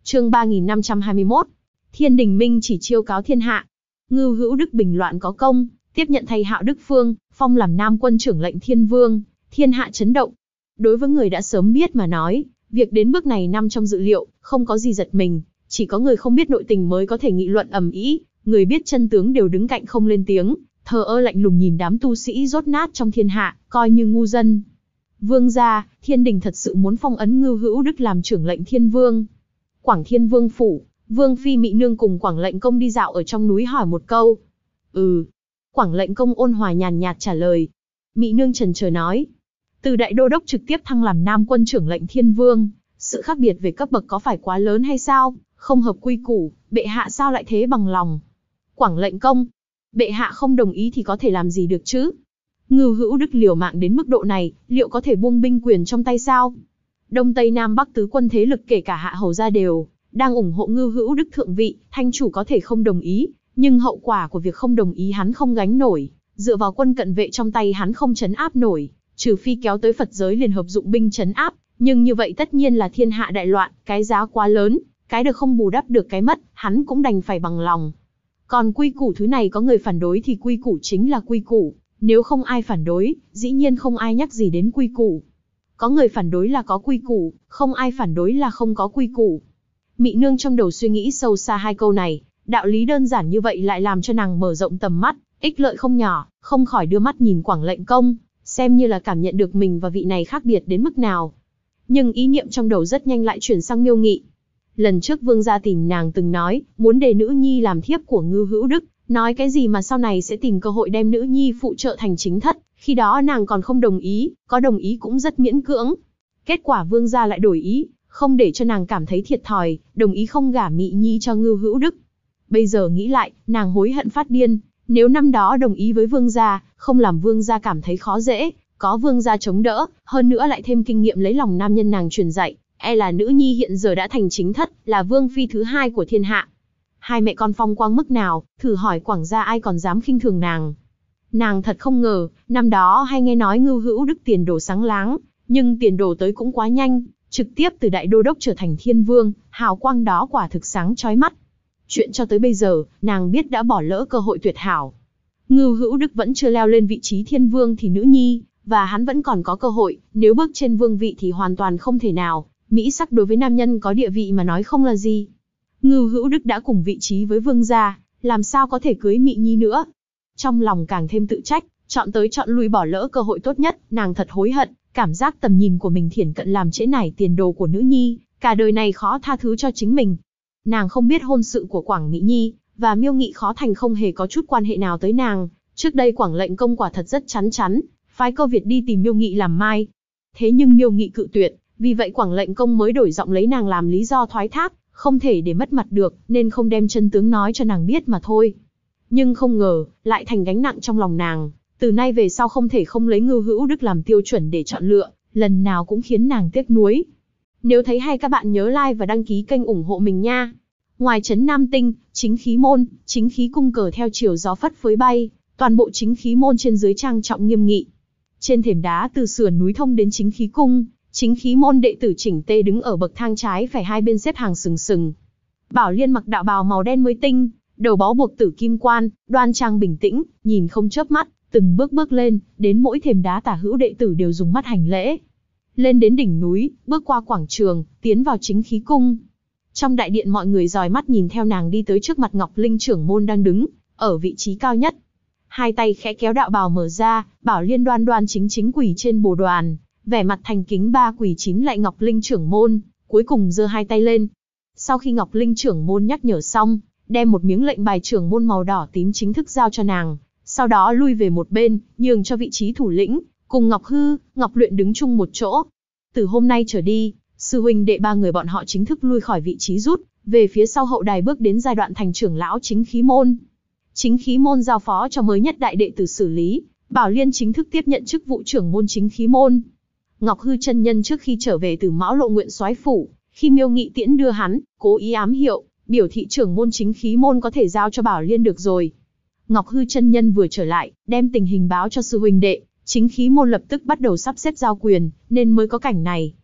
Chương 3521. Thiên Đình Minh chỉ chiêu cáo thiên hạ. Ngưu Hữu Đức bình loạn có công, tiếp nhận thay Hạo Đức Phương, phong làm Nam Quân trưởng lệnh Thiên Vương, thiên hạ chấn động. Đối với người đã sớm biết mà nói, việc đến bước này nằm trong dự liệu, không có gì giật mình, chỉ có người không biết nội tình mới có thể nghị luận ầm ĩ, người biết chân tướng đều đứng cạnh không lên tiếng, thờ ơ lạnh lùng nhìn đám tu sĩ rốt nát trong thiên hạ, coi như ngu dân. Vương gia, Thiên Đình thật sự muốn phong ấn Ngưu Hữu Đức làm trưởng lệnh Thiên Vương. Quảng Thiên Vương phủ, Vương phi Mị Nương cùng Quảng Lệnh Công đi dạo ở trong núi hỏi một câu. Quảng Lệnh Công ôn hòa nhàn nhạt trả lời. Mị Nương chần chờ nói, từ đại đô đốc trực tiếp thăng làm Nam Quân trưởng lệnh Thiên Vương, sự khác biệt về cấp bậc có phải quá lớn hay sao? Không hợp quy củ, bệ hạ sao lại thế bằng lòng? Quảng Lệnh Công, bệ hạ không đồng ý thì có thể làm gì được chứ? Ngưu Hữu Đức liều mạng đến mức độ này, liệu có thể buông binh quyền trong tay sao? Đông Tây Nam Bắc tứ quân thế lực kể cả Hạ Hầu gia đều đang ủng hộ Ngưu Hữu Đức thượng vị, thanh chủ có thể không đồng ý, nhưng hậu quả của việc không đồng ý hắn không gánh nổi, dựa vào quân cận vệ trong tay hắn không trấn áp nổi, trừ phi kéo tới Phật giới liên hợp dụng binh trấn áp, nhưng như vậy tất nhiên là thiên hạ đại loạn, cái giá quá lớn, cái được không bù đắp được cái mất, hắn cũng đành phải bằng lòng. Còn quy củ thứ này có người phản đối thì quy củ chính là quy củ, nếu không ai phản đối, dĩ nhiên không ai nhắc gì đến quy củ. Có người phản đối là có quy củ, không ai phản đối là không có quy củ. Mị Nương trong đầu suy nghĩ sâu xa hai câu này, đạo lý đơn giản như vậy lại làm cho nàng mở rộng tầm mắt, ích lợi không nhỏ, không khỏi đưa mắt nhìn Quảng Lệnh Công, xem như là cảm nhận được mình và vị này khác biệt đến mức nào. Nhưng ý niệm trong đầu rất nhanh lại chuyển sang Miêu Nghị. Lần trước vương gia tìm nàng từng nói, muốn đề nữ nhi làm thiếp của Ngưu Hữu Đức, nói cái gì mà sau này sẽ tìm cơ hội đem nữ nhi phụ trợ thành chính thất, khi đó nàng còn không đồng ý, có đồng ý cũng rất miễn cưỡng. Kết quả vương gia lại đổi ý, không để cho nàng cảm thấy thiệt thòi, đồng ý không gả Mị Nhi cho Ngưu Hữu Đức. Bây giờ nghĩ lại, nàng hối hận phát điên, nếu năm đó đồng ý với vương gia, không làm vương gia cảm thấy khó dễ, có vương gia chống đỡ, hơn nữa lại thêm kinh nghiệm lấy lòng nam nhân nàng truyền dạy, e là nữ nhi hiện giờ đã thành chính thất, là vương phi thứ hai của thiên hạ. Hai mẹ con phong quang mức nào, thử hỏi Quảng gia ai còn dám khinh thường nàng. Nàng thật không ngờ, năm đó hay nghe nói Ngưu Hữu Đức tiền đồ sáng láng, nhưng tiền đồ tới cũng quá nhanh, trực tiếp từ đại đô đốc trở thành thiên vương, hào quang đó quả thực sáng chói mắt. Chuyện cho tới bây giờ, nàng biết đã bỏ lỡ cơ hội tuyệt hảo. Ngưu Hữu Đức vẫn chưa leo lên vị trí thiên vương thì nữ nhi, và hắn vẫn còn có cơ hội, nếu bước trên vương vị thì hoàn toàn không thể nào. Mỹ sắc đối với nam nhân có địa vị mà nói không là gì. Ngưu Hữu Đức đã cùng vị trí với vương gia, làm sao có thể cưới Mị Nhi nữa. Trong lòng càng thêm tự trách, chọn tới chọn lui bỏ lỡ cơ hội tốt nhất, nàng thật hối hận, cảm giác tầm nhìn của mình thiển cận làm trễ nải tiền đồ của nữ nhi, cả đời này khó tha thứ cho chính mình. Nàng không biết hôn sự của Quảng Mị Nhi và Miêu Nghị khó thành không hề có chút quan hệ nào tới nàng. Trước đây Quảng Lệnh Công quả thật rất chắn chắn, phái Cơ Việt đi tìm Miêu Nghị làm mai. Thế nhưng Miêu Nghị cự tuyệt, vì vậy Quảng Lệnh Công mới đổi giọng lấy nàng làm lý do thoái thác, không thể để mất mặt được, nên không đem chân tướng nói cho nàng biết mà thôi. Nhưng không ngờ, lại thành gánh nặng trong lòng nàng, từ nay về sau không thể không lấy Ngưu Hữu Đức làm tiêu chuẩn để chọn lựa, lần nào cũng khiến nàng tiếc nuối. Nếu thấy hay các bạn nhớ like và đăng ký kênh ủng hộ mình nha. Ngoài trấn Nam Tinh, chính khí môn, chính khí cung cờ theo chiều gió phất phới bay, toàn bộ chính khí môn trên dưới trang trọng nghiêm nghị. Trên thềm đá từ sườn núi thông đến chính khí cung, chính khí môn đệ tử chỉnh tề đứng ở bậc thang trái phải hai bên xếp hàng sừng sừng. Bảo Liên mặc đạo bào màu đen mới tinh, đầu bó buộc tử kim quan, đoan trang bình tĩnh, nhìn không chớp mắt, từng bước bước lên, đến mỗi thềm đá tả hữu đệ tử đều dùng mắt hành lễ. Lên đến đỉnh núi, bước qua quảng trường, tiến vào chính khí cung. Trong đại điện mọi người dòi mắt nhìn theo nàng đi tới trước mặt Ngọc Linh trưởng môn đang đứng ở vị trí cao nhất. Hai tay khẽ kéo đạo bào mở ra, Bảo Liên đoan đoan chính chính quỳ trên bồ đoàn, vẻ mặt thành kính ba quỳ chín lại Ngọc Linh trưởng môn, cuối cùng giơ hai tay lên. Sau khi Ngọc Linh trưởng môn nhắc nhở xong, đem một miếng lệnh bài trưởng môn màu đỏ tím chính thức giao cho nàng, sau đó lui về một bên, nhường cho vị trí thủ lĩnh, cùng Ngọc Hư, Ngọc Luyện đứng chung một chỗ. Từ hôm nay trở đi, sư huynh đệ ba người bọn họ chính thức lui khỏi vị trí rút, về phía sau hậu đài bước đến giai đoạn thành trưởng lão chính khí môn. Chính khí môn giao phó cho mới nhất đại đệ tử xử lý, Bảo Liên chính thức tiếp nhận chức vụ trưởng môn chính khí môn. Ngọc Hư chân nhân trước khi trở về từ Mão Lộ Nguyện Soái phủ, khi Miêu Nghị tiễn đưa hắn, cố ý ám hiệu, biểu thị trưởng môn chính khí môn có thể giao cho Bảo Liên được rồi. Ngọc Hư chân nhân vừa trở lại, đem tình hình báo cho sư huynh đệ, chính khí môn lập tức bắt đầu sắp xếp giao quyền, nên mới có cảnh này.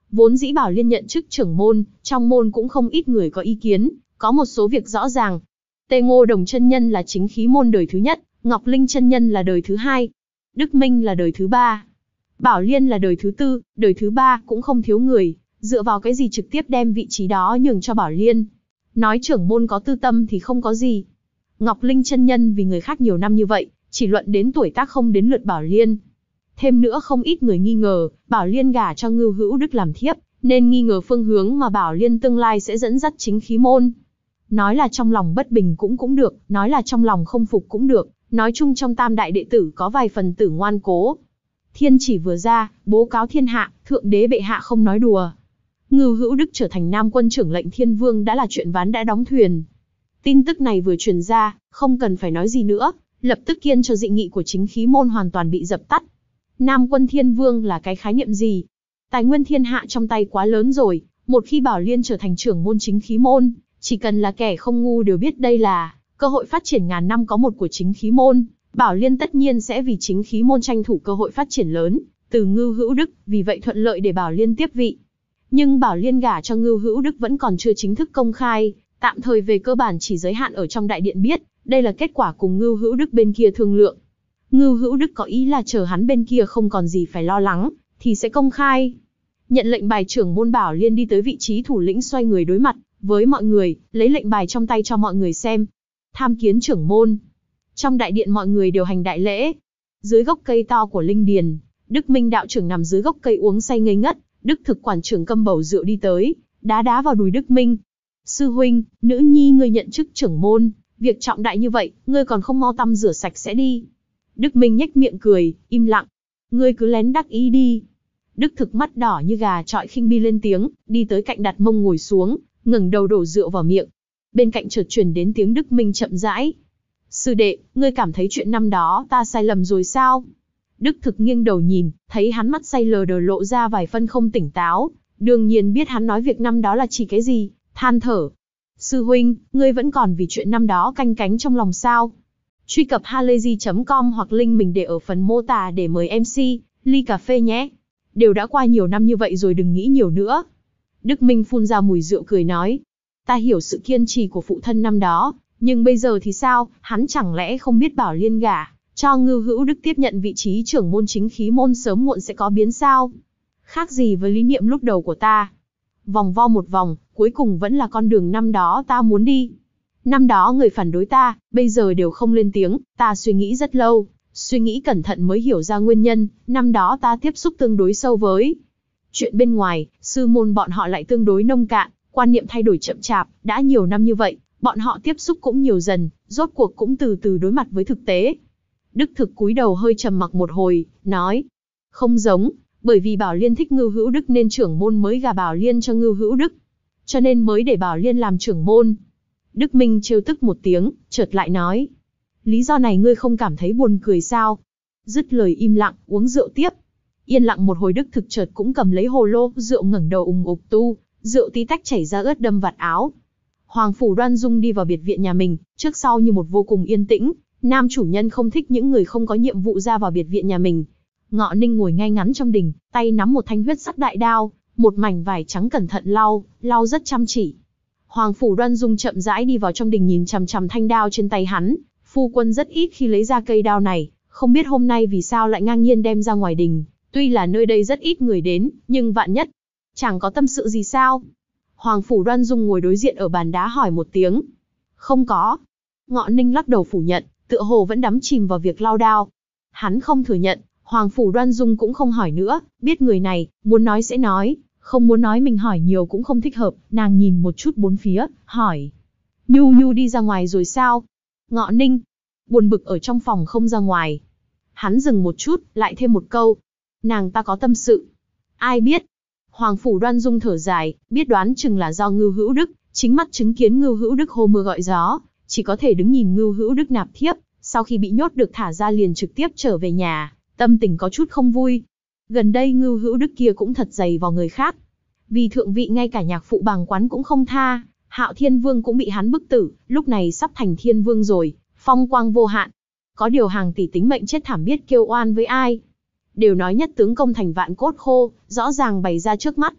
Vốn dĩ Bảo Liên nhận chức trưởng môn, trong môn cũng không ít người có ý kiến, có một số việc rõ ràng. Tề Ngô Đồng chân nhân là chính khí môn đời thứ nhất, Ngọc Linh chân nhân là đời thứ hai, Đức Minh là đời thứ ba, Bảo Liên là đời thứ tư, đời thứ ba cũng không thiếu người, dựa vào cái gì trực tiếp đem vị trí đó nhường cho Bảo Liên. Nói trưởng môn có tư tâm thì không có gì. Ngọc Linh chân nhân vì người khác nhiều năm như vậy, chỉ luận đến tuổi tác không đến lượt Bảo Liên. Thêm nữa không ít người nghi ngờ, Bảo Liên gả cho Ngưu Hữu Đức làm thiếp, nên nghi ngờ phương hướng mà Bảo Liên tương lai sẽ dẫn dắt chính khí môn. Nói là trong lòng bất bình cũng được, nói là trong lòng không phục cũng được, nói chung trong tam đại đệ tử có vài phần tử ngoan cố. Thiên chỉ vừa ra, bố cáo thiên hạ, thượng đế bệ hạ không nói đùa. Ngưu Hữu Đức trở thành Nam quân trưởng lệnh Thiên Vương đã là chuyện ván đã đóng thuyền. Tin tức này vừa truyền ra, không cần phải nói gì nữa, lập tức khiến cho dị nghị của chính khí môn hoàn toàn bị dập tắt. Nam quân Thiên Vương là cái khái niệm gì? Tài nguyên thiên hạ trong tay quá lớn rồi, một khi Bảo Liên trở thành trưởng môn chính khí môn, chỉ cần là kẻ không ngu đều biết đây là cơ hội phát triển ngàn năm có một của chính khí môn. Bảo Liên tất nhiên sẽ vì chính khí môn tranh thủ cơ hội phát triển lớn, từ Ngưu Hữu Đức, vì vậy thuận lợi để Bảo Liên tiếp vị. Nhưng Bảo Liên gả cho Ngưu Hữu Đức vẫn còn chưa chính thức công khai, tạm thời về cơ bản chỉ giới hạn ở trong đại điện biết, đây là kết quả cùng Ngưu Hữu Đức bên kia thương lượng. Ngưu Hữu Đức có ý là chờ hắn bên kia không còn gì phải lo lắng, thì sẽ công khai. Nhận lệnh bài trưởng môn, Bảo Liên đi tới vị trí thủ lĩnh, xoay người đối mặt với mọi người, lấy lệnh bài trong tay cho mọi người xem. Tham kiến trưởng môn. Trong đại điện mọi người đều hành đại lễ. Dưới gốc cây to của linh điền, Đức Minh đạo trưởng nằm dưới gốc cây uống say ngây ngất, Đức Thực quản trưởng cầm bầu rượu đi tới, đá vào đùi Đức Minh. Sư huynh, nữ nhi ngươi nhận chức trưởng môn, việc trọng đại như vậy, ngươi còn không mau tăm rửa sạch sẽ đi. Đức Minh nhếch miệng cười, im lặng. Ngươi cứ lén đắc ý đi. Đức Thực mắt đỏ như gà trọi khinh bi lên tiếng, đi tới cạnh đặt mông ngồi xuống, ngẩng đầu đổ rượu vào miệng. Bên cạnh chợt truyền đến tiếng Đức Minh chậm rãi. Sư đệ, ngươi cảm thấy chuyện năm đó ta sai lầm rồi sao? Đức Thực nghiêng đầu nhìn, thấy hắn mắt say lờ đờ lộ ra vài phân không tỉnh táo, đương nhiên biết hắn nói việc năm đó là chỉ cái gì, than thở. Sư huynh, ngươi vẫn còn vì chuyện năm đó canh cánh trong lòng sao? Truy cập halayzi.com hoặc link mình để ở phần mô tả để mời MC, ly cà phê nhé. Đều đã qua nhiều năm như vậy rồi, đừng nghĩ nhiều nữa. Đức Minh phun ra mùi rượu cười nói. Ta hiểu sự kiên trì của phụ thân năm đó, nhưng bây giờ thì sao, hắn chẳng lẽ không biết Bảo Liên gả cho Ngưu Hữu Đức tiếp nhận vị trí trưởng môn chính khí môn sớm muộn sẽ có biến sao? Khác gì với lý niệm lúc đầu của ta. Vòng vo một vòng, cuối cùng vẫn là con đường năm đó ta muốn đi. Năm đó người phản đối ta, bây giờ đều không lên tiếng, ta suy nghĩ rất lâu, suy nghĩ cẩn thận mới hiểu ra nguyên nhân, năm đó ta tiếp xúc tương đối sâu với chuyện bên ngoài, sư môn bọn họ lại tương đối nông cạn, quan niệm thay đổi chậm chạp, đã nhiều năm như vậy, bọn họ tiếp xúc cũng nhiều dần, rốt cuộc cũng từ từ đối mặt với thực tế. Đức Thực cúi đầu hơi trầm mặc một hồi, nói, không giống, bởi vì Bảo Liên thích Ngưu Hữu Đức nên trưởng môn mới gả Bảo Liên cho Ngưu Hữu Đức, cho nên mới để Bảo Liên làm trưởng môn. Đức Minh trêu tức một tiếng, chợt lại nói, lý do này ngươi không cảm thấy buồn cười sao? Dứt lời im lặng, uống rượu tiếp. Yên lặng một hồi, Đức Thực chợt cũng cầm lấy hồ lô rượu, ngẩng đầu ùng ục tu, rượu tí tách chảy ra ướt đâm vạt áo. Hoàng phủ Đoan Dung đi vào biệt viện nhà mình, trước sau như một vô cùng yên tĩnh. Nam chủ nhân không thích những người không có nhiệm vụ ra vào biệt viện nhà mình. Ngọ Ninh ngồi ngay ngắn trong đình, tay nắm một thanh huyết sắc đại đao, một mảnh vải trắng cẩn thận lau rất chăm chỉ. Hoàng phủ Đoan Dung chậm rãi đi vào trong đình, nhìn chằm chằm thanh đao trên tay hắn. Phu quân rất ít khi lấy ra cây đao này, không biết hôm nay vì sao lại ngang nhiên đem ra ngoài đình. Tuy là nơi đây rất ít người đến, nhưng vạn nhất chẳng có tâm sự gì sao? Hoàng phủ Đoan Dung ngồi đối diện ở bàn đá hỏi một tiếng. Không có. Ngọ Ninh lắc đầu phủ nhận, tựa hồ vẫn đắm chìm vào việc lau đao. Hắn không thừa nhận, Hoàng phủ Đoan Dung cũng không hỏi nữa, biết người này, muốn nói sẽ nói, không muốn nói mình hỏi nhiều cũng không thích hợp. Nàng nhìn một chút bốn phía, hỏi. Nhu Nhu đi ra ngoài rồi sao? Ngọ Ninh buồn bực ở trong phòng không ra ngoài. Hắn dừng một chút, lại thêm một câu. Nàng ta có tâm sự. Ai biết? Hoàng phủ Đoan Dung thở dài, biết đoán chừng là do Ngưu Hữu Đức, chính mắt chứng kiến Ngưu Hữu Đức hô mưa gọi gió, chỉ có thể đứng nhìn Ngưu Hữu Đức nạp thiếp, sau khi bị nhốt được thả ra liền trực tiếp trở về nhà, tâm tình có chút không vui. Gần đây Ngưu Hữu Đức kia cũng thật dày vào người khác. Vì thượng vị ngay cả nhạc phụ Bàng Quán cũng không tha, Hạo Thiên Vương cũng bị hắn bức tử, lúc này sắp thành Thiên Vương rồi, phong quang vô hạn. Có điều hàng tỷ tính mệnh chết thảm biết kêu oan với ai. Đều nói nhất tướng công thành vạn cốt khô, rõ ràng bày ra trước mắt.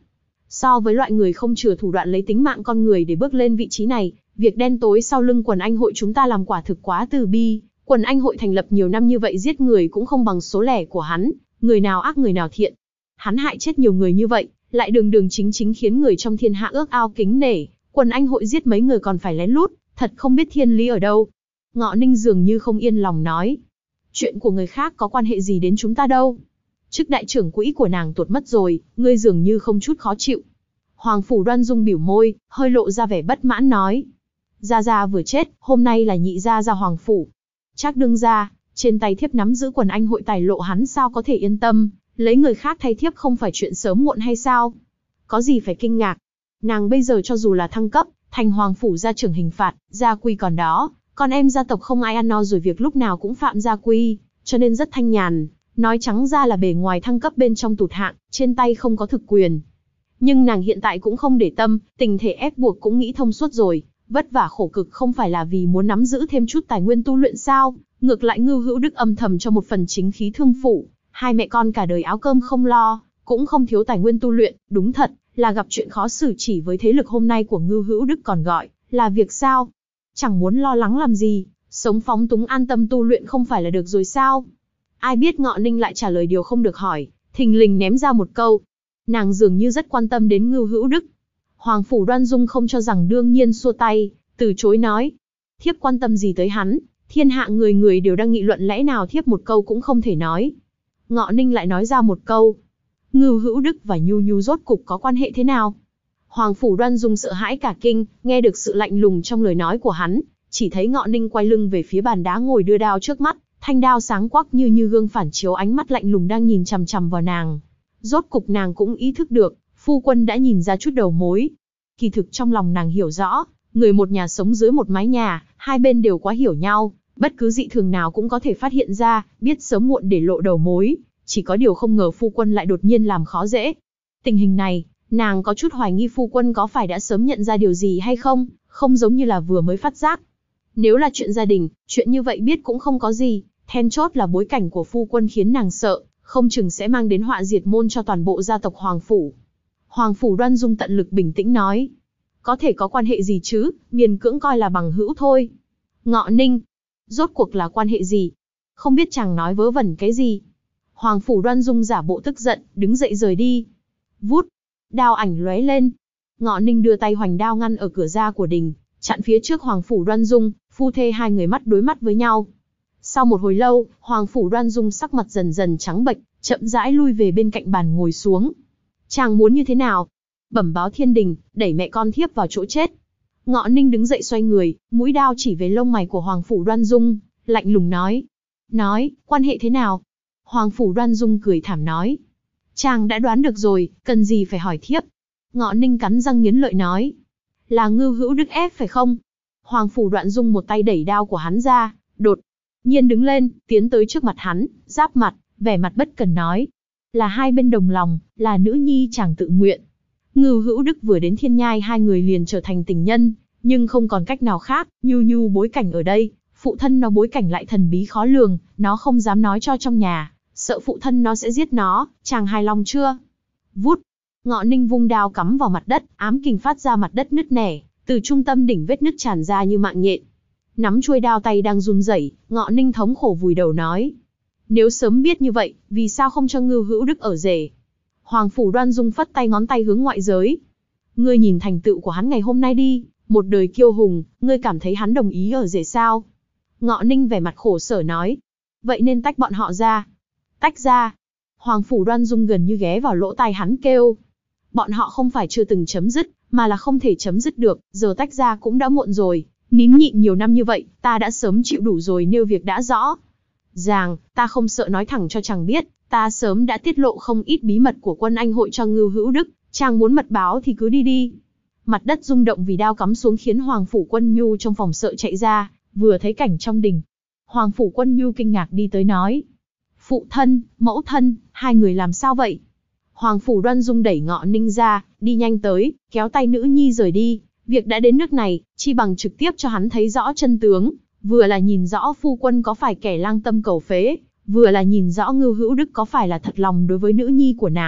So với loại người không chừa thủ đoạn lấy tính mạng con người để bước lên vị trí này, việc đen tối sau lưng quần anh hội chúng ta làm quả thực quá từ bi. Quần anh hội thành lập nhiều năm như vậy giết người cũng không bằng số lẻ của hắn, người nào ác người nào thiện. Hắn hại chết nhiều người như vậy, lại đường đường chính chính khiến người trong thiên hạ ước ao kính nể, quần anh hội giết mấy người còn phải lén lút, thật không biết thiên lý ở đâu. Ngọ Ninh dường như không yên lòng nói. Chuyện của người khác có quan hệ gì đến chúng ta đâu. Chức đại trưởng quỹ của nàng tuột mất rồi, ngươi dường như không chút khó chịu. Hoàng Phủ Đoan Dung biểu môi, hơi lộ ra vẻ bất mãn nói. Gia Gia vừa chết, hôm nay là nhị gia gia Hoàng Phủ. Chắc đương gia, trên tay thiếp nắm giữ quần anh hội tài lộ hắn sao có thể yên tâm, lấy người khác thay thiếp không phải chuyện sớm muộn hay sao? Có gì phải kinh ngạc. Nàng bây giờ cho dù là thăng cấp, thành Hoàng Phủ gia trưởng hình phạt, gia quy còn đó, con em gia tộc không ai ăn no rồi việc lúc nào cũng phạm gia quy, cho nên rất thanh nhàn. Nói trắng ra là bề ngoài thăng cấp bên trong tụt hạng, trên tay không có thực quyền. Nhưng nàng hiện tại cũng không để tâm, tình thể ép buộc cũng nghĩ thông suốt rồi, vất vả khổ cực không phải là vì muốn nắm giữ thêm chút tài nguyên tu luyện sao, ngược lại Ngưu Hữu Đức âm thầm cho một phần chính khí thương phủ, hai mẹ con cả đời áo cơm không lo, cũng không thiếu tài nguyên tu luyện, đúng thật là gặp chuyện khó xử chỉ với thế lực hôm nay của Ngưu Hữu Đức còn gọi là việc sao? Chẳng muốn lo lắng làm gì, sống phóng túng an tâm tu luyện không phải là được rồi sao? Ai biết Ngọ Ninh lại trả lời điều không được hỏi, thình lình ném ra một câu. Nàng dường như rất quan tâm đến Ngưu Hữu Đức. Hoàng Phủ Đoan Dung không cho rằng đương nhiên xua tay, từ chối nói. Thiếp quan tâm gì tới hắn, thiên hạ người người đều đang nghị luận lẽ nào thiếp một câu cũng không thể nói. Ngọ Ninh lại nói ra một câu. Ngưu Hữu Đức và Nhu Nhu rốt cục có quan hệ thế nào? Hoàng Phủ Đoan Dung sợ hãi cả kinh, nghe được sự lạnh lùng trong lời nói của hắn, chỉ thấy Ngọ Ninh quay lưng về phía bàn đá ngồi đưa đao trước mắt, thanh đao sáng quắc như gương phản chiếu ánh mắt lạnh lùng đang nhìn chằm chằm vào nàng. Rốt cục nàng cũng ý thức được, phu quân đã nhìn ra chút đầu mối. Kỳ thực trong lòng nàng hiểu rõ, người một nhà sống dưới một mái nhà, hai bên đều quá hiểu nhau, bất cứ dị thường nào cũng có thể phát hiện ra, biết sớm muộn để lộ đầu mối, chỉ có điều không ngờ phu quân lại đột nhiên làm khó dễ. Tình hình này, nàng có chút hoài nghi phu quân có phải đã sớm nhận ra điều gì hay không, không giống như là vừa mới phát giác. Nếu là chuyện gia đình, chuyện như vậy biết cũng không có gì, then chốt là bối cảnh của phu quân khiến nàng sợ, không chừng sẽ mang đến họa diệt môn cho toàn bộ gia tộc Hoàng Phủ. Hoàng Phủ Đoan Dung tận lực bình tĩnh nói. Có thể có quan hệ gì chứ, miền cưỡng coi là bằng hữu thôi. Ngọ Ninh, rốt cuộc là quan hệ gì? Không biết chàng nói vớ vẩn cái gì? Hoàng Phủ Đoan Dung giả bộ tức giận, đứng dậy rời đi. Vút, đao ảnh lóe lên. Ngọ Ninh đưa tay hoành đao ngăn ở cửa ra của đình, chặn phía trước Hoàng Phủ Đoan Dung, phu thê hai người mắt đối mắt với nhau. Sau một hồi lâu, Hoàng Phủ Đoan Dung sắc mặt dần dần trắng bệch, chậm rãi lui về bên cạnh bàn ngồi xuống. Chàng muốn như thế nào? Bẩm báo thiên đình, đẩy mẹ con thiếp vào chỗ chết. Ngọ Ninh đứng dậy xoay người, mũi đao chỉ về lông mày của Hoàng Phủ Đoan Dung, lạnh lùng nói. Nói, quan hệ thế nào? Hoàng Phủ Đoan Dung cười thảm nói. Chàng đã đoán được rồi, cần gì phải hỏi thiếp? Ngọ Ninh cắn răng nghiến lợi nói. Là Ngưu Hữu Đức ép phải không? Hoàng Phủ Đoan Dung một tay đẩy đao của hắn ra, đột nhiên đứng lên, tiến tới trước mặt hắn, giáp mặt, vẻ mặt bất cần nói. Là hai bên đồng lòng, là nữ nhi chàng tự nguyện. Ngưu Hữu Đức vừa đến thiên nhai hai người liền trở thành tình nhân, nhưng không còn cách nào khác, Nhu Nhu bối cảnh ở đây, phụ thân nó bối cảnh lại thần bí khó lường, nó không dám nói cho trong nhà, sợ phụ thân nó sẽ giết nó, chàng hài lòng chưa? Vút, Ngọ Ninh vung đao cắm vào mặt đất, ám kình phát ra mặt đất nứt nẻ, từ trung tâm đỉnh vết nứt tràn ra như mạng nhện. Nắm chuôi đao tay đang run rẩy, Ngọ Ninh thống khổ vùi đầu nói. Nếu sớm biết như vậy, vì sao không cho Ngưu Hữu Đức ở rể? Hoàng Phủ Đoan Dung phất tay ngón tay hướng ngoại giới. Ngươi nhìn thành tựu của hắn ngày hôm nay đi, một đời kiêu hùng, ngươi cảm thấy hắn đồng ý ở rể sao? Ngọ Ninh vẻ mặt khổ sở nói. Vậy nên tách bọn họ ra. Tách ra. Hoàng Phủ Đoan Dung gần như ghé vào lỗ tai hắn kêu. Bọn họ không phải chưa từng chấm dứt, mà là không thể chấm dứt được, giờ tách ra cũng đã muộn rồi. Nín nhịn nhiều năm như vậy, ta đã sớm chịu đủ rồi nêu việc đã rõ. Ràng, ta không sợ nói thẳng cho chàng biết, ta sớm đã tiết lộ không ít bí mật của quân anh hội cho Ngưu Hữu Đức, chàng muốn mật báo thì cứ đi đi. Mặt đất rung động vì đao cắm xuống khiến Hoàng Phủ Quân Nhu trong phòng sợ chạy ra, vừa thấy cảnh trong đình. Hoàng Phủ Quân Nhu kinh ngạc đi tới nói. Phụ thân, mẫu thân, hai người làm sao vậy? Hoàng Phủ Đoan Dung đẩy Ngọ Ninh ra, đi nhanh tới, kéo tay nữ nhi rời đi. Việc đã đến nước này, chi bằng trực tiếp cho hắn thấy rõ chân tướng, vừa là nhìn rõ phu quân có phải kẻ lang tâm cầu phế, vừa là nhìn rõ Ngưu Hữu Đức có phải là thật lòng đối với nữ nhi của nàng,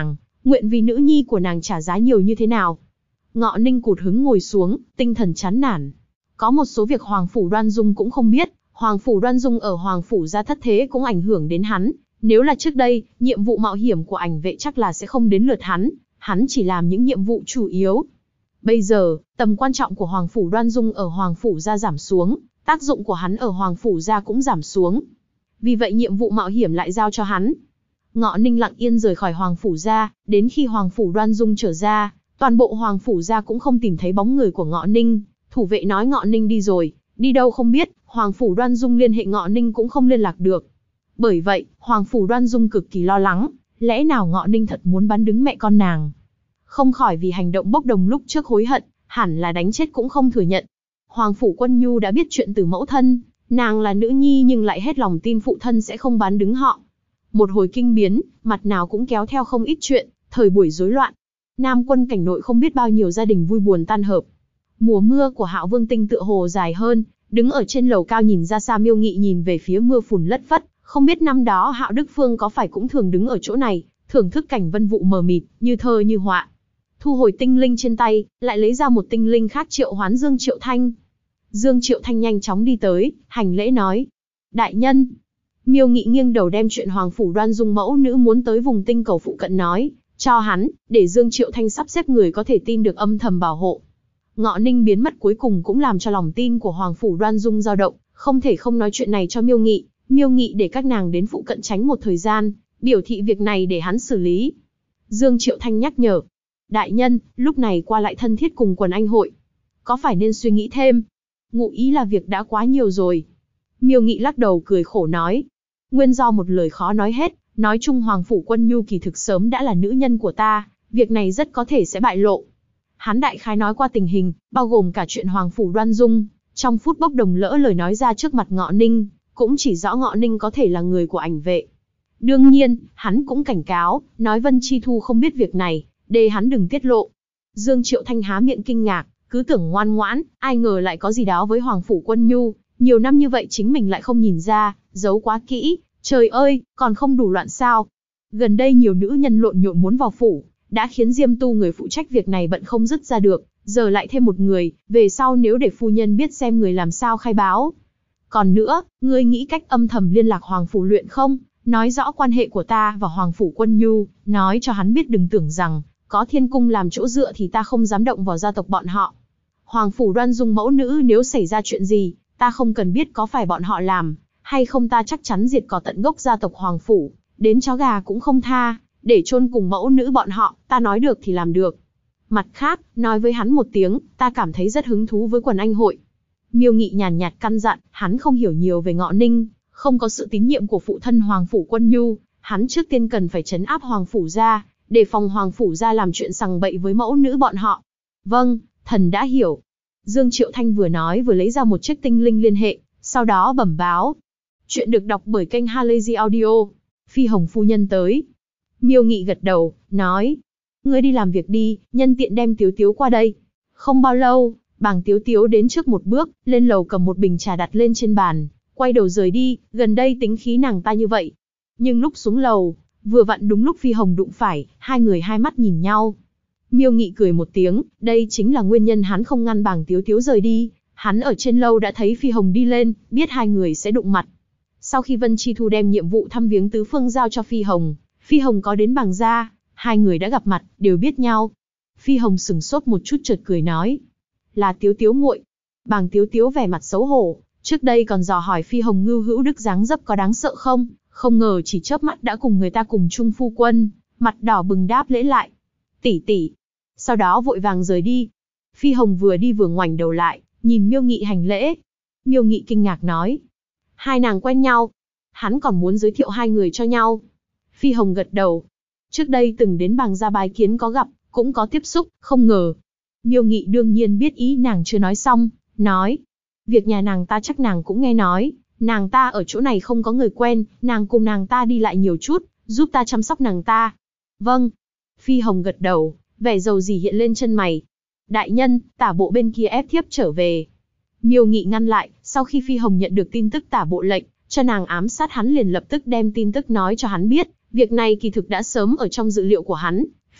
nguyện vì nữ nhi của nàng trả giá nhiều như thế nào. Ngọ Ninh cụt hứng ngồi xuống, tinh thần chán nản. Có một số việc Hoàng Phủ Đoan Dung cũng không biết, Hoàng Phủ Đoan Dung ở Hoàng Phủ gia thất thế cũng ảnh hưởng đến hắn. Nếu là trước đây, nhiệm vụ mạo hiểm của ảnh vệ chắc là sẽ không đến lượt hắn chỉ làm những nhiệm vụ chủ yếu. Bây giờ, tầm quan trọng của Hoàng Phủ Đoan Dung ở Hoàng Phủ gia giảm xuống, tác dụng của hắn ở Hoàng Phủ gia cũng giảm xuống. Vì vậy nhiệm vụ mạo hiểm lại giao cho hắn. Ngọ Ninh lặng yên rời khỏi Hoàng Phủ gia, đến khi Hoàng Phủ Đoan Dung trở ra, toàn bộ Hoàng Phủ gia cũng không tìm thấy bóng người của Ngọ Ninh. Thủ vệ nói Ngọ Ninh đi rồi, đi đâu không biết, Hoàng Phủ Đoan Dung liên hệ Ngọ Ninh cũng không liên lạc được. Bởi vậy, Hoàng Phủ Đoan Dung cực kỳ lo lắng, lẽ nào Ngọ Ninh thật muốn bắn đứng mẹ con nàng. Không khỏi vì hành động bốc đồng lúc trước hối hận, hẳn là đánh chết cũng không thừa nhận. Hoàng Phủ Quân Nhu đã biết chuyện từ mẫu thân, nàng là nữ nhi nhưng lại hết lòng tin phụ thân sẽ không bán đứng họ. Một hồi kinh biến, mặt nào cũng kéo theo không ít chuyện, thời buổi rối loạn. Nam quân cảnh nội không biết bao nhiêu gia đình vui buồn tan hợp. Mùa mưa của Hạo Vương Tinh tựa hồ dài hơn, đứng ở trên lầu cao nhìn ra xa Miêu Nghị nhìn về phía mưa phùn lất phất, không biết năm đó Hạo Đức Phương có phải cũng thường đứng ở chỗ này, thưởng thức cảnh vân vụ mờ mịt, như thơ như họa. Thu hồi tinh linh trên tay, lại lấy ra một tinh linh khác triệu hoán Dương Triệu Thanh. Dương Triệu Thanh nhanh chóng đi tới, hành lễ nói: đại nhân. Miêu Nghị nghiêng đầu đem chuyện Hoàng Phủ Đoan Dung mẫu nữ muốn tới vùng tinh cầu phụ cận nói cho hắn, để Dương Triệu Thanh sắp xếp người có thể tin được âm thầm bảo hộ. Ngọ Ninh biến mất cuối cùng cũng làm cho lòng tin của Hoàng Phủ Đoan Dung dao động, không thể không nói chuyện này cho Miêu Nghị. Miêu Nghị để các nàng đến phụ cận tránh một thời gian, biểu thị việc này để hắn xử lý. Dương Triệu Thanh nhắc nhở: đại nhân, lúc này qua lại thân thiết cùng quần anh hội, có phải nên suy nghĩ thêm? Ngụ ý là việc đã quá nhiều rồi. Miêu Nghị lắc đầu cười khổ nói: nguyên do một lời khó nói hết, nói chung Hoàng Phủ Quân Nhu kỳ thực sớm đã là nữ nhân của ta, việc này rất có thể sẽ bại lộ. Hắn đại khái nói qua tình hình, bao gồm cả chuyện Hoàng Phủ Đoan Dung, trong phút bốc đồng lỡ lời nói ra trước mặt Ngọ Ninh, cũng chỉ rõ Ngọ Ninh có thể là người của ảnh vệ. Đương nhiên, hắn cũng cảnh cáo, nói Vân Chi Thu không biết việc này, để hắn đừng tiết lộ. Dương Triệu Thanh há miệng kinh ngạc, cứ tưởng ngoan ngoãn, ai ngờ lại có gì đó với Hoàng Phủ Quân Nhu, nhiều năm như vậy chính mình lại không nhìn ra, giấu quá kỹ, trời ơi, còn không đủ loạn sao. Gần đây nhiều nữ nhân lộn nhộn muốn vào phủ, đã khiến Diêm Tu người phụ trách việc này bận không dứt ra được, giờ lại thêm một người, về sau nếu để phu nhân biết xem người làm sao khai báo. Còn nữa, ngươi nghĩ cách âm thầm liên lạc Hoàng Phủ Luyện không? Nói rõ quan hệ của ta và Hoàng Phủ Quân Nhu, nói cho hắn biết đừng tưởng rằng, có thiên cung làm chỗ dựa thì ta không dám động vào gia tộc bọn họ. Hoàng Phủ Đoan Dung mẫu nữ nếu xảy ra chuyện gì, ta không cần biết có phải bọn họ làm, hay không ta chắc chắn diệt cỏ tận gốc gia tộc Hoàng Phủ, đến chó gà cũng không tha, để chôn cùng mẫu nữ bọn họ, ta nói được thì làm được. Mặt khác, nói với hắn một tiếng, ta cảm thấy rất hứng thú với quần anh hội. Miêu Nghị nhàn nhạt căn dặn, hắn không hiểu nhiều về Ngọ Ninh, không có sự tín nhiệm của phụ thân Hoàng Phủ Quân Nhu, hắn trước tiên cần phải trấn áp Hoàng Phủ gia, để phòng Hoàng Phủ gia làm chuyện sằng bậy với mẫu nữ bọn họ. Vâng, thần đã hiểu. Dương Triệu Thanh vừa nói vừa lấy ra một chiếc tinh linh liên hệ, sau đó bẩm báo. Chuyện được đọc bởi kênh Halazy Audio. Phi Hồng phu nhân tới. Miêu Nghị gật đầu, nói: ngươi đi làm việc đi, nhân tiện đem Tiếu Tiếu qua đây. Không bao lâu, Bàng Tiếu Tiếu đến trước một bước, lên lầu cầm một bình trà đặt lên trên bàn, quay đầu rời đi, gần đây tính khí nàng ta như vậy. Nhưng lúc xuống lầu, vừa vặn đúng lúc Phi Hồng đụng phải, hai người hai mắt nhìn nhau. Miêu Nghị cười một tiếng, đây chính là nguyên nhân hắn không ngăn Bàng Tiếu Tiếu rời đi, hắn ở trên lâu đã thấy Phi Hồng đi lên, biết hai người sẽ đụng mặt. Sau khi Vân Chi Thu đem nhiệm vụ thăm viếng tứ phương giao cho Phi Hồng có đến Bàng gia, hai người đã gặp mặt, đều biết nhau. Phi Hồng sừng sốt một chút chợt cười nói: là Tiếu Tiếu muội. Bàng Tiếu Tiếu vẻ mặt xấu hổ, trước đây còn dò hỏi Phi Hồng Ngưu Hữu Đức dáng dấp có đáng sợ không, không ngờ chỉ chớp mắt đã cùng người ta cùng chung phu quân, mặt đỏ bừng đáp lễ lại: tỷ tỷ. Sau đó vội vàng rời đi. Phi Hồng vừa đi vừa ngoảnh đầu lại, nhìn Miêu Nghị hành lễ. Miêu Nghị kinh ngạc nói: hai nàng quen nhau? Hắn còn muốn giới thiệu hai người cho nhau. Phi Hồng gật đầu. Trước đây từng đến Bàng gia bái kiến có gặp, cũng có tiếp xúc, không ngờ. Miêu Nghị đương nhiên biết ý nàng chưa nói xong, nói: việc nhà nàng ta chắc nàng cũng nghe nói, nàng ta ở chỗ này không có người quen, nàng cùng nàng ta đi lại nhiều chút, giúp ta chăm sóc nàng ta. Vâng. Phi Hồng gật đầu, vẻ dầu dỉ hiện lên chân mày. Đại nhân, tả bộ bên kia ép thiếp trở về. Miêu Nghị ngăn lại, sau khi Phi Hồng nhận được tin tức tả bộ lệnh, cho nàng ám sát hắn liền lập tức đem tin tức nói cho hắn biết, việc này kỳ thực đã sớm ở trong dự liệu của hắn.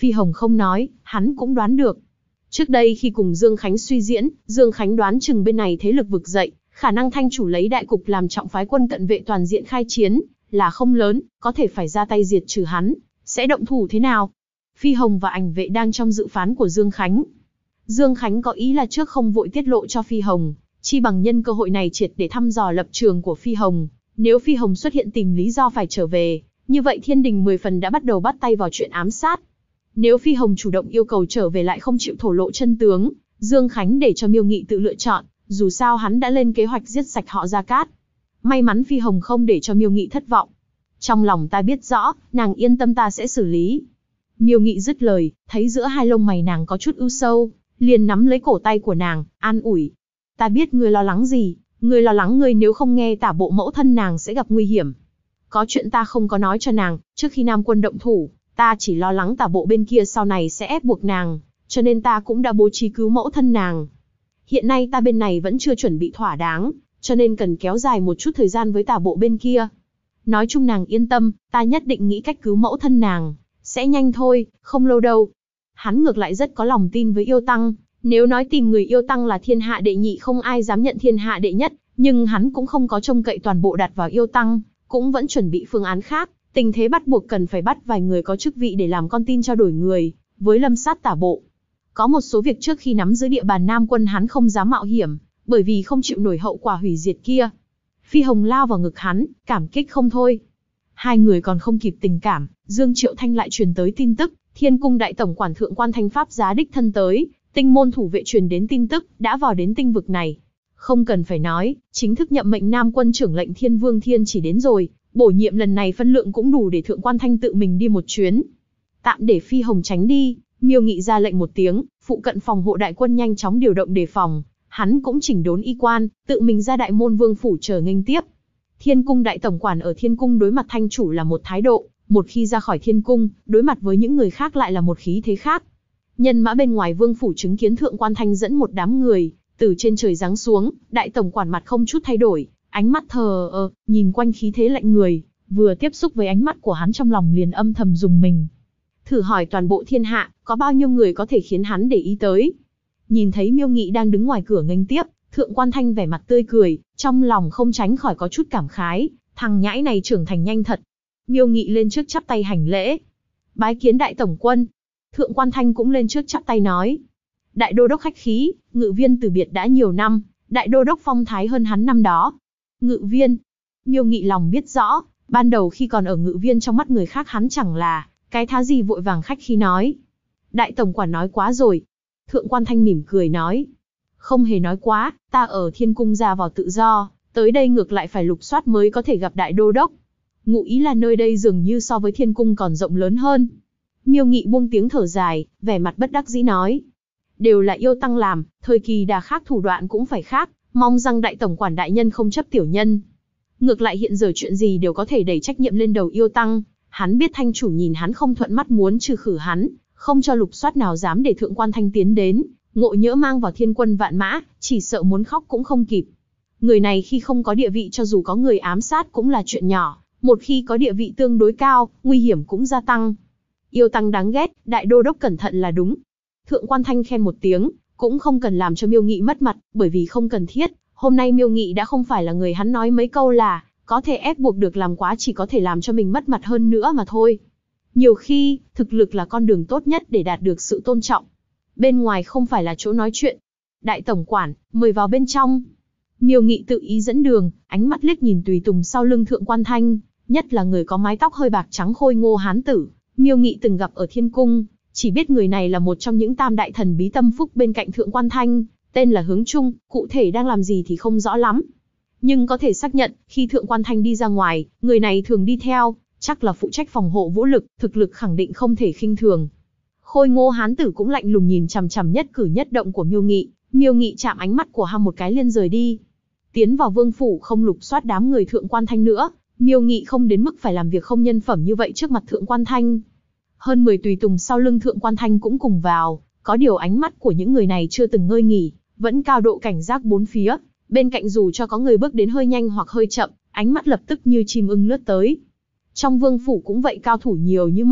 Phi Hồng không nói, hắn cũng đoán được. Trước đây khi cùng Dương Khánh suy diễn, Dương Khánh đoán chừng bên này thế lực vực dậy, khả năng thanh chủ lấy đại cục làm trọng phái quân cận vệ toàn diện khai chiến, là không lớn, có thể phải ra tay diệt trừ hắn, sẽ động thủ thế nào? Phi Hồng và ảnh vệ đang trong dự phán của Dương Khánh. Dương Khánh có ý là trước không vội tiết lộ cho Phi Hồng, chi bằng nhân cơ hội này triệt để thăm dò lập trường của Phi Hồng. Nếu Phi Hồng xuất hiện tìm lý do phải trở về, như vậy Thiên Đình 10 phần đã bắt đầu bắt tay vào chuyện ám sát. Nếu Phi Hồng chủ động yêu cầu trở về lại không chịu thổ lộ chân tướng, Dương Khánh để cho Miêu Nghị tự lựa chọn, dù sao hắn đã lên kế hoạch giết sạch họ Gia Cát. May mắn Phi Hồng không để cho Miêu Nghị thất vọng. Trong lòng ta biết rõ, nàng yên tâm ta sẽ xử lý. Miêu Nghị dứt lời, thấy giữa hai lông mày nàng có chút ưu sâu, liền nắm lấy cổ tay của nàng, an ủi. Ta biết ngươi lo lắng gì, ngươi lo lắng ngươi nếu không nghe tả bộ mẫu thân nàng sẽ gặp nguy hiểm. Có chuyện ta không có nói cho nàng, trước khi Nam Quân động thủ, ta chỉ lo lắng tả bộ bên kia sau này sẽ ép buộc nàng, cho nên ta cũng đã bố trí cứu mẫu thân nàng. Hiện nay ta bên này vẫn chưa chuẩn bị thỏa đáng, cho nên cần kéo dài một chút thời gian với tả bộ bên kia. Nói chung nàng yên tâm, ta nhất định nghĩ cách cứu mẫu thân nàng, sẽ nhanh thôi, không lâu đâu. Hắn ngược lại rất có lòng tin với Yêu Tăng, nếu nói tìm người Yêu Tăng là thiên hạ đệ nhị không ai dám nhận thiên hạ đệ nhất, nhưng hắn cũng không có trông cậy toàn bộ đặt vào Yêu Tăng, cũng vẫn chuẩn bị phương án khác, tình thế bắt buộc cần phải bắt vài người có chức vị để làm con tin trao đổi người, với lâm sát tả bộ. Có một số việc trước khi nắm giữ địa bàn Nam Quân hắn không dám mạo hiểm, bởi vì không chịu nổi hậu quả hủy diệt kia. Phi Hồng lao vào ngực hắn, cảm kích không thôi. Hai người còn không kịp tình cảm, Dương Triệu Thanh lại truyền tới tin tức, Thiên Cung đại tổng quản Thượng Quan Thanh Pháp giá đích thân tới, tinh môn thủ vệ truyền đến tin tức, đã vào đến tinh vực này. Không cần phải nói, chính thức nhậm mệnh Nam Quân trưởng lệnh Thiên Vương Thiên chỉ đến rồi, bổ nhiệm lần này phân lượng cũng đủ để Thượng Quan Thanh tự mình đi một chuyến. Tạm để Phi Hồng tránh đi, Miêu Nghị ra lệnh một tiếng, phụ cận phòng hộ đại quân nhanh chóng điều động đề phòng, hắn cũng chỉnh đốn y quan, tự mình ra đại môn vương phủ chờ nghênh tiếp. Thiên Cung đại tổng quản ở Thiên Cung đối mặt thanh chủ là một thái độ, một khi ra khỏi Thiên Cung, đối mặt với những người khác lại là một khí thế khác. Nhân mã bên ngoài vương phủ chứng kiến Thượng Quan Thanh dẫn một đám người từ trên trời giáng xuống, đại tổng quản mặt không chút thay đổi, ánh mắt thờ ơ, nhìn quanh khí thế lạnh người, vừa tiếp xúc với ánh mắt của hắn trong lòng liền âm thầm rùng mình. Thử hỏi toàn bộ thiên hạ, có bao nhiêu người có thể khiến hắn để ý tới? Nhìn thấy Miêu Nghị đang đứng ngoài cửa nghênh tiếp, Thượng Quan Thanh vẻ mặt tươi cười, trong lòng không tránh khỏi có chút cảm khái, thằng nhãi này trưởng thành nhanh thật. Miêu Nghị lên trước chắp tay hành lễ. Bái kiến đại tổng quân. Thượng Quan Thanh cũng lên trước chắp tay nói. Đại đô đốc khách khí, Ngự Viên từ biệt đã nhiều năm, đại đô đốc phong thái hơn hắn năm đó. Ngự Viên. Miêu Nghị lòng biết rõ, ban đầu khi còn ở Ngự Viên trong mắt người khác hắn chẳng là cái thá gì, vội vàng khách khí nói. Đại tổng quản nói quá rồi. Thượng Quan Thanh mỉm cười nói. Không hề nói quá, ta ở Thiên Cung ra vào tự do, tới đây ngược lại phải lục soát mới có thể gặp đại đô đốc. Ngụ ý là nơi đây dường như so với Thiên Cung còn rộng lớn hơn. Miêu Nghị buông tiếng thở dài, vẻ mặt bất đắc dĩ nói. Đều là Yêu Tăng làm, thời kỳ đà khác thủ đoạn cũng phải khác, mong rằng đại tổng quản đại nhân không chấp tiểu nhân. Ngược lại hiện giờ chuyện gì đều có thể đẩy trách nhiệm lên đầu Yêu Tăng, hắn biết thanh chủ nhìn hắn không thuận mắt muốn trừ khử hắn, không cho lục soát nào dám để Thượng Quan Thanh tiến đến, ngộ nhỡ mang vào thiên quân vạn mã, chỉ sợ muốn khóc cũng không kịp. Người này khi không có địa vị cho dù có người ám sát cũng là chuyện nhỏ, một khi có địa vị tương đối cao, nguy hiểm cũng gia tăng. Yêu Tăng đáng ghét, đại đô đốc cẩn thận là đúng. Thượng Quan Thanh khen một tiếng, cũng không cần làm cho Miêu Nghị mất mặt, bởi vì không cần thiết, hôm nay Miêu Nghị đã không phải là người hắn nói mấy câu là có thể ép buộc được làm quá, chỉ có thể làm cho mình mất mặt hơn nữa mà thôi. Nhiều khi, thực lực là con đường tốt nhất để đạt được sự tôn trọng. Bên ngoài không phải là chỗ nói chuyện. Đại tổng quản, mời vào bên trong. Miêu Nghị tự ý dẫn đường, ánh mắt liếc nhìn tùy tùng sau lưng Thượng Quan Thanh, nhất là người có mái tóc hơi bạc trắng khôi ngô hán tử. Miêu Nghị từng gặp ở Thiên Cung, chỉ biết người này là một trong những tam đại thần bí tâm phúc bên cạnh Thượng Quan Thanh, tên là Hướng Trung, cụ thể đang làm gì thì không rõ lắm. Nhưng có thể xác nhận, khi Thượng Quan Thanh đi ra ngoài, người này thường đi theo, chắc là phụ trách phòng hộ vũ lực, thực lực khẳng định không thể khinh thường. Khôi ngô hán tử cũng lạnh lùng nhìn chằm chằm nhất cử nhất động của Miêu Nghị, Miêu Nghị chạm ánh mắt của ham một cái liền rời đi. Tiến vào vương phủ không lục soát đám người Thượng Quan Thanh nữa, Miêu Nghị không đến mức phải làm việc không nhân phẩm như vậy trước mặt Thượng Quan Thanh. Hơn 10 tùy tùng sau lưng Thượng Quan Thanh cũng cùng vào, có điều ánh mắt của những người này chưa từng ngơi nghỉ, vẫn cao độ cảnh giác bốn phía, bên cạnh dù cho có người bước đến hơi nhanh hoặc hơi chậm, ánh mắt lập tức như chim ưng lướt tới. Trong vương phủ cũng vậy, cao thủ nhiều như mây,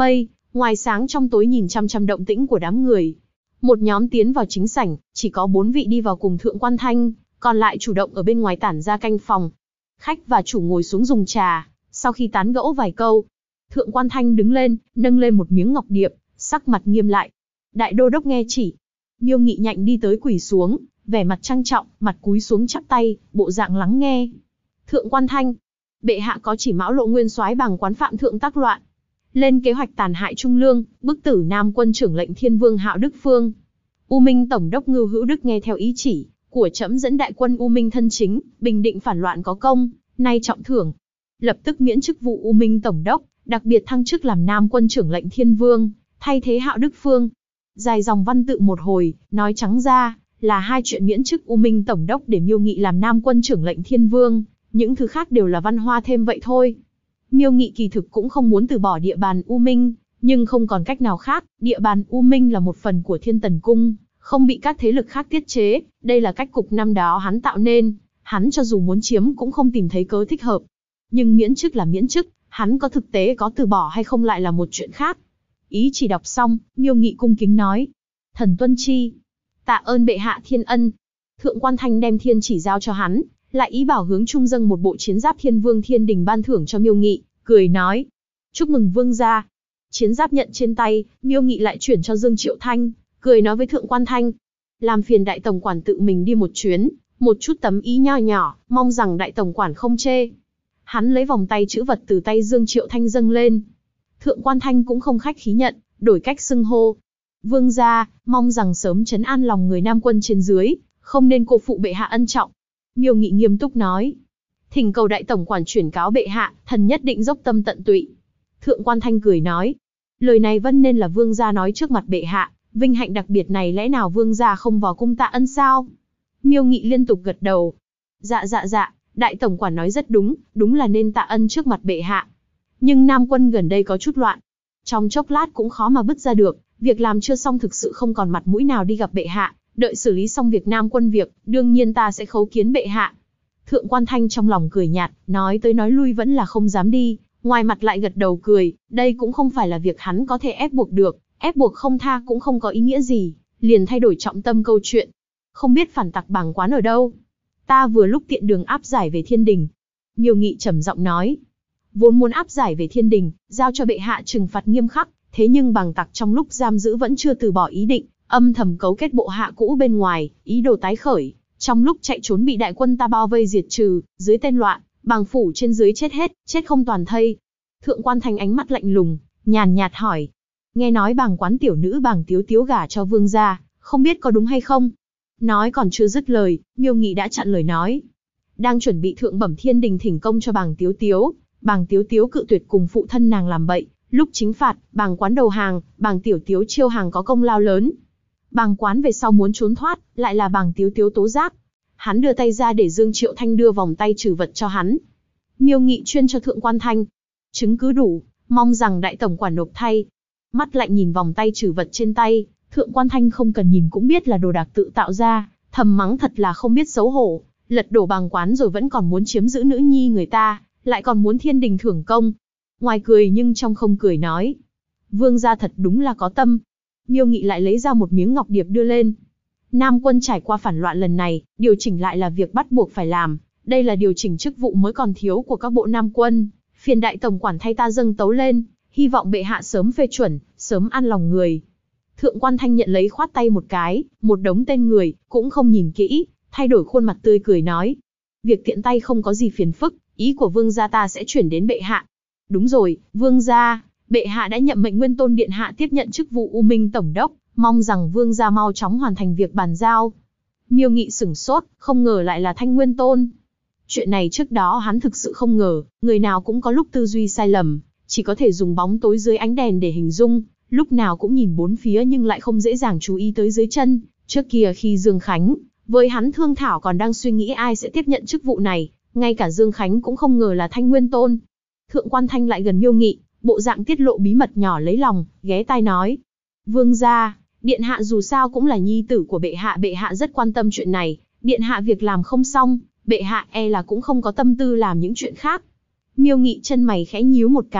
Ngoài sáng trong tối nhìn chăm chăm động tĩnh của đám người. Một nhóm tiến vào chính sảnh, chỉ có 4 vị đi vào cùng Thượng Quan Thanh, còn lại chủ động ở bên ngoài tản ra canh phòng. Khách và chủ ngồi xuống dùng trà, sau khi tán gẫu vài câu, Thượng Quan Thanh đứng lên, nâng lên một miếng ngọc điệp, sắc mặt nghiêm lại. Đại đô đốc nghe chỉ. Miêu Nghị nhạnh đi tới quỳ xuống, vẻ mặt trang trọng, mặt cúi xuống chắp tay, bộ dạng lắng nghe. Thượng Quan Thanh, bệ hạ có chỉ Mão Lộ nguyên soái Bàng Quán phạm thượng tác loạn, lên kế hoạch tàn hại Trung Lương, bức tử Nam quân trưởng lệnh Thiên Vương Hạo Đức Phương. U Minh tổng đốc Ngưu Hữu Đức nghe theo ý chỉ của trẫm dẫn đại quân U Minh thân chính, bình định phản loạn có công, nay trọng thưởng, lập tức miễn chức vụ U Minh tổng đốc, đặc biệt thăng chức làm Nam quân trưởng lệnh Thiên Vương, thay thế Hạo Đức Phương. Dài dòng văn tự một hồi, nói trắng ra là 2 chuyện miễn chức U Minh tổng đốc để Miêu Nghị làm Nam quân trưởng lệnh Thiên Vương, những thứ khác đều là văn hoa thêm vậy thôi. Miêu Nghị kỳ thực cũng không muốn từ bỏ địa bàn U Minh, nhưng không còn cách nào khác, địa bàn U Minh là một phần của Thiên Tần Cung, không bị các thế lực khác tiết chế, đây là cách cục năm đó hắn tạo nên, hắn cho dù muốn chiếm cũng không tìm thấy cớ thích hợp. Nhưng miễn chức là miễn chức, hắn có thực tế có từ bỏ hay không lại là một chuyện khác. Ý chỉ đọc xong, Miêu Nghị cung kính nói: thần tuân chi, tạ ơn bệ hạ thiên ân. Thượng Quan Thanh đem thiên chỉ giao cho hắn, lại ý bảo hướng trung dâng một bộ chiến giáp Thiên Vương Thiên Đình ban thưởng cho Miêu Nghị, cười nói: chúc mừng vương gia. Chiến giáp nhận trên tay, Miêu Nghị lại chuyển cho Dương Triệu Thanh, cười nói với Thượng Quan Thanh: làm phiền đại tổng quản tự mình đi một chuyến, một chút tấm ý nho nhỏ, mong rằng đại tổng quản không chê. Hắn lấy vòng tay chữ vật từ tay Dương Triệu Thanh dâng lên. Thượng Quan Thanh cũng không khách khí nhận, đổi cách xưng hô: vương gia, mong rằng sớm trấn an lòng người Nam quân trên dưới, không nên cô phụ bệ hạ ân trọng. Miêu Nghị nghiêm túc nói: thỉnh cầu đại tổng quản chuyển cáo bệ hạ, thần nhất định dốc tâm tận tụy. Thượng Quan Thanh cười nói: lời này vân nên là vương gia nói trước mặt bệ hạ, vinh hạnh đặc biệt này lẽ nào vương gia không vào cung tạ ân sao? Miêu Nghị liên tục gật đầu: dạ, đại tổng quản nói rất đúng, đúng là nên tạ ân trước mặt bệ hạ. Nhưng Nam quân gần đây có chút loạn, trong chốc lát cũng khó mà bứt ra được, việc làm chưa xong thực sự không còn mặt mũi nào đi gặp bệ hạ, đợi xử lý xong việc Nam quân việc, đương nhiên ta sẽ khấu kiến bệ hạ. Thượng Quan Thanh trong lòng cười nhạt, nói tới nói lui vẫn là không dám đi, ngoài mặt lại gật đầu cười, đây cũng không phải là việc hắn có thể ép buộc được, ép buộc không tha cũng không có ý nghĩa gì, liền thay đổi trọng tâm câu chuyện. Không biết phản tặc Bàng Quán ở đâu? Ta vừa lúc tiện đường áp giải về Thiên Đình. Miêu Nghị trầm giọng nói: vốn muốn áp giải về Thiên Đình, giao cho bệ hạ trừng phạt nghiêm khắc, thế nhưng Bàng tặc trong lúc giam giữ vẫn chưa từ bỏ ý định, âm thầm cấu kết bộ hạ cũ bên ngoài, ý đồ tái khởi. Trong lúc chạy trốn bị đại quân ta bao vây diệt trừ, dưới tên loạn, Bàng phủ trên dưới chết hết, chết không toàn thây. Thượng Quan Thanh ánh mắt lạnh lùng, nhàn nhạt hỏi: nghe nói Bàng Quán tiểu nữ Bàng Tiếu Tiếu gả cho vương gia, không biết có đúng hay không? Nói còn chưa dứt lời, Miêu Nghị đã chặn lời nói: đang chuẩn bị thượng bẩm Thiên Đình thỉnh công cho Bàng Tiếu Tiếu. Bàng Tiếu Tiếu cự tuyệt cùng phụ thân nàng làm bậy, lúc chính phạt, Bàng Quán đầu hàng, Bàng Tiểu Tiếu chiêu hàng có công lao lớn. Bàng Quán về sau muốn trốn thoát, lại là Bàng Tiếu Tiếu tố giác. Hắn đưa tay ra để Dương Triệu Thanh đưa vòng tay trừ vật cho hắn. Miêu Nghị chuyên cho Thượng Quan Thanh: chứng cứ đủ, mong rằng đại tổng quản nộp thay. Mắt lạnh nhìn vòng tay trừ vật trên tay, Thượng Quan Thanh không cần nhìn cũng biết là đồ đạc tự tạo ra, thầm mắng thật là không biết xấu hổ, lật đổ Bàng Quán rồi vẫn còn muốn chiếm giữ nữ nhi người ta, lại còn muốn Thiên Đình thưởng công. Ngoài cười nhưng trong không cười nói: vương gia thật đúng là có tâm. Miêu Nghị lại lấy ra một miếng ngọc điệp đưa lên. Nam quân trải qua phản loạn lần này, điều chỉnh lại là việc bắt buộc phải làm, đây là điều chỉnh chức vụ mới còn thiếu của các bộ Nam quân, phiền đại tổng quản thay ta dâng tấu lên, hy vọng bệ hạ sớm phê chuẩn, sớm an lòng người. Thượng Quan Thanh nhận lấy khoát tay một cái, một đống tên người, cũng không nhìn kỹ, thay đổi khuôn mặt tươi cười nói: việc tiện tay không có gì phiền phức, ý của vương gia ta sẽ chuyển đến bệ hạ. Đúng rồi, vương gia, bệ hạ đã nhậm mệnh Nguyên Tôn điện hạ tiếp nhận chức vụ U Minh tổng đốc, mong rằng vương gia mau chóng hoàn thành việc bàn giao. Miêu Nghị sửng sốt, không ngờ lại là Thanh Nguyên Tôn. Chuyện này trước đó hắn thực sự không ngờ, người nào cũng có lúc tư duy sai lầm, chỉ có thể dùng bóng tối dưới ánh đèn để hình dung, lúc nào cũng nhìn bốn phía nhưng lại không dễ dàng chú ý tới dưới chân. Trước kia khi Dương Khánh, với hắn thương thảo còn đang suy nghĩ ai sẽ tiếp nhận chức vụ này, ngay cả Dương Khánh cũng không ngờ là Thanh Nguyên Tôn. Thượng Quan Thanh lại gần Miêu Nghị, bộ dạng tiết lộ bí mật nhỏ lấy lòng, ghé tai nói: vương gia, điện hạ dù sao cũng là nhi tử của bệ hạ rất quan tâm chuyện này, điện hạ việc làm không xong, bệ hạ e là cũng không có tâm tư làm những chuyện khác. Miêu Nghị chân mày khẽ nhíu một cái,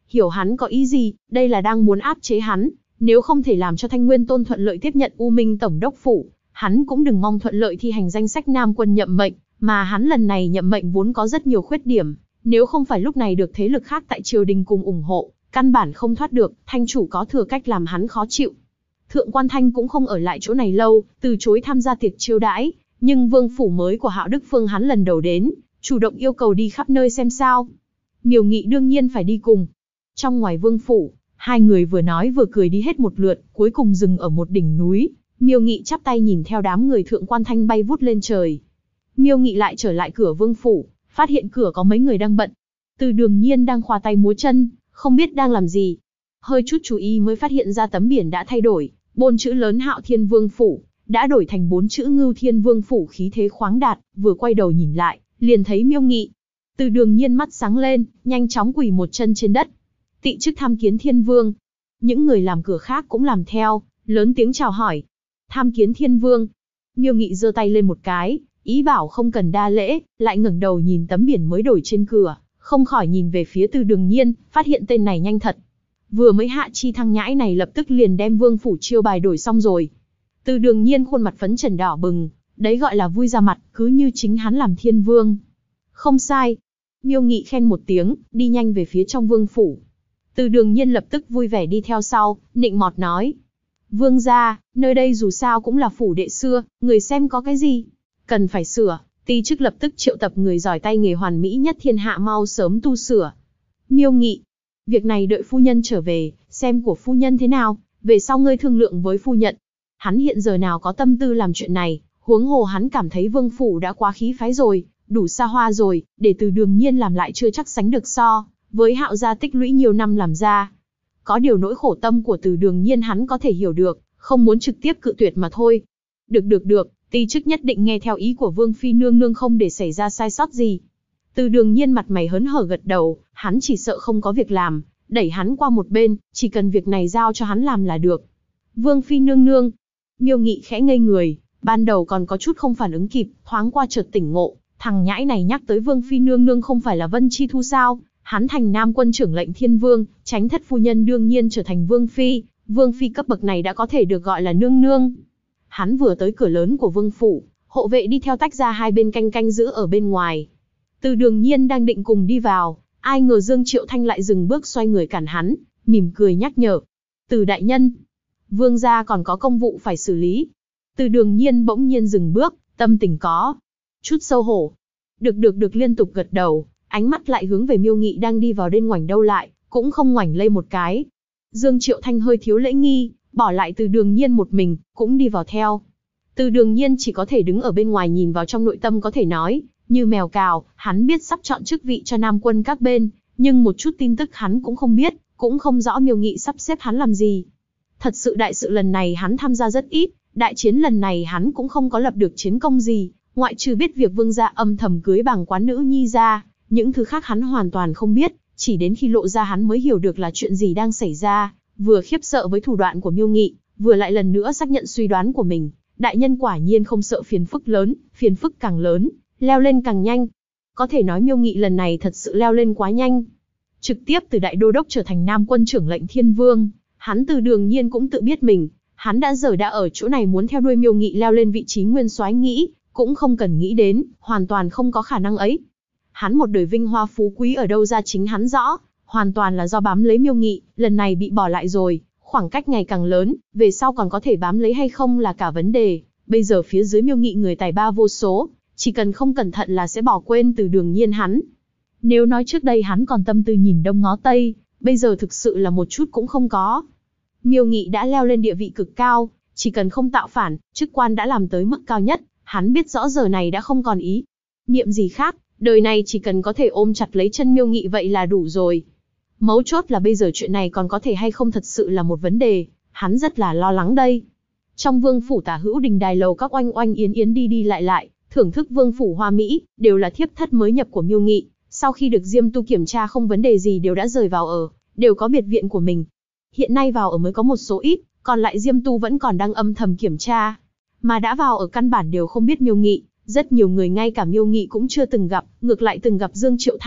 hiểu hắn có ý gì, đây là đang muốn áp chế hắn, nếu không thể làm cho Thanh Nguyên Tôn thuận lợi tiếp nhận U Minh Tổng đốc phủ, hắn cũng đừng mong thuận lợi thi hành danh sách Nam Quân nhậm mệnh, mà hắn lần này nhậm mệnh vốn có rất nhiều khuyết điểm, nếu không phải lúc này được thế lực khác tại triều đình cùng ủng hộ, căn bản không thoát được, Thanh chủ có thừa cách làm hắn khó chịu. Thượng quan Thanh cũng không ở lại chỗ này lâu, từ chối tham gia tiệc chiêu đãi, nhưng vương phủ mới của Hạo Đức Phương hắn lần đầu đến, chủ động yêu cầu đi khắp nơi xem sao. Miêu Nghị đương nhiên phải đi cùng. Trong ngoài vương phủ, hai người vừa nói vừa cười đi hết một lượt, cuối cùng dừng ở một đỉnh núi. Miêu Nghị chắp tay nhìn theo đám người Thượng quan Thanh bay vút lên trời. Miêu Nghị lại trở lại cửa vương phủ, phát hiện cửa có mấy người đang bận. Từ Đường Nhiên đang khoa tay múa chân, không biết đang làm gì. Hơi chút chú ý mới phát hiện ra tấm biển đã thay đổi, 4 chữ lớn Hạo Thiên Vương phủ đã đổi thành 4 chữ Ngưu Thiên Vương phủ, khí thế khoáng đạt, vừa quay đầu nhìn lại, liền thấy Miêu Nghị. Từ Đường Nhiên mắt sáng lên, nhanh chóng quỳ một chân trên đất. Tị chức tham kiến Thiên Vương. Những người làm cửa khác cũng làm theo, lớn tiếng chào hỏi. Tham kiến Thiên Vương. Miêu Nghị giơ tay lên một cái, ý bảo không cần đa lễ, lại ngẩng đầu nhìn tấm biển mới đổi trên cửa, không khỏi nhìn về phía Từ Đường Nhiên, phát hiện tên này nhanh thật. Vừa mới hạ chi thăng nhãi này lập tức liền đem vương phủ chiêu bài đổi xong rồi. Từ Đường Nhiên khuôn mặt phấn chấn đỏ bừng, đấy gọi là vui ra mặt, cứ như chính hắn làm Thiên Vương. Không sai. Miêu Nghị khen một tiếng, đi nhanh về phía trong vương phủ. Từ Đường Nhiên lập tức vui vẻ đi theo sau, nịnh mọt nói. Vương gia, nơi đây dù sao cũng là phủ đệ xưa, người xem có cái gì cần phải sửa, ty chức lập tức triệu tập người giỏi tay nghề hoàn mỹ nhất thiên hạ mau sớm tu sửa. Miêu Nghị, việc này đợi phu nhân trở về, xem của phu nhân thế nào, về sau ngươi thương lượng với phu nhận. Hắn hiện giờ nào có tâm tư làm chuyện này, huống hồ hắn cảm thấy vương phủ đã quá khí phái rồi, đủ xa hoa rồi, để Từ Đường Nhiên làm lại chưa chắc sánh được so với Hạo gia tích lũy nhiều năm làm ra. Có điều nỗi khổ tâm của Từ Đường Nhiên hắn có thể hiểu được, không muốn trực tiếp cự tuyệt mà thôi. Được, ty chức nhất định nghe theo ý của Vương phi nương nương, không để xảy ra sai sót gì. Từ Đường Nhiên mặt mày hớn hở gật đầu, hắn chỉ sợ không có việc làm, đẩy hắn qua một bên, chỉ cần việc này giao cho hắn làm là được. Vương phi nương nương. Miêu Nghị khẽ ngây người, ban đầu còn có chút không phản ứng kịp, thoáng qua chợt tỉnh ngộ, thằng nhãi này nhắc tới Vương phi nương nương không phải là Vân Chi Thu sao? Hắn thành Nam Quân trưởng lệnh Thiên Vương, Chánh thất phu nhân đương nhiên trở thành Vương phi cấp bậc này đã có thể được gọi là nương nương. Hắn vừa tới cửa lớn của vương phủ, hộ vệ đi theo tách ra hai bên canh giữ ở bên ngoài. Từ Đường Nhiên đang định cùng đi vào, ai ngờ Dương Triệu Thanh lại dừng bước xoay người cản hắn, mỉm cười nhắc nhở. Từ đại nhân, vương gia còn có công vụ phải xử lý. Từ Đường Nhiên bỗng nhiên dừng bước, tâm tình có chút xấu hổ. Được liên tục gật đầu, ánh mắt lại hướng về Miêu Nghị đang đi vào đến ngoảnh đâu lại, cũng không ngoảnh lây một cái. Dương Triệu Thanh hơi thiếu lễ nghi, bỏ lại Từ Đường Nhiên một mình, cũng đi vào theo. Từ Đường Nhiên chỉ có thể đứng ở bên ngoài nhìn vào, trong nội tâm có thể nói như mèo cào, hắn biết sắp chọn chức vị cho Nam Quân các bên, nhưng một chút tin tức hắn cũng không biết, cũng không rõ Miêu Nghị sắp xếp hắn làm gì. Thật sự đại sự lần này hắn tham gia rất ít, đại chiến lần này hắn cũng không có lập được chiến công gì, ngoại trừ biết việc vương gia âm thầm cưới bàng quán nữ nhi ra, những thứ khác hắn hoàn toàn không biết, chỉ đến khi lộ ra hắn mới hiểu được là chuyện gì đang xảy ra, vừa khiếp sợ với thủ đoạn của Miêu Nghị, vừa lại lần nữa xác nhận suy đoán của mình, đại nhân quả nhiên không sợ phiền phức lớn, phiền phức càng lớn, leo lên càng nhanh. Có thể nói Miêu Nghị lần này thật sự leo lên quá nhanh. Trực tiếp từ đại đô đốc trở thành Nam Quân trưởng lệnh Thiên Vương, hắn Từ Đường Nhiên cũng tự biết mình, hắn đã ở chỗ này muốn theo đuôi Miêu Nghị leo lên vị trí nguyên soái nghĩ, cũng không cần nghĩ đến, hoàn toàn không có khả năng ấy. Hắn một đời vinh hoa phú quý ở đâu ra chính hắn rõ, hoàn toàn là do bám lấy Miêu Nghị, lần này bị bỏ lại rồi, khoảng cách ngày càng lớn, về sau còn có thể bám lấy hay không là cả vấn đề. Bây giờ phía dưới Miêu Nghị người tài ba vô số, chỉ cần không cẩn thận là sẽ bỏ quên Từ Đường Nhiên hắn. Nếu nói trước đây hắn còn tâm tư nhìn đông ngó tây, bây giờ thực sự là một chút cũng không có. Miêu Nghị đã leo lên địa vị cực cao, chỉ cần không tạo phản, chức quan đã làm tới mức cao nhất, hắn biết rõ giờ này đã không còn ý niệm gì khác, đời này chỉ cần có thể ôm chặt lấy chân Miêu Nghị vậy là đủ rồi. Mấu chốt là bây giờ chuyện này còn có thể hay không thật sự là một vấn đề, hắn rất là lo lắng đây. Trong vương phủ tả hữu đình đài lầu các oanh oanh yến yến đi lại, thưởng thức vương phủ hoa mỹ, đều là thiếp thất mới nhập của Miêu Nghị, sau khi được Diêm Tu kiểm tra không vấn đề gì đều đã rời vào ở, đều có biệt viện của mình. Hiện nay vào ở mới có một số ít, còn lại Diêm Tu vẫn còn đang âm thầm kiểm tra, mà đã vào ở căn bản đều không biết Miêu Nghị, rất nhiều người ngay cả Miêu Nghị cũng chưa từng gặp, ngược lại từng gặp Dương Triệu Thanh,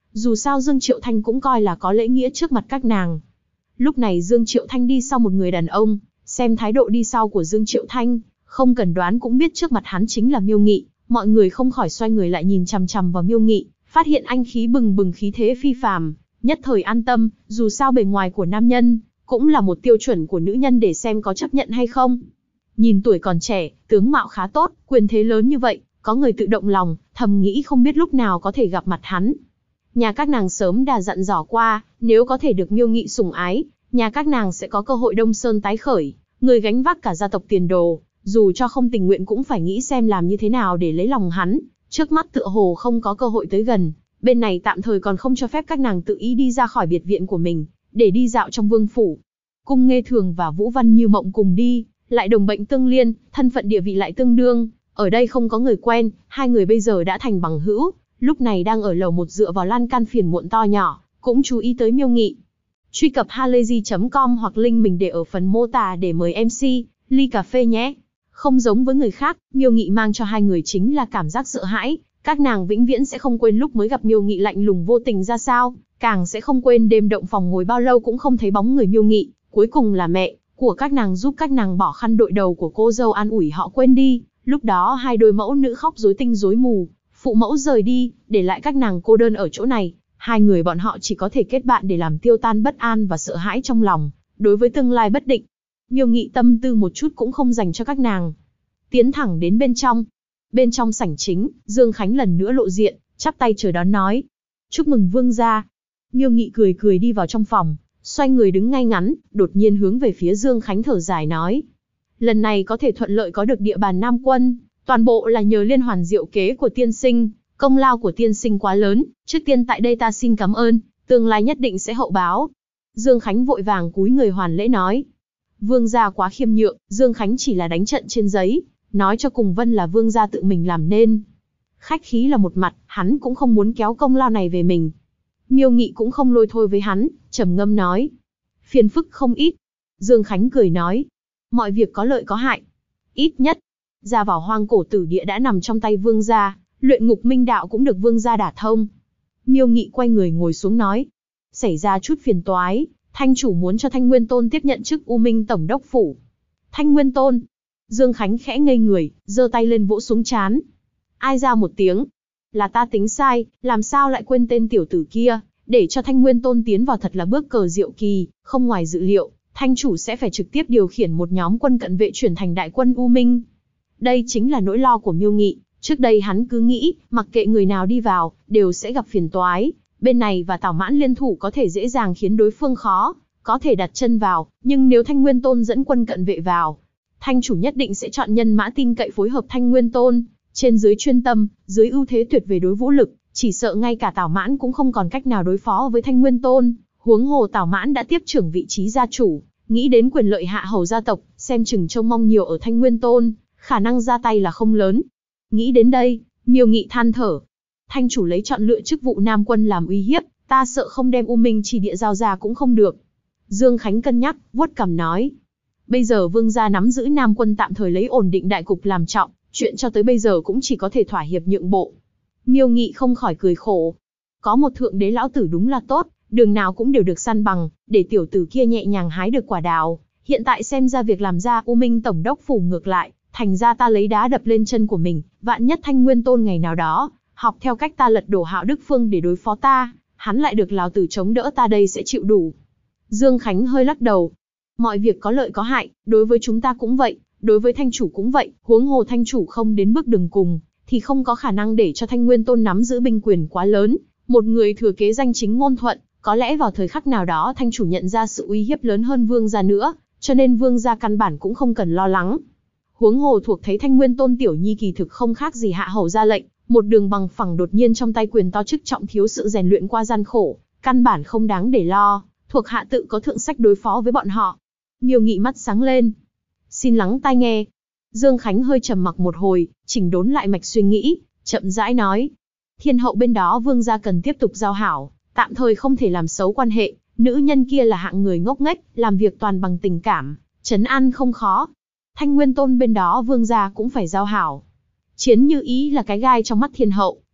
Dù sao Dương Triệu Thanh cũng coi là có lễ nghĩa trước mặt các nàng. Lúc này Dương Triệu Thanh đi sau một người đàn ông, xem thái độ đi sau của Dương Triệu Thanh, không cần đoán cũng biết trước mặt hắn chính là Miêu Nghị. Mọi người không khỏi xoay người lại nhìn chằm chằm vào Miêu Nghị, phát hiện anh khí bừng bừng khí thế phi phàm, nhất thời an tâm, dù sao bề ngoài của nam nhân cũng là một tiêu chuẩn của nữ nhân để xem có chấp nhận hay không. Nhìn tuổi còn trẻ, tướng mạo khá tốt, quyền thế lớn như vậy, có người tự động lòng, thầm nghĩ không biết lúc nào có thể gặp mặt hắn. Nhà các nàng sớm đã dặn dò qua, nếu có thể được Miêu Nghị sủng ái, nhà các nàng sẽ có cơ hội Đông Sơn tái khởi, người gánh vác cả gia tộc tiền đồ, dù cho không tình nguyện cũng phải nghĩ xem làm như thế nào để lấy lòng hắn. Trước mắt tựa hồ không có cơ hội tới gần, bên này tạm thời còn không cho phép các nàng tự ý đi ra khỏi biệt viện của mình, để đi dạo trong vương phủ. Cung Nghê Thường và Vũ Văn Như Mộng cùng đi, lại đồng bệnh tương liên, thân phận địa vị lại tương đương, ở đây không có người quen, hai người bây giờ đã thành bằng hữu, lúc này đang ở lầu 1 dựa vào lan can phiền muộn to nhỏ, cũng chú ý tới Miêu Nghị. Truy cập halayzi.com hoặc link mình để ở phần mô tả để mời MC ly cà phê nhé. Không giống với người khác, Miêu Nghị mang cho hai người chính là cảm giác sợ hãi, các nàng vĩnh viễn sẽ không quên lúc mới gặp Miêu Nghị lạnh lùng vô tình ra sao, càng sẽ không quên đêm động phòng ngồi bao lâu cũng không thấy bóng người Miêu Nghị. Cuối cùng là mẹ của các nàng giúp các nàng bỏ khăn đội đầu của cô dâu an ủi họ quên đi, lúc đó hai đôi mẫu nữ khóc rối tinh rối mù, phụ mẫu rời đi, để lại các nàng cô đơn ở chỗ này, hai người bọn họ chỉ có thể kết bạn để làm tiêu tan bất an và sợ hãi trong lòng, đối với tương lai bất định. Miêu Nghị tâm tư một chút cũng không dành cho các nàng. Tiến thẳng đến bên trong. Bên trong sảnh chính, Dương Khánh lần nữa lộ diện, chắp tay chờ đón nói. Chúc mừng vương gia. Miêu Nghị cười cười đi vào trong phòng, xoay người đứng ngay ngắn, đột nhiên hướng về phía Dương Khánh thở dài nói. Lần này có thể thuận lợi có được địa bàn Nam Quân, toàn bộ là nhờ liên hoàn diệu kế của tiên sinh, công lao của tiên sinh quá lớn, trước tiên tại đây ta xin cảm ơn, tương lai nhất định sẽ hậu báo. Dương Khánh vội vàng cúi người hoàn lễ nói. Vương gia quá khiêm nhượng, Dương Khánh chỉ là đánh trận trên giấy, nói cho cùng Vân là vương gia tự mình làm nên. Khách khí là một mặt, hắn cũng không muốn kéo công lao này về mình. Miêu Nghị cũng không lôi thôi với hắn, trầm ngâm nói. Phiền phức không ít. Dương Khánh cười nói. Mọi việc có lợi có hại. Ít nhất, ra vào hoang cổ tử địa đã nằm trong tay vương gia, luyện ngục minh đạo cũng được vương gia đả thông. Miêu Nghị quay người ngồi xuống nói. Xảy ra chút phiền toái, Thanh chủ muốn cho Thanh Nguyên Tôn tiếp nhận chức U Minh Tổng đốc phủ. Thanh Nguyên Tôn. Dương Khánh khẽ ngây người, giơ tay lên vỗ xuống trán. Ai ra một tiếng. Là ta tính sai, làm sao lại quên tên tiểu tử kia, để cho Thanh Nguyên Tôn tiến vào thật là bước cờ diệu kỳ, không ngoài dự liệu, Thanh chủ sẽ phải trực tiếp điều khiển một nhóm quân cận vệ chuyển thành đại quân U Minh. Đây chính là nỗi lo của Miêu Nghị, trước đây hắn cứ nghĩ, mặc kệ người nào đi vào, đều sẽ gặp phiền toái, bên này và Tào Mãn liên thủ có thể dễ dàng khiến đối phương khó, có thể đặt chân vào, nhưng nếu Thanh Nguyên Tôn dẫn quân cận vệ vào, Thanh chủ nhất định sẽ chọn nhân mã tin cậy phối hợp Thanh Nguyên Tôn, trên dưới chuyên tâm, dưới ưu thế tuyệt về đối vũ lực, chỉ sợ ngay cả Tào Mãn cũng không còn cách nào đối phó với Thanh Nguyên Tôn, huống hồ Tào Mãn đã tiếp trưởng vị trí gia chủ, nghĩ đến quyền lợi hạ hầu gia tộc, xem chừng trông mong nhiều ở Thanh Nguyên Tôn, khả năng ra tay là không lớn. Nghĩ đến đây, Miêu Nghị than thở. Thanh chủ lấy chọn lựa chức vụ Nam Quân làm uy hiếp, ta sợ không đem U Minh chỉ địa giao ra cũng không được. Dương Khánh cân nhắc, vuốt cằm nói. Bây giờ vương gia nắm giữ Nam Quân tạm thời lấy ổn định đại cục làm trọng, chuyện cho tới bây giờ cũng chỉ có thể thỏa hiệp nhượng bộ. Miêu Nghị không khỏi cười khổ. Có một thượng đế lão tử đúng là tốt, đường nào cũng đều được săn bằng, để tiểu tử kia nhẹ nhàng hái được quả đào. Hiện tại xem ra việc làm ra U Minh Tổng đốc phủ ngược lại, thành ra ta lấy đá đập lên chân của mình, vạn nhất Thanh Nguyên Tôn ngày nào đó, học theo cách ta lật đổ Hạo Đức Phương để đối phó ta, hắn lại được lão tử chống đỡ ta đây sẽ chịu đủ. Dương Khánh hơi lắc đầu. Mọi việc có lợi có hại, đối với chúng ta cũng vậy, đối với Thanh chủ cũng vậy, huống hồ Thanh chủ không đến bước đường cùng, thì không có khả năng để cho Thanh Nguyên Tôn nắm giữ binh quyền quá lớn, một người thừa kế danh chính ngôn thuận, có lẽ vào thời khắc nào đó Thanh chủ nhận ra sự uy hiếp lớn hơn vương gia nữa, cho nên vương gia căn bản cũng không cần lo lắng. Huống hồ thuộc thấy Thanh Nguyên Tôn tiểu nhi kỳ thực không khác gì hạ hầu ra lệnh, một đường bằng phẳng đột nhiên trong tay quyền to chức trọng thiếu sự rèn luyện qua gian khổ, căn bản không đáng để lo, thuộc hạ tự có thượng sách đối phó với bọn họ. Miêu Nghị mắt sáng lên. Xin lắng tai nghe. Dương Khánh hơi trầm mặc một hồi, chỉnh đốn lại mạch suy nghĩ, chậm rãi nói. Thiên hậu bên đó vương gia cần tiếp tục giao hảo, tạm thời không thể làm xấu quan hệ, nữ nhân kia là hạng người ngốc nghếch, làm việc toàn bằng tình cảm, trấn an không khó. Thanh Nguyên Tôn bên đó vương gia cũng phải giao hảo. Chiến Như Ý là cái gai trong mắt thiên hậu,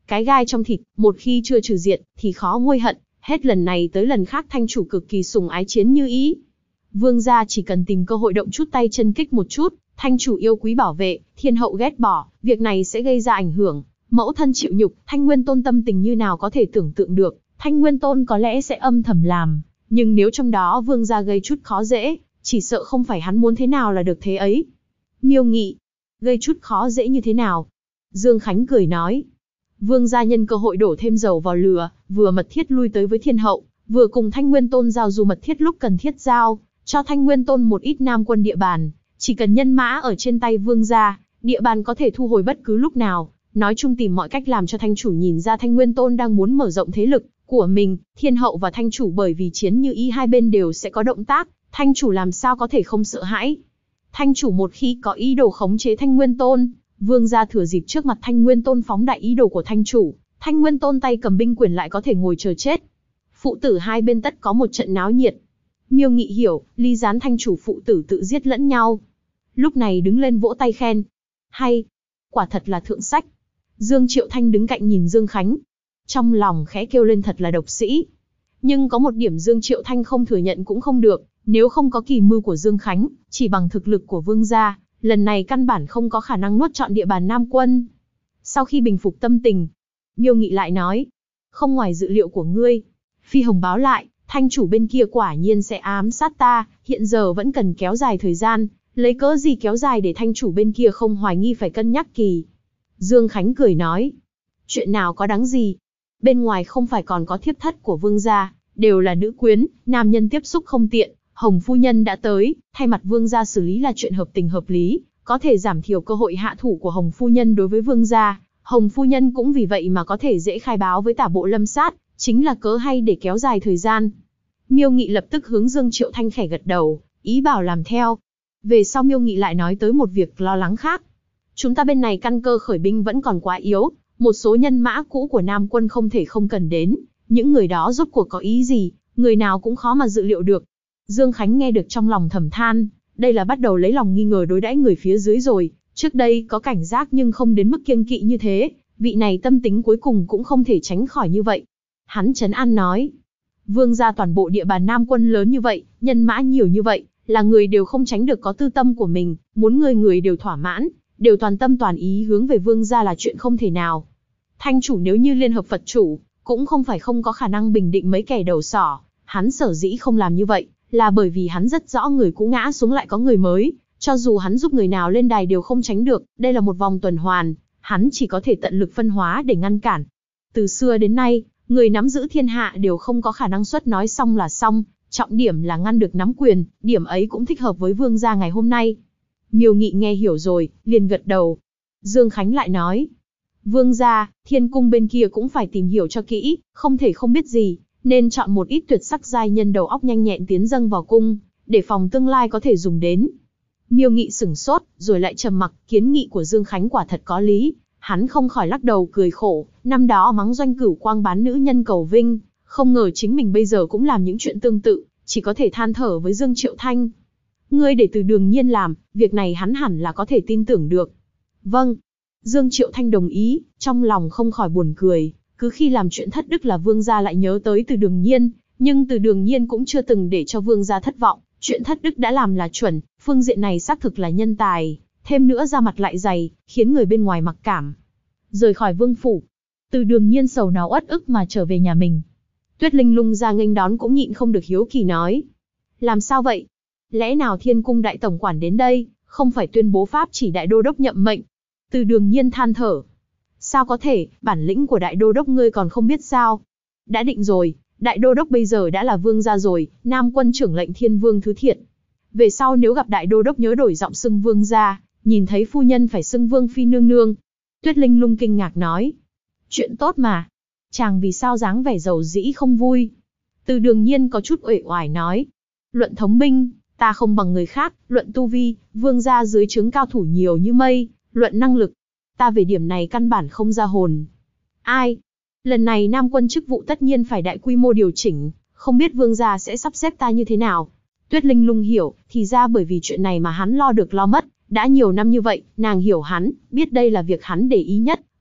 Cái gai trong thịt, một khi chưa trừ diệt, thì khó nguôi hận, hết lần này tới lần khác thanh chủ cực kỳ sủng ái Chiến Như Ý. Vương gia chỉ cần tìm cơ hội động chút tay chân kích một chút, thanh chủ yêu quý bảo vệ, thiên hậu ghét bỏ, việc này sẽ gây ra ảnh hưởng. Mẫu thân chịu nhục, Thanh Nguyên Tôn tâm tình như nào có thể tưởng tượng được, Thanh Nguyên Tôn có lẽ sẽ âm thầm làm, nhưng nếu trong đó vương gia gây chút khó dễ, chỉ sợ không phải hắn muốn thế nào là được thế ấy. Miêu Nghị, gây chút khó dễ như thế nào? Dương Khánh cười nói. Vương gia nhân cơ hội đổ thêm dầu vào lửa, vừa mật thiết lui tới với thiên hậu, vừa cùng Thanh Nguyên Tôn giao du mật thiết lúc cần thiết giao, cho Thanh Nguyên Tôn một ít nam quân địa bàn, chỉ cần nhân mã ở trên tay vương gia, địa bàn có thể thu hồi bất cứ lúc nào. Nói chung tìm mọi cách làm cho thanh chủ nhìn ra Thanh Nguyên Tôn đang muốn mở rộng thế lực của mình, thiên hậu và thanh chủ bởi vì Chiến Như Ý hai bên đều sẽ có động tác, thanh chủ làm sao có thể không sợ hãi. Thanh chủ một khi có ý đồ khống chế Thanh Nguyên Tôn, vương gia thừa dịp trước mặt Thanh Nguyên Tôn phóng đại ý đồ của thanh chủ, Thanh Nguyên Tôn tay cầm binh quyền lại có thể ngồi chờ chết. Phụ tử hai bên tất có một trận náo nhiệt. Miêu Nghị hiểu, ly gián thanh chủ phụ tử tự giết lẫn nhau. Lúc này đứng lên vỗ tay khen. Hay, quả thật là thượng sách. Dương Triệu Thanh đứng cạnh nhìn Dương Khánh. Trong lòng khẽ kêu lên thật là độc sĩ. Nhưng có một điểm Dương Triệu Thanh không thừa nhận cũng không được, nếu không có kỳ mưu của Dương Khánh, chỉ bằng thực lực của vương gia, lần này căn bản không có khả năng nuốt trọn địa bàn Nam Quân. Sau khi bình phục tâm tình, Miêu Nghị lại nói, không ngoài dự liệu của ngươi. Phi Hồng báo lại, thanh chủ bên kia quả nhiên sẽ ám sát ta, hiện giờ vẫn cần kéo dài thời gian, lấy cớ gì kéo dài để thanh chủ bên kia không hoài nghi phải cân nhắc kỳ. Dương Khánh cười nói, chuyện nào có đáng gì, bên ngoài không phải còn có thiếp thất của vương gia, đều là nữ quyến, nam nhân tiếp xúc không tiện, Hồng phu nhân đã tới, thay mặt vương gia xử lý là chuyện hợp tình hợp lý, có thể giảm thiểu cơ hội hạ thủ của Hồng phu nhân đối với vương gia, Hồng phu nhân cũng vì vậy mà có thể dễ khai báo với tả bộ lâm sát, chính là cớ hay để kéo dài thời gian. Miêu Nghị lập tức hướng Dương Triệu Thanh khẽ gật đầu, ý bảo làm theo. Về sau Miêu Nghị lại nói tới một việc lo lắng khác. Chúng ta bên này căn cơ khởi binh vẫn còn quá yếu, một số nhân mã cũ của Nam Quân không thể không cần đến, những người đó rốt cuộc có ý gì, người nào cũng khó mà dự liệu được. Dương Khánh nghe được trong lòng thầm than, đây là bắt đầu lấy lòng nghi ngờ đối đãi người phía dưới rồi, trước đây có cảnh giác nhưng không đến mức kiêng kỵ như thế, vị này tâm tính cuối cùng cũng không thể tránh khỏi như vậy. Hắn trấn an nói, vương gia toàn bộ địa bàn Nam Quân lớn như vậy, nhân mã nhiều như vậy, là người đều không tránh được có tư tâm của mình, muốn người người đều thỏa mãn, đều toàn tâm toàn ý hướng về vương gia là chuyện không thể nào. Thanh chủ nếu như liên hợp Phật chủ, cũng không phải không có khả năng bình định mấy kẻ đầu sỏ, hắn sở dĩ không làm như vậy, là bởi vì hắn rất rõ người cũ ngã xuống lại có người mới, cho dù hắn giúp người nào lên đài đều không tránh được, đây là một vòng tuần hoàn, hắn chỉ có thể tận lực phân hóa để ngăn cản. Từ xưa đến nay, người nắm giữ thiên hạ đều không có khả năng xuất nói xong là xong, trọng điểm là ngăn được nắm quyền, điểm ấy cũng thích hợp với vương gia ngày hôm nay. Miêu Nghị nghe hiểu rồi, liền gật đầu. Dương Khánh lại nói, vương gia, thiên cung bên kia cũng phải tìm hiểu cho kỹ, không thể không biết gì, nên chọn một ít tuyệt sắc giai nhân đầu óc nhanh nhẹn tiến dâng vào cung, để phòng tương lai có thể dùng đến. Miêu Nghị sửng sốt, rồi lại trầm mặc, kiến nghị của Dương Khánh quả thật có lý, hắn không khỏi lắc đầu cười khổ, năm đó mắng Doanh Cửu Quang bán nữ nhân cầu vinh, không ngờ chính mình bây giờ cũng làm những chuyện tương tự, chỉ có thể than thở với Dương Triệu Thanh. Ngươi để Từ Đường Nhiên làm, việc này hắn hẳn là có thể tin tưởng được. Vâng. Dương Triệu Thanh đồng ý, trong lòng không khỏi buồn cười, cứ khi làm chuyện thất đức là vương gia lại nhớ tới Từ Đường Nhiên, nhưng Từ Đường Nhiên cũng chưa từng để cho vương gia thất vọng, chuyện thất đức đã làm là chuẩn, phương diện này xác thực là nhân tài, thêm nữa ra mặt lại dày, khiến người bên ngoài mặc cảm. Rời khỏi vương phủ, Từ Đường Nhiên sầu não uất ức mà trở về nhà mình. Tuyết Linh Lung ra nghênh đón cũng nhịn không được hiếu kỳ nói, làm sao vậy? Lẽ nào Thiên Cung đại tổng quản đến đây, không phải tuyên bố pháp chỉ đại đô đốc nhậm mệnh? Từ Đường Nhiên than thở, sao có thể, bản lĩnh của đại đô đốc ngươi còn không biết sao? Đã định rồi, đại đô đốc bây giờ đã là vương gia rồi, Nam Quân trưởng lệnh Thiên Vương Thứ Thiện. Về sau nếu gặp đại đô đốc nhớ đổi giọng xưng vương gia, nhìn thấy phu nhân phải xưng vương phi nương nương. Tuyết Linh Lung kinh ngạc nói, chuyện tốt mà, chàng vì sao dáng vẻ giàu dĩ không vui? Từ Đường Nhiên có chút uể oải nói, luận thống binh, ta không bằng người khác, luận tu vi, vương gia dưới trướng cao thủ nhiều như mây, luận năng lực, ta về điểm này căn bản không ra hồn. Ai? Lần này Nam Quân chức vụ tất nhiên phải đại quy mô điều chỉnh, không biết vương gia sẽ sắp xếp ta như thế nào? Tuyết Linh Lung hiểu, thì ra bởi vì chuyện này mà hắn lo được lo mất, đã nhiều năm như vậy, nàng hiểu hắn, biết đây là việc hắn để ý nhất,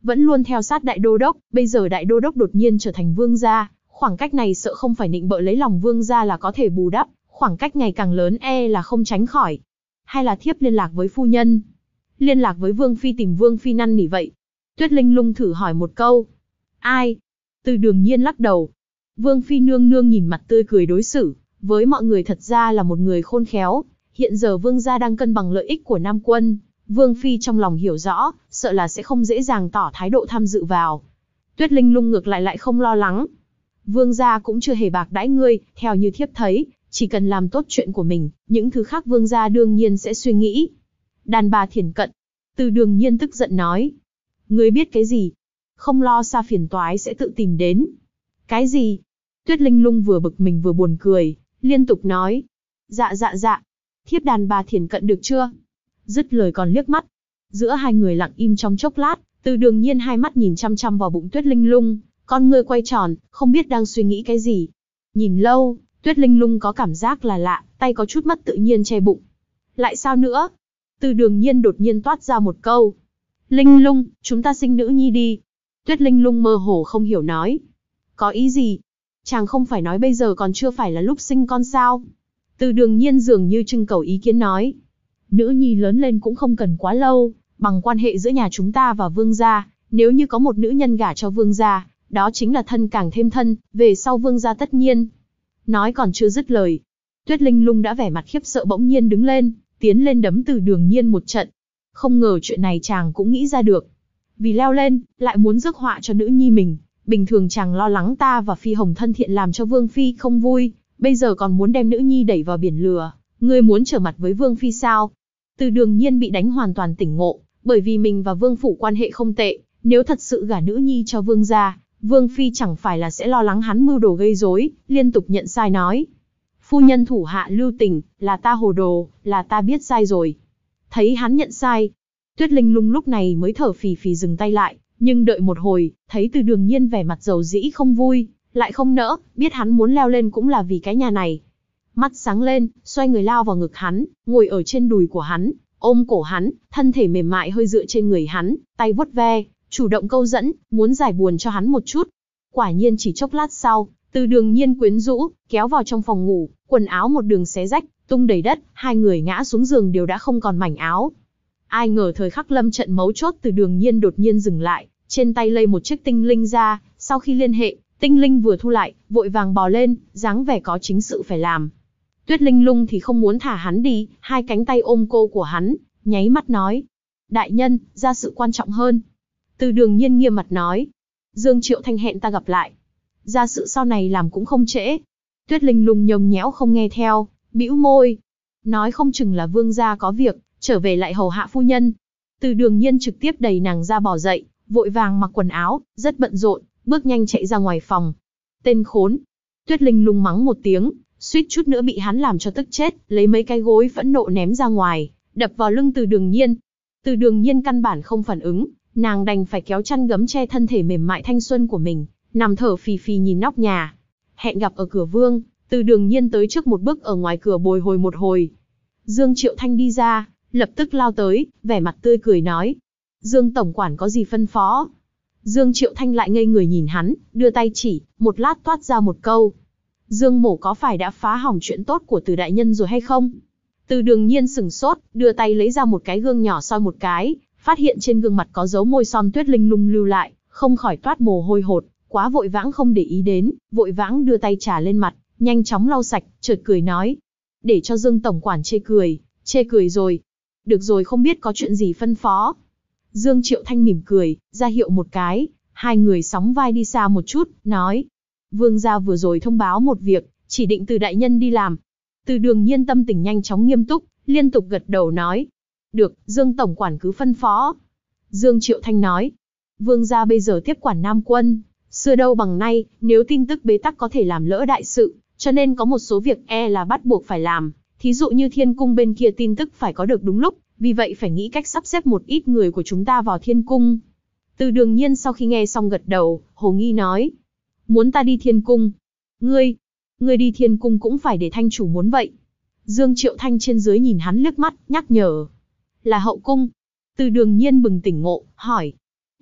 vẫn luôn theo sát đại đô đốc, bây giờ đại đô đốc đột nhiên trở thành vương gia, khoảng cách này sợ không phải nịnh bợ lấy lòng vương gia là có thể bù đắp, khoảng cách ngày càng lớn là không tránh khỏi. Hay là thiếp liên lạc với phu nhân? Liên lạc với vương phi tìm vương phi năn nỉ vậy? Tuyết Linh Lung thử hỏi một câu. Ai? Từ Đường Nhiên lắc đầu. Vương phi nương nương nhìn mặt tươi cười đối xử với mọi người thật ra là một người khôn khéo. Hiện giờ vương gia đang cân bằng lợi ích của Nam Quân, vương phi trong lòng hiểu rõ, sợ là sẽ không dễ dàng tỏ thái độ tham dự vào. Tuyết Linh Lung ngược lại không lo lắng. Vương gia cũng chưa hề bạc đãi ngươi, theo như thiếp thấy, chỉ cần làm tốt chuyện của mình, những thứ khác vương gia đương nhiên sẽ suy nghĩ. Đàn bà thiển cận. Từ Đường Nhiên tức giận nói. Ngươi biết cái gì? Không lo xa phiền toái sẽ tự tìm đến. Cái gì? Tuyết Linh Lung vừa bực mình vừa buồn cười, liên tục nói. Dạ. Thiếp đàn bà thiển cận được chưa? Dứt lời còn liếc mắt. Giữa hai người lặng im trong chốc lát, Từ Đường Nhiên hai mắt nhìn chăm chăm vào bụng Tuyết Linh Lung, con ngươi quay tròn, không biết đang suy nghĩ cái gì. Nhìn lâu, Tuyết Linh Lung có cảm giác là lạ, tay có chút mất tự nhiên che bụng. Lại sao nữa? Từ Đường Nhiên đột nhiên toát ra một câu. Linh Lung, chúng ta sinh nữ nhi đi. Tuyết Linh Lung mơ hồ không hiểu nói. Có ý gì? Chàng không phải nói bây giờ còn chưa phải là lúc sinh con sao? Từ Đường Nhiên dường như trưng cầu ý kiến nói. Nữ nhi lớn lên cũng không cần quá lâu, bằng quan hệ giữa nhà chúng ta và vương gia, nếu như có một nữ nhân gả cho vương gia, đó chính là thân càng thêm thân, về sau vương gia tất nhiên. Nói còn chưa dứt lời, Tuyết Linh Lung đã vẻ mặt khiếp sợ bỗng nhiên đứng lên, tiến lên đấm Từ Đường Nhiên một trận. Không ngờ chuyện này chàng cũng nghĩ ra được. Vì leo lên, lại muốn rước họa cho nữ nhi mình. Bình thường chàng lo lắng ta và Phi Hồng thân thiện làm cho Vương Phi không vui, bây giờ còn muốn đem nữ nhi đẩy vào biển lửa. Ngươi muốn trở mặt với Vương Phi sao? Từ Đường Nhiên bị đánh hoàn toàn tỉnh ngộ, bởi vì mình và Vương Phủ quan hệ không tệ. Nếu thật sự gả nữ nhi cho Vương gia, Vương Phi chẳng phải là sẽ lo lắng hắn mưu đồ gây rối, liên tục nhận sai nói. Phu nhân thủ hạ lưu tình, là ta hồ đồ, là ta biết sai rồi. Thấy hắn nhận sai, Tuyết Linh Lung lúc này mới thở phì phì dừng tay lại, nhưng đợi một hồi, thấy Từ Đường Nhiên vẻ mặt dầu dĩ không vui, lại không nỡ, biết hắn muốn leo lên cũng là vì cái nhà này. Mắt sáng lên, xoay người lao vào ngực hắn, ngồi ở trên đùi của hắn, ôm cổ hắn, thân thể mềm mại hơi dựa trên người hắn, tay vuốt ve, chủ động câu dẫn, muốn giải buồn cho hắn một chút. Quả nhiên chỉ chốc lát sau, Từ Đường Nhiên quyến rũ, kéo vào trong phòng ngủ, quần áo một đường xé rách, tung đầy đất, hai người ngã xuống giường đều đã không còn mảnh áo. Ai ngờ thời khắc lâm trận mấu chốt Từ Đường Nhiên đột nhiên dừng lại, trên tay lây một chiếc tinh linh ra, sau khi liên hệ, tinh linh vừa thu lại, vội vàng bò lên, dáng vẻ có chính sự phải làm. Tuyết Linh Lung thì không muốn thả hắn đi, hai cánh tay ôm cô của hắn, nháy mắt nói. Đại nhân, ra sự quan trọng hơn. Từ Đường Nhiên nghiêm mặt nói. Dương Triệu Thanh hẹn ta gặp lại. Ra sự sau này làm cũng không trễ. Tuyết Linh Lung nhông nhẽo không nghe theo, bĩu môi. Nói không chừng là vương gia có việc, trở về lại hầu hạ phu nhân. Từ Đường Nhiên trực tiếp đẩy nàng ra bỏ dậy, vội vàng mặc quần áo, rất bận rộn, bước nhanh chạy ra ngoài phòng. Tên khốn. Tuyết Linh Lung mắng một tiếng, suýt chút nữa bị hắn làm cho tức chết, lấy mấy cái gối phẫn nộ ném ra ngoài, đập vào lưng Từ Đường Nhiên. Từ Đường Nhiên căn bản không phản ứng, nàng đành phải kéo chăn gấm che thân thể mềm mại thanh xuân của mình, nằm thở phì phì nhìn nóc nhà. Hẹn gặp ở cửa vương, Từ Đường Nhiên tới trước một bước ở ngoài cửa bồi hồi một hồi. Dương Triệu Thanh đi ra, lập tức lao tới, vẻ mặt tươi cười nói. Dương tổng quản có gì phân phó? Dương Triệu Thanh lại ngây người nhìn hắn, đưa tay chỉ, một lát toát ra một câu. Dương mổ có phải đã phá hỏng chuyện tốt của Từ đại nhân rồi hay không? Từ Đường Nhiên sửng sốt, đưa tay lấy ra một cái gương nhỏ soi một cái, phát hiện trên gương mặt có dấu môi son Tuyết Linh Lung lưu lại, không khỏi toát mồ hôi hột, quá vội vãng không để ý đến, vội vãng đưa tay trà lên mặt, nhanh chóng lau sạch, chợt cười nói. Để cho Dương tổng quản chê cười rồi. Được rồi, không biết có chuyện gì phân phó. Dương Triệu Thanh mỉm cười, ra hiệu một cái, hai người sóng vai đi xa một chút, nói. Vương gia vừa rồi thông báo một việc, chỉ định Từ đại nhân đi làm. Từ Đường Nhiên tâm tình nhanh chóng nghiêm túc, liên tục gật đầu nói. Được, Dương tổng quản cứ phân phó. Dương Triệu Thanh nói. Vương gia bây giờ tiếp quản Nam Quân, xưa đâu bằng nay, nếu tin tức bế tắc có thể làm lỡ đại sự, cho nên có một số việc là bắt buộc phải làm. Thí dụ như Thiên Cung bên kia tin tức phải có được đúng lúc, vì vậy phải nghĩ cách sắp xếp một ít người của chúng ta vào Thiên Cung. Từ Đường Nhiên sau khi nghe xong gật đầu, hồ nghi nói. Muốn ta đi Thiên Cung? Ngươi đi Thiên Cung cũng phải để thanh chủ muốn vậy. Dương Triệu Thanh trên dưới nhìn hắn liếc mắt, nhắc nhở. Là hậu cung. Từ Đường Nhiên bừng tỉnh ngộ, hỏi.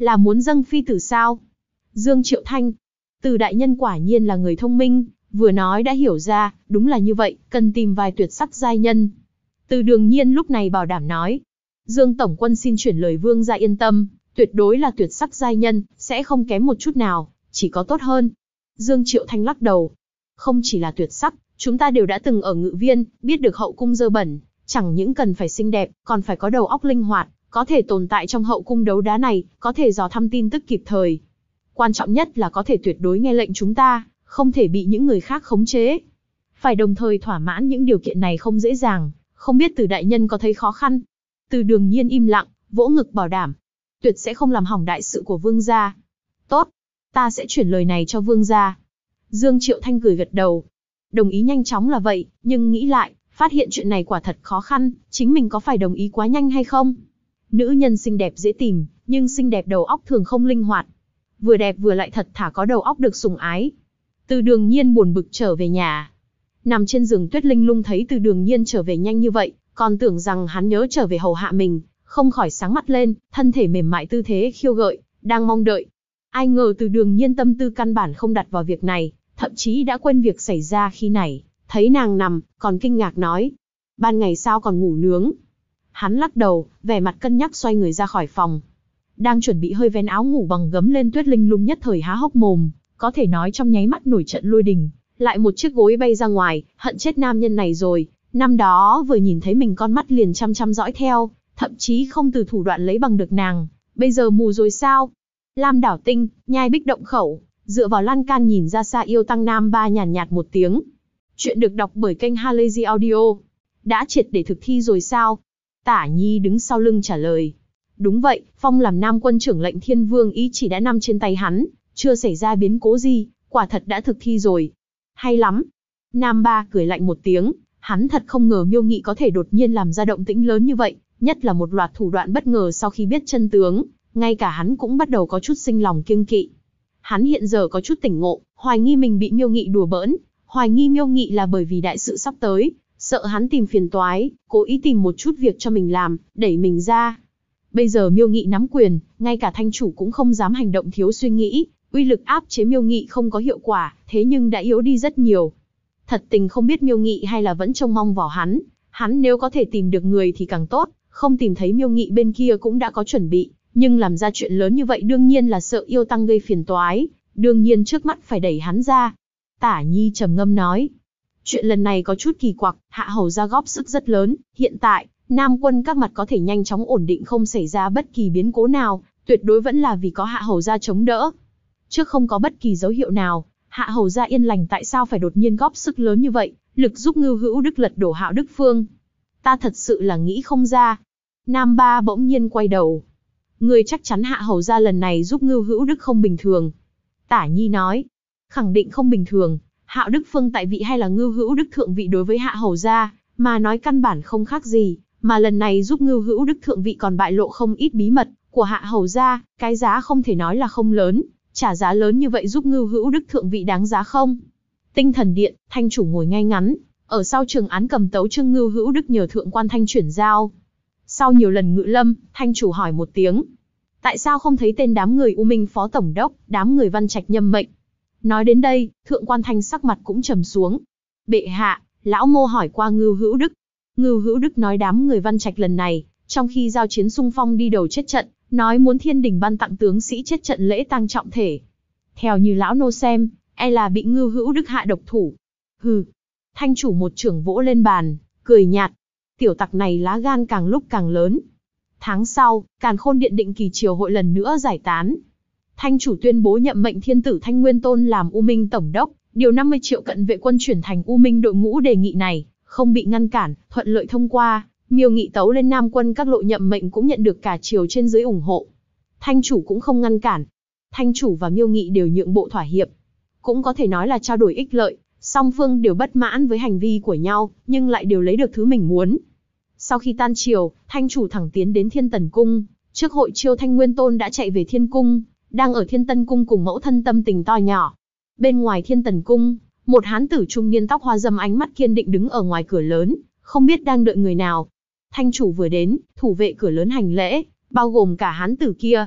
Là muốn dâng phi tử sao? Dương Triệu Thanh. Từ đại nhân quả nhiên là người thông minh, vừa nói đã hiểu ra, đúng là như vậy, cần tìm vài tuyệt sắc giai nhân. Từ Đường Nhiên lúc này bảo đảm nói. Dương Tổng Quân xin chuyển lời vương gia yên tâm, tuyệt đối là tuyệt sắc giai nhân, sẽ không kém một chút nào, chỉ có tốt hơn. Dương Triệu Thanh lắc đầu. Không chỉ là tuyệt sắc, chúng ta đều đã từng ở Ngự Viên, biết được hậu cung dơ bẩn, chẳng những cần phải xinh đẹp, còn phải có đầu óc linh hoạt, có thể tồn tại trong hậu cung đấu đá này, có thể dò thăm tin tức kịp thời. Quan trọng nhất là có thể tuyệt đối nghe lệnh chúng ta, không thể bị những người khác khống chế. Phải đồng thời thỏa mãn những điều kiện này không dễ dàng, không biết Từ đại nhân có thấy khó khăn. Từ Đường Nhiên im lặng, vỗ ngực bảo đảm. Tuyệt sẽ không làm hỏng đại sự của vương gia. Tốt, ta sẽ chuyển lời này cho vương gia. Dương Triệu Thanh cười gật đầu. Đồng ý nhanh chóng là vậy, nhưng nghĩ lại, phát hiện chuyện này quả thật khó khăn, chính mình có phải đồng ý quá nhanh hay không? Nữ nhân xinh đẹp dễ tìm, nhưng xinh đẹp đầu óc thường không linh hoạt. Vừa đẹp vừa lại thật thà có đầu óc được sủng ái. Từ Đường Nhiên buồn bực trở về nhà. Nằm trên giường Tuyết Linh Lung thấy Từ Đường Nhiên trở về nhanh như vậy, còn tưởng rằng hắn nhớ trở về hầu hạ mình, không khỏi sáng mắt lên, thân thể mềm mại tư thế khiêu gợi, đang mong đợi. Ai ngờ Từ Đường Nhiên tâm tư căn bản không đặt vào việc này, thậm chí đã quên việc xảy ra khi nãy, thấy nàng nằm, còn kinh ngạc nói. Ban ngày sao còn ngủ nướng? Hắn lắc đầu, vẻ mặt cân nhắc xoay người ra khỏi phòng. Đang chuẩn bị hơi vén áo ngủ bằng gấm lên Tuyết Linh Lung nhất thời há hốc mồm, có thể nói trong nháy mắt nổi trận lôi đình, lại một chiếc gối bay ra ngoài, hận chết nam nhân này rồi, năm đó vừa nhìn thấy mình con mắt liền chăm chăm dõi theo, thậm chí không từ thủ đoạn lấy bằng được nàng, bây giờ mù rồi sao? Lam Đảo Tinh, nhai bích động khẩu, dựa vào lan can nhìn ra xa yêu tăng nam ba nhàn nhạt một tiếng. Chuyện được đọc bởi kênh Halazy Audio. Đã triệt để thực thi rồi sao? Tả Nhi đứng sau lưng trả lời. Đúng vậy, Phong làm Nam Quân trưởng lệnh Thiên Vương ý chỉ đã nằm trên tay hắn, chưa xảy ra biến cố gì, quả thật đã thực thi rồi. Hay lắm. Nam Ba cười lạnh một tiếng, hắn thật không ngờ Miêu Nghị có thể đột nhiên làm ra động tĩnh lớn như vậy, nhất là một loạt thủ đoạn bất ngờ sau khi biết chân tướng, ngay cả hắn cũng bắt đầu có chút sinh lòng kiêng kỵ. Hắn hiện giờ có chút tỉnh ngộ, hoài nghi mình bị Miêu Nghị đùa bỡn, hoài nghi Miêu Nghị là bởi vì đại sự sắp tới, sợ hắn tìm phiền toái, cố ý tìm một chút việc cho mình làm, đẩy mình ra. Bây giờ Miêu Nghị nắm quyền, ngay cả thanh chủ cũng không dám hành động thiếu suy nghĩ, uy lực áp chế Miêu Nghị không có hiệu quả, thế nhưng đã yếu đi rất nhiều. Thật tình không biết Miêu Nghị hay là vẫn trông mong vào hắn nếu có thể tìm được người thì càng tốt, không tìm thấy Miêu Nghị bên kia cũng đã có chuẩn bị, nhưng làm ra chuyện lớn như vậy đương nhiên là sợ yêu tăng gây phiền toái, đương nhiên trước mắt phải đẩy hắn ra. Tả Nhi trầm ngâm nói, chuyện lần này có chút kỳ quặc, Hạ hầu gia góp sức rất lớn, hiện tại, Nam Quân các mặt có thể nhanh chóng ổn định không xảy ra bất kỳ biến cố nào, tuyệt đối vẫn là vì có Hạ hầu gia chống đỡ. Trước không có bất kỳ dấu hiệu nào, Hạ hầu gia yên lành tại sao phải đột nhiên góp sức lớn như vậy, lực giúp Ngưu Hữu Đức lật đổ Hạo Đức Phương. Ta thật sự là nghĩ không ra. Nam Ba bỗng nhiên quay đầu. Người chắc chắn Hạ hầu gia lần này giúp Ngưu Hữu Đức không bình thường. Tả Nhi nói, khẳng định không bình thường, Hạo Đức Phương tại vị hay là Ngưu Hữu Đức thượng vị đối với Hạ hầu gia, mà nói căn bản không khác gì, mà lần này giúp Ngưu Hữu Đức thượng vị còn bại lộ không ít bí mật của Hạ hầu gia, cái giá không thể nói là không lớn, trả giá lớn như vậy giúp Ngưu Hữu Đức thượng vị đáng giá không? Tinh Thần Điện, thanh chủ ngồi ngay ngắn, ở sau trường án cầm tấu chương Ngưu Hữu Đức nhờ thượng quan thanh chuyển giao. Sau nhiều lần ngự lâm, thanh chủ hỏi một tiếng, tại sao không thấy tên đám người U Minh phó tổng đốc, đám người Văn Trạch nhâm mệnh? Nói đến đây, thượng quan thanh sắc mặt cũng trầm xuống. Bệ hạ, lão mô hỏi qua Ngưu Hữu Đức. Ngưu Hữu Đức nói đám người Văn Trạch lần này, trong khi giao chiến xung phong đi đầu chết trận, nói muốn thiên đình ban tặng tướng sĩ chết trận lễ tang trọng thể. Theo như lão nô xem, e là bị Ngưu Hữu Đức hạ độc thủ. Hừ. Thanh chủ một chưởng vỗ lên bàn, cười nhạt. Tiểu tặc này lá gan càng lúc càng lớn. Tháng sau, Càn Khôn Điện định kỳ triều hội lần nữa giải tán. Thanh chủ tuyên bố nhậm mệnh thiên tử Thanh Nguyên Tôn làm U Minh tổng đốc, điều 50 triệu cận vệ quân chuyển thành U Minh đội ngũ. Đề nghị này không bị ngăn cản, thuận lợi thông qua. Miêu Nghị tấu lên Nam Quân các lộ nhậm mệnh cũng nhận được cả triều trên dưới ủng hộ. Thanh chủ cũng không ngăn cản. Thanh chủ và Miêu Nghị đều nhượng bộ thỏa hiệp. Cũng có thể nói là trao đổi ích lợi, song phương đều bất mãn với hành vi của nhau, nhưng lại đều lấy được thứ mình muốn. Sau khi tan triều, thanh chủ thẳng tiến đến Thiên Tần Cung. Trước hội chiêu Thanh Nguyên Tôn đã chạy về Thiên Cung, đang ở Thiên Tân Cung cùng mẫu thân tâm tình to nhỏ. Bên ngoài Thiên Tần Cung, một hán tử trung niên tóc hoa râm ánh mắt kiên định đứng ở ngoài cửa lớn, không biết đang đợi người nào. Thanh chủ vừa đến, thủ vệ cửa lớn hành lễ, bao gồm cả hán tử kia.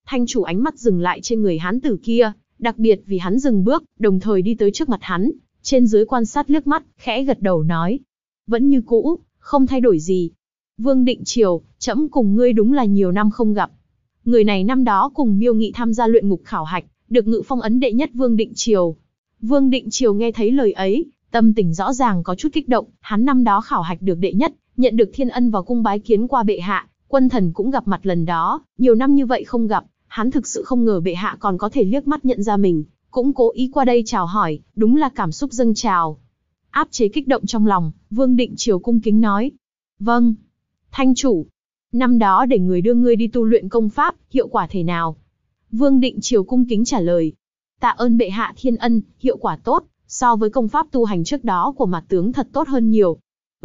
Thanh chủ ánh mắt dừng lại trên người hán tử kia, đặc biệt vì hắn dừng bước, đồng thời đi tới trước mặt hắn, trên dưới quan sát liếc mắt, khẽ gật đầu nói. Vẫn như cũ, không thay đổi gì. Vương Định Triều, trẫm cùng ngươi đúng là nhiều năm không gặp. Người này năm đó cùng Miêu Nghị tham gia luyện ngục khảo hạch, được ngự phong ấn đệ nhất Vương Định Triều. Vương Định Triều nghe thấy lời ấy, tâm tình rõ ràng có chút kích động, hắn năm đó khảo hạch được đệ nhất, nhận được thiên ân vào cung bái kiến qua bệ hạ, quân thần cũng gặp mặt lần đó, nhiều năm như vậy không gặp, hắn thực sự không ngờ bệ hạ còn có thể liếc mắt nhận ra mình, cũng cố ý qua đây chào hỏi, đúng là cảm xúc dâng trào. Áp chế kích động trong lòng, Vương Định Triều cung kính nói. Vâng. Thanh chủ, năm đó để người đưa ngươi đi tu luyện công pháp, hiệu quả thế nào? Vương Định Triều cung kính trả lời. Tạ ơn bệ hạ thiên ân, hiệu quả tốt, so với công pháp tu hành trước đó của Mạt tướng thật tốt hơn nhiều.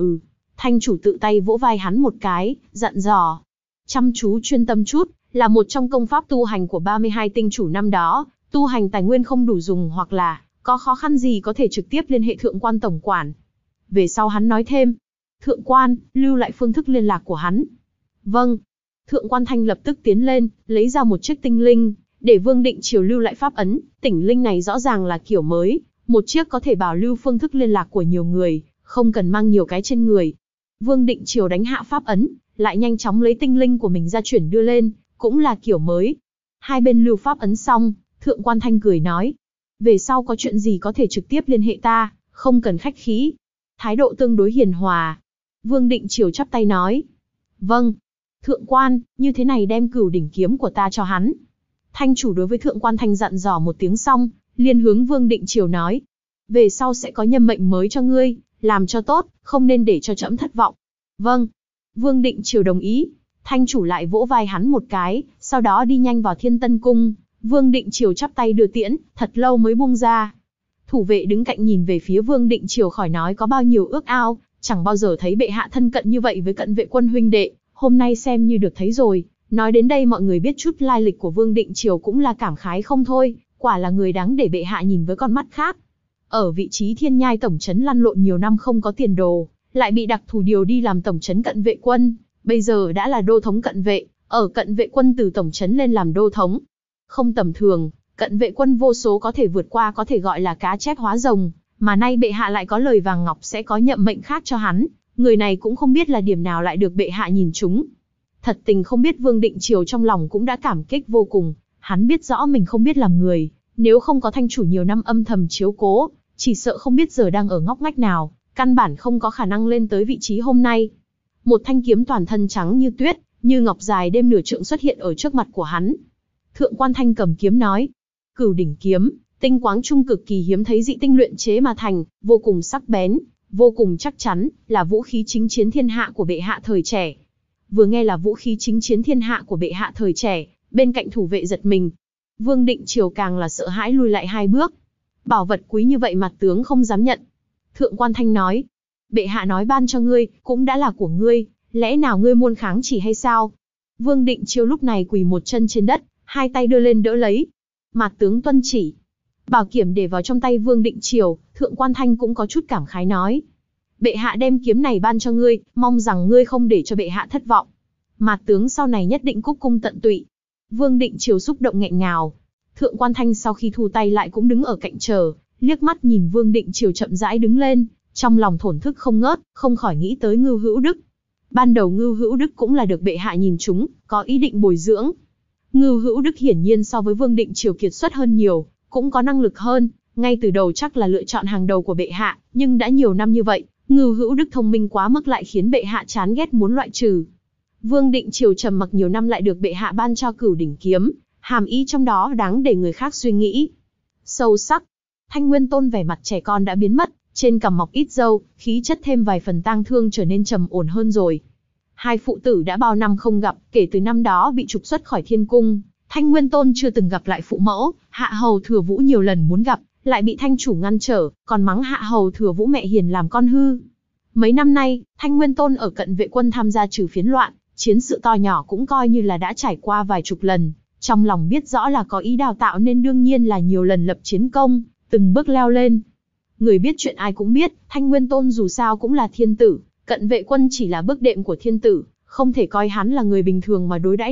Thanh chủ tự tay vỗ vai hắn một cái, dặn dò. Chăm chú chuyên tâm chút, là một trong công pháp tu hành của 32 tinh chủ năm đó, tu hành tài nguyên không đủ dùng hoặc là có khó khăn gì có thể trực tiếp liên hệ thượng quan tổng quản. Về sau hắn nói thêm. Thượng quan, lưu lại phương thức liên lạc của hắn. Vâng. Thượng quan Thanh lập tức tiến lên, lấy ra một chiếc tinh linh, để Vương Định Triều lưu lại pháp ấn. Tinh linh này rõ ràng là kiểu mới, một chiếc có thể bảo lưu phương thức liên lạc của nhiều người, không cần mang nhiều cái trên người. Vương Định Triều đánh hạ pháp ấn, lại nhanh chóng lấy tinh linh của mình ra chuyển đưa lên, cũng là kiểu mới. Hai bên lưu pháp ấn xong, Thượng quan Thanh cười nói. Về sau có chuyện gì có thể trực tiếp liên hệ ta, không cần khách khí. Thái độ tương đối hiền hòa. Vương Định Triều chắp tay nói. Vâng. Thượng quan, như thế này đem Cửu đỉnh kiếm của ta cho hắn. Thanh chủ đối với Thượng quan Thanh dặn dò một tiếng xong, liền hướng Vương Định Triều nói. Về sau sẽ có nhân mệnh mới cho ngươi, làm cho tốt, không nên để cho trẫm thất vọng. Vâng. Vương Định Triều đồng ý. Thanh chủ lại vỗ vai hắn một cái, sau đó đi nhanh vào Thiên Tân Cung. Vương Định Triều chắp tay đưa tiễn, thật lâu mới buông ra. Thủ vệ đứng cạnh nhìn về phía Vương Định Triều khỏi nói có bao nhiêu ước ao, chẳng bao giờ thấy bệ hạ thân cận như vậy với cận vệ quân huynh đệ, hôm nay xem như được thấy rồi. Nói đến đây mọi người biết chút lai lịch của Vương Định Triều cũng là cảm khái không thôi, quả là người đáng để bệ hạ nhìn với con mắt khác. Ở vị trí Thiên Nhai tổng trấn lăn lộn nhiều năm không có tiền đồ, lại bị đặc thù điều đi làm tổng trấn cận vệ quân, bây giờ đã là đô thống cận vệ, ở cận vệ quân từ tổng trấn lên làm đô thống. Không tầm thường, cận vệ quân vô số có thể vượt qua có thể gọi là cá chép hóa rồng, mà nay bệ hạ lại có lời vàng ngọc sẽ có nhậm mệnh khác cho hắn, người này cũng không biết là điểm nào lại được bệ hạ nhìn trúng. Thật tình không biết Vương Định Triều trong lòng cũng đã cảm kích vô cùng, hắn biết rõ mình không biết làm người, nếu không có thanh chủ nhiều năm âm thầm chiếu cố, chỉ sợ không biết giờ đang ở ngóc ngách nào, căn bản không có khả năng lên tới vị trí hôm nay. Một thanh kiếm toàn thân trắng như tuyết, như ngọc dài đêm nửa trượng xuất hiện ở trước mặt của hắn. Thượng quan Thanh cầm kiếm nói, Cửu đỉnh kiếm, tinh quáng trung cực kỳ hiếm thấy dị tinh luyện chế mà thành, vô cùng sắc bén, vô cùng chắc chắn, là vũ khí chính chiến thiên hạ của bệ hạ thời trẻ. Vừa nghe là vũ khí chính chiến thiên hạ của bệ hạ thời trẻ, bên cạnh thủ vệ giật mình. Vương Định Triều càng là sợ hãi lùi lại 2 bước. Bảo vật quý như vậy mặt tướng không dám nhận. Thượng quan Thanh nói, bệ hạ nói ban cho ngươi, cũng đã là của ngươi, lẽ nào ngươi muốn kháng chỉ hay sao? Vương Định Triều lúc này quỳ một chân trên đất, 2 tay đưa lên đỡ lấy. Mặt tướng tuân chỉ. Bảo kiểm để vào trong tay Vương Định Triều, Thượng quan Thanh cũng có chút cảm khái nói. Bệ hạ đem kiếm này ban cho ngươi, mong rằng ngươi không để cho bệ hạ thất vọng. Mặt tướng sau này nhất định cúc cung tận tụy. Vương Định Triều xúc động nghẹn ngào. Thượng quan Thanh sau khi thu tay lại cũng đứng ở cạnh chờ, liếc mắt nhìn Vương Định Triều chậm rãi đứng lên, trong lòng thổn thức không ngớt, không khỏi nghĩ tới Ngưu Hữu Đức. Ban đầu Ngưu Hữu Đức cũng là được bệ hạ nhìn trúng, có ý định bồi dưỡng. Ngưu Hữu Đức hiển nhiên so với Vương Định Triều kiệt xuất hơn nhiều, cũng có năng lực hơn, ngay từ đầu chắc là lựa chọn hàng đầu của bệ hạ, nhưng đã nhiều năm như vậy, Ngưu Hữu Đức thông minh quá mức lại khiến bệ hạ chán ghét muốn loại trừ. Vương Định Triều trầm mặc nhiều năm lại được bệ hạ ban cho Cửu đỉnh kiếm, hàm ý trong đó đáng để người khác suy nghĩ. Sâu sắc, Thanh Nguyên Tôn vẻ mặt trẻ con đã biến mất, trên cằm mọc ít râu, khí chất thêm vài phần tang thương trở nên trầm ổn hơn rồi. Hai phụ tử đã bao năm không gặp, kể từ năm đó bị trục xuất khỏi thiên cung, Thanh Nguyên Tôn chưa từng gặp lại phụ mẫu, Hạ Hầu Thừa Vũ nhiều lần muốn gặp, lại bị thanh chủ ngăn trở, còn mắng Hạ Hầu Thừa Vũ mẹ hiền làm con hư. Mấy năm nay, Thanh Nguyên Tôn ở cận vệ quân tham gia trừ phiến loạn, chiến sự to nhỏ cũng coi như là đã trải qua vài chục lần, trong lòng biết rõ là có ý đào tạo nên đương nhiên là nhiều lần lập chiến công, từng bước leo lên. Người biết chuyện ai cũng biết, Thanh Nguyên Tôn dù sao cũng là thiên tử, cận vệ quân chỉ là bước đệm của thiên tử, không thể coi hắn là người bình thường mà đối đãi được,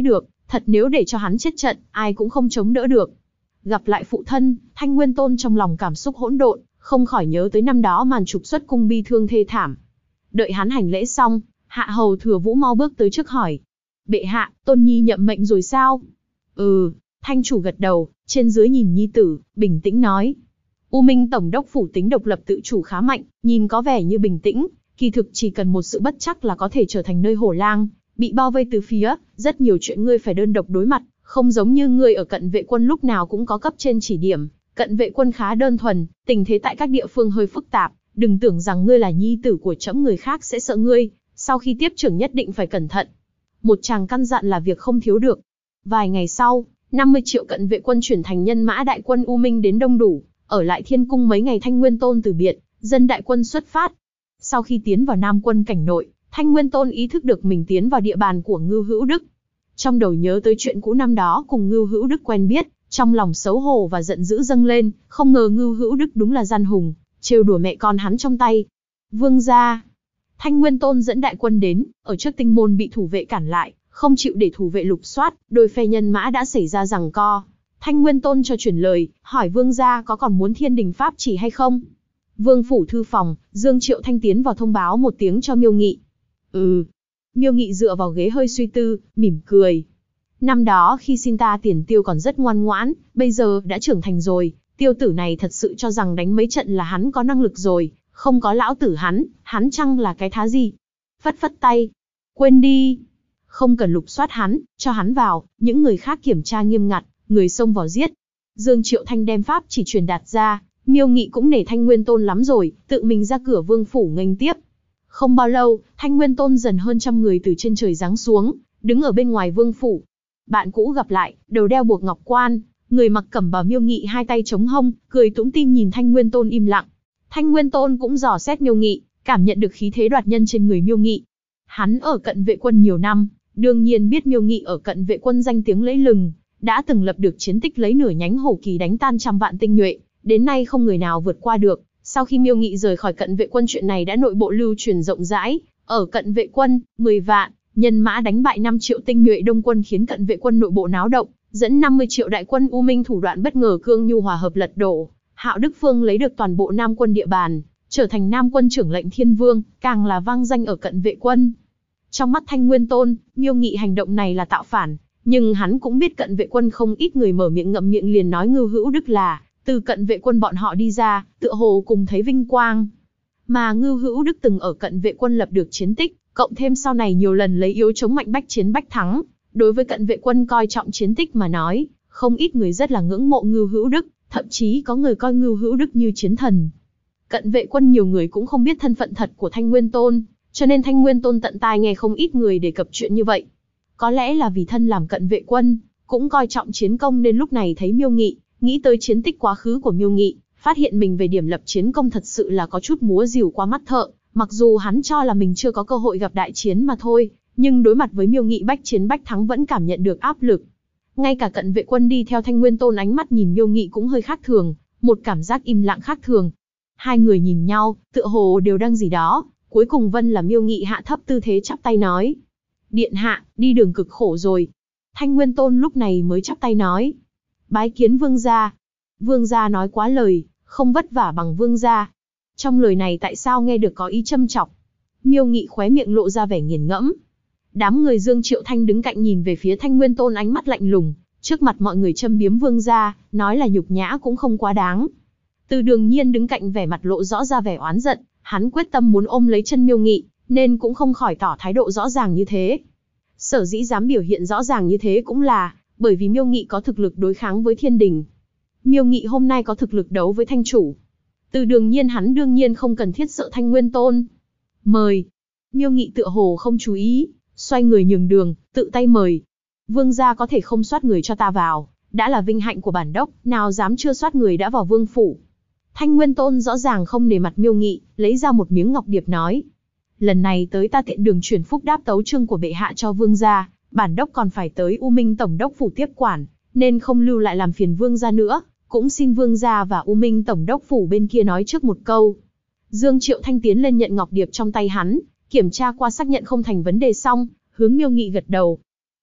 Thật nếu để cho hắn chết trận, ai cũng không chống đỡ được. Gặp lại phụ thân, Thanh Nguyên Tôn trong lòng cảm xúc hỗn độn, không khỏi nhớ tới năm đó màn trục xuất cung bi thương thê thảm. Đợi hắn hành lễ xong, Hạ Hầu Thừa Vũ mau bước tới trước hỏi. Bệ hạ, Tôn Nhi nhậm mệnh rồi sao? Thanh chủ gật đầu, trên dưới nhìn nhi tử, bình tĩnh nói. U Minh Tổng đốc phủ tính độc lập tự chủ khá mạnh, nhìn có vẻ như bình tĩnh, kỳ thực chỉ cần một sự bất trắc là có thể trở thành nơi hổ lang, bị bao vây từ phía, rất nhiều chuyện ngươi phải đơn độc đối mặt, không giống như ngươi ở cận vệ quân lúc nào cũng có cấp trên chỉ điểm. Cận vệ quân khá đơn thuần, tình thế tại các địa phương hơi phức tạp, đừng tưởng rằng ngươi là nhi tử của trẫm người khác sẽ sợ ngươi, sau khi tiếp trưởng nhất định phải cẩn thận. Một chàng căn dặn là việc không thiếu được. Vài ngày sau, 50 triệu cận vệ quân chuyển thành nhân mã đại quân U Minh đến đông đủ, ở lại Thiên Cung mấy ngày Thanh Nguyên Tôn từ biệt, dân đại quân xuất phát. Sau khi tiến vào Nam quân cảnh nội, Thanh Nguyên Tôn ý thức được mình tiến vào địa bàn của Ngưu Hữu Đức. Trong đầu nhớ tới chuyện cũ năm đó cùng Ngưu Hữu Đức quen biết, trong lòng xấu hổ và giận dữ dâng lên, không ngờ Ngưu Hữu Đức đúng là gian hùng, trêu đùa mẹ con hắn trong tay. Vương gia. Thanh Nguyên Tôn dẫn đại quân đến, ở trước tinh môn bị thủ vệ cản lại, không chịu để thủ vệ lục soát, đôi phe nhân mã đã xảy ra giằng co. Thanh Nguyên Tôn cho chuyển lời, hỏi vương gia có còn muốn thiên đình pháp chỉ hay không? Vương phủ thư phòng, Dương Triệu Thanh tiến vào thông báo một tiếng cho Miêu Nghị. Miêu Nghị dựa vào ghế hơi suy tư, mỉm cười. Năm đó khi xin ta tiền tiêu còn rất ngoan ngoãn, bây giờ đã trưởng thành rồi, tiêu tử này thật sự cho rằng đánh mấy trận là hắn có năng lực rồi, không có lão tử hắn chăng là cái thá gì? Phất phất tay. Quên đi. Không cần lục soát hắn, cho hắn vào, những người khác kiểm tra nghiêm ngặt, người xông vào giết. Dương Triệu Thanh đem pháp chỉ truyền đạt ra, Miêu Nghị cũng nể Thanh Nguyên Tôn lắm rồi, tự mình ra cửa vương phủ nghênh tiếp. Không bao lâu, Thanh Nguyên Tôn dần hơn trăm người từ trên trời giáng xuống, đứng ở bên ngoài vương phủ. Bạn cũ gặp lại, đầu đeo buộc ngọc quan, người mặc cẩm bào Miêu Nghị hai tay chống hông, cười tủm tỉm nhìn Thanh Nguyên Tôn im lặng. Thanh Nguyên Tôn cũng dò xét Miêu Nghị, cảm nhận được khí thế đoạt nhân trên người Miêu Nghị. Hắn ở cận vệ quân nhiều năm, đương nhiên biết Miêu Nghị ở cận vệ quân danh tiếng lẫy lừng, đã từng lập được chiến tích lấy nửa nhánh hổ kỳ đánh tan trăm vạn tinh nhuệ, đến nay không người nào vượt qua được. Sau khi Miêu Nghị rời khỏi cận vệ quân, chuyện này đã nội bộ lưu truyền rộng rãi, ở cận vệ quân, 10 vạn nhân mã đánh bại 5 triệu tinh nhuệ đông quân khiến cận vệ quân nội bộ náo động, dẫn 50 triệu đại quân U Minh thủ đoạn bất ngờ cương nhu hòa hợp lật đổ. Hạo Đức Phương lấy được toàn bộ Nam quân địa bàn, trở thành Nam quân trưởng lệnh Thiên Vương, càng là vang danh ở cận vệ quân. Trong mắt Thanh Nguyên Tôn, Miêu Nghị hành động này là tạo phản, nhưng hắn cũng biết cận vệ quân không ít người mở miệng ngậm miệng liền nói Ngưu Hữu Đức là từ cận vệ quân bọn họ đi ra, tựa hồ cùng thấy vinh quang. Mà Ngưu Hữu Đức từng ở cận vệ quân lập được chiến tích, cộng thêm sau này nhiều lần lấy yếu chống mạnh bách chiến bách thắng, đối với cận vệ quân coi trọng chiến tích mà nói, không ít người rất là ngưỡng mộ Ngưu Hữu Đức, thậm chí có người coi Ngưu Hữu Đức như chiến thần. Cận vệ quân nhiều người cũng không biết thân phận thật của Thanh Nguyên Tôn, cho nên Thanh Nguyên Tôn tận tai nghe không ít người đề cập chuyện như vậy. Có lẽ là vì thân làm cận vệ quân, cũng coi trọng chiến công nên lúc này thấy Miêu Nghị, nghĩ tới chiến tích quá khứ của Miêu Nghị, phát hiện mình về điểm lập chiến công thật sự là có chút múa rìu qua mắt thợ, mặc dù hắn cho là mình chưa có cơ hội gặp đại chiến mà thôi, nhưng đối mặt với Miêu Nghị bách chiến bách thắng vẫn cảm nhận được áp lực. Ngay cả cận vệ quân đi theo Thanh Nguyên Tôn ánh mắt nhìn Miêu Nghị cũng hơi khác thường, một cảm giác im lặng khác thường. Hai người nhìn nhau, tựa hồ đều đang gì đó, cuối cùng Vân là Miêu Nghị hạ thấp tư thế chắp tay nói. Điện hạ, đi đường cực khổ rồi. Thanh Nguyên Tôn lúc này mới chắp tay nói. Bái kiến vương gia. Vương gia nói quá lời, không vất vả bằng vương gia. Trong lời này tại sao nghe được có ý châm chọc? Miêu Nghị khóe miệng lộ ra vẻ nghiền ngẫm. Đám người Dương Triệu Thanh đứng cạnh nhìn về phía Thanh Nguyên Tôn ánh mắt lạnh lùng, trước mặt mọi người châm biếm vương gia, nói là nhục nhã cũng không quá đáng. Từ Đường Nhiên đứng cạnh vẻ mặt lộ rõ ra vẻ oán giận, hắn quyết tâm muốn ôm lấy chân Miêu Nghị, nên cũng không khỏi tỏ thái độ rõ ràng như thế. Sở dĩ dám biểu hiện rõ ràng như thế cũng là bởi vì Miêu Nghị có thực lực đối kháng với thiên đình. Miêu Nghị hôm nay có thực lực đấu với Thanh chủ. Từ Đường Nhiên hắn đương nhiên không cần thiết sợ Thanh Nguyên Tôn. Mời. Miêu Nghị tựa hồ không chú ý, xoay người nhường đường, tự tay mời. Vương gia có thể không soát người cho ta vào, đã là vinh hạnh của bản đốc, nào dám chưa soát người đã vào vương phủ. Thanh Nguyên Tôn rõ ràng không nể mặt Miêu Nghị, lấy ra một miếng ngọc điệp nói. Lần này tới ta tiện đường chuyển phúc đáp tấu chương của bệ hạ cho vương gia, bản đốc còn phải tới U Minh Tổng đốc phủ tiếp quản, nên không lưu lại làm phiền vương gia nữa, cũng xin vương gia và U Minh Tổng đốc phủ bên kia nói trước một câu. Dương Triệu Thanh tiến lên nhận ngọc điệp trong tay hắn, kiểm tra qua xác nhận không thành vấn đề xong, hướng Miêu Nghị gật đầu.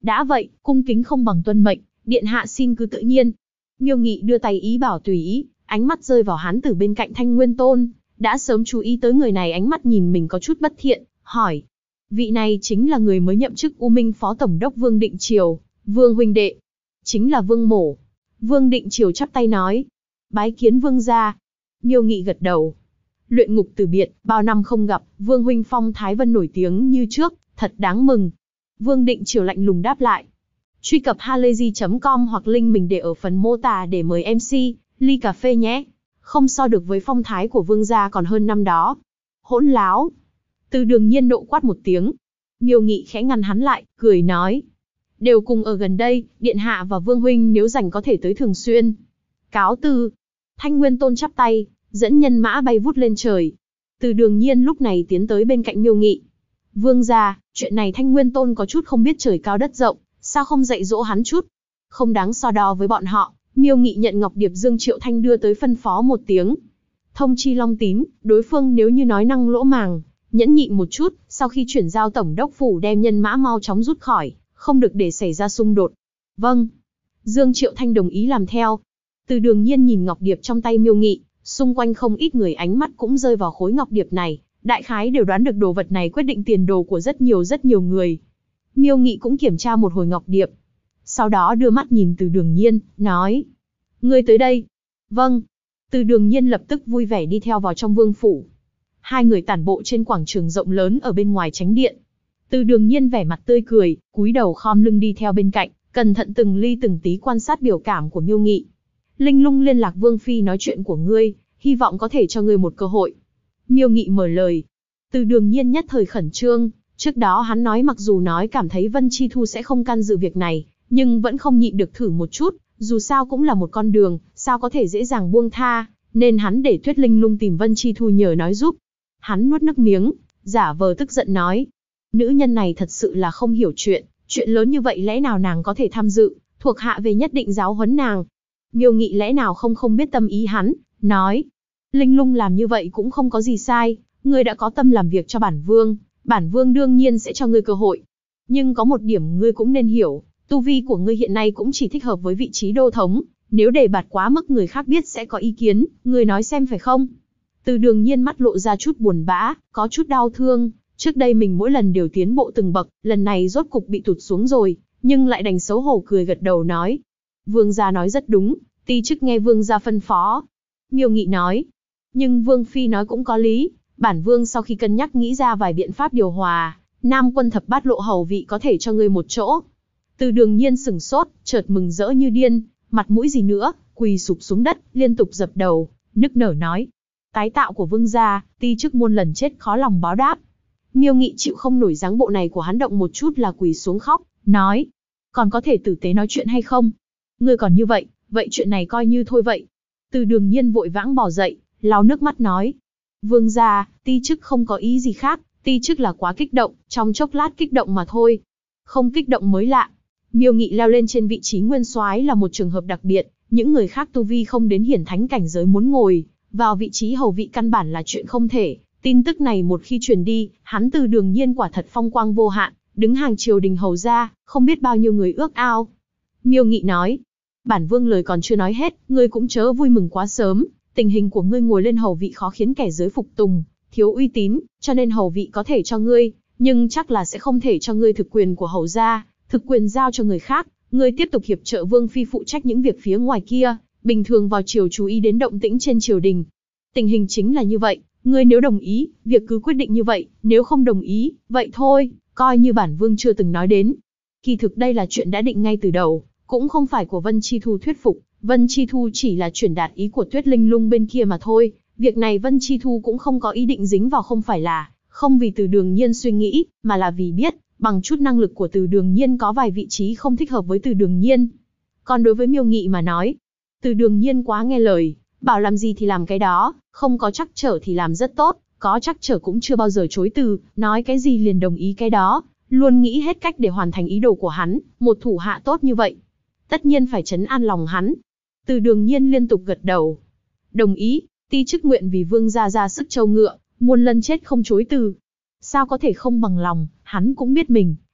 Đã vậy, cung kính không bằng tuân mệnh, điện hạ xin cứ tự nhiên. Miêu Nghị đưa tay ý bảo tùy ý, ánh mắt rơi vào hán tử bên cạnh Thanh Nguyên Tôn, đã sớm chú ý tới người này ánh mắt nhìn mình có chút bất thiện, hỏi. Vị này chính là người mới nhậm chức U Minh Phó Tổng đốc Vương Định Triều, Vương huynh đệ. Chính là Vương Mổ. Vương Định Triều chắp tay nói. Bái kiến Vương gia. Miêu Nghị gật đầu. Luyện ngục từ biệt, bao năm không gặp, Vương huynh phong Thái Vân nổi tiếng như trước, thật đáng mừng. Vương Định Triều lạnh lùng đáp lại. Truy cập halayzi.com hoặc link mình để ở phần mô tả để mời MC, ly cà phê nhé. Không so được với phong thái của Vương gia còn hơn năm đó. Hỗn láo. Từ Đường Nhiên nộ quát một tiếng. Miêu Nghị khẽ ngăn hắn lại, cười nói. Đều cùng ở gần đây, điện hạ và Vương huynh nếu rảnh có thể tới thường xuyên. Cáo từ. Thanh Nguyên Tôn chắp tay, dẫn nhân mã bay vút lên trời. Từ Đường Nhiên lúc này tiến tới bên cạnh Miêu Nghị. Vương gia, chuyện này Thanh Nguyên Tôn có chút không biết trời cao đất rộng, sao không dạy dỗ hắn chút? Không đáng so đo với bọn họ. Miêu Nghị nhận ngọc điệp Dương Triệu Thanh đưa tới phân phó một tiếng. Thông chi Long Tín, đối phương nếu như nói năng lỗ màng, nhẫn nhịn một chút, sau khi chuyển giao tổng đốc phủ đem nhân mã mau chóng rút khỏi, không được để xảy ra xung đột. Vâng. Dương Triệu Thanh đồng ý làm theo. Từ Đường Nhiên nhìn ngọc điệp trong tay Miêu Nghị, xung quanh không ít người ánh mắt cũng rơi vào khối ngọc điệp này, đại khái đều đoán được đồ vật này quyết định tiền đồ của rất nhiều người. Miêu Nghị cũng kiểm tra một hồi ngọc điệp, sau đó đưa mắt nhìn Từ Đường Nhiên, nói. Ngươi tới đây. Vâng. Từ Đường Nhiên lập tức vui vẻ đi theo vào trong vương phủ. Hai người tản bộ trên quảng trường rộng lớn ở bên ngoài chánh điện. Từ Đường Nhiên vẻ mặt tươi cười, cúi đầu khom lưng đi theo bên cạnh, cẩn thận từng ly từng tí quan sát biểu cảm của Miêu Nghị. Linh Lung liên lạc Vương Phi nói chuyện của ngươi, hy vọng có thể cho ngươi một cơ hội. Miêu Nghị mở lời. Từ Đường Nhiên nhất thời khẩn trương, trước đó hắn nói mặc dù nói cảm thấy Vân Chi Thu sẽ không can dự việc này, nhưng vẫn không nhịn được thử một chút, dù sao cũng là một con đường, sao có thể dễ dàng buông tha, nên hắn để Tuyết Linh Lung tìm Vân Chi Thu nhờ nói giúp. Hắn nuốt nước miếng, giả vờ tức giận nói. Nữ nhân này thật sự là không hiểu chuyện lớn như vậy lẽ nào nàng có thể tham dự, thuộc hạ về nhất định giáo huấn nàng. Miêu Nghị lẽ nào không biết tâm ý hắn, nói. Linh Lung làm như vậy cũng không có gì sai, ngươi đã có tâm làm việc cho bản vương đương nhiên sẽ cho ngươi cơ hội. Nhưng có một điểm ngươi cũng nên hiểu, tu vi của ngươi hiện nay cũng chỉ thích hợp với vị trí đô thống, nếu đề bạt quá mức người khác biết sẽ có ý kiến, ngươi nói xem phải không? Từ Đường Nhiên mắt lộ ra chút buồn bã, có chút đau thương, trước đây mình mỗi lần đều tiến bộ từng bậc, lần này rốt cục bị tụt xuống rồi, nhưng lại đành xấu hổ cười gật đầu nói. Vương gia nói rất đúng, ti chức nghe vương gia phân phó. Miêu Nghị nói, nhưng Vương Phi nói cũng có lý, bản vương sau khi cân nhắc nghĩ ra vài biện pháp điều hòa, Nam Quân thập bát lộ hầu vị có thể cho ngươi một chỗ. Từ Đường Nhiên sừng sốt, chợt mừng rỡ như điên, mặt mũi gì nữa, quỳ sụp xuống đất, liên tục dập đầu, nức nở nói. Tái tạo của vương gia, ti chức muôn lần chết khó lòng báo đáp. Miêu Nghị chịu không nổi dáng bộ này của hắn, động một chút là quỳ xuống khóc, nói. Còn có thể tử tế nói chuyện hay không? Ngươi còn như vậy, vậy chuyện này coi như thôi vậy. Từ Đường Nhiên vội vãng bỏ dậy, lau nước mắt nói. Vương gia, ti chức không có ý gì khác, ti chức là quá kích động, trong chốc lát kích động mà thôi. Không kích động mới lạ. Miêu Nghị leo lên trên vị trí nguyên soái là một trường hợp đặc biệt, những người khác tu vi không đến hiển thánh cảnh giới muốn ngồi vào vị trí hầu vị căn bản là chuyện không thể. Tin tức này một khi truyền đi, hắn Từ Đường Nhiên quả thật phong quang vô hạn, đứng hàng triều đình hầu gia, không biết bao nhiêu người ước ao. Miêu Nghị nói, bản vương lời còn chưa nói hết, ngươi cũng chớ vui mừng quá sớm, tình hình của ngươi ngồi lên hầu vị khó khiến kẻ giới phục tùng, thiếu uy tín, cho nên hầu vị có thể cho ngươi, nhưng chắc là sẽ không thể cho ngươi thực quyền của hầu gia, thực quyền giao cho người khác, ngươi tiếp tục hiệp trợ Vương Phi phụ trách những việc phía ngoài kia, bình thường vào triều chú ý đến động tĩnh trên triều đình. Tình hình chính là như vậy, ngươi nếu đồng ý, việc cứ quyết định như vậy, nếu không đồng ý, vậy thôi, coi như bản vương chưa từng nói đến. Kỳ thực đây là chuyện đã định ngay từ đầu, cũng không phải của Vân Chi Thu thuyết phục, Vân Chi Thu chỉ là truyền đạt ý của Tuyết Linh Lung bên kia mà thôi, việc này Vân Chi Thu cũng không có ý định dính vào, không phải là không vì Từ Đường Nhiên suy nghĩ, mà là vì biết, bằng chút năng lực của Từ Đường Nhiên có vài vị trí không thích hợp với Từ Đường Nhiên. Còn đối với Miêu Nghị mà nói, Từ Đường Nhiên quá nghe lời, bảo làm gì thì làm cái đó, không có trắc trở thì làm rất tốt, có trắc trở cũng chưa bao giờ chối từ, nói cái gì liền đồng ý cái đó, luôn nghĩ hết cách để hoàn thành ý đồ của hắn, một thủ hạ tốt như vậy. Tất nhiên phải trấn an lòng hắn. Từ Đường Nhiên liên tục gật đầu. Đồng ý, ti chức nguyện vì vương gia ra sức trâu ngựa, muôn lần chết không chối từ. Sao có thể không bằng lòng, hắn cũng biết mình,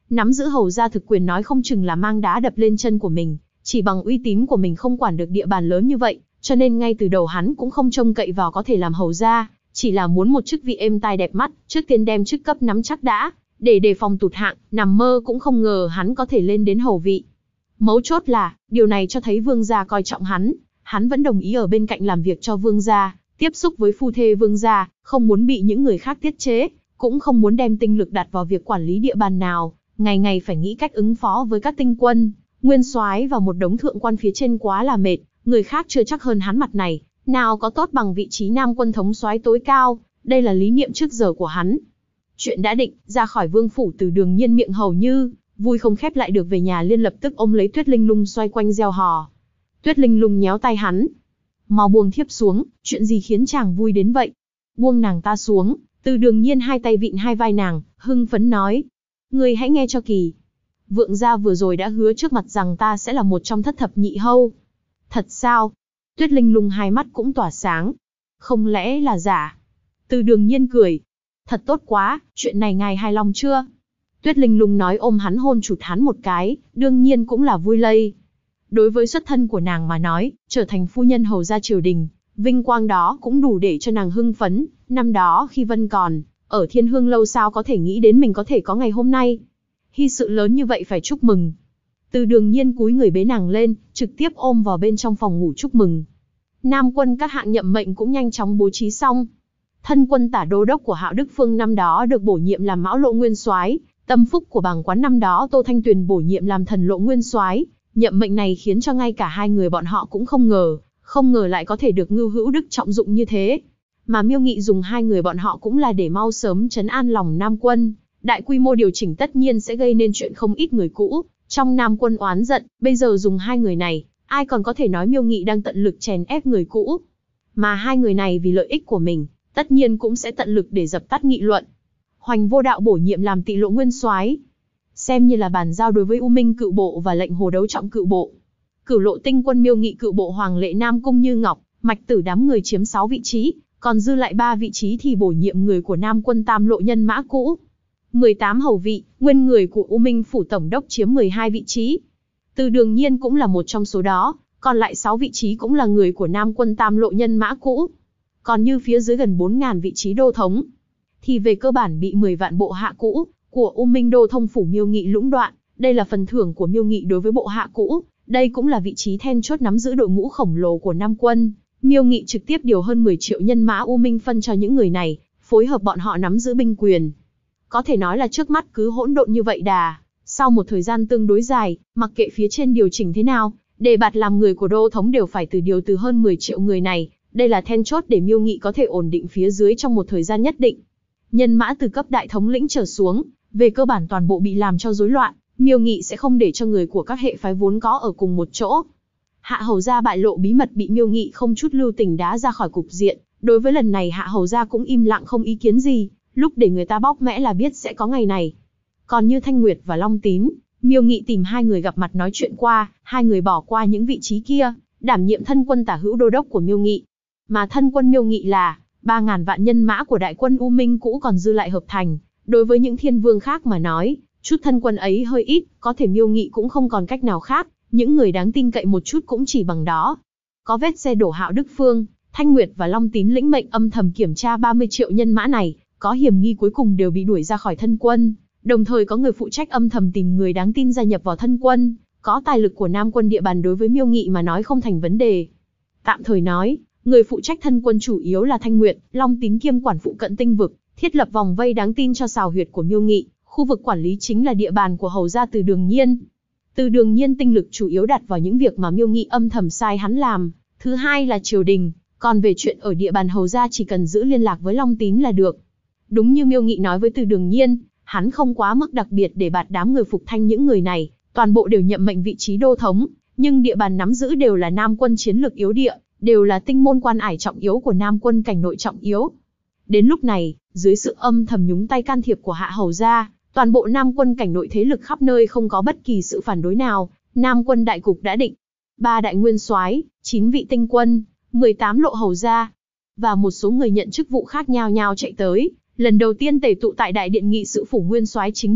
Nắm giữ hầu gia thực quyền nói không chừng là mang đá đập lên chân của mình, chỉ bằng uy tín của mình không quản được địa bàn lớn như vậy, cho nên ngay từ đầu hắn cũng không trông cậy vào có thể làm hầu gia, chỉ là muốn một chức vị êm tai đẹp mắt, trước tiên đem chức cấp nắm chắc đã, để đề phòng tụt hạng, nằm mơ cũng không ngờ hắn có thể lên đến hầu vị. Mấu chốt là, điều này cho thấy vương gia coi trọng hắn vẫn đồng ý ở bên cạnh làm việc cho vương gia, tiếp xúc với phu thê vương gia, không muốn bị những người khác tiết chế, cũng không muốn đem tinh lực đặt vào việc quản lý địa bàn nào, ngày ngày phải nghĩ cách ứng phó với các tinh quân, nguyên soái và một đống thượng quan phía trên quá là mệt, người khác chưa chắc hơn hắn mặt này, nào có tốt bằng vị trí nam quân thống soái tối cao, đây là lý niệm trước giờ của hắn. Chuyện đã định, ra khỏi vương phủ Từ Đường Nhiên miệng hầu như vui không khép lại được về nhà liền lập tức ôm lấy Tuyết Linh Lung xoay quanh reo hò. Tuyết Linh Lung nhéo tay hắn. Mau buông thiếp xuống, chuyện gì khiến chàng vui đến vậy? Buông nàng ta xuống. Từ Đường Nhiên hai tay vịn hai vai nàng, hưng phấn nói. Ngươi hãy nghe cho kỳ. Vượng gia vừa rồi đã hứa trước mặt rằng ta sẽ là một trong thất thập nhị hâu. Thật sao? Tuyết Linh Lung hai mắt cũng tỏa sáng. Không lẽ là giả? Từ Đường Nhiên cười. Thật tốt quá, chuyện này ngài hài lòng chưa? Tuyết Linh Lung nói ôm hắn hôn chụt hắn một cái, đương nhiên cũng là vui lây. Đối với xuất thân của nàng mà nói, trở thành phu nhân hầu gia triều đình, vinh quang đó cũng đủ để cho nàng hưng phấn. Năm đó khi Vân còn ở Thiên Hương lâu sao có thể nghĩ đến mình có thể có ngày hôm nay. Hy sự lớn như vậy phải chúc mừng. Từ Đường Nhiên cúi người bế nàng lên, trực tiếp ôm vào bên trong phòng ngủ chúc mừng. Nam quân các hạng nhậm mệnh cũng nhanh chóng bố trí xong. Thân quân tả đô đốc của Hạo Đức Phương năm đó được bổ nhiệm làm Mão Lộ Nguyên Soái, tâm phúc của bàng quán năm đó Tô Thanh Tuyền bổ nhiệm làm Thần Lộ Nguyên Soái. Nhậm mệnh này khiến cho ngay cả hai người bọn họ cũng không ngờ lại có thể được Ngưu Hữu Đức trọng dụng như thế. Mà Miêu Nghị dùng hai người bọn họ cũng là để mau sớm trấn an lòng Nam quân. Đại quy mô điều chỉnh tất nhiên sẽ gây nên chuyện không ít người cũ trong Nam quân oán giận, bây giờ dùng hai người này, ai còn có thể nói Miêu Nghị đang tận lực chèn ép người cũ. Mà hai người này vì lợi ích của mình, tất nhiên cũng sẽ tận lực để dập tắt nghị luận. Hoành Vô Đạo bổ nhiệm làm Tỵ Lộ Nguyên Soái, xem như là bàn giao đối với U Minh Cự Bộ và lệnh Hồ Đấu Trọng Cự Bộ. Cửu Lộ Tinh Quân Miêu Nghị Cự Bộ Hoàng Lệ Nam Cung Như Ngọc, Mạch Tử đám người chiếm 6 vị trí, còn dư lại 3 vị trí thì bổ nhiệm người của Nam quân Tam Lộ nhân mã cũ. 18 hầu vị, nguyên người của U Minh Phủ Tổng đốc chiếm 12 vị trí. Từ Đường Nhiên cũng là một trong số đó, còn lại 6 vị trí cũng là người của Nam quân Tam Lộ nhân mã cũ. Còn như phía dưới gần 4.000 vị trí đô thống, thì về cơ bản bị 10 vạn bộ hạ cũ của U Minh Đô Thông Phủ Miêu Nghị lũng đoạn. Đây là phần thưởng của Miêu Nghị đối với bộ hạ cũ, đây cũng là vị trí then chốt nắm giữ đội ngũ khổng lồ của Nam quân. Miêu Nghị trực tiếp điều hơn 10 triệu nhân mã U Minh phân cho những người này, phối hợp bọn họ nắm giữ binh quyền. Có thể nói là trước mắt cứ hỗn độn như vậy đà, sau một thời gian tương đối dài, mặc kệ phía trên điều chỉnh thế nào, đề bạt làm người của đô thống đều phải điều từ hơn 10 triệu người này, đây là then chốt để Miêu Nghị có thể ổn định phía dưới trong một thời gian nhất định. Nhân mã từ cấp đại thống lĩnh trở xuống, về cơ bản toàn bộ bị làm cho rối loạn, Miêu Nghị sẽ không để cho người của các hệ phái vốn có ở cùng một chỗ. Hạ hầu gia bại lộ bí mật bị Miêu Nghị không chút lưu tình đá ra khỏi cục diện, đối với lần này Hạ hầu gia cũng im lặng không ý kiến gì, lúc để người ta bóc mẽ là biết sẽ có ngày này. Còn như Thanh Nguyệt và Long Tín, Miêu Nghị tìm hai người gặp mặt nói chuyện qua, hai người bỏ qua những vị trí kia, đảm nhiệm thân quân tả hữu đô đốc của Miêu Nghị. Mà thân quân Miêu Nghị là 3.000 vạn nhân mã của đại quân U Minh cũ còn dư lại hợp thành, đối với những thiên vương khác mà nói, chút thân quân ấy hơi ít, có thể Miêu Nghị cũng không còn cách nào khác, những người đáng tin cậy một chút cũng chỉ bằng đó. Có vết xe đổ Hạo Đức Phương, Thanh Nguyệt và Long Tín lĩnh mệnh âm thầm kiểm tra 30 triệu nhân mã này, có hiểm nghi cuối cùng đều bị đuổi ra khỏi thân quân, đồng thời có người phụ trách âm thầm tìm người đáng tin gia nhập vào thân quân, có tài lực của Nam quân địa bàn đối với Miêu Nghị mà nói không thành vấn đề. Tạm thời nói, người phụ trách thân quân chủ yếu là Thanh Nguyệt, Long Tín kiêm quản phụ cận tinh vực, thiết lập vòng vây đáng tin cho sào huyệt của Miêu Nghị, khu vực quản lý chính là địa bàn của hầu gia Từ Đường Nhiên. Từ Đường Nhiên tinh lực chủ yếu đặt vào những việc mà Miêu Nghị âm thầm sai hắn làm, thứ hai là triều đình, còn về chuyện ở địa bàn hầu gia chỉ cần giữ liên lạc với Long Tín là được. Đúng như Miêu Nghị nói với Từ Đường Nhiên, hắn không quá mức đặc biệt để bạt đám người phục thanh những người này, toàn bộ đều nhậm mệnh vị trí đô thống, nhưng địa bàn nắm giữ đều là Nam quân chiến lược yếu địa, đều là tinh môn quan ải trọng yếu của Nam quân cảnh nội trọng yếu. Đến lúc này, dưới sự âm thầm nhúng tay can thiệp của Hạ hầu gia, toàn bộ Nam quân cảnh nội thế lực khắp nơi không có bất kỳ sự phản đối nào, Nam quân đại cục đã định. 3 đại nguyên soái, 9 vị tinh quân, 18 lộ hầu gia và một số người nhận chức vụ khác nhau nhau chạy tới, lần đầu tiên tề tụ tại đại điện nghị sự phủ nguyên soái chính thức,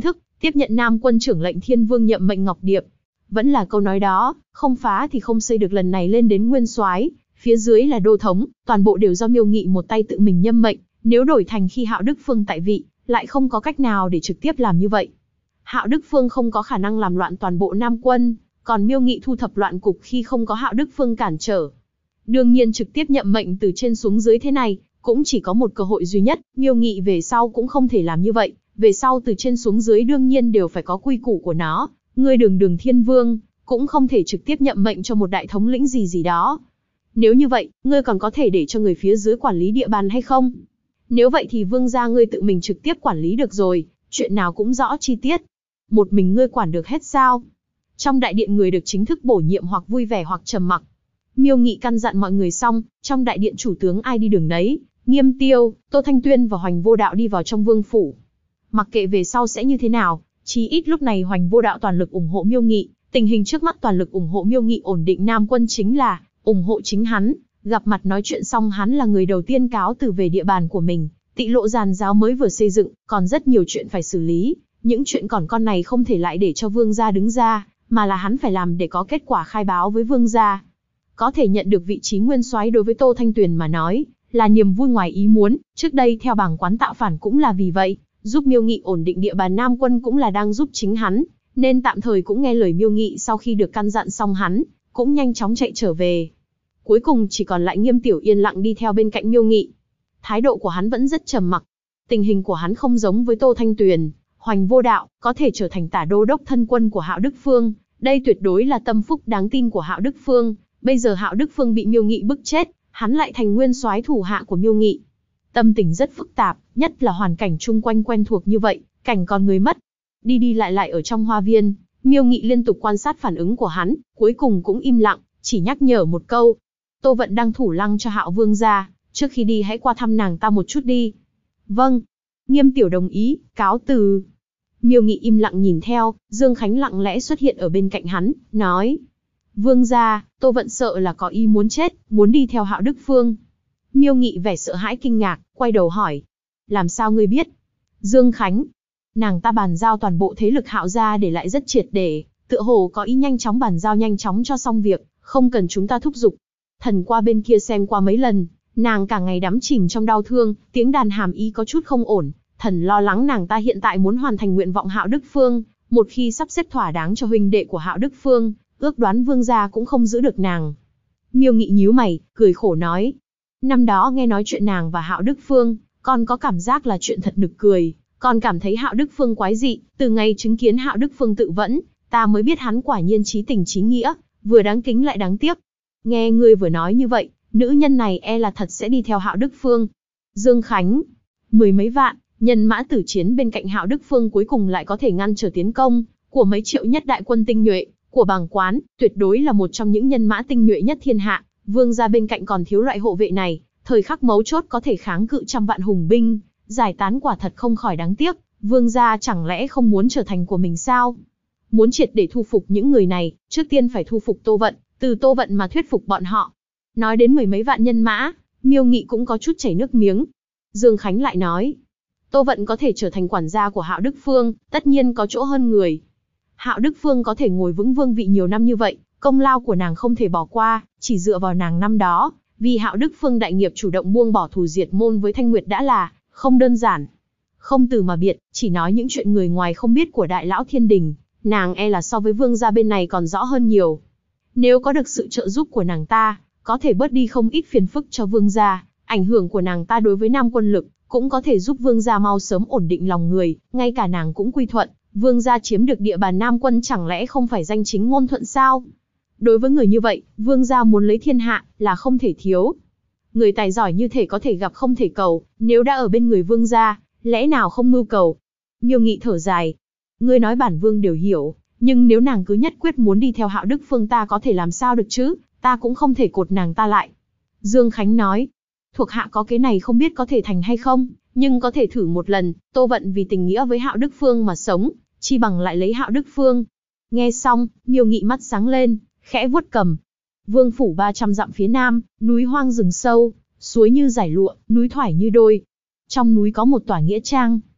tiếp nhận Nam Quân trưởng lệnh Thiên Vương nhậm mệnh Ngọc Điệp. Vẫn là câu nói đó, không phá thì không xây được, lần này lên đến nguyên soái, phía dưới là đô thống, toàn bộ đều do Miêu Nghị một tay tự mình nhâm mệnh, nếu đổi thành khi Hạo Đức Phương tại vị, lại không có cách nào để trực tiếp làm như vậy. Hạo Đức Phương không có khả năng làm loạn toàn bộ Nam Quân, còn Miêu Nghị thu thập loạn cục khi không có Hạo Đức Phương cản trở. Đương nhiên trực tiếp nhậm mệnh từ trên xuống dưới thế này, cũng chỉ có một cơ hội duy nhất, Miêu Nghị về sau cũng không thể làm như vậy, về sau từ trên xuống dưới đương nhiên đều phải có quy củ của nó, ngươi Đường Thiên Vương, cũng không thể trực tiếp nhậm mệnh cho một đại thống lĩnh gì đó. Nếu như vậy, ngươi còn có thể để cho người phía dưới quản lý địa bàn hay không? Nếu vậy thì vương gia ngươi tự mình trực tiếp quản lý được rồi, chuyện nào cũng rõ chi tiết. Một mình ngươi quản được hết sao? Trong đại điện người được chính thức bổ nhiệm hoặc vui vẻ hoặc trầm mặc. Miêu Nghị căn dặn mọi người xong, trong đại điện chủ tướng ai đi đường nấy, Nghiêm Tiêu, Tô Thanh Tuyên và Hoành Vô Đạo đi vào trong vương phủ. Mặc kệ về sau sẽ như thế nào, chí ít lúc này Hoành Vô Đạo toàn lực ủng hộ Miêu Nghị, tình hình trước mắt toàn lực ủng hộ Miêu Nghị ổn định Nam Quân chính là ủng hộ chính hắn. Gặp mặt nói chuyện xong hắn là người đầu tiên cáo từ về địa bàn của mình, Tị Lộ giàn giáo mới vừa xây dựng, còn rất nhiều chuyện phải xử lý, những chuyện còn con này không thể lại để cho vương gia đứng ra, mà là hắn phải làm để có kết quả khai báo với vương gia. Có thể nhận được vị trí nguyên soái đối với Tô Thanh Tuyền mà nói, là niềm vui ngoài ý muốn, trước đây theo bảng quán tạo phản cũng là vì vậy, giúp Miêu Nghị ổn định địa bàn Nam Quân cũng là đang giúp chính hắn, nên tạm thời cũng nghe lời Miêu Nghị. Sau khi được căn dặn xong hắn cũng nhanh chóng chạy trở về. Cuối cùng chỉ còn lại Nghiêm Tiểu yên lặng đi theo bên cạnh Miêu Nghị. Thái độ của hắn vẫn rất trầm mặc. Tình hình của hắn không giống với Tô Thanh Tuyền, Hoành Vô Đạo, có thể trở thành tả đô đốc thân quân của Hạo Đức Phương. Đây tuyệt đối là tâm phúc đáng tin của Hạo Đức Phương. Bây giờ Hạo Đức Phương bị Miêu Nghị bức chết, hắn lại thành nguyên soái thủ hạ của Miêu Nghị. Tâm tình rất phức tạp, nhất là hoàn cảnh chung quanh quen thuộc như vậy, cảnh còn người mất. Đi đi lại ở trong hoa viên, Miêu Nghị liên tục quan sát phản ứng của hắn, cuối cùng cũng im lặng, chỉ nhắc nhở một câu. Tô Vận đang thủ lăng cho Hạo vương gia, trước khi đi hãy qua thăm nàng ta một chút đi. Vâng. Nghiêm Tiểu đồng ý, cáo từ. Miêu Nghị im lặng nhìn theo, Dương Khánh lặng lẽ xuất hiện ở bên cạnh hắn, nói. Vương gia, Tô Vận sợ là có ý muốn chết, muốn đi theo Hạo Đức Phương. Miêu Nghị vẻ sợ hãi kinh ngạc, quay đầu hỏi. Làm sao ngươi biết? Dương Khánh. Nàng ta bàn giao toàn bộ thế lực Hạo gia để lại rất triệt để, tựa hồ có ý nhanh chóng bàn giao nhanh chóng cho xong việc, không cần chúng ta thúc giục. Thần qua bên kia xem qua mấy lần, nàng cả ngày đắm chìm trong đau thương, tiếng đàn hàm ý có chút không ổn. Thần lo lắng nàng ta hiện tại muốn hoàn thành nguyện vọng Hạo Đức Phương, một khi sắp xếp thỏa đáng cho huynh đệ của Hạo Đức Phương, ước đoán vương gia cũng không giữ được nàng. Miêu Nghị nhíu mày, cười khổ nói. Năm đó nghe nói chuyện nàng và Hạo Đức Phương, con có cảm giác là chuyện thật nực cười, con cảm thấy Hạo Đức Phương quái dị, từ ngày chứng kiến Hạo Đức Phương tự vẫn, ta mới biết hắn quả nhiên chí tình chí nghĩa, vừa đáng kính lại đáng tiếc. Nghe ngươi vừa nói như vậy, nữ nhân này e là thật sẽ đi theo Hạo Đức Phương. Dương Khánh, mười mấy vạn nhân mã tử chiến bên cạnh Hạo Đức Phương cuối cùng lại có thể ngăn trở tiến công của mấy triệu nhất đại quân tinh nhuệ của bàng quán, tuyệt đối là một trong những nhân mã tinh nhuệ nhất thiên hạ. Vương gia bên cạnh còn thiếu loại hộ vệ này, thời khắc mấu chốt có thể kháng cự trăm vạn hùng binh, giải tán quả thật không khỏi đáng tiếc. Vương gia chẳng lẽ không muốn trở thành của mình sao? Muốn triệt để thu phục những người này, trước tiên phải thu phục Tô Vận, từ Tô Vận mà thuyết phục bọn họ. Nói đến mười mấy vạn nhân mã, Miêu Nghị cũng có chút chảy nước miếng. Dương Khánh lại nói, Tô Vận có thể trở thành quản gia của Hạo Đức Phương, tất nhiên có chỗ hơn người. Hạo Đức Phương có thể ngồi vững vương vị nhiều năm như vậy, công lao của nàng không thể bỏ qua, chỉ dựa vào nàng năm đó, vì Hạo Đức Phương đại nghiệp chủ động buông bỏ thù diệt môn với Thanh Nguyệt đã là không đơn giản. Không từ mà biệt, chỉ nói những chuyện người ngoài không biết của đại lão Thiên Đình, nàng e là so với vương gia bên này còn rõ hơn nhiều. Nếu có được sự trợ giúp của nàng ta, có thể bớt đi không ít phiền phức cho vương gia, ảnh hưởng của nàng ta đối với Nam Quân lực, cũng có thể giúp vương gia mau sớm ổn định lòng người, ngay cả nàng cũng quy thuận, vương gia chiếm được địa bàn Nam Quân chẳng lẽ không phải danh chính ngôn thuận sao? Đối với người như vậy, vương gia muốn lấy thiên hạ, là không thể thiếu. Người tài giỏi như thể có thể gặp không thể cầu, nếu đã ở bên người vương gia, lẽ nào không mưu cầu? Miêu Nghị thở dài. Ngươi nói bản vương đều hiểu, nhưng nếu nàng cứ nhất quyết muốn đi theo Hạo Đức Phương ta có thể làm sao được chứ, ta cũng không thể cột nàng ta lại. Dương Khánh nói, thuộc hạ có cái này không biết có thể thành hay không, nhưng có thể thử một lần. Tô Vận vì tình nghĩa với Hạo Đức Phương mà sống, chi bằng lại lấy Hạo Đức Phương. Nghe xong, Miêu Nghị mắt sáng lên, khẽ vuốt cầm. Vương phủ 300 dặm phía nam, núi hoang rừng sâu, suối như giải lụa, núi thoải như đôi. Trong núi có một tòa nghĩa trang.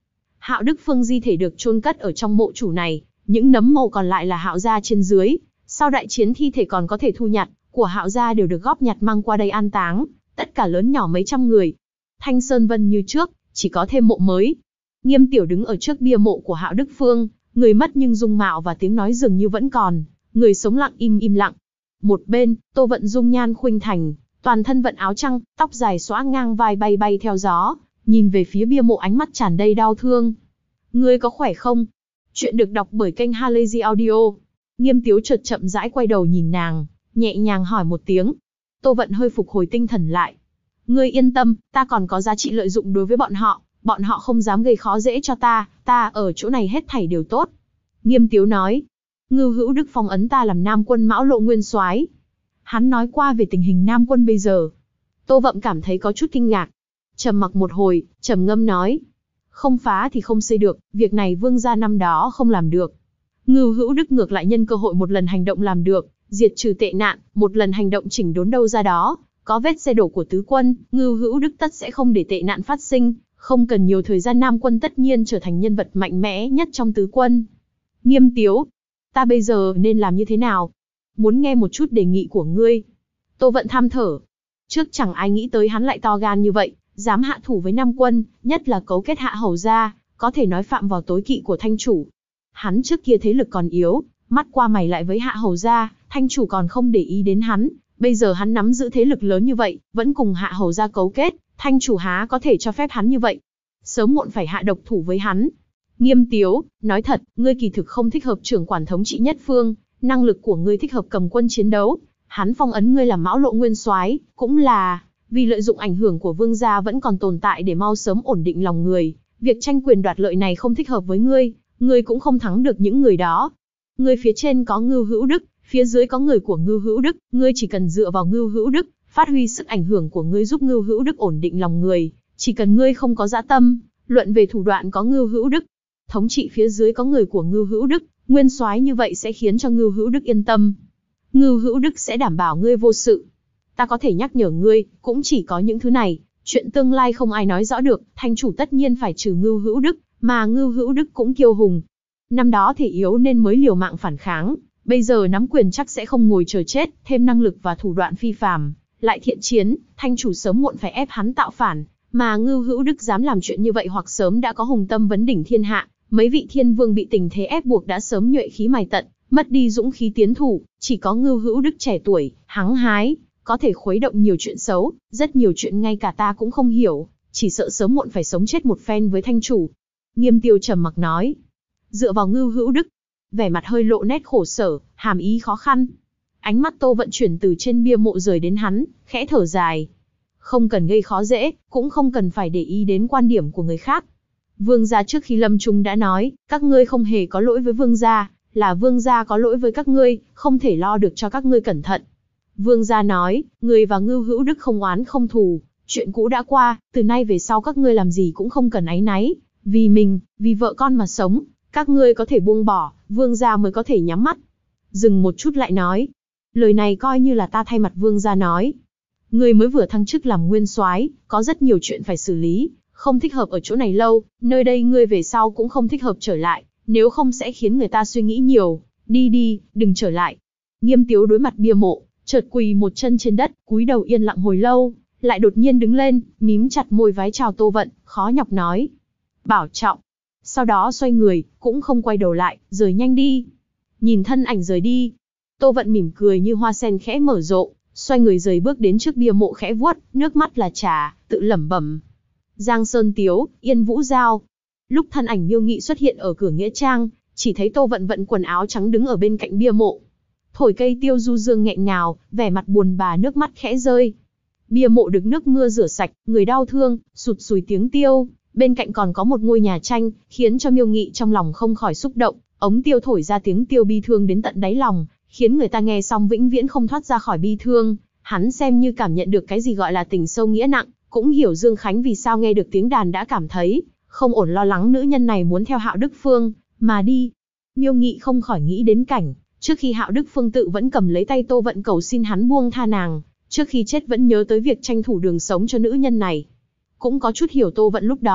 Hạo Đức Phương di thể được chôn cất ở trong mộ chủ này, những nấm mộ còn lại là Hạo gia trên dưới. Sau đại chiến thi thể còn có thể thu nhặt, của Hạo gia đều được góp nhặt mang qua đây an táng, tất cả lớn nhỏ mấy trăm người. Thanh Sơn Vân như trước, chỉ có thêm mộ mới. Nghiêm Tiểu đứng ở trước bia mộ của Hạo Đức Phương, người mất nhưng dung mạo và tiếng nói dường như vẫn còn, người sống lặng im lặng. Một bên, Tô Vận dung nhan khuynh thành, toàn thân vận áo trăng, tóc dài xõa ngang vai bay bay theo gió, nhìn về phía bia mộ ánh mắt tràn đầy đau thương. Ngươi có khỏe không? Chuyện được đọc bởi kênh Halazy Audio. Nghiêm Tiếu chợt chậm rãi quay đầu nhìn nàng, nhẹ nhàng hỏi một tiếng. Tô Vận hơi phục hồi tinh thần lại. Ngươi yên tâm, ta còn có giá trị lợi dụng đối với bọn họ không dám gây khó dễ cho ta ở chỗ này hết thảy đều tốt. Nghiêm Tiếu nói. Ngưu Hữu Đức phong ấn ta làm Nam Quân Mão Lộ Nguyên Soái. Hắn nói qua về tình hình Nam Quân bây giờ. Tô Vận cảm thấy có chút kinh ngạc. Trầm mặc một hồi, trầm ngâm nói. Không phá thì không xây được, việc này vương gia năm đó không làm được. Ngưu Hữu Đức ngược lại nhân cơ hội một lần hành động làm được, diệt trừ tệ nạn, một lần hành động chỉnh đốn đâu ra đó. Có vết xe đổ của tứ quân, Ngưu Hữu Đức tất sẽ không để tệ nạn phát sinh, không cần nhiều thời gian Nam Quân tất nhiên trở thành nhân vật mạnh mẽ nhất trong tứ quân. Nghiêm Tiếu, ta bây giờ nên làm như thế nào? Muốn nghe một chút đề nghị của ngươi. Tô Vận than thở. Trước chẳng ai nghĩ tới hắn lại to gan như vậy, dám hạ thủ với Nam Quân, nhất là cấu kết Hạ Hầu gia, có thể nói phạm vào tối kỵ của Thanh chủ. Hắn trước kia thế lực còn yếu, mắt qua mày lại với Hạ Hầu gia, Thanh chủ còn không để ý đến hắn. Bây giờ hắn nắm giữ thế lực lớn như vậy, vẫn cùng Hạ Hầu gia cấu kết, Thanh chủ há có thể cho phép hắn như vậy. Sớm muộn phải hạ độc thủ với hắn. Nghiêm Tiếu, nói thật, ngươi kỳ thực không thích hợp trưởng quản thống trị nhất phương, năng lực của ngươi thích hợp cầm quân chiến đấu. Hắn phong ấn ngươi làm Mão Lộ Nguyên Soái, cũng là vì lợi dụng ảnh hưởng của vương gia vẫn còn tồn tại để mau sớm ổn định lòng người. Việc tranh quyền đoạt lợi này không thích hợp với ngươi cũng không thắng được những người đó. Ngươi phía trên có Ngưu Hữu Đức, phía dưới có người của Ngưu Hữu Đức, ngươi chỉ cần dựa vào Ngưu Hữu Đức, phát huy sức ảnh hưởng của ngươi giúp Ngưu Hữu Đức ổn định lòng người, chỉ cần ngươi không có dã tâm, luận về thủ đoạn có Ngưu Hữu Đức, thống trị phía dưới có người của Ngưu Hữu Đức, nguyên soái như vậy sẽ khiến cho Ngưu Hữu Đức yên tâm. Ngưu Hữu Đức sẽ đảm bảo ngươi vô sự. Ta có thể nhắc nhở ngươi, cũng chỉ có những thứ này, chuyện tương lai không ai nói rõ được, Thanh chủ tất nhiên phải trừ Ngưu Hữu Đức, mà Ngưu Hữu Đức cũng kiêu hùng. Năm đó thể yếu nên mới liều mạng phản kháng, bây giờ nắm quyền chắc sẽ không ngồi chờ chết, thêm năng lực và thủ đoạn phi phàm, lại thiện chiến, Thanh chủ sớm muộn phải ép hắn tạo phản, mà Ngưu Hữu Đức dám làm chuyện như vậy hoặc sớm đã có hùng tâm vấn đỉnh thiên hạ, mấy vị thiên vương bị tình thế ép buộc đã sớm nhuệ khí mài tận, mất đi dũng khí tiến thủ, chỉ có Ngưu Hữu Đức trẻ tuổi, hăng hái, có thể khuấy động nhiều chuyện xấu, rất nhiều chuyện ngay cả ta cũng không hiểu, chỉ sợ sớm muộn phải sống chết một phen với Thanh chủ. Nghiêm Tiêu trầm mặc nói, dựa vào Ngưu Hữu Đức, vẻ mặt hơi lộ nét khổ sở, hàm ý khó khăn. Ánh mắt Tô Vận chuyển từ trên bia mộ rời đến hắn, khẽ thở dài. Không cần gây khó dễ, cũng không cần phải để ý đến quan điểm của người khác. Vương gia trước khi lâm chung đã nói, các ngươi không hề có lỗi với vương gia, là vương gia có lỗi với các ngươi, không thể lo được cho các ngươi cẩn thận. Vương gia nói, người và Ngưu Hữu Đức không oán không thù, chuyện cũ đã qua, từ nay về sau các ngươi làm gì cũng không cần áy náy, vì mình, vì vợ con mà sống, các ngươi có thể buông bỏ, vương gia mới có thể nhắm mắt. Dừng một chút lại nói, lời này coi như là ta thay mặt vương gia nói. Ngươi mới vừa thăng chức làm nguyên soái, có rất nhiều chuyện phải xử lý, không thích hợp ở chỗ này lâu, nơi đây ngươi về sau cũng không thích hợp trở lại, nếu không sẽ khiến người ta suy nghĩ nhiều, đi, đừng trở lại. Nghiêm Tiếu đối mặt bia mộ, chợt quỳ một chân trên đất, cúi đầu yên lặng hồi lâu, lại đột nhiên đứng lên, mím chặt môi vái chào Tô Vận, khó nhọc nói. Bảo trọng. Sau đó xoay người, cũng không quay đầu lại, rời nhanh đi. Nhìn thân ảnh rời đi, Tô Vận mỉm cười như hoa sen khẽ mở rộ, xoay người rời bước đến trước bia mộ khẽ vuốt, nước mắt là trà, tự lẩm bẩm. Giang Sơn Tiếu, Yên Vũ Giao. Lúc thân ảnh Miêu Nghị xuất hiện ở cửa nghĩa trang, chỉ thấy Tô Vận vận quần áo trắng đứng ở bên cạnh bia mộ. Thổi cây tiêu du dương nghẹn ngào, vẻ mặt buồn bã nước mắt khẽ rơi. Bia mộ được nước mưa rửa sạch, người đau thương, sụt sùi tiếng tiêu. Bên cạnh còn có một ngôi nhà tranh, khiến cho Miêu Nghị trong lòng không khỏi xúc động. Ống tiêu thổi ra tiếng tiêu bi thương đến tận đáy lòng, khiến người ta nghe xong vĩnh viễn không thoát ra khỏi bi thương. Hắn xem như cảm nhận được cái gì gọi là tình sâu nghĩa nặng, cũng hiểu Dương Khánh vì sao nghe được tiếng đàn đã cảm thấy không ổn, lo lắng nữ nhân này muốn theo Hạo Đức Phương mà đi. Miêu Nghị không khỏi nghĩ đến cảnh trước khi Hạo Đức Phương tự vẫn cầm lấy tay Tô Vận cầu xin hắn buông tha nàng, trước khi chết vẫn nhớ tới việc tranh thủ đường sống cho nữ nhân này. Cũng có chút hiểu Tô Vận lúc đó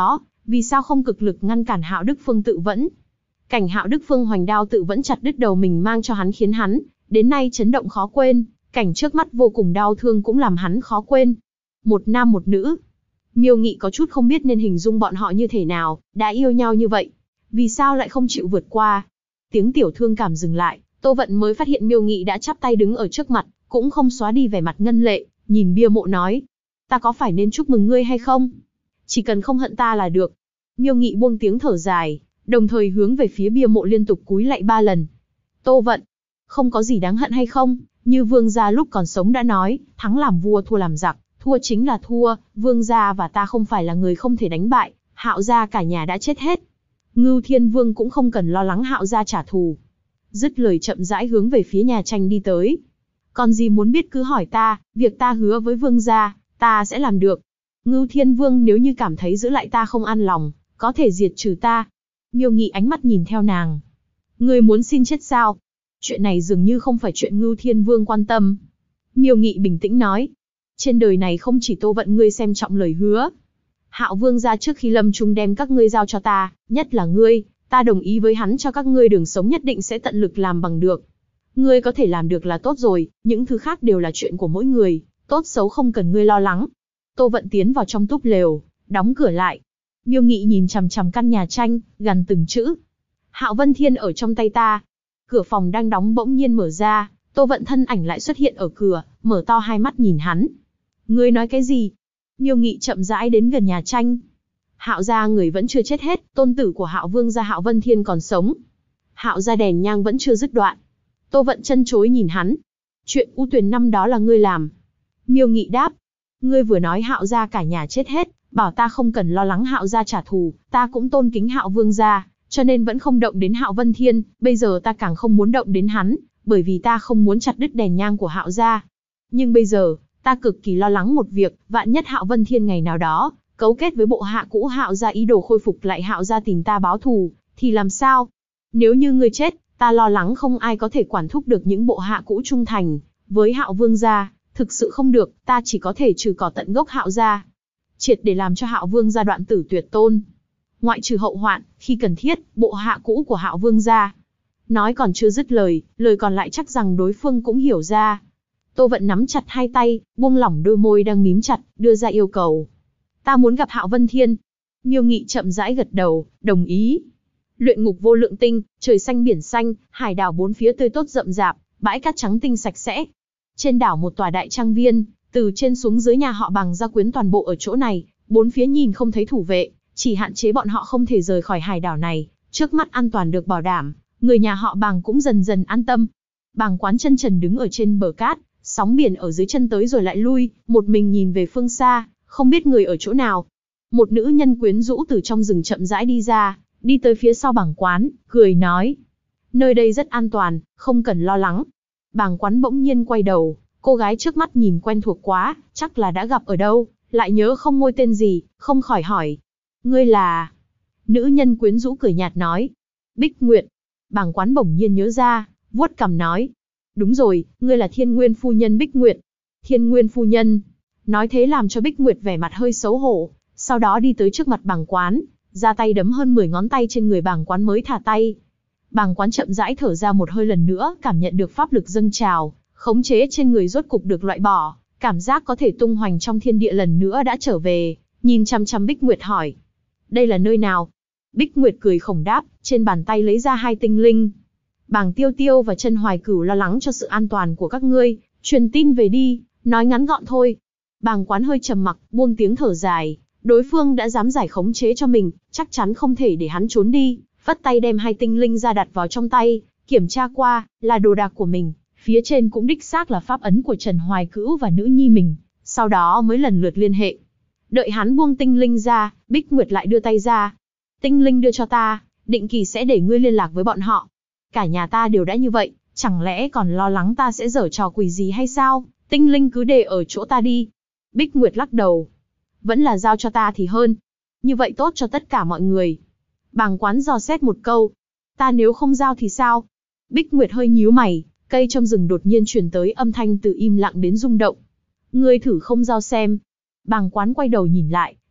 Vì sao không cực lực ngăn cản Hạo Đức Phương tự vẫn? Cảnh Hạo Đức Phương hoành đao tự vẫn chặt đứt đầu mình mang cho hắn khiến hắn, đến nay chấn động khó quên, cảnh trước mắt vô cùng đau thương cũng làm hắn khó quên. Một nam một nữ. Miêu Nghị có chút không biết nên hình dung bọn họ như thế nào, đã yêu nhau như vậy. Vì sao lại không chịu vượt qua? Tiếng tiểu thương cảm dừng lại, Tô Vận mới phát hiện Miêu Nghị đã chắp tay đứng ở trước mặt, cũng không xóa đi vẻ mặt ngân lệ, nhìn bia mộ nói. Ta có phải nên chúc mừng ngươi hay không? Chỉ cần không hận ta là được. Miêu Nghị buông tiếng thở dài, đồng thời hướng về phía bia mộ liên tục cúi lạy 3 lần. Tô Vận, không có gì đáng hận hay không? Như vương gia lúc còn sống đã nói, thắng làm vua thua làm giặc, thua chính là thua, vương gia và ta không phải là người không thể đánh bại, Hạo gia cả nhà đã chết hết. Ngưu Thiên Vương cũng không cần lo lắng Hạo gia trả thù. Dứt lời chậm rãi hướng về phía nhà tranh đi tới. Còn gì muốn biết cứ hỏi ta, việc ta hứa với vương gia, ta sẽ làm được. Ngưu Thiên Vương nếu như cảm thấy giữ lại ta không an lòng, có thể diệt trừ ta. Miêu Nghị ánh mắt nhìn theo nàng. Ngươi muốn xin chết sao? Chuyện này dường như không phải chuyện Ngưu Thiên Vương quan tâm. Miêu Nghị bình tĩnh nói. Trên đời này không chỉ Tô Vận ngươi xem trọng lời hứa. Hạo Vương gia trước khi lâm chung đem các ngươi giao cho ta, nhất là ngươi, ta đồng ý với hắn cho các ngươi đường sống nhất định sẽ tận lực làm bằng được. Ngươi có thể làm được là tốt rồi, những thứ khác đều là chuyện của mỗi người, tốt xấu không cần ngươi lo lắng. Tô Vận tiến vào trong túp lều, đóng cửa lại. Miêu Nghị nhìn chằm chằm căn nhà tranh, gằn từng chữ. Hạo Vân Thiên ở trong tay ta. Cửa phòng đang đóng bỗng nhiên mở ra, Tô Vận thân ảnh lại xuất hiện ở cửa, mở to hai mắt nhìn hắn. Ngươi nói cái gì? Miêu Nghị chậm rãi đến gần nhà tranh. Hạo gia người vẫn chưa chết hết, tôn tử của Hạo Vương gia Hạo Vân Thiên còn sống. Hạo gia đèn nhang vẫn chưa dứt đoạn. Tô Vận chân chối nhìn hắn. Chuyện U Tuyền năm đó là ngươi làm. Miêu Nghị đáp. Ngươi vừa nói Hạo gia cả nhà chết hết, bảo ta không cần lo lắng Hạo gia trả thù, ta cũng tôn kính Hạo Vương gia, cho nên vẫn không động đến Hạo Vân Thiên, bây giờ ta càng không muốn động đến hắn, bởi vì ta không muốn chặt đứt đèn nhang của Hạo gia. Nhưng bây giờ, ta cực kỳ lo lắng một việc, vạn nhất Hạo Vân Thiên ngày nào đó cấu kết với bộ hạ cũ Hạo gia ý đồ khôi phục lại Hạo gia tìm ta báo thù, thì làm sao? Nếu như ngươi chết, ta lo lắng không ai có thể quản thúc được những bộ hạ cũ trung thành với Hạo Vương gia, thực sự không được, ta chỉ có thể trừ cỏ tận gốc Hạo gia, triệt để làm cho Hạo Vương gia đoạn tử tuyệt tôn. Ngoại trừ hậu hoạn, khi cần thiết, bộ hạ cũ của Hạo Vương gia. Nói còn chưa dứt lời, lời còn lại chắc rằng đối phương cũng hiểu ra. Tô Vận nắm chặt hai tay, buông lỏng đôi môi đang mím chặt, đưa ra yêu cầu. Ta muốn gặp Hạo Vân Thiên. Miêu Nghị chậm rãi gật đầu, đồng ý. Luyện ngục vô lượng tinh, trời xanh biển xanh, hải đảo bốn phía tươi tốt rậm rạp, bãi cát trắng tinh sạch sẽ. Trên đảo một tòa đại trang viên, từ trên xuống dưới nhà họ Bằng gia quyến toàn bộ ở chỗ này, bốn phía nhìn không thấy thủ vệ, chỉ hạn chế bọn họ không thể rời khỏi hải đảo này, trước mắt an toàn được bảo đảm, người nhà họ Bằng cũng dần dần an tâm. Bàng Quán chân trần đứng ở trên bờ cát, sóng biển ở dưới chân tới rồi lại lui, một mình nhìn về phương xa, không biết người ở chỗ nào. Một nữ nhân quyến rũ từ trong rừng chậm rãi đi ra, đi tới phía sau Bàng Quán, cười nói. Nơi đây rất an toàn, không cần lo lắng. Bàng Quán bỗng nhiên quay đầu, cô gái trước mắt nhìn quen thuộc quá, chắc là đã gặp ở đâu, lại nhớ không ngôi tên gì, không khỏi hỏi. Ngươi là... Nữ nhân quyến rũ cười nhạt nói. Bích Nguyệt. Bàng Quán bỗng nhiên nhớ ra, vuốt cằm nói. Đúng rồi, ngươi là Thiên Nguyên phu nhân Bích Nguyệt. Thiên Nguyên phu nhân. Nói thế làm cho Bích Nguyệt vẻ mặt hơi xấu hổ, sau đó đi tới trước mặt Bàng Quán, ra tay đấm hơn 10 ngón tay trên người Bàng Quán mới thả tay. Bàng Quán chậm rãi thở ra một hơi lần nữa, cảm nhận được pháp lực dâng trào, khống chế trên người rốt cục được loại bỏ, cảm giác có thể tung hoành trong thiên địa lần nữa đã trở về, nhìn chăm chăm Bích Nguyệt hỏi. Đây là nơi nào? Bích Nguyệt cười khổng đáp, trên bàn tay lấy ra 2 tinh linh. Bàng Tiêu Tiêu và Chân Hoài Cửu lo lắng cho sự an toàn của các ngươi, truyền tin về đi, nói ngắn gọn thôi. Bàng Quán hơi trầm mặc, buông tiếng thở dài, đối phương đã dám giải khống chế cho mình, chắc chắn không thể để hắn trốn đi, vất tay đem 2 tinh linh ra đặt vào trong tay, kiểm tra qua, là đồ đạc của mình, phía trên cũng đích xác là pháp ấn của Trần Hoài Cửu và nữ nhi mình, sau đó mới lần lượt liên hệ. Đợi hắn buông tinh linh ra, Bích Nguyệt lại đưa tay ra. Tinh linh đưa cho ta, định kỳ sẽ để ngươi liên lạc với bọn họ. Cả nhà ta đều đã như vậy, chẳng lẽ còn lo lắng ta sẽ giở trò quỷ gì hay sao? Tinh linh cứ để ở chỗ ta đi. Bích Nguyệt lắc đầu. Vẫn là giao cho ta thì hơn. Như vậy tốt cho tất cả mọi người. Bàng Quán dò xét một câu. Ta nếu không giao thì sao? Bích Nguyệt hơi nhíu mày, cây trong rừng đột nhiên truyền tới âm thanh từ im lặng đến rung động. Ngươi thử không giao xem. Bàng Quán quay đầu nhìn lại,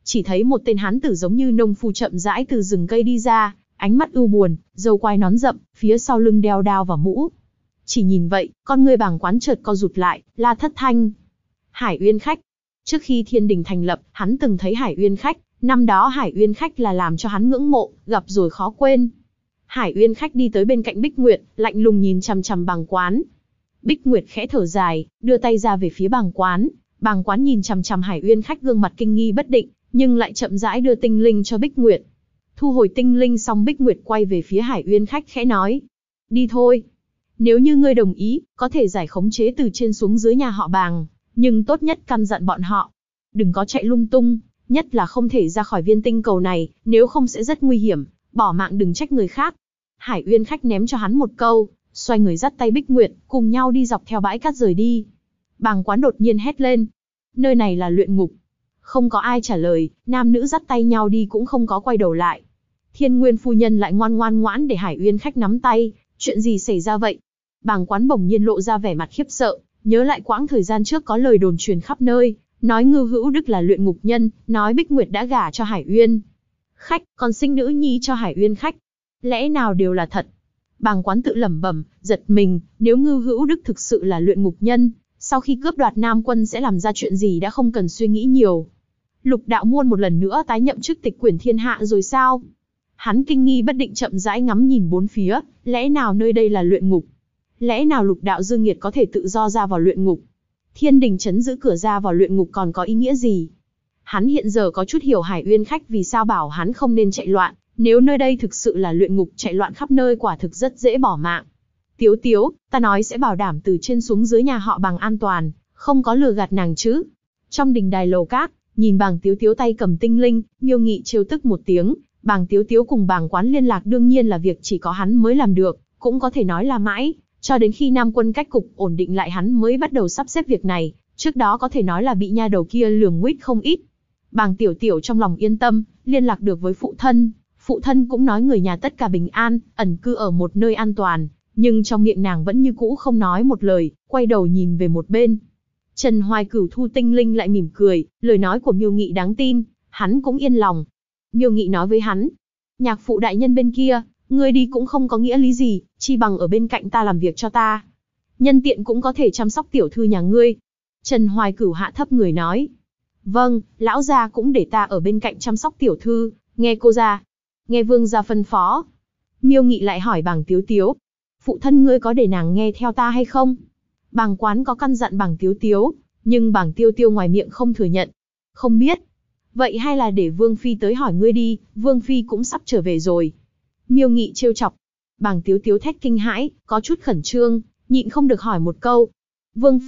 chỉ thấy một tên hán tử giống như nông phu chậm rãi từ rừng cây đi ra, ánh mắt ưu buồn, râu quai nón rậm, phía sau lưng đeo đao và mũ. Chỉ nhìn vậy, con ngươi Bàng Quán chợt co rụt lại, la thất thanh. Hải Uyên Khách. Trước khi Thiên Đình thành lập, hắn từng thấy Hải Uyên Khách, năm đó Hải Uyên Khách là làm cho hắn ngưỡng mộ, gặp rồi khó quên. Hải Uyên Khách đi tới bên cạnh Bích Nguyệt, lạnh lùng nhìn chằm chằm Bàng Quán. Bích Nguyệt khẽ thở dài, đưa tay ra về phía Bàng Quán. Bàng Quán nhìn chằm chằm Hải Uyên Khách gương mặt kinh nghi bất định, nhưng lại chậm rãi đưa tinh linh cho Bích Nguyệt. Thu hồi tinh linh xong, Bích Nguyệt quay về phía Hải Uyên Khách khẽ nói. Đi thôi. Nếu như ngươi đồng ý, có thể giải khống chế từ trên xuống dưới nhà họ Bàng, nhưng tốt nhất căn dặn bọn họ. Đừng có chạy lung tung, nhất là không thể ra khỏi viên tinh cầu này, nếu không sẽ rất nguy hiểm, bỏ mạng đừng trách người khác. Hải Uyên Khách ném cho hắn một câu, xoay người dắt tay Bích Nguyệt, cùng nhau đi dọc theo bãi cát rời đi. Bàng Quán đột nhiên hét lên. Nơi này là luyện ngục. Không có ai trả lời, nam nữ dắt tay nhau đi cũng không có quay đầu lại. Thiên Nguyên phu nhân lại ngoan ngoãn để Hải Uyên Khách nắm tay, chuyện gì xảy ra vậy? Bàng Quán bỗng nhiên lộ ra vẻ mặt khiếp sợ, nhớ lại quãng thời gian trước có lời đồn truyền khắp nơi, nói Ngưu Hữu Đức là luyện ngục nhân, nói Bích Nguyệt đã gả cho Hải Uyên Khách, còn sinh nữ nhi cho Hải Uyên Khách. Lẽ nào đều là thật? Bàng Quán tự lẩm bẩm, giật mình, nếu Ngưu Hữu Đức thực sự là luyện ngục nhân, sau khi cướp đoạt Nam Quân sẽ làm ra chuyện gì đã không cần suy nghĩ nhiều. Lục Đạo Muôn một lần nữa tái nhậm chức tịch quyển thiên hạ rồi sao? Hắn kinh nghi bất định chậm rãi ngắm nhìn bốn phía, lẽ nào nơi đây là luyện ngục? Lẽ nào Lục Đạo Dương Nghiệt có thể tự do ra vào luyện ngục? Thiên Đình trấn giữ cửa ra vào luyện ngục còn có ý nghĩa gì? Hắn hiện giờ có chút hiểu Hải Uyên Khách vì sao bảo hắn không nên chạy loạn, nếu nơi đây thực sự là luyện ngục, chạy loạn khắp nơi quả thực rất dễ bỏ mạng. Tiếu Tiếu, ta nói sẽ bảo đảm từ trên xuống dưới nhà họ Bàng an toàn, không có lừa gạt nàng chứ? Trong đình đài lầu cát, nhìn Bàng Tiếu Tiếu tay cầm tinh linh, Miêu Nghị trêu tức một tiếng. Bàng Tiếu Tiếu cùng Bàng Quán liên lạc đương nhiên là việc chỉ có hắn mới làm được, cũng có thể nói là mãi, cho đến khi Nam Quân cách cục ổn định lại hắn mới bắt đầu sắp xếp việc này, trước đó có thể nói là bị nha đầu kia lườm nguýt không ít. Bàng Tiểu Tiểu trong lòng yên tâm, liên lạc được với phụ thân cũng nói người nhà tất cả bình an, ẩn cư ở một nơi an toàn, nhưng trong miệng nàng vẫn như cũ không nói một lời, quay đầu nhìn về một bên. Trần Hoài Cửu thu tinh linh lại mỉm cười, lời nói của Miêu Nghị đáng tin, hắn cũng yên lòng. Miêu Nghị nói với hắn, nhạc phụ đại nhân bên kia, ngươi đi cũng không có nghĩa lý gì, chi bằng ở bên cạnh ta làm việc cho ta. Nhân tiện cũng có thể chăm sóc tiểu thư nhà ngươi. Trần Hoài Cửu hạ thấp người nói, vâng, lão gia cũng để ta ở bên cạnh chăm sóc tiểu thư, nghe cô gia, nghe vương gia phân phó. Miêu Nghị lại hỏi Bàng Tiếu Tiếu, phụ thân ngươi có để nàng nghe theo ta hay không? Bàng Quán có căn dặn Bàng Tiếu Tiếu, nhưng Bàng Tiêu Tiêu ngoài miệng không thừa nhận. Không biết. Vậy hay là để Vương Phi tới hỏi ngươi đi, Vương Phi cũng sắp trở về rồi. Miêu Nghị trêu chọc. Bàng Tiếu Tiếu thét kinh hãi, có chút khẩn trương, nhịn không được hỏi một câu. Vương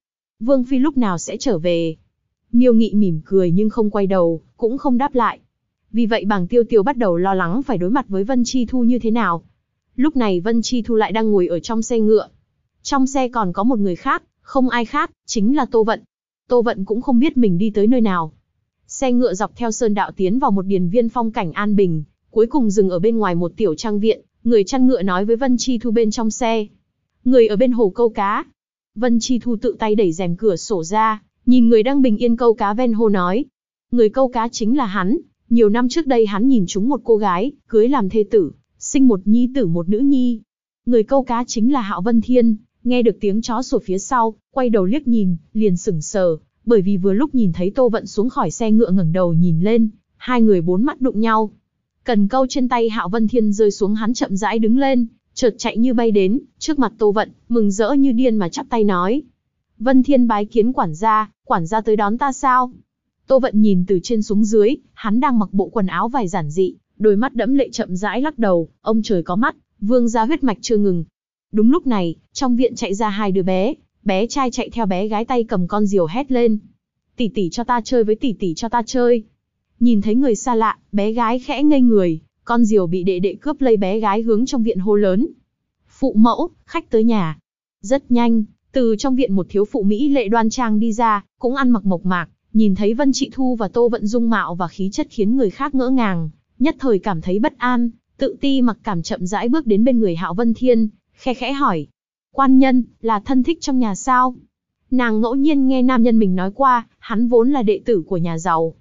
Phi lúc nào sẽ trở về? Miêu Nghị mỉm cười nhưng không quay đầu, cũng không đáp lại. Vì vậy Bàng Tiêu Tiêu bắt đầu lo lắng phải đối mặt với Vân Chi Thu như thế nào. Lúc này Vân Chi Thu lại đang ngồi ở trong xe ngựa. Trong xe còn có một người khác, không ai khác, chính là Tô Vận. Tô Vận cũng không biết mình đi tới nơi nào. Xe ngựa dọc theo sơn đạo tiến vào một điền viên phong cảnh an bình, cuối cùng dừng ở bên ngoài một tiểu trang viện, người chăn ngựa nói với Vân Chi Thu bên trong xe. Người ở bên hồ câu cá. Vân Chi Thu tự tay đẩy rèm cửa sổ ra, nhìn người đang bình yên câu cá ven hồ nói. Người câu cá chính là hắn, nhiều năm trước đây hắn nhìn trúng một cô gái, cưới làm thê tử, sinh một nhi tử một nữ nhi. Người câu cá chính là Hạo Vân Thiên, nghe được tiếng chó sủa phía sau, quay đầu liếc nhìn, liền sững sờ, bởi vì vừa lúc nhìn thấy Tô Vận xuống khỏi xe ngựa ngẩng đầu nhìn lên, hai người bốn mắt đụng nhau. Cần câu trên tay Hạo Vân Thiên rơi xuống, hắn chậm rãi đứng lên, chợt chạy như bay đến, trước mặt Tô Vận, mừng rỡ như điên mà chắp tay nói. Vân Thiên bái kiến quản gia tới đón ta sao? Tô Vận nhìn từ trên xuống dưới, hắn đang mặc bộ quần áo vải giản dị, đôi mắt đẫm lệ chậm rãi lắc đầu, ông trời có mắt, vương gia huyết mạch chưa ngừng. Đúng lúc này, trong viện chạy ra hai đứa bé trai chạy theo bé gái tay cầm con diều hét lên. Tỷ tỷ cho ta chơi với tỷ tỷ cho ta chơi. Nhìn thấy người xa lạ, bé gái khẽ ngây người, con diều bị đệ đệ cướp lấy, bé gái hướng trong viện hô lớn. Phụ mẫu, khách tới nhà. Rất nhanh, từ trong viện một thiếu phụ mỹ lệ đoan trang đi ra, cũng ăn mặc mộc mạc, nhìn thấy Vân Trị Thu và Tô Vận dung mạo và khí chất khiến người khác ngỡ ngàng, nhất thời cảm thấy bất an, tự ti mặc cảm chậm rãi bước đến bên người Hạo Vân Thiên, khe khẽ hỏi. Quan nhân, là thân thích trong nhà sao? Nàng ngẫu nhiên nghe nam nhân mình nói qua, hắn vốn là đệ tử của nhà giàu.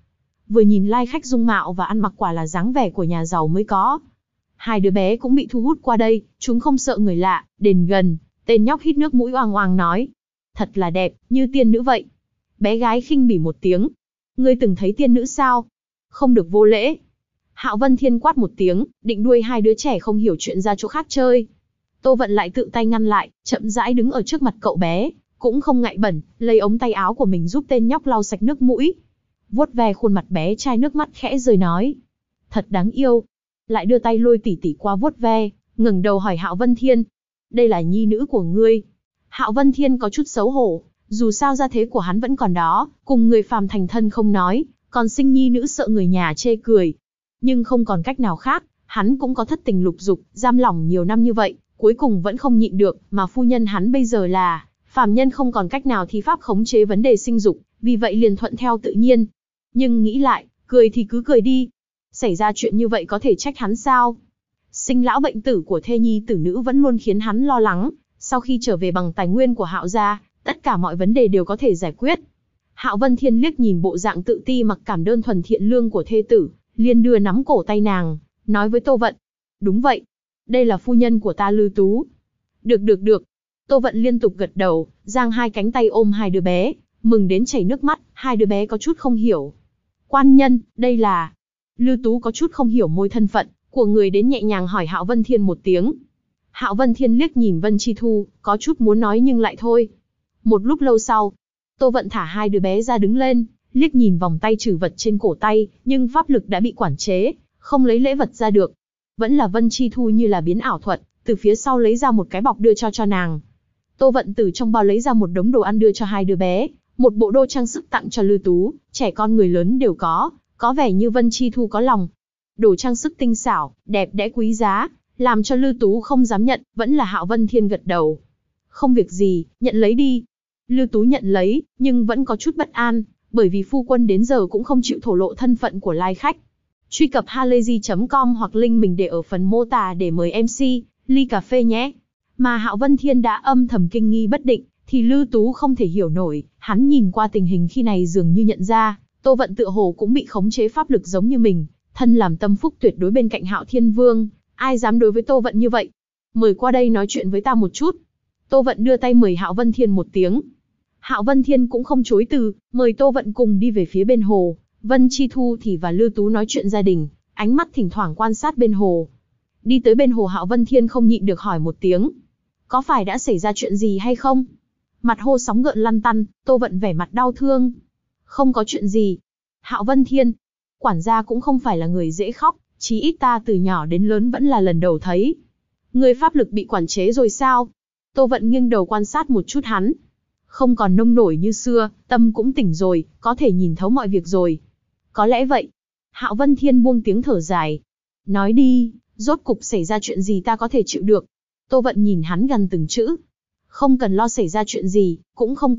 Vừa nhìn lai khách dung mạo và ăn mặc quả là dáng vẻ của nhà giàu mới có. Hai đứa bé cũng bị thu hút qua đây, chúng không sợ người lạ, đến gần, tên nhóc hít nước mũi oang oang nói. Thật là đẹp, như tiên nữ vậy. Bé gái khinh bỉ một tiếng. Ngươi từng thấy tiên nữ sao? Không được vô lễ. Hạo Vân Thiên quát một tiếng, định đuôi hai đứa trẻ không hiểu chuyện ra chỗ khác chơi. Tô Vận lại tự tay ngăn lại, chậm rãi đứng ở trước mặt cậu bé, cũng không ngại bẩn, lấy ống tay áo của mình giúp tên nhóc lau sạch nước mũi. Vuốt ve khuôn mặt bé trai, nước mắt khẽ rơi nói. Thật đáng yêu. Lại đưa tay lôi tỉ tỉ qua vuốt ve, ngẩng đầu hỏi Hạo Vân Thiên. Đây là nhi nữ của ngươi. Hạo Vân Thiên có chút xấu hổ, dù sao gia thế của hắn vẫn còn đó, cùng người phàm thành thân không nói, còn sinh nhi nữ sợ người nhà chê cười. Nhưng không còn cách nào khác, hắn cũng có thất tình lục dục, giam lỏng nhiều năm như vậy, cuối cùng vẫn không nhịn được, mà phu nhân hắn bây giờ là phàm nhân, không còn cách nào thi pháp khống chế vấn đề sinh dục, vì vậy liền thuận theo tự nhiên. Nhưng nghĩ lại, cười thì cứ cười đi. Xảy ra chuyện như vậy có thể trách hắn sao? Sinh lão bệnh tử của thê nhi tử nữ vẫn luôn khiến hắn lo lắng, sau khi trở về bằng tài nguyên của Hạo gia, tất cả mọi vấn đề đều có thể giải quyết. Hạo Vân Thiên liếc nhìn bộ dạng tự ti mặc cảm đơn thuần thiện lương của thê tử, liền đưa nắm cổ tay nàng, nói với Tô Vận. Đúng vậy, đây là phu nhân của ta Lư Tú. Được. Tô Vận liên tục gật đầu, giang hai cánh tay ôm hai đứa bé, mừng đến chảy nước mắt, hai đứa bé có chút không hiểu. Quan nhân, đây là... Lư Tú có chút không hiểu môi thân phận của người đến, nhẹ nhàng hỏi Hạo Vân Thiên một tiếng. Hạo Vân Thiên liếc nhìn Vân Chi Thu, có chút muốn nói nhưng lại thôi. Một lúc lâu sau, Tô Vận thả hai đứa bé ra đứng lên, liếc nhìn vòng tay trừ vật trên cổ tay, nhưng pháp lực đã bị quản chế, không lấy lễ vật ra được. Vẫn là Vân Chi Thu như là biến ảo thuật, từ phía sau lấy ra một cái bọc đưa cho nàng. Tô Vận từ trong bao lấy ra một đống đồ ăn đưa cho hai đứa bé, một bộ đồ trang sức tặng cho Lư Tú, trẻ con người lớn đều có vẻ như Vân Chi Thu có lòng. Đồ trang sức tinh xảo, đẹp đẽ quý giá, làm cho Lư Tú không dám nhận, vẫn là Hạo Vân Thiên gật đầu. Không việc gì, nhận lấy đi. Lư Tú nhận lấy, nhưng vẫn có chút bất an, bởi vì phu quân đến giờ cũng không chịu thổ lộ thân phận của lai khách. Truy cập halayzi.com hoặc link mình để ở phần mô tả để mời MC ly cà phê nhé. Mà Hạo Vân Thiên đã âm thầm kinh nghi bất định, thì Lư Tú không thể hiểu nổi, hắn nhìn qua tình hình khi này dường như nhận ra, Tô Vận tựa hồ cũng bị khống chế pháp lực giống như mình, thân làm tâm phúc tuyệt đối bên cạnh Hạo Thiên Vương, ai dám đối với Tô Vận như vậy? Mời qua đây nói chuyện với ta một chút. Tô Vận đưa tay mời Hạo Vân Thiên một tiếng. Hạo Vân Thiên cũng không chối từ, mời Tô Vận cùng đi về phía bên hồ. Vân Chi Thu thì và Lư Tú nói chuyện gia đình, ánh mắt thỉnh thoảng quan sát bên hồ. Đi tới bên hồ, Hạo Vân Thiên không nhịn được hỏi một tiếng. Có phải đã xảy ra chuyện gì hay không? Mặt hồ sóng gợn lăn tăn, Tô Vận vẻ mặt đau thương. Không có chuyện gì. Hạo Vân Thiên, quản gia cũng không phải là người dễ khóc, chí ít ta từ nhỏ đến lớn vẫn là lần đầu thấy. Người pháp lực bị quản chế rồi sao? Tô Vận nghiêng đầu quan sát một chút hắn. Không còn nông nổi như xưa, tâm cũng tỉnh rồi, có thể nhìn thấu mọi việc rồi. Có lẽ vậy. Hạo Vân Thiên buông tiếng thở dài. Nói đi, rốt cục xảy ra chuyện gì ta có thể chịu được? Tô Vận nhìn hắn gần từng chữ. Không cần lo xảy ra chuyện gì, cũng không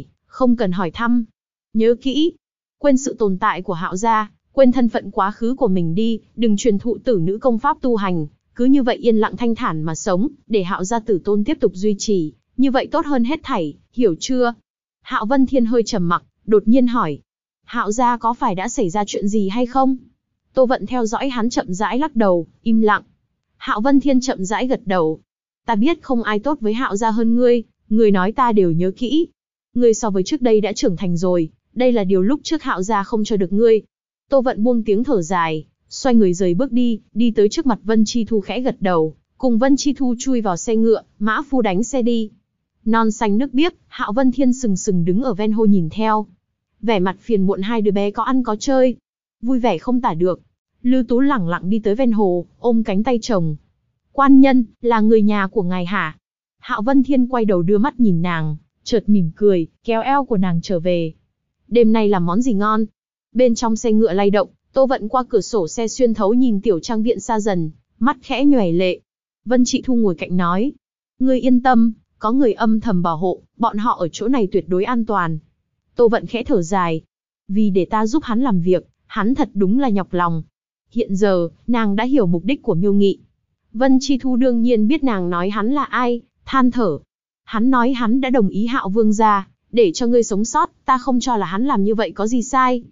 cần hỏi thăm. Nhớ kỹ, quên sự tồn tại của Hạo gia, quên thân phận quá khứ của mình đi, đừng truyền thụ tử nữ công pháp tu hành, cứ như vậy yên lặng thanh thản mà sống, để Hạo gia tử tôn tiếp tục duy trì, như vậy tốt hơn hết thảy, hiểu chưa? Hạo Vân Thiên hơi trầm mặc, đột nhiên hỏi, Hạo gia có phải đã xảy ra chuyện gì hay không? Tô Vận theo dõi hắn chậm rãi lắc đầu, im lặng. Hạo Vân Thiên chậm rãi gật đầu. Ta biết không ai tốt với Hạo gia hơn ngươi, ngươi nói ta đều nhớ kỹ. Ngươi so với trước đây đã trưởng thành rồi, đây là điều lúc trước Hạo gia không cho được ngươi. Tô Vận buông tiếng thở dài, xoay người rời bước đi tới trước mặt Vân Chi Thu khẽ gật đầu, cùng Vân Chi Thu chui vào xe ngựa, mã phu đánh xe đi. Non xanh nước biếc, Hạo Vân Thiên sừng sừng đứng ở ven hồ nhìn theo. Vẻ mặt phiền muộn hai đứa bé có ăn có chơi, vui vẻ không tả được. Lư Tú lẳng lặng đi tới ven hồ, ôm cánh tay chồng. Quan nhân, là người nhà của ngài hả? Hạo Vân Thiên quay đầu đưa mắt nhìn nàng, chợt mỉm cười, kéo eo của nàng trở về. Đêm nay làm món gì ngon? Bên trong xe ngựa lay động, Tô Vận qua cửa sổ xe xuyên thấu nhìn tiểu trang viện xa dần, mắt khẽ nhoẻn lệ. Vân Chị Thu ngồi cạnh nói, ngươi yên tâm, có người âm thầm bảo hộ, bọn họ ở chỗ này tuyệt đối an toàn. Tô Vận khẽ thở dài, vì để ta giúp hắn làm việc, hắn thật đúng là nhọc lòng. Hiện giờ, nàng đã hiểu mục đích của Miêu Nghị. Vân Chi Thu đương nhiên biết nàng nói hắn là ai, than thở. Hắn nói hắn đã đồng ý Hạo Vương gia, để cho ngươi sống sót, ta không cho là hắn làm như vậy có gì sai.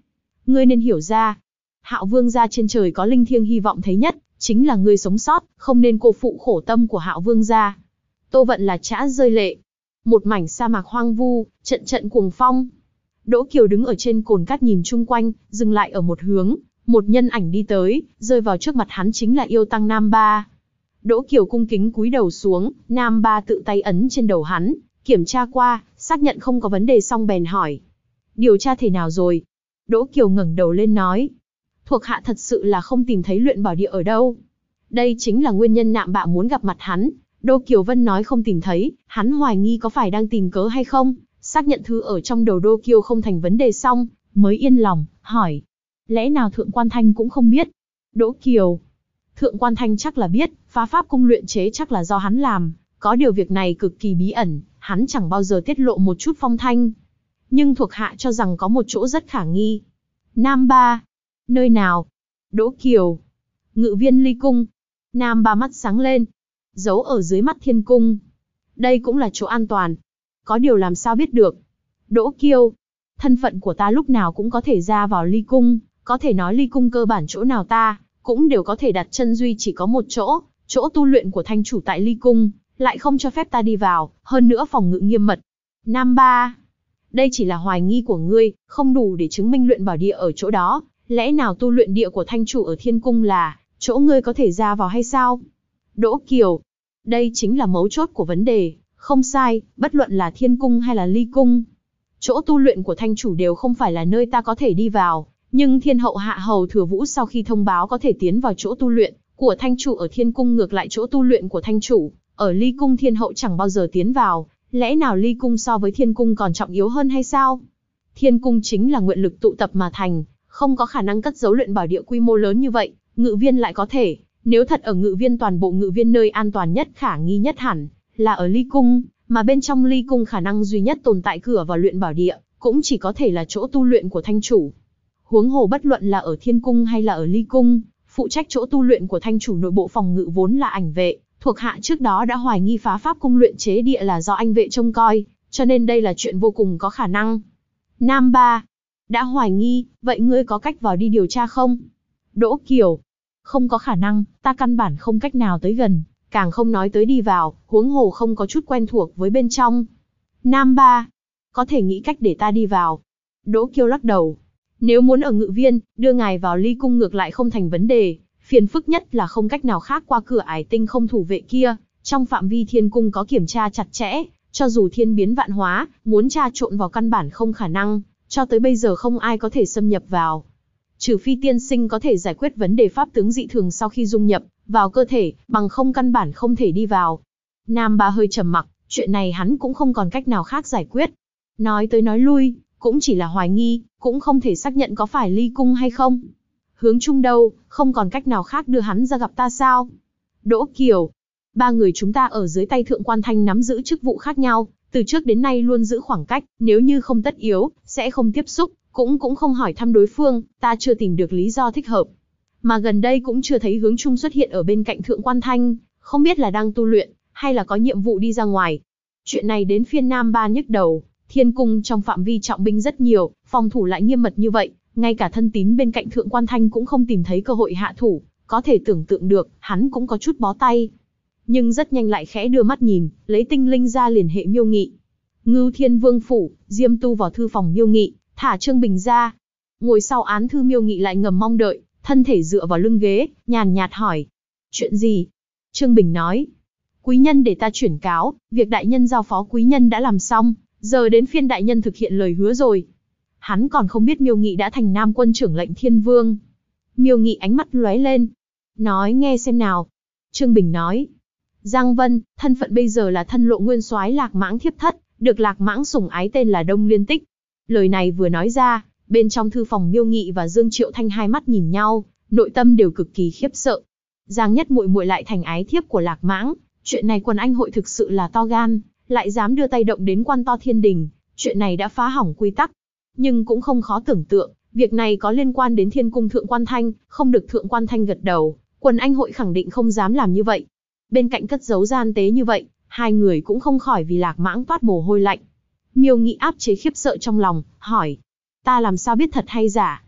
Ngươi nên hiểu ra, Hạo Vương gia trên trời có linh thiêng hy vọng thấy nhất, chính là ngươi sống sót, không nên cô phụ khổ tâm của Hạo Vương gia. Tô Vận là chã rơi lệ. Một mảnh sa mạc hoang vu, trận trận cuồng phong. Đỗ Kiều đứng ở trên cồn cát nhìn chung quanh, dừng lại ở một hướng, một nhân ảnh đi tới, rơi vào trước mặt hắn chính là yêu tăng Nam Ba. Đỗ Kiều cung kính cúi đầu xuống, Nam Ba tự tay ấn trên đầu hắn, kiểm tra qua, xác nhận không có vấn đề xong bèn hỏi. Điều tra thế nào rồi? Đỗ Kiều ngẩng đầu lên nói. Thuộc hạ thật sự là không tìm thấy luyện bảo địa ở đâu. Đây chính là nguyên nhân Nạm Bạ muốn gặp mặt hắn. Đỗ Kiều Vân nói không tìm thấy, hắn hoài nghi có phải đang tìm cớ hay không, xác nhận thứ ở trong đầu Đỗ Kiều không thành vấn đề xong, mới yên lòng, hỏi. Lẽ nào Thượng Quan Thanh cũng không biết? Đỗ Kiều. Thượng Quan Thanh chắc là biết, phá pháp cung luyện chế chắc là do hắn làm, có điều việc này cực kỳ bí ẩn, hắn chẳng bao giờ tiết lộ một chút phong thanh. Nhưng thuộc hạ cho rằng có một chỗ rất khả nghi. Nam Ba. Nơi nào? Đỗ Kiều. Ngự viên Ly Cung. Nam Ba mắt sáng lên. Giấu ở dưới mắt Thiên Cung. Đây cũng là chỗ an toàn. Có điều làm sao biết được? Đỗ Kiều. Thân phận của ta lúc nào cũng có thể ra vào Ly Cung, có thể nói Ly Cung cơ bản chỗ nào ta cũng đều có thể đặt chân, duy chỉ có một chỗ, chỗ tu luyện của thanh chủ tại Ly Cung, lại không cho phép ta đi vào, hơn nữa phòng ngự nghiêm mật. Nam Ba. Đây chỉ là hoài nghi của ngươi, không đủ để chứng minh luyện bảo địa ở chỗ đó, lẽ nào tu luyện địa của thanh chủ ở Thiên Cung là chỗ ngươi có thể ra vào hay sao? Đỗ Kiều. Đây chính là mấu chốt của vấn đề, không sai, bất luận là Thiên Cung hay là Ly Cung. Chỗ tu luyện của thanh chủ đều không phải là nơi ta có thể đi vào, nhưng Thiên Hậu Hạ Hầu Thừa Vũ sau khi thông báo có thể tiến vào chỗ tu luyện của thanh chủ ở Thiên Cung, ngược lại chỗ tu luyện của thanh chủ ở Ly Cung Thiên Hậu chẳng bao giờ tiến vào, lẽ nào Ly Cung so với Thiên Cung còn trọng yếu hơn hay sao? Thiên Cung chính là nguyện lực tụ tập mà thành, không có khả năng cất giấu luyện bảo địa quy mô lớn như vậy, ngự viên lại có thể, nếu thật ở ngự viên, toàn bộ ngự viên nơi an toàn nhất khả nghi nhất hẳn là ở Ly Cung, mà bên trong Ly Cung khả năng duy nhất tồn tại cửa vào luyện bảo địa, cũng chỉ có thể là chỗ tu luyện của thanh chủ. Huống hồ bất luận là ở Thiên Cung hay là ở Ly Cung, phụ trách chỗ tu luyện của thanh chủ nội bộ phòng ngự vốn là ảnh vệ, thuộc hạ trước đó đã hoài nghi phá pháp cung luyện chế địa là do anh vệ trông coi, cho nên đây là chuyện vô cùng có khả năng. Nam Ba. Đã hoài nghi, vậy ngươi có cách vào đi điều tra không? Đỗ Kiều. Không có khả năng, ta căn bản không cách nào tới gần, càng không nói tới đi vào, huống hồ không có chút quen thuộc với bên trong. Nam Ba. Có thể nghĩ cách để ta đi vào. Đỗ Kiều lắc đầu. Nếu muốn ở ngự viên, đưa ngài vào Ly Cung ngược lại không thành vấn đề, phiền phức nhất là không cách nào khác qua cửa ải tinh không thủ vệ kia, trong phạm vi Thiên Cung có kiểm tra chặt chẽ, cho dù thiên biến vạn hóa, muốn tra trộn vào căn bản không khả năng, cho tới bây giờ không ai có thể xâm nhập vào. Trừ phi tiên sinh có thể giải quyết vấn đề pháp tướng dị thường sau khi dung nhập vào cơ thể, bằng không căn bản không thể đi vào. Nam Ba hơi trầm mặc, chuyện này hắn cũng không còn cách nào khác giải quyết. Nói tới nói lui, cũng chỉ là hoài nghi, cũng không thể xác nhận có phải Ly Cung hay không. Hướng Trung đâu, không còn cách nào khác đưa hắn ra gặp ta sao? Đỗ Kiều. Ba người chúng ta ở dưới tay Thượng Quan Thanh nắm giữ chức vụ khác nhau, từ trước đến nay luôn giữ khoảng cách, nếu như không tất yếu, sẽ không tiếp xúc, cũng không hỏi thăm đối phương, ta chưa tìm được lý do thích hợp. Mà gần đây cũng chưa thấy Hướng Trung xuất hiện ở bên cạnh Thượng Quan Thanh, không biết là đang tu luyện, hay là có nhiệm vụ đi ra ngoài. Chuyện này đến phiên Nam Ba nhức đầu, Thiên Cung trong phạm vi trọng binh rất nhiều, phòng thủ lại nghiêm mật như vậy, ngay cả thân tín bên cạnh Thượng Quan Thanh cũng không tìm thấy cơ hội hạ thủ, có thể tưởng tượng được, hắn cũng có chút bó tay. Nhưng rất nhanh lại khẽ đưa mắt nhìn, lấy tinh linh ra liền hệ Miêu Nghị. Ngưu Thiên Vương phủ, Diêm Tu vào thư phòng Miêu Nghị, thả Trương Bình ra. Ngồi sau án thư Miêu Nghị lại ngầm mong đợi, thân thể dựa vào lưng ghế, nhàn nhạt hỏi. Chuyện gì? Trương Bình nói. Quý nhân để ta chuyển cáo, việc đại nhân giao phó quý nhân đã làm xong, giờ đến phiên đại nhân thực hiện lời hứa rồi. Hắn còn không biết Miêu Nghị đã thành Nam Quân trưởng lệnh Thiên Vương. Miêu Nghị ánh mắt lóe lên. Nói nghe xem nào. Trương Bình nói. Giang Vân, thân phận bây giờ là thân lộ nguyên soái Lạc Mãng thiếp thất, được Lạc Mãng sủng ái tên là Đông Liên Tích. Lời này vừa nói ra, bên trong thư phòng Miêu Nghị và Dương Triệu Thanh hai mắt nhìn nhau, nội tâm đều cực kỳ khiếp sợ. Giang Nhất muội muội lại thành ái thiếp của Lạc Mãng, chuyện này Quần Anh hội thực sự là to gan, lại dám đưa tay động đến quan to thiên đình, chuyện này đã phá hỏng quy tắc. Nhưng cũng không khó tưởng tượng, việc này có liên quan đến Thiên Cung Thượng Quan Thanh, không được Thượng Quan Thanh gật đầu, Quần Anh hội khẳng định không dám làm như vậy. Bên cạnh cất giấu gian tế như vậy, hai người cũng không khỏi vì Lạc Mãng toát mồ hôi lạnh. Miêu Nghị áp chế khiếp sợ trong lòng, hỏi. Ta làm sao biết thật hay giả?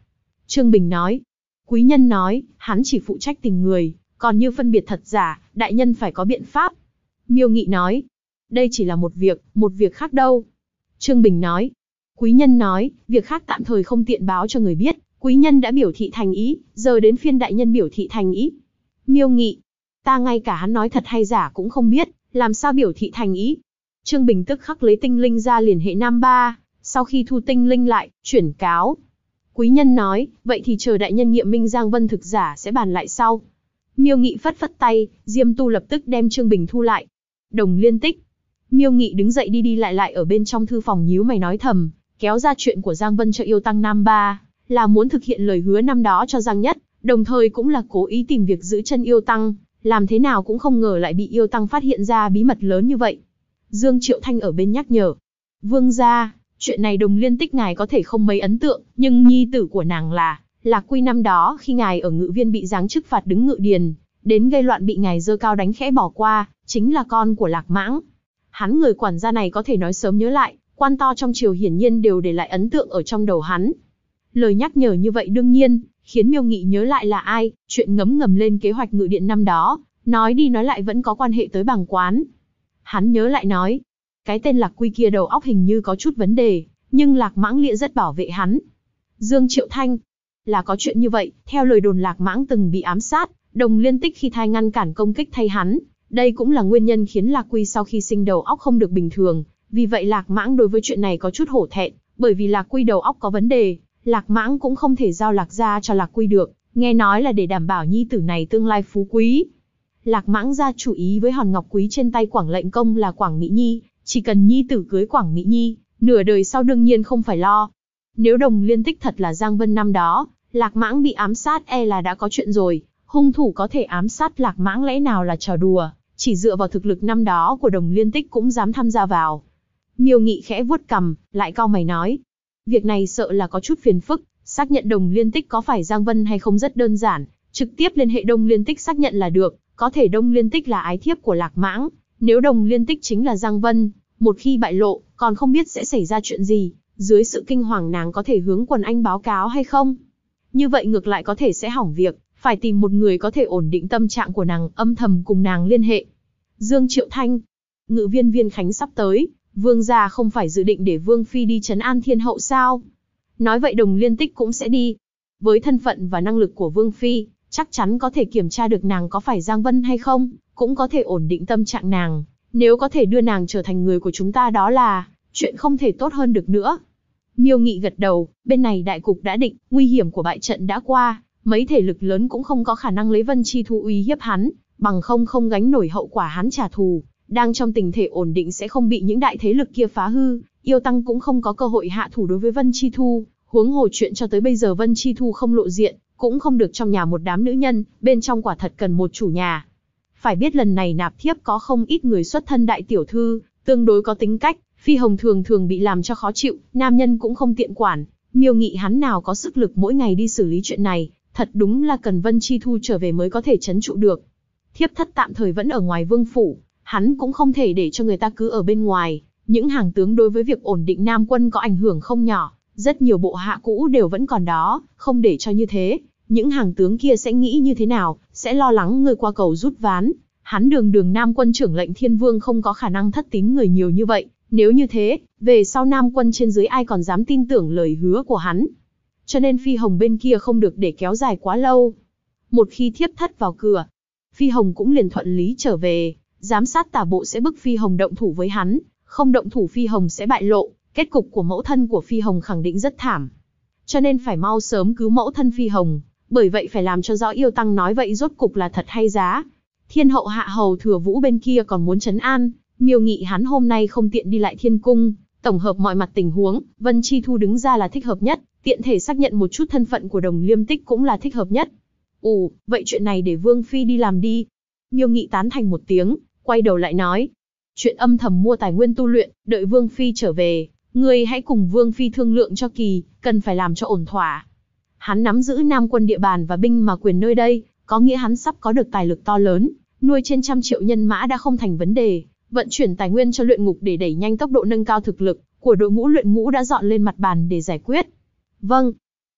Trương Bình nói. Quý nhân nói, hắn chỉ phụ trách tìm người, còn như phân biệt thật giả, đại nhân phải có biện pháp. Miêu Nghị nói. Đây chỉ là một việc khác đâu. Trương Bình nói. Quý nhân nói, việc khác tạm thời không tiện báo cho người biết, quý nhân đã biểu thị thành ý, giờ đến phiên đại nhân biểu thị thành ý. Miêu Nghị. Ta ngay cả hắn nói thật hay giả cũng không biết, làm sao biểu thị thành ý. Trương Bình tức khắc lấy tinh linh ra liền hệ Nam Ba, sau khi thu tinh linh lại, chuyển cáo. Quý nhân nói, vậy thì chờ đại nhân nghiệm minh Giang Vân thực giả sẽ bàn lại sau. Miêu Nghị phất phất tay, Diêm Tu lập tức đem Trương Bình thu lại. Đồng Liên Tích. Miêu Nghị đứng dậy đi đi lại ở bên trong thư phòng nhíu mày nói thầm, kéo ra chuyện của Giang Vân cho yêu tăng Nam Ba, là muốn thực hiện lời hứa năm đó cho Giang Nhất, đồng thời cũng là cố ý tìm việc giữ chân yêu tăng, làm thế nào cũng không ngờ lại bị yêu tăng phát hiện ra bí mật lớn như vậy. Dương Triệu Thanh ở bên nhắc nhở. Vương gia, chuyện này Đồng Liên Tích ngài có thể không mấy ấn tượng, nhưng nhi tử của nàng là Lạc Quy năm đó khi ngài ở Ngự Viên bị giáng chức phạt đứng ngự điền, đến gây loạn bị ngài giơ cao đánh khẽ bỏ qua, chính là con của Lạc Mãng. Hắn người quản gia này có thể nói sớm nhớ lại, quan to trong triều hiển nhiên đều để lại ấn tượng ở trong đầu hắn. Lời nhắc nhở như vậy đương nhiên khiến Miêu Nghị nhớ lại là ai, chuyện ngấm ngầm lên kế hoạch ngự điện năm đó, nói đi nói lại vẫn có quan hệ tới Bàng Quán. Hắn nhớ lại nói, cái tên Lạc Quy kia đầu óc hình như có chút vấn đề, nhưng Lạc Mãng Lịa rất bảo vệ hắn. Dương Triệu Thanh, là có chuyện như vậy, theo lời đồn Lạc Mãng từng bị ám sát, Đồng Liên Tích khi thai ngăn cản công kích thay hắn, đây cũng là nguyên nhân khiến Lạc Quy sau khi sinh đầu óc không được bình thường, vì vậy Lạc Mãng đối với chuyện này có chút hổ thẹn, bởi vì Lạc Quy đầu óc có vấn đề, Lạc Mãng cũng không thể giao Lạc gia cho Lạc Quy được, nghe nói là để đảm bảo nhi tử này tương lai phú quý. Lạc Mãng ra chủ ý với hòn ngọc quý trên tay Quảng lệnh công là Quảng Mỹ Nhi, chỉ cần nhi tử cưới Quảng Mỹ Nhi, nửa đời sau đương nhiên không phải lo. Nếu Đồng Liên Tích thật là Giang Vân năm đó, Lạc Mãng bị ám sát là đã có chuyện rồi, hung thủ có thể ám sát Lạc Mãng lẽ nào là trò đùa, chỉ dựa vào thực lực năm đó của Đồng Liên Tích cũng dám tham gia vào. Miêu Nghị khẽ vuốt cằm, lại cau mày nói, việc này sợ là có chút phiền phức, xác nhận Đồng Liên Tích có phải Giang Vân hay không rất đơn giản, trực tiếp liên hệ Đông Liên Tích xác nhận là được, có thể Đông Liên Tích là ái thiếp của Lạc Mãng, nếu Đồng Liên Tích chính là Giang Vân, một khi bại lộ, còn không biết sẽ xảy ra chuyện gì, dưới sự kinh hoàng nàng có thể hướng Quần Anh báo cáo hay không? Như vậy ngược lại có thể sẽ hỏng việc, phải tìm một người có thể ổn định tâm trạng của nàng, âm thầm cùng nàng liên hệ. Dương Triệu Thanh, Ngự Viên Viên Khánh sắp tới, Vương gia không phải dự định để Vương Phi đi trấn an Thiên Hậu sao? Nói vậy Đồng Liên Tích cũng sẽ đi. Với thân phận và năng lực của Vương Phi, chắc chắn có thể kiểm tra được nàng có phải Giang Vân hay không, cũng có thể ổn định tâm trạng nàng. Nếu có thể đưa nàng trở thành người của chúng ta đó là chuyện không thể tốt hơn được nữa. Miêu Nghị gật đầu, bên này đại cục đã định, nguy hiểm của bại trận đã qua, mấy thể lực lớn cũng không có khả năng lấy Vân Chi Thu uy hiếp hắn, bằng không gánh nổi hậu quả hắn trả thù. Đang trong tình thể ổn định sẽ không bị những đại thế lực kia phá hư, yêu tăng cũng không có cơ hội hạ thủ đối với Vân Chi Thu, huống hồ chuyện cho tới bây giờ Vân Chi Thu không lộ diện, cũng không được trong nhà một đám nữ nhân, bên trong quả thật cần một chủ nhà. Phải biết lần này nạp thiếp có không ít người xuất thân đại tiểu thư, tương đối có tính cách, Phi Hồng thường bị làm cho khó chịu, nam nhân cũng không tiện quản, Miêu Nghị hắn nào có sức lực mỗi ngày đi xử lý chuyện này, thật đúng là cần Vân Chi Thu trở về mới có thể trấn trụ được. Thiếp thất tạm thời vẫn ở ngoài vương phủ, hắn cũng không thể để cho người ta cứ ở bên ngoài, những hàng tướng đối với việc ổn định Nam quân có ảnh hưởng không nhỏ, rất nhiều bộ hạ cũ đều vẫn còn đó, không để cho như thế, những hàng tướng kia sẽ nghĩ như thế nào, sẽ lo lắng người qua cầu rút ván. Hắn đường Nam quân trưởng lệnh Thiên Vương không có khả năng thất tín người nhiều như vậy, nếu như thế, về sau Nam quân trên dưới ai còn dám tin tưởng lời hứa của hắn. Cho nên Phi Hồng bên kia không được để kéo dài quá lâu. Một khi thiếp thất vào cửa, Phi Hồng cũng liền thuận lý trở về, giám sát tả bộ sẽ bức Phi Hồng động thủ với hắn, không động thủ Phi Hồng sẽ bại lộ, kết cục của mẫu thân của Phi Hồng khẳng định rất thảm. Cho nên phải mau sớm cứu mẫu thân Phi Hồng, bởi vậy phải làm cho rõ yêu tăng nói vậy rốt cục là thật hay giá. Thiên hậu hạ hầu Thừa Vũ bên kia còn muốn trấn an, Miêu Nghị hắn hôm nay không tiện đi lại Thiên cung, tổng hợp mọi mặt tình huống, Vân Chi Thu đứng ra là thích hợp nhất, tiện thể xác nhận một chút thân phận của Đồng Liêm Tích cũng là thích hợp nhất. Vậy chuyện này để Vương Phi đi làm đi. Miêu Nghị tán thành một tiếng, quay đầu lại nói. Chuyện âm thầm mua tài nguyên tu luyện, đợi Vương Phi trở về, ngươi hãy cùng Vương Phi thương lượng cho kỳ, cần phải làm cho ổn thỏa. Hắn nắm giữ Nam quân địa bàn và binh mà quyền nơi đây, có nghĩa hắn sắp có được tài lực to lớn, nuôi trên 100 triệu nhân mã đã không thành vấn đề, vận chuyển tài nguyên cho luyện ngục để đẩy nhanh tốc độ nâng cao thực lực của đội ngũ luyện ngũ đã dọn lên mặt bàn để giải quyết. Vâng.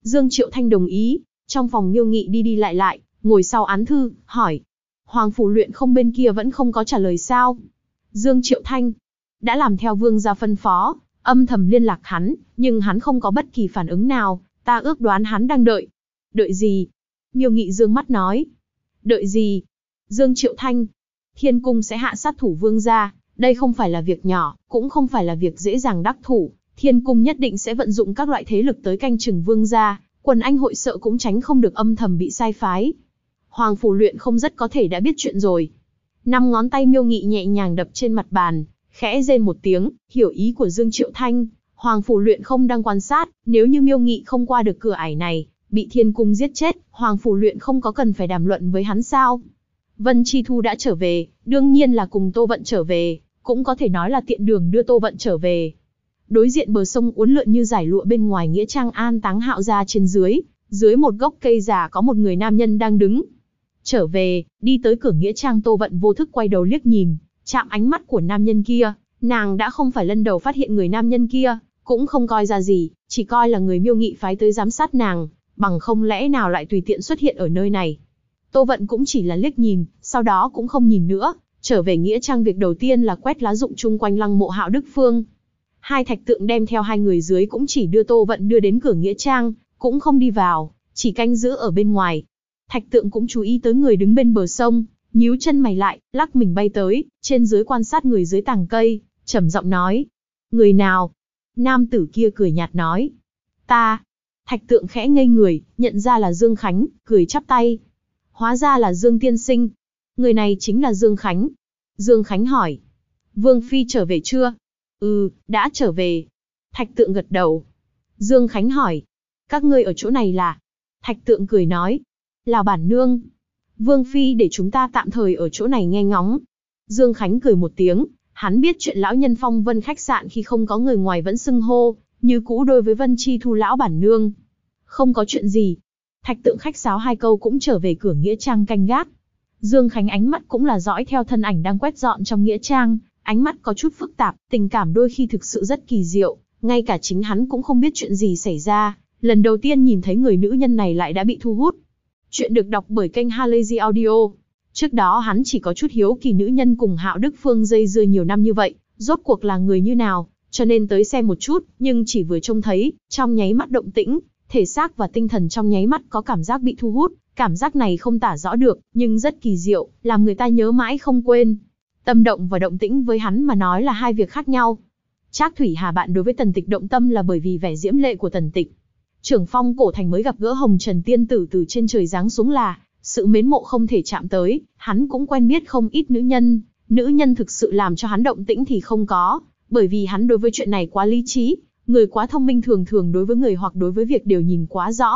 Dương Triệu Thanh đồng ý. Trong phòng Miêu Nghị đi đi lại lại, ngồi sau án thư, hỏi. Hoàng phủ luyện không bên kia vẫn không có trả lời sao? Dương Triệu Thanh đã làm theo vương gia phân phó, âm thầm liên lạc hắn, nhưng hắn không có bất kỳ phản ứng nào, ta ước đoán hắn đang đợi. Đợi gì? Miêu Nghị dương mắt nói. Đợi gì? Dương Triệu Thanh. Thiên cung sẽ hạ sát thủ vương gia, đây không phải là việc nhỏ, cũng không phải là việc dễ dàng đắc thủ. Thiên cung nhất định sẽ vận dụng các loại thế lực tới canh chừng vương gia, quần anh hội sợ cũng tránh không được âm thầm bị sai phái. Hoàng phủ luyện không rất có thể đã biết chuyện rồi. 5 ngón tay Miêu Nghị nhẹ nhàng đập trên mặt bàn, khẽ rên một tiếng, hiểu ý của Dương Triệu Thanh. Hoàng phủ luyện không đang quan sát, nếu như Miêu Nghị không qua được cửa ải này, bị thiên cung giết chết, Hoàng phủ luyện không có cần phải đàm luận với hắn sao? Vân Chi Thu đã trở về, đương nhiên là cùng Tô Vận trở về, cũng có thể nói là tiện đường đưa Tô Vận trở về. Đối diện bờ sông uốn lượn như giải lụa bên ngoài nghĩa trang an táng Hạo gia trên dưới một gốc cây già có một người nam nhân đang đứng. Trở về, đi tới cửa nghĩa trang, Tô Vận vô thức quay đầu liếc nhìn, chạm ánh mắt của nam nhân kia, nàng đã không phải lần đầu phát hiện người nam nhân kia, cũng không coi ra gì, chỉ coi là người Miêu Nghị phái tới giám sát nàng, bằng không lẽ nào lại tùy tiện xuất hiện ở nơi này. Tô Vận cũng chỉ là liếc nhìn, sau đó cũng không nhìn nữa, trở về nghĩa trang việc đầu tiên là quét lá rụng chung quanh lăng mộ Hạo Đức Phương. Hai thạch tượng đem theo hai người dưới cũng chỉ đưa Tô Vận đưa đến cửa nghĩa trang, cũng không đi vào, chỉ canh giữ ở bên ngoài. Thạch tượng cũng chú ý tới người đứng bên bờ sông, nhíu chân mày lại, lắc mình bay tới, trên dưới quan sát người dưới tàng cây, trầm giọng nói. Người nào? Nam tử kia cười nhạt nói. Ta. Thạch tượng khẽ ngây người, nhận ra là Dương Khánh, cười chắp tay. Hóa ra là Dương tiên sinh. Người này chính là Dương Khánh. Dương Khánh hỏi. Vương Phi trở về chưa? Ừ, đã trở về. Thạch tượng gật đầu. Dương Khánh hỏi. Các ngươi ở chỗ này là? Thạch tượng cười nói. Là bản nương. Vương Phi để chúng ta tạm thời ở chỗ này nghe ngóng. Dương Khánh cười một tiếng, hắn biết chuyện lão nhân phong vân khách sạn khi không có người ngoài vẫn xưng hô, như cũ đối với Vân Chi Thu lão bản nương. Không có chuyện gì. Thạch tượng khách sáo hai câu cũng trở về cửa nghĩa trang canh gác. Dương Khánh ánh mắt cũng là dõi theo thân ảnh đang quét dọn trong nghĩa trang, ánh mắt có chút phức tạp, tình cảm đôi khi thực sự rất kỳ diệu, ngay cả chính hắn cũng không biết chuyện gì xảy ra, lần đầu tiên nhìn thấy người nữ nhân này lại đã bị thu hút. Chuyện được đọc bởi kênh Halazy Audio. Trước đó hắn chỉ có chút hiếu kỳ nữ nhân cùng Hạo Đức Phương dây dưa nhiều năm như vậy, rốt cuộc là người như nào, cho nên tới xem một chút, nhưng chỉ vừa trông thấy, trong nháy mắt động tĩnh, thể xác và tinh thần trong nháy mắt có cảm giác bị thu hút, cảm giác này không tả rõ được, nhưng rất kỳ diệu, làm người ta nhớ mãi không quên. Tâm động và động tĩnh với hắn mà nói là hai việc khác nhau. Trác Thủy Hà bạn đối với Tần Tịch động tâm là bởi vì vẻ diễm lệ của Tần Tịch. Trưởng phong cổ thành mới gặp gỡ Hồng Trần tiên tử từ trên trời giáng xuống là sự mến mộ không thể chạm tới, hắn cũng quen biết không ít nữ nhân thực sự làm cho hắn động tĩnh thì không có, bởi vì hắn đối với chuyện này quá lý trí, người quá thông minh thường thường đối với người hoặc đối với việc đều nhìn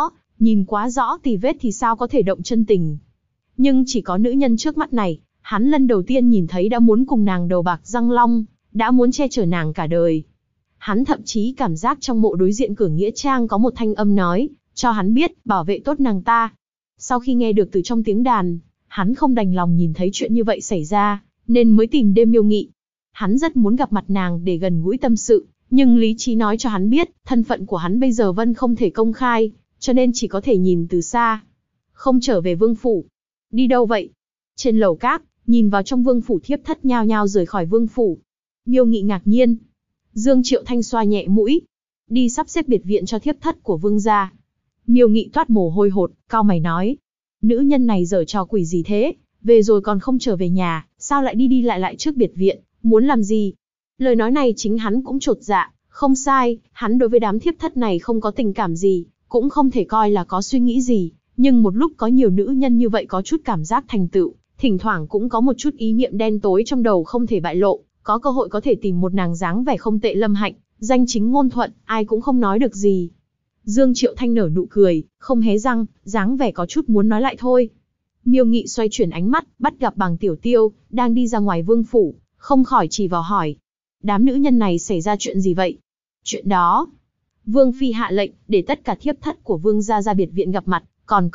quá rõ tì vết thì sao có thể động chân tình. Nhưng chỉ có nữ nhân trước mắt này, hắn lần đầu tiên nhìn thấy đã muốn cùng nàng đầu bạc răng long, đã muốn che chở nàng cả đời. Hắn thậm chí cảm giác trong mộ đối diện cửa nghĩa trang có một thanh âm nói, cho hắn biết, bảo vệ tốt nàng ta. Sau khi nghe được từ trong tiếng đàn, hắn không đành lòng nhìn thấy chuyện như vậy xảy ra, nên mới tìm đêm Miêu Nghị. Hắn rất muốn gặp mặt nàng để gần gũi tâm sự, nhưng lý trí nói cho hắn biết, thân phận của hắn bây giờ vẫn không thể công khai, cho nên chỉ có thể nhìn từ xa. Không trở về vương phủ. Đi đâu vậy? Trên lầu các, nhìn vào trong vương phủ, thiếp thất nhao nhao rời khỏi vương phủ. Miêu Nghị ngạc nhiên. Dương Triệu Thanh xoa nhẹ mũi. Đi sắp xếp biệt viện cho thiếp thất của vương gia. Miêu Nghị toát mồ hôi hột, cau mày nói. Nữ nhân này giở trò quỷ gì thế? Về rồi còn không trở về nhà, sao lại đi đi lại lại trước biệt viện, muốn làm gì? Lời nói này chính hắn cũng chột dạ, không sai, hắn đối với đám thiếp thất này không có tình cảm gì, cũng không thể coi là có suy nghĩ gì, nhưng một lúc có nhiều nữ nhân như vậy có chút cảm giác thành tựu, thỉnh thoảng cũng có một chút ý niệm đen tối trong đầu không thể bại lộ, có cơ hội có thể tìm một nàng dáng vẻ không tệ Lâm Hạnh, danh chính ngôn thuận, ai cũng không nói được gì. Dương Triệu Thanh nở nụ cười, không hé răng, dáng vẻ có chút muốn nói lại thôi. Miêu Nghị xoay chuyển ánh mắt, bắt gặp Bàng Tiểu Tiêu, đang đi ra ngoài vương phủ, không khỏi chỉ vào hỏi. Đám nữ nhân này xảy ra chuyện gì vậy? Chuyện đó. Vương Phi hạ lệnh, để tất cả thiếp thất của vương gia ra biệt viện gặp mặt, còn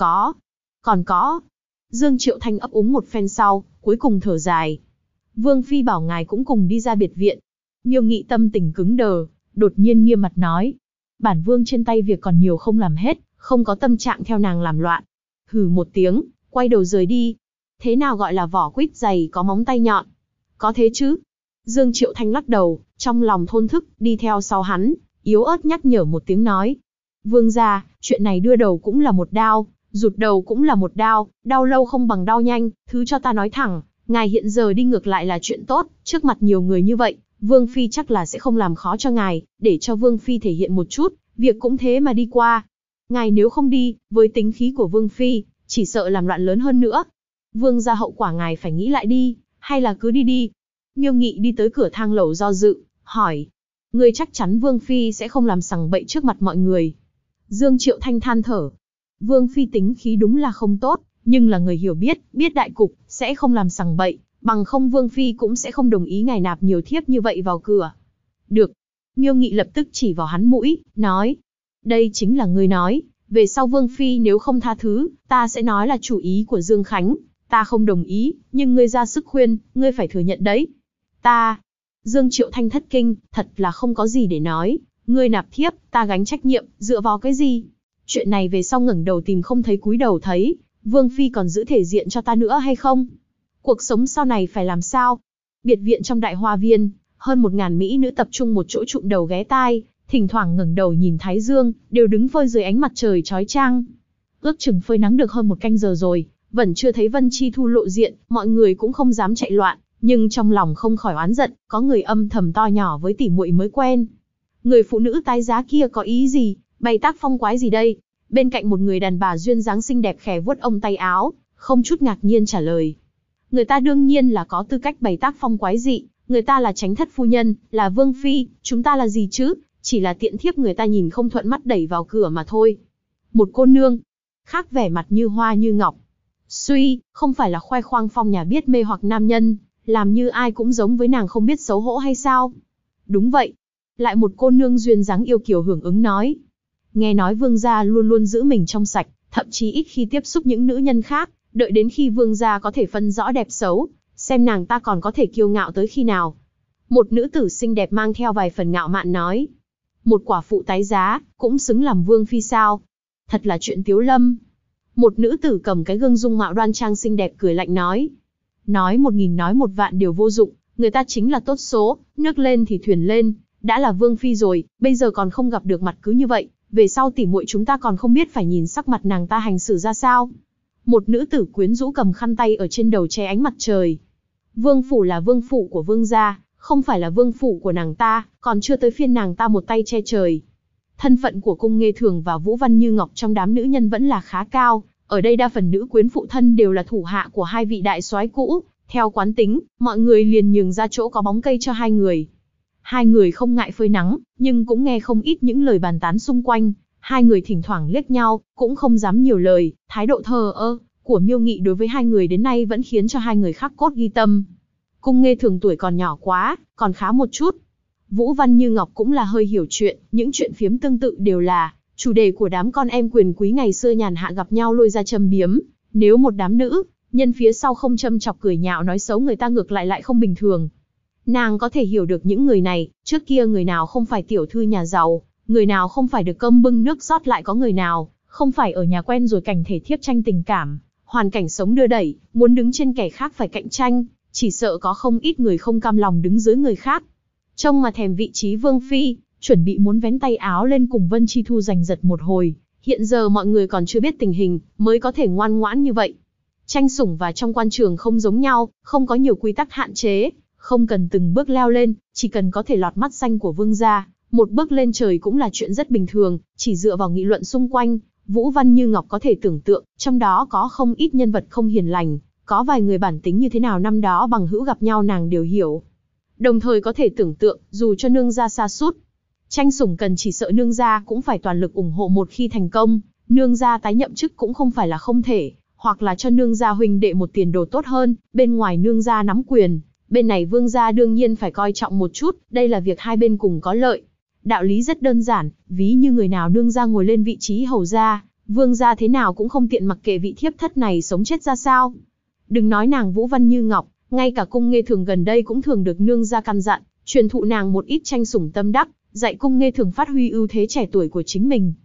có. Dương Triệu Thanh ấp úng một phen sau, cuối cùng thở dài. Vương Phi bảo ngài cũng cùng đi ra biệt viện. Miêu Nghị tâm tình cứng đờ, đột nhiên nghiêm mặt nói. Bản vương trên tay việc còn nhiều không làm hết, không có tâm trạng theo nàng làm loạn. Hừ một tiếng, quay đầu rời đi. Thế nào gọi là vỏ quýt dày có móng tay nhọn? Có thế chứ? Dương Triệu Thanh lắc đầu, trong lòng thôn thức, đi theo sau hắn, yếu ớt nhắc nhở một tiếng nói. Vương gia, chuyện này đưa đầu cũng là một đao, rụt đầu cũng là một đao, đau lâu không bằng đau nhanh, thứ cho ta nói thẳng, ngài hiện giờ đi ngược lại là chuyện tốt, trước mặt nhiều người như vậy, Vương Phi chắc là sẽ không làm khó cho ngài, để cho Vương Phi thể hiện một chút, việc cũng thế mà đi qua. Ngài nếu không đi, với tính khí của Vương Phi, chỉ sợ làm loạn lớn hơn nữa. Vương gia hậu quả ngài phải nghĩ lại đi, hay là cứ đi đi. Miêu Nghị đi tới cửa thang lầu do dự, hỏi. Ngươi chắc chắn Vương Phi sẽ không làm sằng bậy trước mặt mọi người. Dương Triệu Thanh than thở. Vương Phi tính khí đúng là không tốt, nhưng là người hiểu biết, biết đại cục, sẽ không làm sằng bậy, bằng không Vương Phi cũng sẽ không đồng ý ngài nạp nhiều thiếp như vậy vào cửa. Được. Miêu Nghị lập tức chỉ vào hắn mũi, nói. Đây chính là ngươi nói, về sau Vương Phi nếu không tha thứ, ta sẽ nói là chủ ý của Dương Khánh, ta không đồng ý, nhưng ngươi ra sức khuyên, ngươi phải thừa nhận đấy. Ta. Dương Triệu Thanh thất kinh, thật là không có gì để nói, ngươi nạp thiếp, ta gánh trách nhiệm, dựa vào cái gì? Chuyện này về sau ngẩng đầu tìm không thấy cúi đầu thấy, Vương Phi còn giữ thể diện cho ta nữa hay không? Cuộc sống sau này phải làm sao? Biệt viện trong Đại Hoa Viên, hơn 1000 mỹ nữ tập trung một chỗ trụm đầu ghé tai, thỉnh thoảng ngẩng đầu nhìn Thái Dương, đều đứng phơi dưới ánh mặt trời chói chang. Ước chừng phơi nắng được hơn 1 canh giờ rồi, vẫn chưa thấy Vân Chi Thu lộ diện, mọi người cũng không dám chạy loạn, nhưng trong lòng không khỏi oán giận, có người âm thầm to nhỏ với tỷ muội mới quen. Người phụ nữ tái giá kia có ý gì, bày tác phong quái gì đây? Bên cạnh một người đàn bà duyên dáng xinh đẹp khẽ vuốt ống tay áo, không chút ngạc nhiên trả lời. Người ta đương nhiên là có tư cách bày tác phong quái dị, người ta là Chánh thất phu nhân, là Vương Phi, chúng ta là gì chứ? Chỉ là tiện thiếp người ta nhìn không thuận mắt đẩy vào cửa mà thôi. Một cô nương, khác vẻ mặt như hoa như ngọc. Suy, không phải là khoe khoang phong nhà biết mê hoặc nam nhân, làm như ai cũng giống với nàng không biết xấu hổ hay sao? Đúng vậy. Lại một cô nương duyên dáng yêu kiều hưởng ứng nói. Nghe nói vương gia luôn luôn giữ mình trong sạch, thậm chí ít khi tiếp xúc những nữ nhân khác, đợi đến khi vương gia có thể phân rõ đẹp xấu, xem nàng ta còn có thể kiêu ngạo tới khi nào. Một nữ tử xinh đẹp mang theo vài phần ngạo mạn nói. Một quả phụ tái giá, cũng xứng làm Vương Phi sao? Thật là chuyện tiếu lâm. Một nữ tử cầm cái gương dung mạo đoan trang xinh đẹp cười lạnh nói. Nói 1000 nói 1 vạn đều vô dụng, người ta chính là tốt số, nước lên thì thuyền lên, đã là Vương Phi rồi, bây giờ còn không gặp được mặt cứ như vậy, về sau tỉ muội chúng ta còn không biết phải nhìn sắc mặt nàng ta hành xử ra sao. Một nữ tử quyến rũ cầm khăn tay ở trên đầu che ánh mặt trời. Vương phủ là vương phủ của vương gia, không phải là vương phủ của nàng ta, còn chưa tới phiên nàng ta một tay che trời. Thân phận của Cung Nghê Thường và Vũ Văn Như Ngọc trong đám nữ nhân vẫn là khá cao, ở đây đa phần nữ quyến phụ thân đều là thủ hạ của hai vị đại soái cũ, theo quán tính, mọi người liền nhường ra chỗ có bóng cây cho hai người. Hai người không ngại phơi nắng, nhưng cũng nghe không ít những lời bàn tán xung quanh, hai người thỉnh thoảng liếc nhau, cũng không dám nhiều lời, thái độ thờ ơ của Miêu Nghị đối với hai người đến nay vẫn khiến cho hai người khắc cốt ghi tâm. Cung Nghê Thường tuổi còn nhỏ quá, còn khá một chút. Vũ Văn Như Ngọc cũng là hơi hiểu chuyện, những chuyện phiếm tương tự đều là chủ đề của đám con em quyền quý ngày xưa nhàn hạ gặp nhau lôi ra châm biếm. Nếu một đám nữ nhân phía sau không châm chọc cười nhạo nói xấu người ta ngược lại không bình thường. Nàng có thể hiểu được những người này, trước kia người nào không phải tiểu thư nhà giàu, người nào không phải được cơm bưng nước rót, lại có người nào không phải ở nhà quen rồi cảnh thể thiếp tranh tình cảm, hoàn cảnh sống đưa đẩy, muốn đứng trên kẻ khác phải cạnh tranh, chỉ sợ có không ít người không cam lòng đứng dưới người khác. Trông mà thèm vị trí Vương Phi, chuẩn bị muốn vén tay áo lên cùng Vân Chi Thu giành giật một hồi, hiện giờ mọi người còn chưa biết tình hình, mới có thể ngoan ngoãn như vậy. Tranh sủng và trong quan trường không giống nhau, không có nhiều quy tắc hạn chế, không cần từng bước leo lên, chỉ cần có thể lọt mắt xanh của vương gia, một bước lên trời cũng là chuyện rất bình thường, chỉ dựa vào nghị luận xung quanh, Vũ Văn Như Ngọc có thể tưởng tượng, trong đó có không ít nhân vật không hiền lành, có vài người bản tính như thế nào năm đó bằng hữu gặp nhau nàng đều hiểu. Đồng thời có thể tưởng tượng, dù cho nương gia sa sút, tranh sủng cần chỉ sợ nương gia cũng phải toàn lực ủng hộ một khi thành công, nương gia tái nhậm chức cũng không phải là không thể, hoặc là cho nương gia huynh đệ một tiền đồ tốt hơn, bên ngoài nương gia nắm quyền, bên này vương gia đương nhiên phải coi trọng một chút, đây là việc hai bên cùng có lợi. Đạo lý rất đơn giản, ví như người nào nương gia ngồi lên vị trí hầu gia, vương gia thế nào cũng không tiện mặc kệ vị thiếp thất này sống chết ra sao. Đừng nói nàng Vũ Văn Như Ngọc, ngay cả Cung Nghê Thường gần đây cũng thường được nương gia căn dặn, truyền thụ nàng một ít tranh sủng tâm đắc, dạy Cung Nghê Thường phát huy ưu thế trẻ tuổi của chính mình.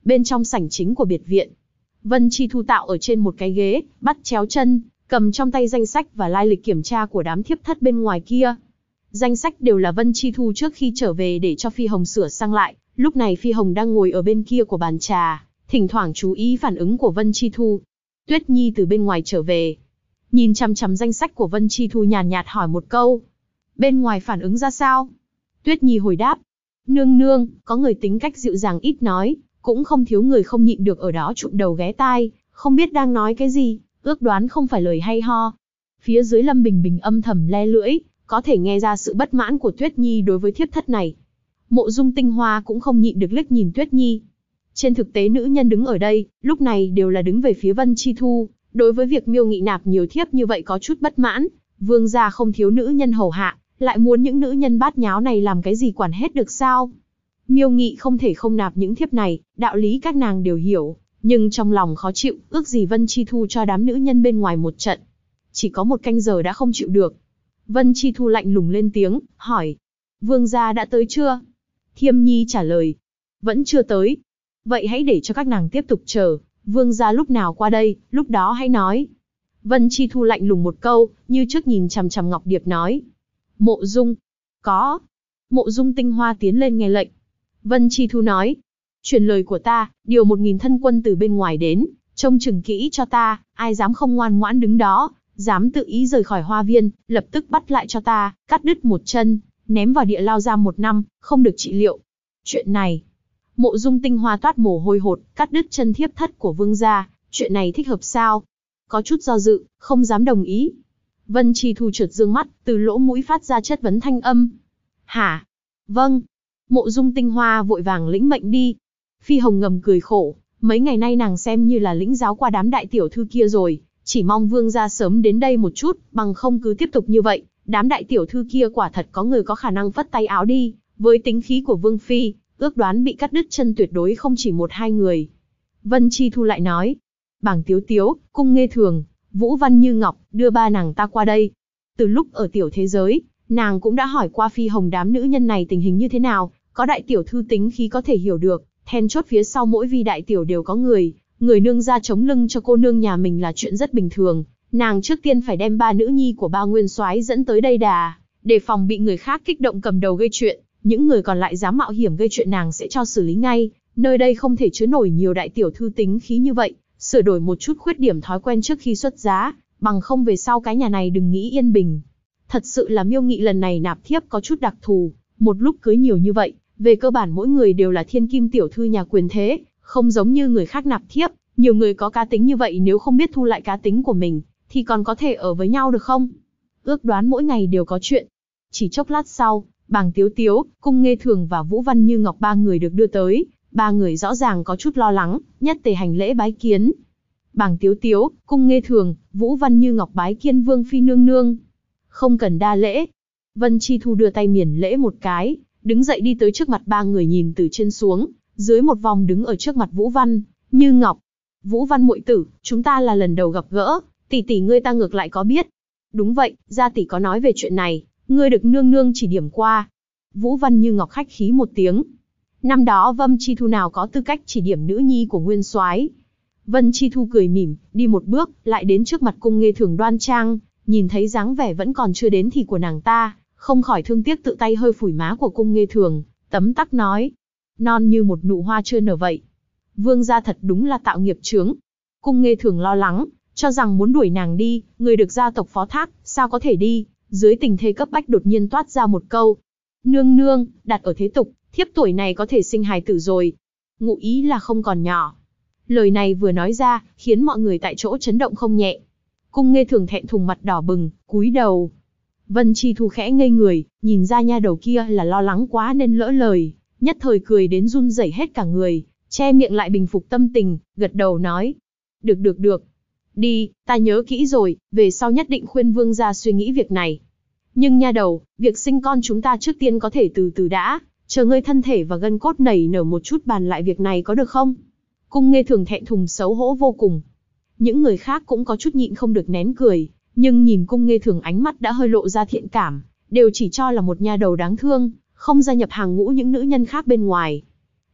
Bên trong sảnh chính của biệt viện, Vân Chi Thu tạo ở trên một cái ghế, bắt chéo chân, cầm trong tay danh sách và lai lịch kiểm tra của đám thiếp thất bên ngoài kia. Danh sách đều là Vân Chi Thu trước khi trở về để cho Phi Hồng sửa sang lại, lúc này Phi Hồng đang ngồi ở bên kia của bàn trà, thỉnh thoảng chú ý phản ứng của Vân Chi Thu. Tuyết Nhi từ bên ngoài trở về, nhìn chằm chằm danh sách của Vân Chi Thu nhàn nhạt hỏi một câu. Bên ngoài phản ứng ra sao? Tuyết Nhi hồi đáp. Nương nương, có người tính cách dịu dàng ít nói, cũng không thiếu người không nhịn được ở đó trụm đầu ghé tai, không biết đang nói cái gì, ước đoán không phải lời hay ho. Phía dưới Lâm Bình Bình âm thầm le lưỡi, có thể nghe ra sự bất mãn của Tuyết Nhi đối với thiếp thất này. Mộ Dung Tinh Hoa cũng không nhịn được liếc nhìn Tuyết Nhi. Trên thực tế nữ nhân đứng ở đây, lúc này đều là đứng về phía Vân Chi Thu, đối với việc Miêu Nghị nạp nhiều thiếp như vậy có chút bất mãn. Vương gia không thiếu nữ nhân hầu hạ, lại muốn những nữ nhân bát nháo này làm cái gì quản hết được sao? Miêu Nghị không thể không nạp những thiếp này, đạo lý các nàng đều hiểu, nhưng trong lòng khó chịu, ước gì Vân Chi Thu cho đám nữ nhân bên ngoài một trận. Chỉ có một canh giờ đã không chịu được. Vân Chi Thu lạnh lùng lên tiếng, hỏi. Vương gia đã tới chưa? Thiêm Nhi trả lời. Vẫn chưa tới. Vậy hãy để cho các nàng tiếp tục chờ, vương gia lúc nào qua đây, lúc đó hãy nói. Vân Chi Thu lạnh lùng một câu, như trước nhìn chằm chằm Ngọc Điệp nói. Mộ Dung. Có. Mộ Dung Tinh Hoa tiến lên nghe lệnh. Vân Chi Thu nói. Truyền lời của ta, điều 1000 thân quân từ bên ngoài đến, trông chừng kỹ cho ta, ai dám không ngoan ngoãn đứng đó, dám tự ý rời khỏi hoa viên, lập tức bắt lại cho ta, cắt đứt một chân, ném vào địa lao giam 1 năm, không được trị liệu. Chuyện này, Mộ Dung Tinh Hoa toát mồ hôi hột, cắt đứt chân thiếp thất của vương gia, chuyện này thích hợp sao? Có chút do dự, không dám đồng ý. Vân Chi Thu chợt dương mắt, từ lỗ mũi phát ra chất vấn thanh âm. Hả? Vâng. Mộ Dung Tinh Hoa vội vàng lĩnh mệnh đi. Phi Hồng ngầm cười khổ, mấy ngày nay nàng xem như là lĩnh giáo qua đám đại tiểu thư kia rồi, chỉ mong vương gia sớm đến đây một chút, bằng không cứ tiếp tục như vậy, đám đại tiểu thư kia quả thật có người có khả năng phất tay áo đi, với tính khí của vương phi, ước đoán bị cắt đứt chân tuyệt đối không chỉ 1-2 người. Vân Chi Thu lại nói, Bàng Tiếu Tiếu, Cung Nghê Thường, Vũ Văn Như Ngọc, đưa ba nàng ta qua đây. Từ lúc ở tiểu thế giới, nàng cũng đã hỏi qua Phi Hồng đám nữ nhân này tình hình như thế nào, có đại tiểu thư tính khí có thể hiểu được, then chốt phía sau mỗi vi đại tiểu đều có người nương ra chống lưng cho cô nương nhà mình là chuyện rất bình thường. Nàng trước tiên phải đem 3 nữ nhi của ba nguyên soái dẫn tới đây đà, để phòng bị người khác kích động cầm đầu gây chuyện, những người còn lại dám mạo hiểm gây chuyện nàng sẽ cho xử lý ngay. Nơi đây không thể chứa nổi nhiều đại tiểu thư tính khí như vậy, sửa đổi một chút khuyết điểm thói quen trước khi xuất giá, bằng không về sau cái nhà này đừng nghĩ yên bình. Thật sự là Miêu Nghị lần này nạp thiếp có chút đặc thù, một lúc cưới nhiều như vậy, về cơ bản mỗi người đều là thiên kim tiểu thư nhà quyền thế, không giống như người khác nạp thiếp, nhiều người có cá tính như vậy nếu không biết thu lại cá tính của mình, thì còn có thể ở với nhau được không? Ước đoán mỗi ngày đều có chuyện. Chỉ chốc lát sau, Bàng Tiếu Tiếu, Cung Nghê Thường và Vũ Văn Như Ngọc 3 người được đưa tới, 3 người rõ ràng có chút lo lắng, nhất tề hành lễ bái kiến. Bàng Tiếu Tiếu, Cung Nghê Thường, Vũ Văn Như Ngọc bái kiến vương phi nương nương. Không cần đa lễ. Vân Chi Thu đưa tay miển lễ một cái, đứng dậy đi tới trước mặt 3 người nhìn từ trên xuống, dưới một vòng đứng ở trước mặt Vũ Văn Như Ngọc. Vũ Văn muội tử, chúng ta là lần đầu gặp gỡ, tỷ tỷ ngươi ta ngược lại có biết. Đúng vậy, gia tỷ có nói về chuyện này, ngươi được nương nương chỉ điểm qua. Vũ Văn Như Ngọc khách khí một tiếng. Năm đó Vân Chi Thu nào có tư cách chỉ điểm nữ nhi của nguyên soái? Vân Chi Thu cười mỉm, đi một bước, lại đến trước mặt Cung Nghê Thường đoan trang, nhìn thấy dáng vẻ vẫn còn chưa đến thì của nàng ta, không khỏi thương tiếc tự tay hơi phủi má của Cung Nghê Thường, tấm tắc nói, non như một nụ hoa chưa nở vậy. Vương gia thật đúng là tạo nghiệp chướng. Cung Nghê Thường lo lắng, cho rằng muốn đuổi nàng đi, người được gia tộc phó thác, sao có thể đi, dưới tình thế cấp bách đột nhiên toát ra một câu. Nương nương, đặt ở thế tục, thiếp tuổi này có thể sinh hài tử rồi. Ngụ ý là không còn nhỏ. Lời này vừa nói ra, khiến mọi người tại chỗ chấn động không nhẹ. Cung Nghê Thường thẹn thùng mặt đỏ bừng, cúi đầu. Vân Chi Thu khẽ ngây người, nhìn ra nha đầu kia là lo lắng quá nên lỡ lời, nhất thời cười đến run rẩy hết cả người, che miệng lại bình phục tâm tình, gật đầu nói. Được. Đi, ta nhớ kỹ rồi, về sau nhất định khuyên vương gia suy nghĩ việc này. Nhưng nha đầu, việc sinh con chúng ta trước tiên có thể từ từ đã, chờ ngươi thân thể và gân cốt nảy nở một chút bàn lại việc này có được không? Cung Nghê Thường thẹn thùng xấu hổ vô cùng. Những người khác cũng có chút nhịn không được nén cười, nhưng nhìn Cung Nghê Thường ánh mắt đã hơi lộ ra thiện cảm, đều chỉ cho là một nha đầu đáng thương, không gia nhập hàng ngũ những nữ nhân khác bên ngoài.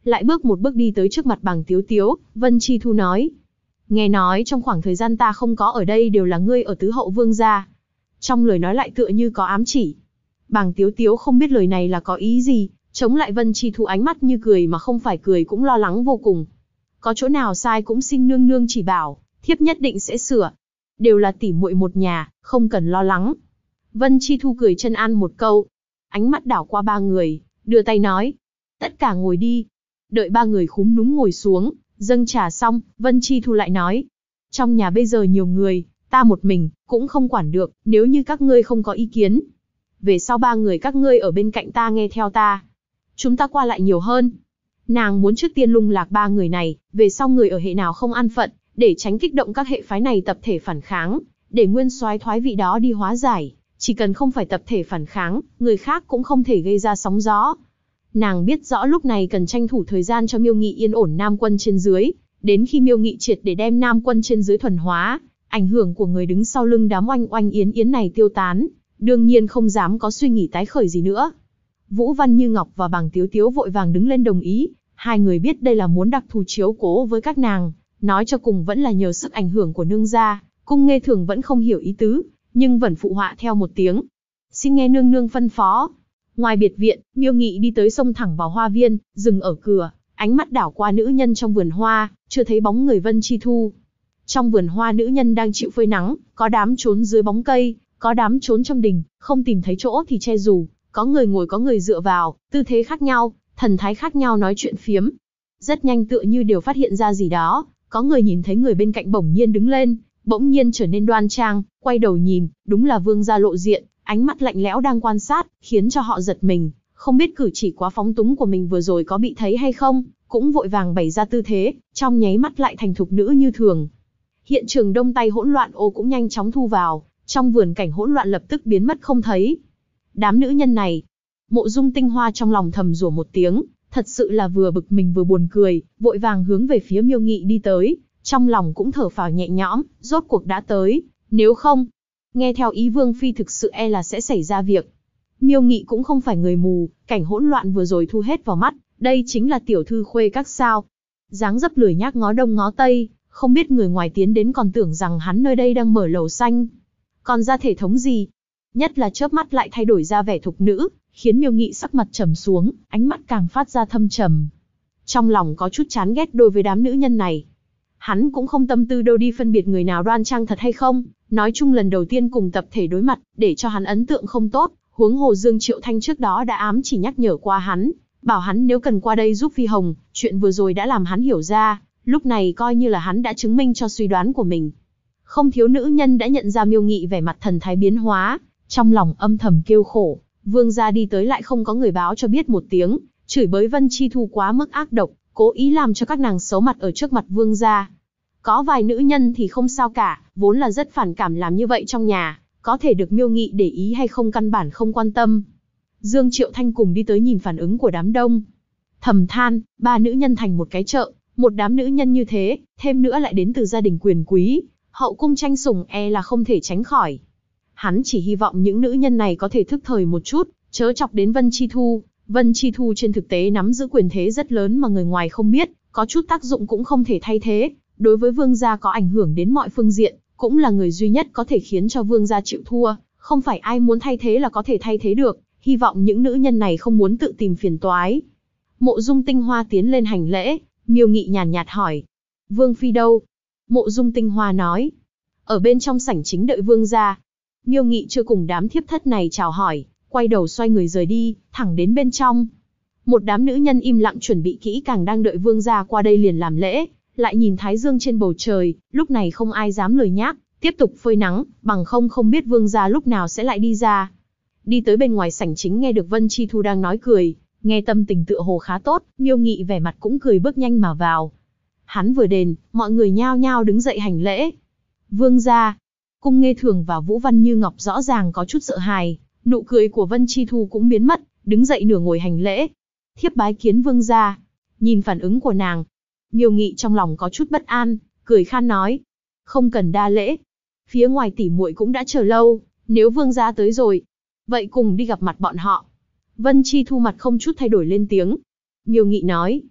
lại bước một bước đi tới trước mặt Bàng Tiếu Tiếu. Vân Chi Thu nói, nghe nói trong khoảng thời gian ta không có ở đây đều là ngươi ở tứ hậu vương gia. Trong lời nói lại tựa như có ám chỉ. Bàng Tiếu Tiếu không biết lời này là có ý gì, chống lại Vân Chi Thu ánh mắt như cười mà không phải cười, cũng lo lắng vô cùng. Có chỗ nào sai cũng xin nương nương chỉ bảo, thiếp nhất định sẽ sửa. Đều là tỉ muội một nhà, không cần lo lắng. Vân Chi Thu cười chân an một câu, ánh mắt đảo qua ba người, đưa tay nói, tất cả ngồi đi. Đợi ba người khúm núm ngồi xuống, dâng trà xong, Vân Chi Thu lại nói, trong nhà bây giờ nhiều người, ta một mình, cũng không quản được, nếu như các ngươi không có ý kiến. Về sau ba người các ngươi ở bên cạnh ta nghe theo ta. Chúng ta qua lại nhiều hơn. Nàng muốn trước tiên lung lạc ba người này, về sau người ở hệ nào không an phận, để tránh kích động các hệ phái này tập thể phản kháng, để nguyên soái thoái vị đó đi hóa giải. Chỉ cần không phải tập thể phản kháng, người khác cũng không thể gây ra sóng gió. Nàng biết rõ lúc này cần tranh thủ thời gian cho Miêu Nghị yên ổn Nam quân trên dưới, đến khi Miêu Nghị triệt để đem Nam quân trên dưới thuần hóa, ảnh hưởng của người đứng sau lưng đám oanh oanh yến yến này tiêu tán, đương nhiên không dám có suy nghĩ tái khởi gì nữa. Vũ Văn Như Ngọc và Bàng Tiếu Tiếu vội vàng đứng lên đồng ý, hai người biết đây là muốn đặc thù chiếu cố với các nàng, nói cho cùng vẫn là nhờ sức ảnh hưởng của nương gia. Cung Nghê Thường vẫn không hiểu ý tứ, nhưng vẫn phụ họa theo một tiếng. Xin nghe nương nương phân phó. Ngoài biệt viện, Miêu Nghị đi tới xông thẳng vào hoa viên, dừng ở cửa, ánh mắt đảo qua nữ nhân trong vườn hoa, chưa thấy bóng người Vân Chi Thu. Trong vườn hoa nữ nhân đang chịu phơi nắng, có đám trốn dưới bóng cây, có đám trốn trong đình, không tìm thấy chỗ thì che dù, có người ngồi có người dựa vào, tư thế khác nhau, thần thái khác nhau nói chuyện phiếm. Rất nhanh tựa như đều phát hiện ra gì đó, có người nhìn thấy người bên cạnh bỗng nhiên đứng lên, bỗng nhiên trở nên đoan trang, quay đầu nhìn, đúng là vương gia lộ diện, ánh mắt lạnh lẽo đang quan sát, khiến cho họ giật mình, không biết cử chỉ quá phóng túng của mình vừa rồi có bị thấy hay không, cũng vội vàng bày ra tư thế, trong nháy mắt lại thành thục nữ như thường. Hiện trường đông tay hỗn loạn ô cũng nhanh chóng thu vào, trong vườn cảnh hỗn loạn lập tức biến mất không thấy. Đám nữ nhân này, Mộ Dung Tinh Hoa trong lòng thầm rủa một tiếng, thật sự là vừa bực mình vừa buồn cười, vội vàng hướng về phía Miêu Nghị đi tới, trong lòng cũng thở phào nhẹ nhõm, rốt cuộc đã tới, nếu không, nghe theo ý Vương Phi thực sự e là sẽ xảy ra việc. Miêu Nghị cũng không phải người mù, cảnh hỗn loạn vừa rồi thu hết vào mắt, đây chính là tiểu thư khuê các sao. Dáng dấp lười nhác ngó đông ngó tây, không biết người ngoài tiến đến còn tưởng rằng hắn nơi đây đang mở lầu xanh. Còn ra thể thống gì? Nhất là chớp mắt lại thay đổi ra vẻ thục nữ, khiến Miêu Nghị sắc mặt trầm xuống, ánh mắt càng phát ra thâm trầm. Trong lòng có chút chán ghét đối với đám nữ nhân này. Hắn cũng không tâm tư đâu đi phân biệt người nào đoan trang thật hay không, nói chung lần đầu tiên cùng tập thể đối mặt, để cho hắn ấn tượng không tốt, huống hồ Dương Triệu Thanh trước đó đã ám chỉ nhắc nhở qua hắn, bảo hắn nếu cần qua đây giúp Phi Hồng, chuyện vừa rồi đã làm hắn hiểu ra, lúc này coi như là hắn đã chứng minh cho suy đoán của mình. Không thiếu nữ nhân đã nhận ra Miêu Nghị vẻ mặt thần thái biến hóa, trong lòng âm thầm kêu khổ, vương gia đi tới lại không có người báo cho biết một tiếng, chửi bới Vân Chi Thu quá mức ác độc, cố ý làm cho các nàng xấu mặt ở trước mặt vương gia. Có vài nữ nhân thì không sao cả, vốn là rất phản cảm làm như vậy trong nhà, có thể được Miêu Nghị để ý hay không căn bản không quan tâm. Dương Triệu Thanh cùng đi tới nhìn phản ứng của đám đông. Thầm than, ba nữ nhân thành một cái chợ, một đám nữ nhân như thế, thêm nữa lại đến từ gia đình quyền quý, hậu cung tranh sủng e là không thể tránh khỏi. Hắn chỉ hy vọng những nữ nhân này có thể thức thời một chút, chớ chọc đến Vân Chi Thu. Vân Chi Thu trên thực tế nắm giữ quyền thế rất lớn mà người ngoài không biết, có chút tác dụng cũng không thể thay thế, đối với vương gia có ảnh hưởng đến mọi phương diện, cũng là người duy nhất có thể khiến cho vương gia chịu thua, không phải ai muốn thay thế là có thể thay thế được, hy vọng những nữ nhân này không muốn tự tìm phiền toái. Mộ Dung Tinh Hoa tiến lên hành lễ, Miêu Nghị nhàn nhạt hỏi, Vương Phi đâu? Mộ Dung Tinh Hoa nói, ở bên trong sảnh chính đợi vương gia. Miêu Nghị chưa cùng đám thiếp thất này chào hỏi, quay đầu xoay người rời đi, thẳng đến bên trong. Một đám nữ nhân im lặng chuẩn bị kỹ càng đang đợi vương gia qua đây liền làm lễ, lại nhìn thái dương trên bầu trời, lúc này không ai dám lời nhác, tiếp tục phơi nắng, bằng không biết vương gia lúc nào sẽ lại đi ra. Đi tới bên ngoài sảnh chính nghe được Vân Chi Thu đang nói cười, nghe tâm tình tựa hồ khá tốt, Miêu Nghị vẻ mặt cũng cười bước nhanh mà vào. Hắn vừa đến, mọi người nhao nhao đứng dậy hành lễ. Vương gia. Cung Nghê Thường và Vũ Văn Như Ngọc rõ ràng có chút sợ hãi, nụ cười của Vân Chi Thu cũng biến mất, đứng dậy nửa ngồi hành lễ. Thiếp bái kiến vương gia. Nhìn phản ứng của nàng, Miêu Nghị trong lòng có chút bất an, cười khan nói, không cần đa lễ. Phía ngoài tỉ muội cũng đã chờ lâu, nếu vương gia tới rồi, vậy cùng đi gặp mặt bọn họ. Vân Chi Thu mặt không chút thay đổi lên tiếng. Miêu Nghị nói,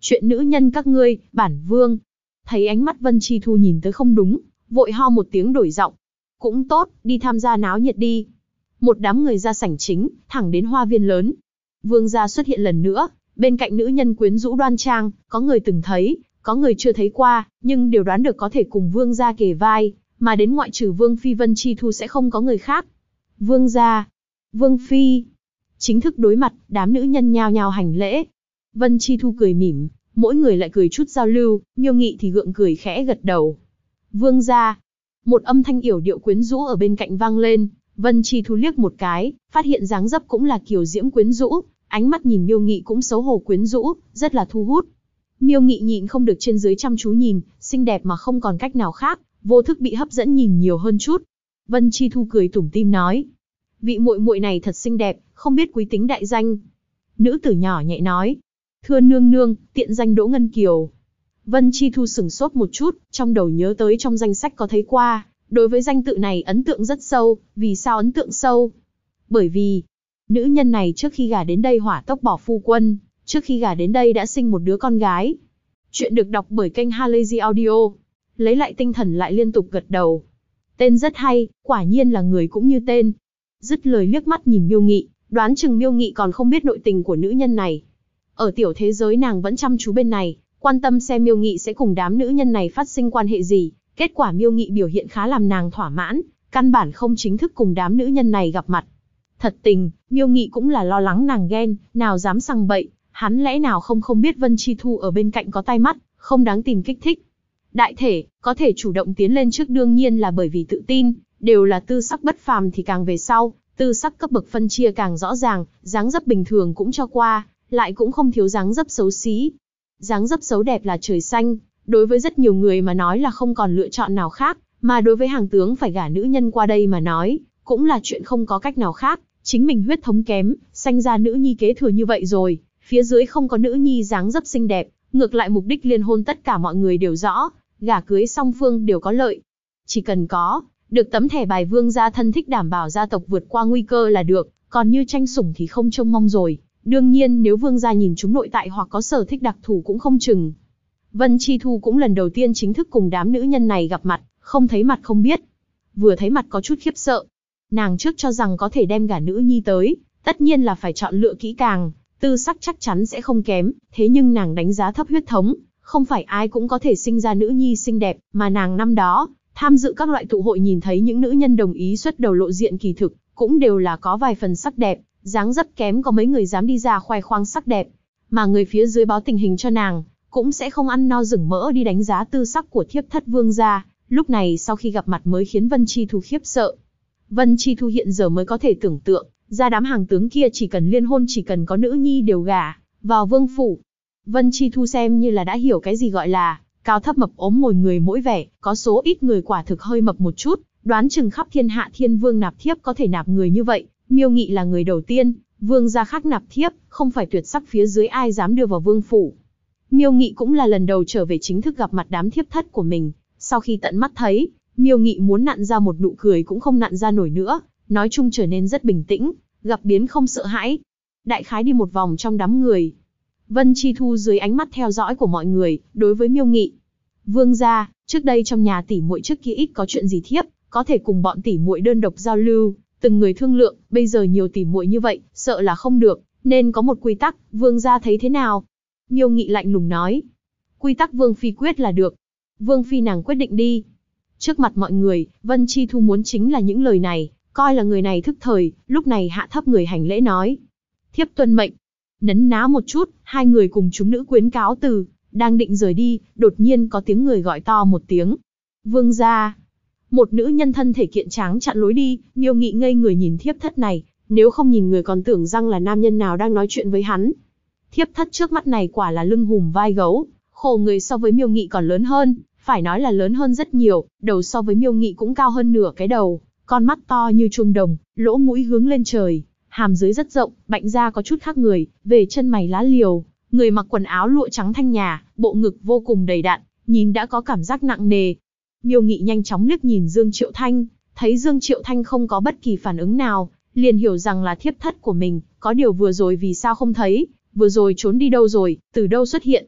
Chuyện nữ nhân các ngươi, bản vương. Thấy ánh mắt Vân Chi Thu nhìn tới không đúng, vội ho một tiếng đổi giọng. Cũng tốt, đi tham gia náo nhiệt đi. Một đám người ra sảnh chính, thẳng đến hoa viên lớn. Vương gia xuất hiện lần nữa, bên cạnh nữ nhân quyến rũ đoan trang, có người từng thấy, có người chưa thấy qua, nhưng đều đoán được có thể cùng vương gia kề vai, mà đến ngoại trừ vương phi Vân Chi Thu sẽ không có người khác. Vương gia, vương phi, chính thức đối mặt, đám nữ nhân nhao nhao hành lễ. Vân Chi Thu cười mỉm, mỗi người lại cười chút giao lưu, Miêu Nghị thì gượng cười khẽ gật đầu. Vương gia, một âm thanh yểu điệu quyến rũ ở bên cạnh vang lên. Vân Chi Thu liếc một cái, phát hiện dáng dấp cũng là kiều diễm quyến rũ, ánh mắt nhìn Miêu Nghị cũng xấu hổ quyến rũ, rất là thu hút. Miêu Nghị nhịn không được trên dưới chăm chú nhìn, xinh đẹp mà không còn cách nào khác, vô thức bị hấp dẫn nhìn nhiều hơn chút. Vân Chi Thu cười tủm tỉm nói, vị muội muội này thật xinh đẹp, không biết quý tính đại danh. Nữ tử nhỏ nhẹ nói, thưa nương nương, tiện danh Đỗ Ngân Kiều. Vân Chi Thu sửng sốt một chút, trong đầu nhớ tới trong danh sách có thấy qua, đối với danh tự này ấn tượng rất sâu. Vì sao ấn tượng sâu? Bởi vì, nữ nhân này trước khi gả đến đây hỏa tốc bỏ phu quân, trước khi gả đến đây đã sinh một đứa con gái. Chuyện được đọc bởi kênh Halazy Audio. Lấy lại tinh thần lại liên tục gật đầu. Tên rất hay, quả nhiên là người cũng như tên. Dứt lời liếc mắt nhìn Miêu Nghị, đoán chừng Miêu Nghị còn không biết nội tình của nữ nhân này. Ở tiểu thế giới nàng vẫn chăm chú bên này, quan tâm xem Miêu Nghị sẽ cùng đám nữ nhân này phát sinh quan hệ gì. Kết quả Miêu Nghị biểu hiện khá làm nàng thỏa mãn, căn bản không chính thức cùng đám nữ nhân này gặp mặt. Thật tình, Miêu Nghị cũng là lo lắng nàng ghen, nào dám sằng bậy, hắn lẽ nào không biết Vân Chi Thu ở bên cạnh có tai mắt, không đáng tìm kích thích. Đại thể, có thể chủ động tiến lên trước đương nhiên là bởi vì tự tin, đều là tư sắc bất phàm thì càng về sau, tư sắc cấp bậc phân chia càng rõ ràng, dáng dấp bình thường cũng cho qua, lại cũng không thiếu dáng dấp xấu xí. Dáng dấp xấu đẹp là trời xanh, đối với rất nhiều người mà nói là không còn lựa chọn nào khác, mà đối với hàng tướng phải gả nữ nhân qua đây mà nói, cũng là chuyện không có cách nào khác, chính mình huyết thống kém, sanh ra nữ nhi kế thừa như vậy rồi, phía dưới không có nữ nhi dáng dấp xinh đẹp, ngược lại mục đích liên hôn tất cả mọi người đều rõ, gả cưới song phương đều có lợi. Chỉ cần có được tấm thẻ bài vương gia thân thích đảm bảo gia tộc vượt qua nguy cơ là được, còn như tranh sủng thì không trông mong rồi. Đương nhiên nếu vương gia nhìn chúng nội tại hoặc có sở thích đặc thù cũng không chừng. Vân Chi Thu cũng lần đầu tiên chính thức cùng đám nữ nhân này gặp mặt, không thấy mặt không biết. Vừa thấy mặt có chút khiếp sợ. Nàng trước cho rằng có thể đem gả nữ nhi tới, tất nhiên là phải chọn lựa kỹ càng, tư sắc chắc chắn sẽ không kém, thế nhưng nàng đánh giá thấp huyết thống, không phải ai cũng có thể sinh ra nữ nhi xinh đẹp, mà nàng năm đó, tham dự các loại tụ hội nhìn thấy những nữ nhân đồng ý xuất đầu lộ diện kỳ thực, cũng đều là có vài phần sắc đẹp, dáng dấp kém có mấy người dám đi ra khoe khoang sắc đẹp, mà người phía dưới báo tình hình cho nàng, cũng sẽ không ăn no rừng mỡ đi đánh giá tư sắc của thiếp thất vương gia. Lúc này sau khi gặp mặt mới khiến Vân Chi Thu khiếp sợ. Vân Chi Thu hiện giờ mới có thể tưởng tượng, ra đám hàng tướng kia chỉ cần liên hôn chỉ cần có nữ nhi đều gả vào vương phủ. Vân Chi Thu xem như là đã hiểu cái gì gọi là cao thấp mập ốm mỗi người mỗi vẻ, có số ít người quả thực hơi mập một chút, đoán chừng khắp thiên hạ thiên vương nạp thiếp có thể nạp người như vậy, Miêu Nghị là người đầu tiên, vương gia khác nạp thiếp, không phải tuyệt sắc phía dưới ai dám đưa vào vương phủ. Miêu Nghị cũng là lần đầu trở về chính thức gặp mặt đám thiếp thất của mình, sau khi tận mắt thấy, Miêu Nghị muốn nặn ra một nụ cười cũng không nặn ra nổi nữa, nói chung trở nên rất bình tĩnh, gặp biến không sợ hãi. Đại khái đi một vòng trong đám người, Vân Chi Thu dưới ánh mắt theo dõi của mọi người, đối với Miêu Nghị. Vương gia, trước đây trong nhà tỷ muội trước kia ít có chuyện gì thiếp, có thể cùng bọn tỷ muội đơn độc giao lưu, từng người thương lượng, bây giờ nhiều tỷ muội như vậy, sợ là không được, nên có một quy tắc, vương gia thấy thế nào? Miêu Nghị lạnh lùng nói. Quy tắc vương phi quyết là được. Vương phi nàng quyết định đi. Trước mặt mọi người, Vân Chi Thu muốn chính là những lời này, coi là người này thức thời, lúc này hạ thấp người hành lễ nói. Thiếp tuân mệnh. Nấn ná một chút, hai người cùng chúng nữ quyến cáo từ, đang định rời đi, đột nhiên có tiếng người gọi to một tiếng. Vương gia. Một nữ nhân thân thể kiện tráng chặn lối đi, Miêu Nghị ngây người nhìn thiếp thất này, nếu không nhìn người còn tưởng rằng là nam nhân nào đang nói chuyện với hắn. Thiếp thất trước mắt này quả là lưng hùm vai gấu, khổ người so với Miêu Nghị còn lớn hơn, phải nói là lớn hơn rất nhiều, đầu so với Miêu Nghị cũng cao hơn nửa cái đầu, con mắt to như chuông đồng, lỗ mũi hướng lên trời, hàm dưới rất rộng, bạnh da có chút khác người, về chân mày lá liều, người mặc quần áo lụa trắng thanh nhã, bộ ngực vô cùng đầy đặn, nhìn đã có cảm giác nặng nề. Miêu Nghị nhanh chóng liếc nhìn Dương Triệu Thanh, thấy Dương Triệu Thanh không có bất kỳ phản ứng nào, liền hiểu rằng là thiếp thất của mình, có điều vừa rồi vì sao không thấy, vừa rồi trốn đi đâu rồi, từ đâu xuất hiện.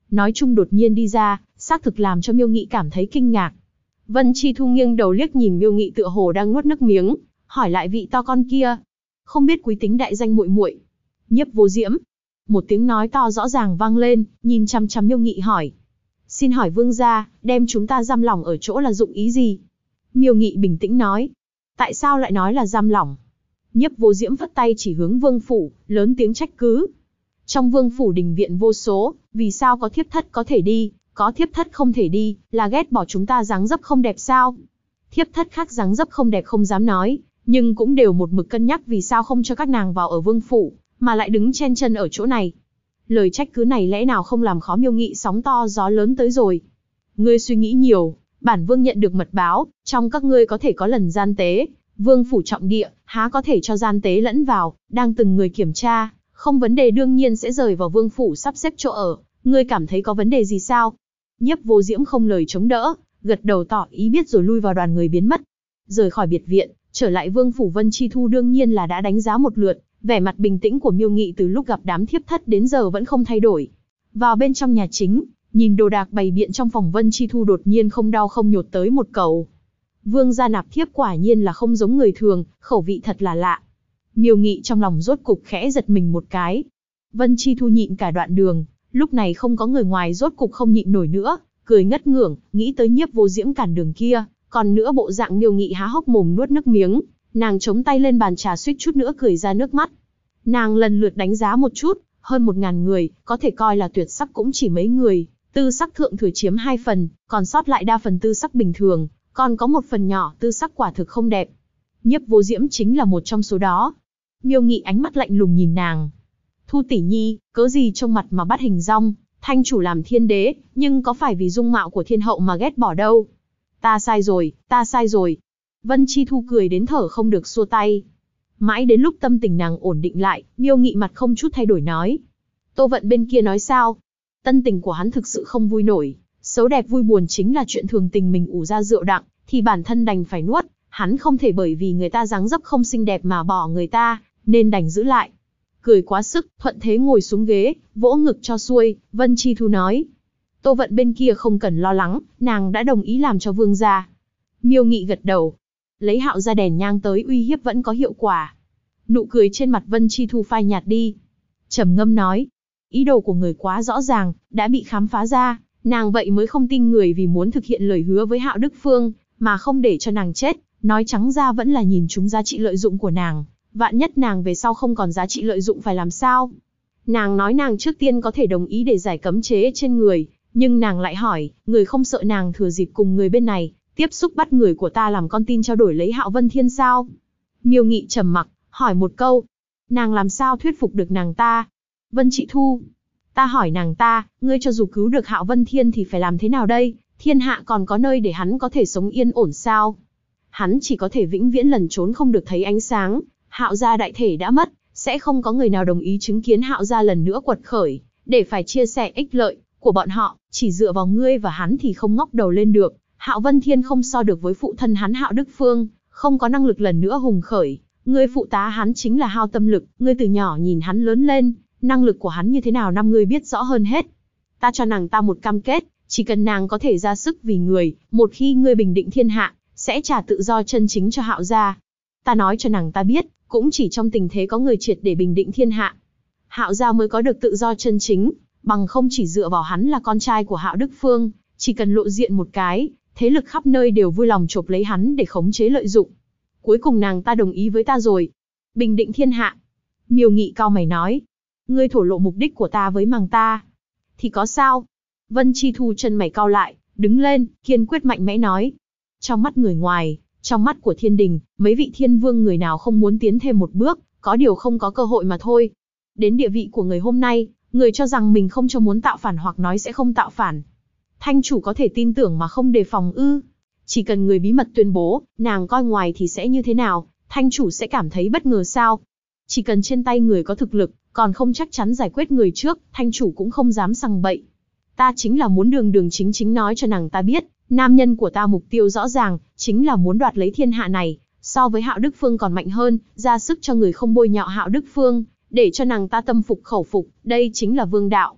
nói chung đột nhiên đi ra, xác thực làm cho Miêu Nghị cảm thấy kinh ngạc. Vân Chi Thu nghiêng đầu liếc nhìn Miêu Nghị tựa hồ đang nuốt nước miếng, hỏi lại vị to con kia, không biết quý tính đại danh muội muội. Nhiếp Vô Diễm. Một tiếng nói to rõ ràng vang lên, nhìn chăm chăm Miêu Nghị hỏi. Xin hỏi vương gia, đem chúng ta giam lỏng ở chỗ là dụng ý gì? Miêu Nghị bình tĩnh nói. Tại sao lại nói là giam lỏng? Nhiếp Vô Diễm phất tay chỉ hướng vương phủ, lớn tiếng trách cứ. Trong vương phủ đình viện vô số, vì sao có thiếp thất có thể đi, có thiếp thất không thể đi, là ghét bỏ chúng ta dáng dấp không đẹp sao? Thiếp thất khác dáng dấp không đẹp không dám nói, nhưng cũng đều một mực cân nhắc vì sao không cho các nàng vào ở vương phủ, mà lại đứng chen chân ở chỗ này. Lời trách cứ này lẽ nào không làm khó Miêu Nghị sóng to gió lớn tới rồi. Ngươi suy nghĩ nhiều, bản vương nhận được mật báo, trong các ngươi có thể có lần gian tế, vương phủ trọng địa, há có thể cho gian tế lẫn vào, đang từng người kiểm tra, không vấn đề đương nhiên sẽ rời vào vương phủ sắp xếp chỗ ở, ngươi cảm thấy có vấn đề gì sao? Nhiếp Vô Diễm không lời chống đỡ, gật đầu tỏ ý biết rồi lui vào đoàn người biến mất. Rời khỏi biệt viện, trở lại vương phủ Vân Chi Thu đương nhiên là đã đánh giá một lượt, vẻ mặt bình tĩnh của Miêu Nghị từ lúc gặp đám thiếp thất đến giờ vẫn không thay đổi. Vào bên trong nhà chính, nhìn đồ đạc bày biện trong phòng Vân Chi Thu đột nhiên không đau không nhột tới một câu. Vương gia nạp thiếp quả nhiên là không giống người thường, khẩu vị thật là lạ. Miêu Nghị trong lòng rốt cục khẽ giật mình một cái. Vân Chi Thu nhịn cả đoạn đường, lúc này không có người ngoài rốt cục không nhịn nổi nữa, cười ngất ngưởng, nghĩ tới Nhiếp Vô Diễm cản đường kia, còn nữa bộ dạng Miêu Nghị há hốc mồm nuốt nước miếng, nàng chống tay lên bàn trà suýt chút nữa cười ra nước mắt. Nàng lần lượt đánh giá một chút, hơn 1000 người, có thể coi là tuyệt sắc cũng chỉ mấy người, tư sắc thượng thừa chiếm 2 phần, còn sót lại đa phần tư sắc bình thường, còn có một phần nhỏ tư sắc quả thực không đẹp. Nhiếp Vô Diễm chính là một trong số đó. Miêu Nghị ánh mắt lạnh lùng nhìn nàng. Thu tỷ nhi, cớ gì trông mặt mà bắt hình dong, thanh chủ làm thiên đế, nhưng có phải vì dung mạo của thiên hậu mà ghét bỏ đâu. Ta sai rồi, ta sai rồi. Vân Chi Thu cười đến thở không được xua tay. Mãi đến lúc tâm tình nàng ổn định lại, Miêu Nghị mặt không chút thay đổi nói. Tô Vận bên kia nói sao? Tân tình của hắn thực sự không vui nổi, xấu đẹp vui buồn chính là chuyện thường tình, mình ủ ra rượu đặng, thì bản thân đành phải nuốt, hắn không thể bởi vì người ta dáng dấp không xinh đẹp mà bỏ người ta, nên đành giữ lại. Cười quá sức, thuận thế ngồi xuống ghế, vỗ ngực cho xuôi, Vân Chi Thu nói. Tô Vận bên kia không cần lo lắng, nàng đã đồng ý làm cho vương gia. Miêu Nghị gật đầu. Lấy Hạo ra đèn nhang tới uy hiếp vẫn có hiệu quả. Nụ cười trên mặt Vân Chi Thu phai nhạt đi. Trầm ngâm nói. Ý đồ của người quá rõ ràng, đã bị khám phá ra, nàng vậy mới không tin người vì muốn thực hiện lời hứa với Hạo Đức Phương, mà không để cho nàng chết, nói trắng ra vẫn là nhìn trúng giá trị lợi dụng của nàng. Vạn nhất nàng về sau không còn giá trị lợi dụng phải làm sao? Nàng nói nàng trước tiên có thể đồng ý để giải cấm chế trên người, nhưng nàng lại hỏi, người không sợ nàng thừa dịp cùng người bên này, tiếp xúc bắt người của ta làm con tin trao đổi lấy Hạo Vân Thiên sao? Miêu Nghị trầm mặc, hỏi một câu. Nàng làm sao thuyết phục được nàng ta? Vân Chị Thu. Ta hỏi nàng ta, ngươi cho dù cứu được Hạo Vân Thiên thì phải làm thế nào đây? Thiên hạ còn có nơi để hắn có thể sống yên ổn sao? Hắn chỉ có thể vĩnh viễn lẩn trốn không được thấy ánh sáng. Hạo gia đại thể đã mất, sẽ không có người nào đồng ý chứng kiến Hạo gia lần nữa quật khởi, để phải chia sẻ ích lợi của bọn họ, chỉ dựa vào ngươi và hắn thì không ngóc đầu lên được. Hạo Vân Thiên không so được với phụ thân hắn Hạo Đức Phương, không có năng lực lần nữa hùng khởi. Ngươi phụ tá hắn chính là hao tâm lực, ngươi từ nhỏ nhìn hắn lớn lên, năng lực của hắn như thế nào năm ngươi biết rõ hơn hết. Ta cho nàng ta một cam kết, chỉ cần nàng có thể ra sức vì người, một khi ngươi bình định thiên hạ, sẽ trả tự do chân chính cho Hạo gia. Ta nói cho nàng ta biết, cũng chỉ trong tình thế có người triệt để bình định thiên hạ, Hạo gia mới có được tự do chân chính, bằng không chỉ dựa vào hắn là con trai của Hạo Đức Phương, chỉ cần lộ diện một cái, thế lực khắp nơi đều vui lòng chộp lấy hắn để khống chế lợi dụng. Cuối cùng nàng ta đồng ý với ta rồi. Bình định thiên hạ. Miêu Nghị cau mày nói. Ngươi thổ lộ mục đích của ta với nàng ta. Thì có sao? Vân Chi Thu chân mày cau lại, đứng lên, kiên quyết mạnh mẽ nói. Trong mắt người ngoài, trong mắt của thiên đình, mấy vị thiên vương người nào không muốn tiến thêm một bước, có điều không có cơ hội mà thôi. Đến địa vị của người hôm nay, người cho rằng mình không cho muốn tạo phản hoặc nói sẽ không tạo phản. Thanh chủ có thể tin tưởng mà không đề phòng ư? Chỉ cần người bí mật tuyên bố, nàng coi ngoài thì sẽ như thế nào, thanh chủ sẽ cảm thấy bất ngờ sao? Chỉ cần trên tay người có thực lực, còn không chắc chắn giải quyết người trước, thanh chủ cũng không dám sằng bậy. Ta chính là muốn đường đường chính chính nói cho nàng ta biết, nam nhân của ta mục tiêu rõ ràng, chính là muốn đoạt lấy thiên hạ này, so với Hạo Đức Phương còn mạnh hơn, ra sức cho người không bôi nhọ Hạo Đức Phương, để cho nàng ta tâm phục khẩu phục, đây chính là vương đạo.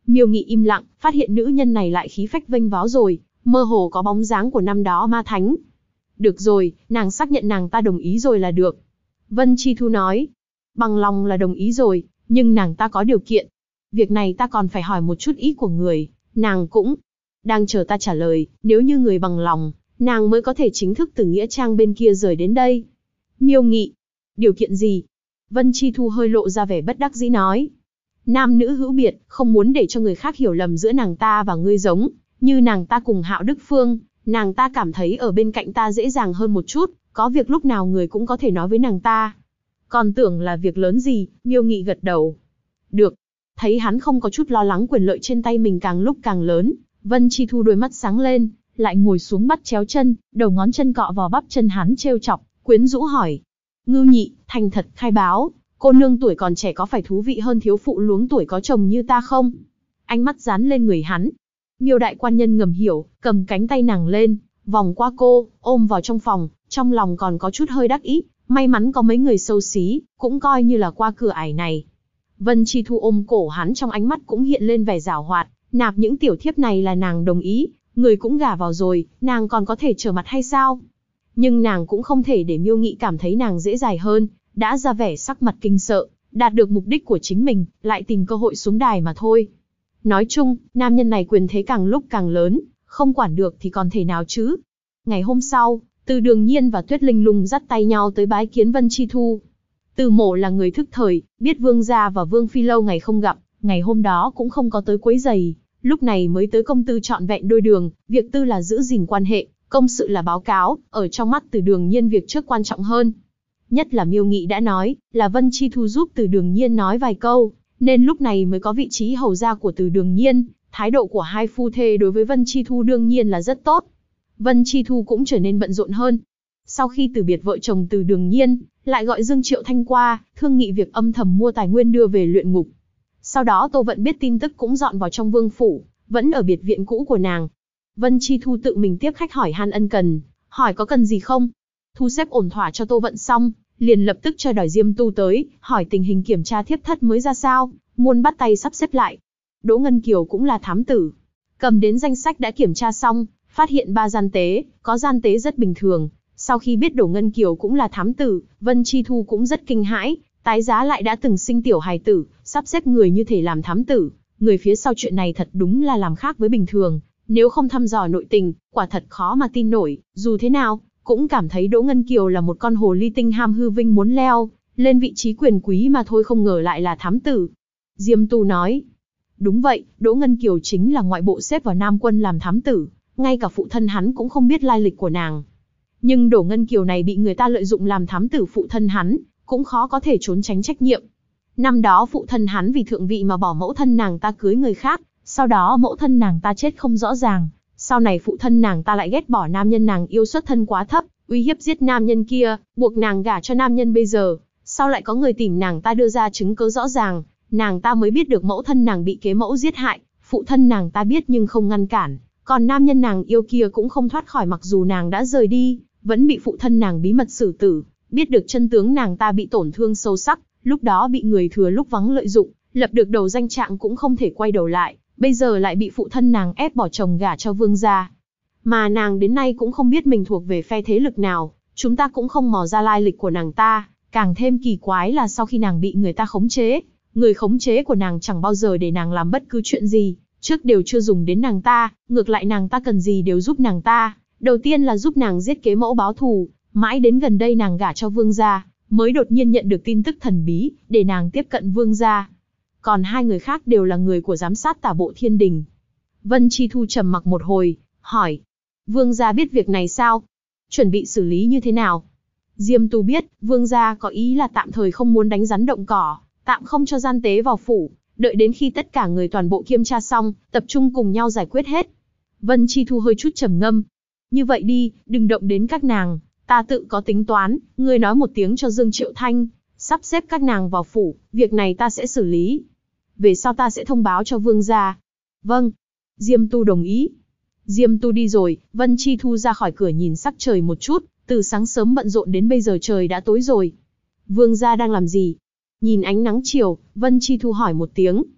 Miêu Nghị im lặng, phát hiện nữ nhân này lại khí phách vênh váo rồi, mơ hồ có bóng dáng của năm đó ma thánh. Được rồi, nàng xác nhận nàng ta đồng ý rồi là được. Vân Chi Thu nói. Bằng lòng là đồng ý rồi, nhưng nàng ta có điều kiện. Việc này ta còn phải hỏi một chút ý của người, nàng cũng đang chờ ta trả lời, nếu như người bằng lòng, nàng mới có thể chính thức từ Nghĩa Trang bên kia rời đến đây. Miêu Nghị. Điều kiện gì? Vân Chi Thu hơi lộ ra vẻ bất đắc dĩ nói. Nam nữ hữu biệt, không muốn để cho người khác hiểu lầm giữa nàng ta và ngươi giống như nàng ta cùng Hạo Đức Phương, nàng ta cảm thấy ở bên cạnh ta dễ dàng hơn một chút, có việc lúc nào người cũng có thể nói với nàng ta. Còn tưởng là việc lớn gì, Miêu Nghị gật đầu. Được. Thấy hắn không có chút lo lắng quyền lợi trên tay mình càng lúc càng lớn, Vân Chi Thu đôi mắt sáng lên, lại ngồi xuống bắt chéo chân, đầu ngón chân cọ vào bắp chân hắn trêu chọc, quyến rũ hỏi. Ngưu Nhị, thành thật khai báo, cô nương tuổi còn trẻ có phải thú vị hơn thiếu phụ luống tuổi có chồng như ta không? Ánh mắt dán lên người hắn. Miêu đại quan nhân ngầm hiểu, cầm cánh tay nàng lên, vòng qua cô, ôm vào trong phòng, trong lòng còn có chút hơi đắc ý, may mắn có mấy người xấu xí, cũng coi như là qua cửa ải này. Vân Chi Thu ôm cổ hắn, trong ánh mắt cũng hiện lên vẻ giảo hoạt, nạp những tiểu thiếp này là nàng đồng ý, người cũng gả vào rồi, nàng còn có thể trở mặt hay sao? Nhưng nàng cũng không thể để Miêu Nghị cảm thấy nàng dễ dãi hơn, đã ra vẻ sắc mặt kinh sợ, đạt được mục đích của chính mình, lại tìm cơ hội xuống đài mà thôi. Nói chung, nam nhân này quyền thế càng lúc càng lớn, không quản được thì còn thể nào chứ. Ngày hôm sau, Từ Đường Nhiên và Tuyết Linh Lung dắt tay nhau tới bái kiến Vân Chi Thu. Từ Mộ là người thức thời, biết Vương gia và Vương Phi lâu ngày không gặp, ngày hôm đó cũng không có tới quấy giày, lúc này mới tới công tư trọn vẹn đôi đường, việc tư là giữ gìn quan hệ, công sự là báo cáo, ở trong mắt Từ Đường Nhiên việc trước quan trọng hơn. Nhất là Miêu Nghị đã nói, là Vân Chi Thu giúp Từ Đường Nhiên nói vài câu, nên lúc này mới có vị trí hầu gia của Từ Đường Nhiên, thái độ của hai phu thê đối với Vân Chi Thu đương nhiên là rất tốt. Vân Chi Thu cũng trở nên bận rộn hơn. Sau khi từ biệt vợ chồng Từ Đường Nhiên, lại gọi Dương Triệu Thanh qua, thương nghị việc âm thầm mua tài nguyên đưa về luyện ngục. Sau đó Tô Vận biết tin tức cũng dọn vào trong vương phủ, vẫn ở biệt viện cũ của nàng. Vân Chi Thu tự mình tiếp khách hỏi han ân cần, hỏi có cần gì không. Thu xếp ổn thỏa cho Tô Vận xong, liền lập tức cho đòi Diêm Tu tới, hỏi tình hình kiểm tra thiếp thất mới ra sao, muôn bắt tay sắp xếp lại. Đỗ Ngân Kiều cũng là thám tử, cầm đến danh sách đã kiểm tra xong, phát hiện 3 gian tế, có gian tế rất bình thường. Sau khi biết Đỗ Ngân Kiều cũng là thám tử, Vân Chi Thu cũng rất kinh hãi, tái giá lại đã từng sinh tiểu hài tử, sắp xếp người như thể làm thám tử, người phía sau chuyện này thật đúng là làm khác với bình thường, nếu không thăm dò nội tình, quả thật khó mà tin nổi, dù thế nào, cũng cảm thấy Đỗ Ngân Kiều là một con hồ ly tinh ham hư vinh muốn leo lên vị trí quyền quý mà thôi, không ngờ lại là thám tử. Diêm Tu nói, đúng vậy, Đỗ Ngân Kiều chính là ngoại bộ xếp vào Nam Quân làm thám tử, ngay cả phụ thân hắn cũng không biết lai lịch của nàng. Nhưng Đỗ Ngân Kiều này bị người ta lợi dụng làm thám tử phụ thân hắn, cũng khó có thể trốn tránh trách nhiệm. Năm đó phụ thân hắn vì thượng vị mà bỏ mẫu thân nàng ta cưới người khác, sau đó mẫu thân nàng ta chết không rõ ràng. Sau này phụ thân nàng ta lại ghét bỏ nam nhân nàng yêu xuất thân quá thấp, uy hiếp giết nam nhân kia, buộc nàng gả cho nam nhân bây giờ. Sau lại có người tìm nàng ta đưa ra chứng cứ rõ ràng, nàng ta mới biết được mẫu thân nàng bị kế mẫu giết hại, phụ thân nàng ta biết nhưng không ngăn cản. Còn nam nhân nàng yêu kia cũng không thoát khỏi, mặc dù nàng đã rời đi, vẫn bị phụ thân nàng bí mật xử tử. Biết được chân tướng nàng ta bị tổn thương sâu sắc, lúc đó bị người thừa lúc vắng lợi dụng, lập được đầu danh trạng cũng không thể quay đầu lại, bây giờ lại bị phụ thân nàng ép bỏ chồng gả cho vương gia. Mà nàng đến nay cũng không biết mình thuộc về phe thế lực nào, chúng ta cũng không mò ra lai lịch của nàng ta, càng thêm kỳ quái là sau khi nàng bị người ta khống chế, người khống chế của nàng chẳng bao giờ để nàng làm bất cứ chuyện gì, trước đều chưa dùng đến nàng ta, ngược lại nàng ta cần gì đều giúp nàng ta, đầu tiên là giúp nàng giết kế mẫu báo thù, mãi đến gần đây nàng gả cho vương gia, mới đột nhiên nhận được tin tức thần bí, để nàng tiếp cận vương gia. Còn hai người khác đều là người của giám sát tả bộ Thiên Đình. Vân Chi Thu trầm mặc một hồi, hỏi, vương gia biết việc này sao? Chuẩn bị xử lý như thế nào? Diêm Tu biết, vương gia có ý là tạm thời không muốn đánh rắn động cỏ, tạm không cho gian tế vào phủ, đợi đến khi tất cả người toàn bộ kiểm tra xong, tập trung cùng nhau giải quyết hết. Vân Chi Thu hơi chút trầm ngâm. Như vậy đi, đừng động đến các nàng, ta tự có tính toán, ngươi nói một tiếng cho Dương Triệu Thanh, sắp xếp các nàng vào phủ, việc này ta sẽ xử lý. Về sau ta sẽ thông báo cho vương gia. Vâng. Diêm Tu đồng ý. Diêm Tu đi rồi, Vân Chi Thu ra khỏi cửa nhìn sắc trời một chút, từ sáng sớm bận rộn đến bây giờ trời đã tối rồi. Vương gia đang làm gì? Nhìn ánh nắng chiều, Vân Chi Thu hỏi một tiếng.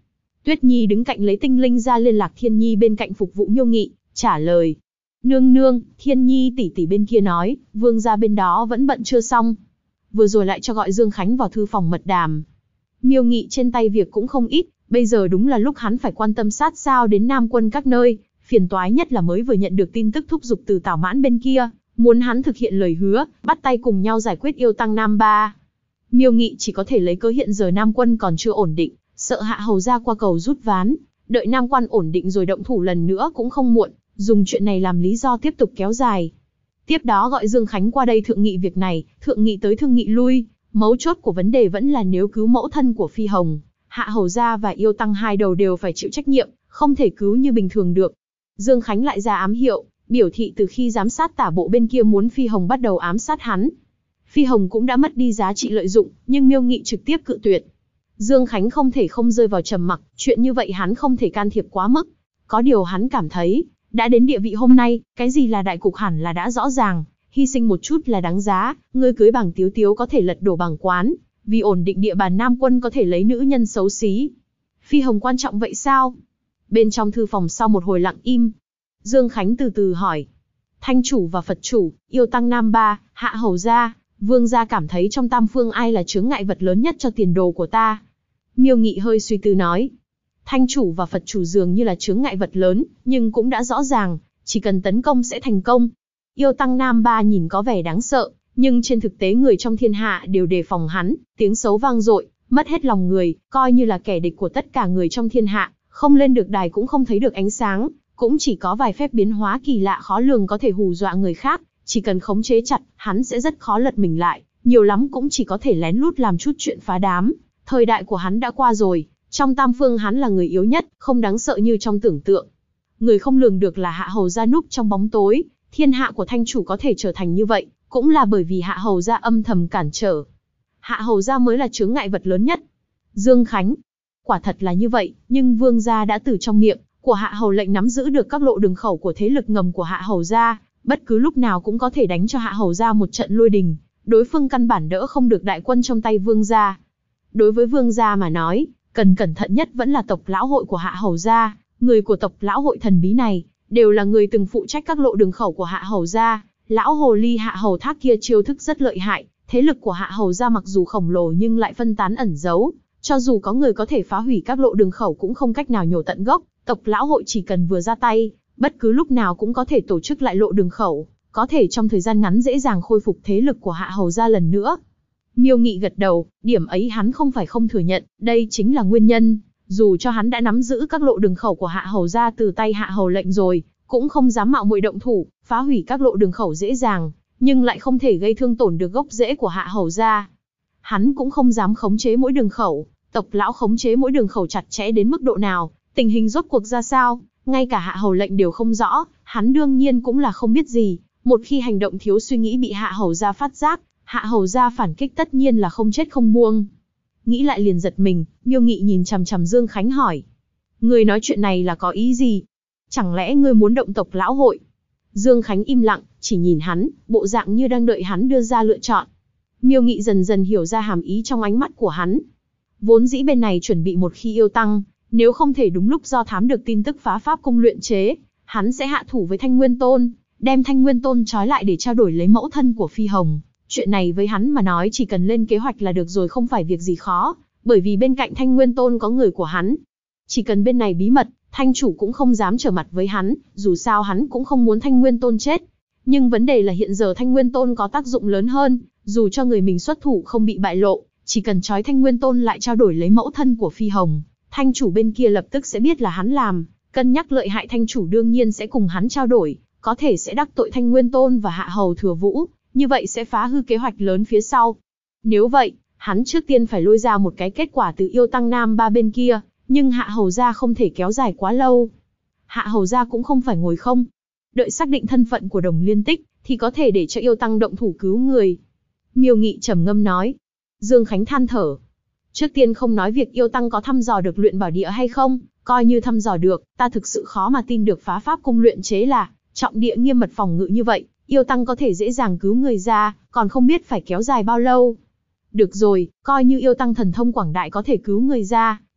Tuyết Nhi đứng cạnh lấy tinh linh ra liên lạc Thiên Nhi bên cạnh phục vụ Miêu Nghị, trả lời. Nương nương, Thiên Nhi tỷ tỷ bên kia nói, vương gia bên đó vẫn bận chưa xong. Vừa rồi lại cho gọi Dương Khánh vào thư phòng mật đàm. Miêu Nghị trên tay việc cũng không ít, bây giờ đúng là lúc hắn phải quan tâm sát sao đến Nam quân các nơi, phiền toái nhất là mới vừa nhận được tin tức thúc giục từ Tào Mãn bên kia, muốn hắn thực hiện lời hứa, bắt tay cùng nhau giải quyết yêu tăng Nam Ba. Miêu Nghị chỉ có thể lấy cớ hiện giờ Nam quân còn chưa ổn định, sợ Hạ Hầu ra qua cầu rút ván, đợi Nam quan ổn định rồi động thủ lần nữa cũng không muộn, dùng chuyện này làm lý do tiếp tục kéo dài. Tiếp đó gọi Dương Khánh qua đây thượng nghị việc này, thượng nghị tới thương nghị lui, mấu chốt của vấn đề vẫn là nếu cứu mẫu thân của Phi Hồng, Hạ Hầu gia và yêu tăng hai đầu đều phải chịu trách nhiệm, không thể cứu như bình thường được. Dương Khánh lại ra ám hiệu, biểu thị từ khi giám sát tả bộ bên kia muốn Phi Hồng bắt đầu ám sát hắn. Phi Hồng cũng đã mất đi giá trị lợi dụng, nhưng Miêu Nghị trực tiếp cự tuyệt. Dương Khánh không thể không rơi vào trầm mặc, chuyện như vậy hắn không thể can thiệp quá mức. Có điều hắn cảm thấy, đã đến địa vị hôm nay, cái gì là đại cục hẳn là đã rõ ràng, hy sinh một chút là đáng giá, ngươi cưới Bàng Tiếu Tiếu có thể lật đổ Bàng Quán, vì ổn định địa bàn Nam quân có thể lấy nữ nhân xấu xí. Phi Hồng quan trọng vậy sao? Bên trong thư phòng sau một hồi lặng im, Dương Khánh từ từ hỏi. Thanh chủ và Phật chủ, yêu tăng Nam Ba, Hạ Hầu gia, vương gia cảm thấy trong tam phương ai là chướng ngại vật lớn nhất cho tiền đồ của ta? Miêu Nghị hơi suy tư nói. Thanh chủ và Phật chủ dường như là chướng ngại vật lớn, nhưng cũng đã rõ ràng, chỉ cần tấn công sẽ thành công. Yêu tăng Nam Ba nhìn có vẻ đáng sợ, nhưng trên thực tế người trong thiên hạ đều đề phòng hắn, tiếng xấu vang dội, mất hết lòng người, coi như là kẻ địch của tất cả người trong thiên hạ, không lên được đài cũng không thấy được ánh sáng, cũng chỉ có vài phép biến hóa kỳ lạ khó lường có thể hù dọa người khác, chỉ cần khống chế chặt, hắn sẽ rất khó lật mình lại, nhiều lắm cũng chỉ có thể lén lút làm chút chuyện phá đám. Thời đại của hắn đã qua rồi, trong tam phương hắn là người yếu nhất, không đáng sợ như trong tưởng tượng. Người không lường được là Hạ Hầu gia núp trong bóng tối, thiên hạ của thanh chủ có thể trở thành như vậy, cũng là bởi vì Hạ Hầu gia âm thầm cản trở. Hạ Hầu gia mới là chướng ngại vật lớn nhất. Dương Khánh, quả thật là như vậy, nhưng vương gia đã từ trong miệng của Hạ Hầu lệnh nắm giữ được các lộ đường khẩu của thế lực ngầm của Hạ Hầu gia, bất cứ lúc nào cũng có thể đánh cho Hạ Hầu gia một trận lôi đình, đối phương căn bản đỡ không được đại quân trong tay vương gia. Đối với vương gia mà nói, cần cẩn thận nhất vẫn là tộc lão hội của Hạ Hầu gia, người của tộc lão hội thần bí này, đều là người từng phụ trách các lộ đường khẩu của Hạ Hầu gia. Lão hồ ly Hạ Hầu Thác kia chiêu thức rất lợi hại, thế lực của Hạ Hầu gia mặc dù khổng lồ nhưng lại phân tán ẩn giấu, cho dù có người có thể phá hủy các lộ đường khẩu cũng không cách nào nhổ tận gốc, tộc lão hội chỉ cần vừa ra tay, bất cứ lúc nào cũng có thể tổ chức lại lộ đường khẩu, có thể trong thời gian ngắn dễ dàng khôi phục thế lực của Hạ Hầu gia lần nữa. Miêu Nghị gật đầu, điểm ấy hắn không phải không thừa nhận, đây chính là nguyên nhân, dù cho hắn đã nắm giữ các lộ đường khẩu của Hạ Hầu gia từ tay Hạ Hầu lệnh rồi, cũng không dám mạo muội động thủ, phá hủy các lộ đường khẩu dễ dàng, nhưng lại không thể gây thương tổn được gốc rễ của Hạ Hầu gia. Hắn cũng không dám khống chế mỗi đường khẩu, tộc lão khống chế mỗi đường khẩu chặt chẽ đến mức độ nào, tình hình rốt cuộc ra sao, ngay cả Hạ Hầu lệnh đều không rõ, hắn đương nhiên cũng là không biết gì, một khi hành động thiếu suy nghĩ bị Hạ Hầu gia phát giác, Hạ Hầu gia phản kích tất nhiên là không chết không buông. Nghĩ lại liền giật mình, Miêu Nghị nhìn chằm chằm Dương Khánh hỏi. Ngươi nói chuyện này là có ý gì? Chẳng lẽ ngươi muốn động tộc lão hội? Dương Khánh im lặng, chỉ nhìn hắn, bộ dạng như đang đợi hắn đưa ra lựa chọn. Miêu Nghị dần dần hiểu ra hàm ý trong ánh mắt của hắn. Vốn dĩ bên này chuẩn bị một khi yêu tăng, nếu không thể đúng lúc do thám được tin tức phá pháp cung luyện chế, hắn sẽ hạ thủ với Thanh Nguyên Tôn, đem Thanh Nguyên Tôn trói lại để trao đổi lấy mẫu thân của Phi Hồng. Chuyện này với hắn mà nói chỉ cần lên kế hoạch là được rồi, không phải việc gì khó, bởi vì bên cạnh Thanh Nguyên Tôn có người của hắn. Chỉ cần bên này bí mật, Thanh chủ cũng không dám trở mặt với hắn, dù sao hắn cũng không muốn Thanh Nguyên Tôn chết. Nhưng vấn đề là hiện giờ Thanh Nguyên Tôn có tác dụng lớn hơn, dù cho người mình xuất thủ không bị bại lộ, chỉ cần trói Thanh Nguyên Tôn lại trao đổi lấy mẫu thân của Phi Hồng, Thanh chủ bên kia lập tức sẽ biết là hắn làm, cân nhắc lợi hại Thanh chủ đương nhiên sẽ cùng hắn trao đổi, có thể sẽ đắc tội Thanh Nguyên Tôn và Hạ Hầu Thừa Vũ, như vậy sẽ phá hư kế hoạch lớn phía sau. Nếu vậy, hắn trước tiên phải lôi ra một cái kết quả từ yêu tăng Nam Ba bên kia, nhưng Hạ Hầu gia không thể kéo dài quá lâu. Hạ Hầu gia cũng không phải ngồi không. Đợi xác định thân phận của Đồng Liên Tích, thì có thể để cho yêu tăng động thủ cứu người. Miêu Nghị trầm ngâm nói. Dương Khánh than thở. Trước tiên không nói việc yêu tăng có thăm dò được luyện bảo địa hay không, coi như thăm dò được, ta thực sự khó mà tin được phá pháp cung luyện chế là trọng địa nghiêm mật phòng ngự như vậy, yêu tăng có thể dễ dàng cứu người ra, còn không biết phải kéo dài bao lâu. Được rồi, coi như yêu tăng thần thông quảng đại có thể cứu người ra,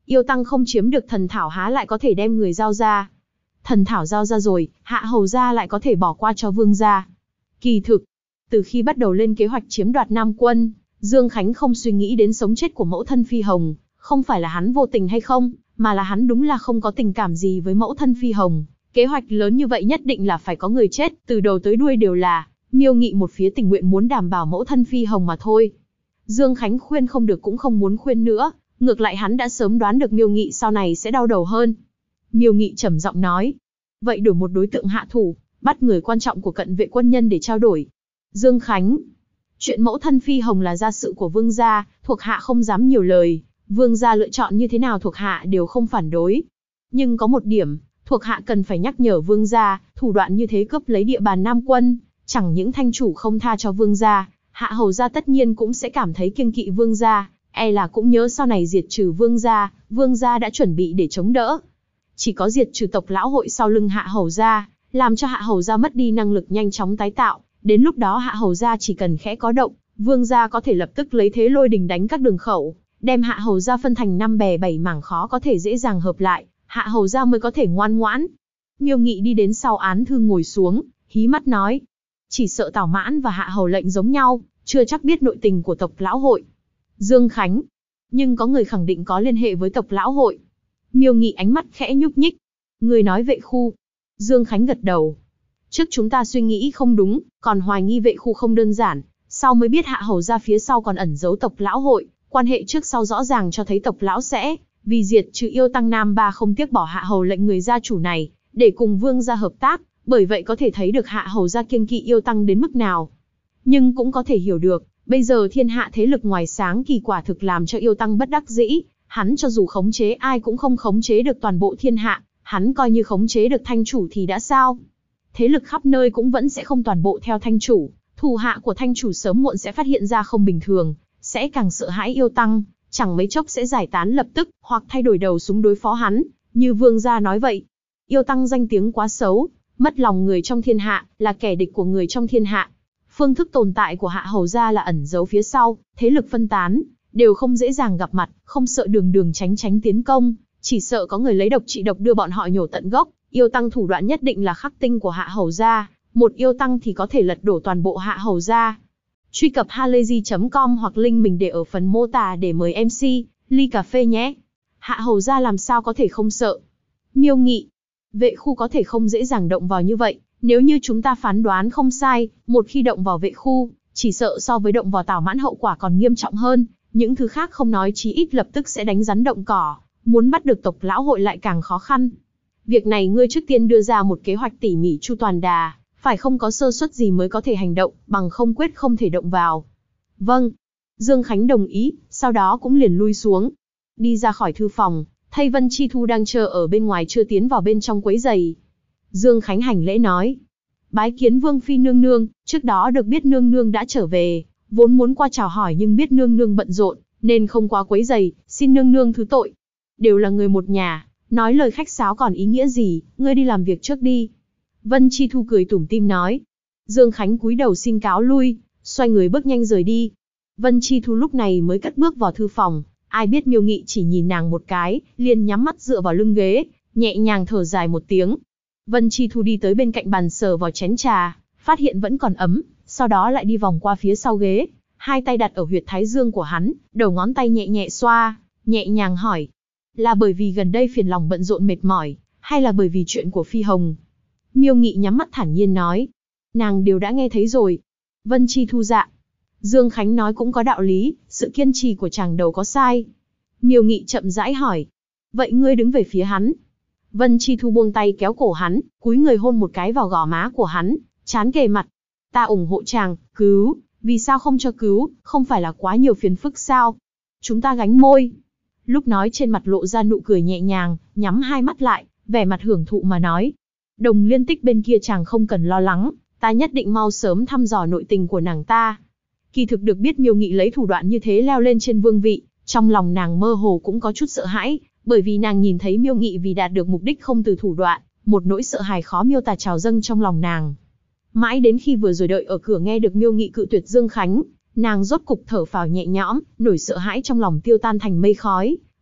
Yêu tăng không chiếm được thần thảo há lại có thể đem người giao ra. Thần thảo giao ra rồi, Hạ Hầu gia lại có thể bỏ qua cho Vương gia. Kỳ thực, từ khi bắt đầu lên kế hoạch chiếm đoạt Nam Quân, Dương Khánh không suy nghĩ đến sống chết của mẫu thân Phi Hồng, không phải là hắn vô tình hay không, mà là hắn đúng là không có tình cảm gì với mẫu thân Phi Hồng. Kế hoạch lớn như vậy nhất định là phải có người chết, từ đầu tới đuôi đều là Miêu Nghị một phía tình nguyện muốn đảm bảo mẫu thân Phi Hồng mà thôi. Dương Khánh khuyên không được cũng không muốn khuyên nữa, ngược lại hắn đã sớm đoán được Miêu Nghị sau này sẽ đau đầu hơn. Miêu Nghị trầm giọng nói, vậy đổi một đối tượng hạ thủ, bắt người quan trọng của cận vệ quân nhân để trao đổi. Dương Khánh, chuyện mẫu thân Phi Hồng là gia sự của Vương gia, thuộc hạ không dám nhiều lời, Vương gia lựa chọn như thế nào thuộc hạ đều không phản đối. Nhưng có một điểm, thuộc hạ cần phải nhắc nhở Vương gia, thủ đoạn như thế cướp lấy địa bàn Nam Quân, chẳng những thanh chủ không tha cho Vương gia, Hạ Hầu gia tất nhiên cũng sẽ cảm thấy kiêng kỵ Vương gia, e là cũng nhớ sau này diệt trừ Vương gia đã chuẩn bị để chống đỡ. Chỉ có diệt trừ tộc lão hội sau lưng Hạ Hầu gia, làm cho Hạ Hầu gia mất đi năng lực nhanh chóng tái tạo, đến lúc đó Hạ Hầu gia chỉ cần khẽ có động, Vương gia có thể lập tức lấy thế lôi đình đánh các đường khẩu, đem Hạ Hầu gia phân thành 5 bè 7 mảng khó có thể dễ dàng hợp lại, Hạ Hầu gia mới có thể ngoan ngoãn. Miêu Nghị đi đến sau án thư ngồi xuống, hí mắt nói, chỉ sợ Tào Mãn và Hạ Hầu lệnh giống nhau, chưa chắc biết nội tình của tộc lão hội. Dương Khánh, nhưng có người khẳng định có liên hệ với tộc lão hội. Miêu Nghị ánh mắt khẽ nhúc nhích. Người nói vệ khu. Dương Khánh gật đầu. Trước chúng ta suy nghĩ không đúng, còn hoài nghi vệ khu không đơn giản, sau mới biết Hạ Hầu gia phía sau còn ẩn giấu tộc lão hội, quan hệ trước sau rõ ràng cho thấy tộc lão sẽ vì diệt trừ yêu tăng Nam Ba không tiếc bỏ Hạ Hầu lệnh người gia chủ này, để cùng Vương gia hợp tác, bởi vậy có thể thấy được Hạ Hầu gia kiêng kỵ yêu tăng đến mức nào. Nhưng cũng có thể hiểu được, bây giờ thiên hạ thế lực ngoài sáng kỳ quả thực làm cho yêu tăng bất đắc dĩ, hắn cho dù khống chế ai cũng không khống chế được toàn bộ thiên hạ, hắn coi như khống chế được thanh chủ thì đã sao? Thế lực khắp nơi cũng vẫn sẽ không toàn bộ theo thanh chủ, thủ hạ của thanh chủ sớm muộn sẽ phát hiện ra không bình thường, sẽ càng sợ hãi yêu tăng, chẳng mấy chốc sẽ giải tán lập tức, hoặc thay đổi đầu súng đối phó hắn, như Vương gia nói vậy. Yêu tăng danh tiếng quá xấu, mất lòng người trong thiên hạ, là kẻ địch của người trong thiên hạ. Phương thức tồn tại của Hạ Hầu gia là ẩn giấu phía sau, thế lực phân tán, đều không dễ dàng gặp mặt, không sợ đường đường tránh tránh tiến công, chỉ sợ có người lấy độc trị độc đưa bọn họ nhổ tận gốc. Yêu tăng thủ đoạn nhất định là khắc tinh của Hạ Hầu gia, một yêu tăng thì có thể lật đổ toàn bộ Hạ Hầu gia. Truy cập halayzi.com hoặc link mình để ở phần mô tả để mời MC ly cà phê nhé. Hạ Hầu gia làm sao có thể không sợ? Miêu Nghị, vệ khu có thể không dễ dàng động vào như vậy, nếu như chúng ta phán đoán không sai, một khi động vào vệ khu, chỉ sợ so với động vào Tào Mãn hậu quả còn nghiêm trọng hơn, những thứ khác không nói chí ít lập tức sẽ đánh rắn động cỏ, muốn bắt được tộc lão hội lại càng khó khăn. Việc này ngươi trước tiên đưa ra một kế hoạch tỉ mỉ chu toàn đà, phải không có sơ suất gì mới có thể hành động, bằng không quyết không thể động vào. Vâng. Dương Khánh đồng ý, sau đó cũng liền lui xuống. Đi ra khỏi thư phòng, thấy Vân Chi Thu đang chờ ở bên ngoài chưa tiến vào bên trong quấy giày. Dương Khánh hành lễ nói, bái kiến Vương Phi nương nương, trước đó được biết nương nương đã trở về, vốn muốn qua chào hỏi nhưng biết nương nương bận rộn, nên không qua quấy giày, xin nương nương thứ tội. Đều là người một nhà, nói lời khách sáo còn ý nghĩa gì, ngươi đi làm việc trước đi. Vân Chi Thu cười tủm tỉm nói. Dương Khánh cúi đầu xin cáo lui, xoay người bước nhanh rời đi. Vân Chi Thu lúc này mới cất bước vào thư phòng, ai biết Miêu Nghị chỉ nhìn nàng một cái, liền nhắm mắt dựa vào lưng ghế, nhẹ nhàng thở dài một tiếng. Vân Chi Thu đi tới bên cạnh bàn sờ vào chén trà, phát hiện vẫn còn ấm, sau đó lại đi vòng qua phía sau ghế, hai tay đặt ở huyệt thái dương của hắn, đầu ngón tay nhẹ nhẹ xoa, nhẹ nhàng hỏi. Là bởi vì gần đây phiền lòng bận rộn mệt mỏi, hay là bởi vì chuyện của Phi Hồng? Miêu Nghị nhắm mắt thản nhiên nói. Nàng đều đã nghe thấy rồi. Vân Chi Thu dạ. Dương Khánh nói cũng có đạo lý, sự kiên trì của chàng đầu có sai. Miêu Nghị chậm rãi hỏi. Vậy ngươi đứng về phía hắn. Vân Chi Thu buông tay kéo cổ hắn, cúi người hôn một cái vào gò má của hắn, trán kề mặt. Ta ủng hộ chàng, cứu, vì sao không cho cứu, không phải là quá nhiều phiền phức sao? Chúng ta gánh môi. Lúc nói trên mặt lộ ra nụ cười nhẹ nhàng, nhắm hai mắt lại, vẻ mặt hưởng thụ mà nói. Đồng Liên Tích bên kia chàng không cần lo lắng, ta nhất định mau sớm thăm dò nội tình của nàng ta. Kỳ thực được biết Miêu Nghị lấy thủ đoạn như thế leo lên trên vương vị, trong lòng nàng mơ hồ cũng có chút sợ hãi, bởi vì nàng nhìn thấy Miêu Nghị vì đạt được mục đích không từ thủ đoạn, một nỗi sợ hãi khó miêu tả trào dâng trong lòng nàng. Mãi đến khi vừa rồi đợi ở cửa nghe được Miêu Nghị cự tuyệt Dương Khánh, nàng rốt cục thở phào nhẹ nhõm, nỗi sợ hãi trong lòng tiêu tan thành mây khói,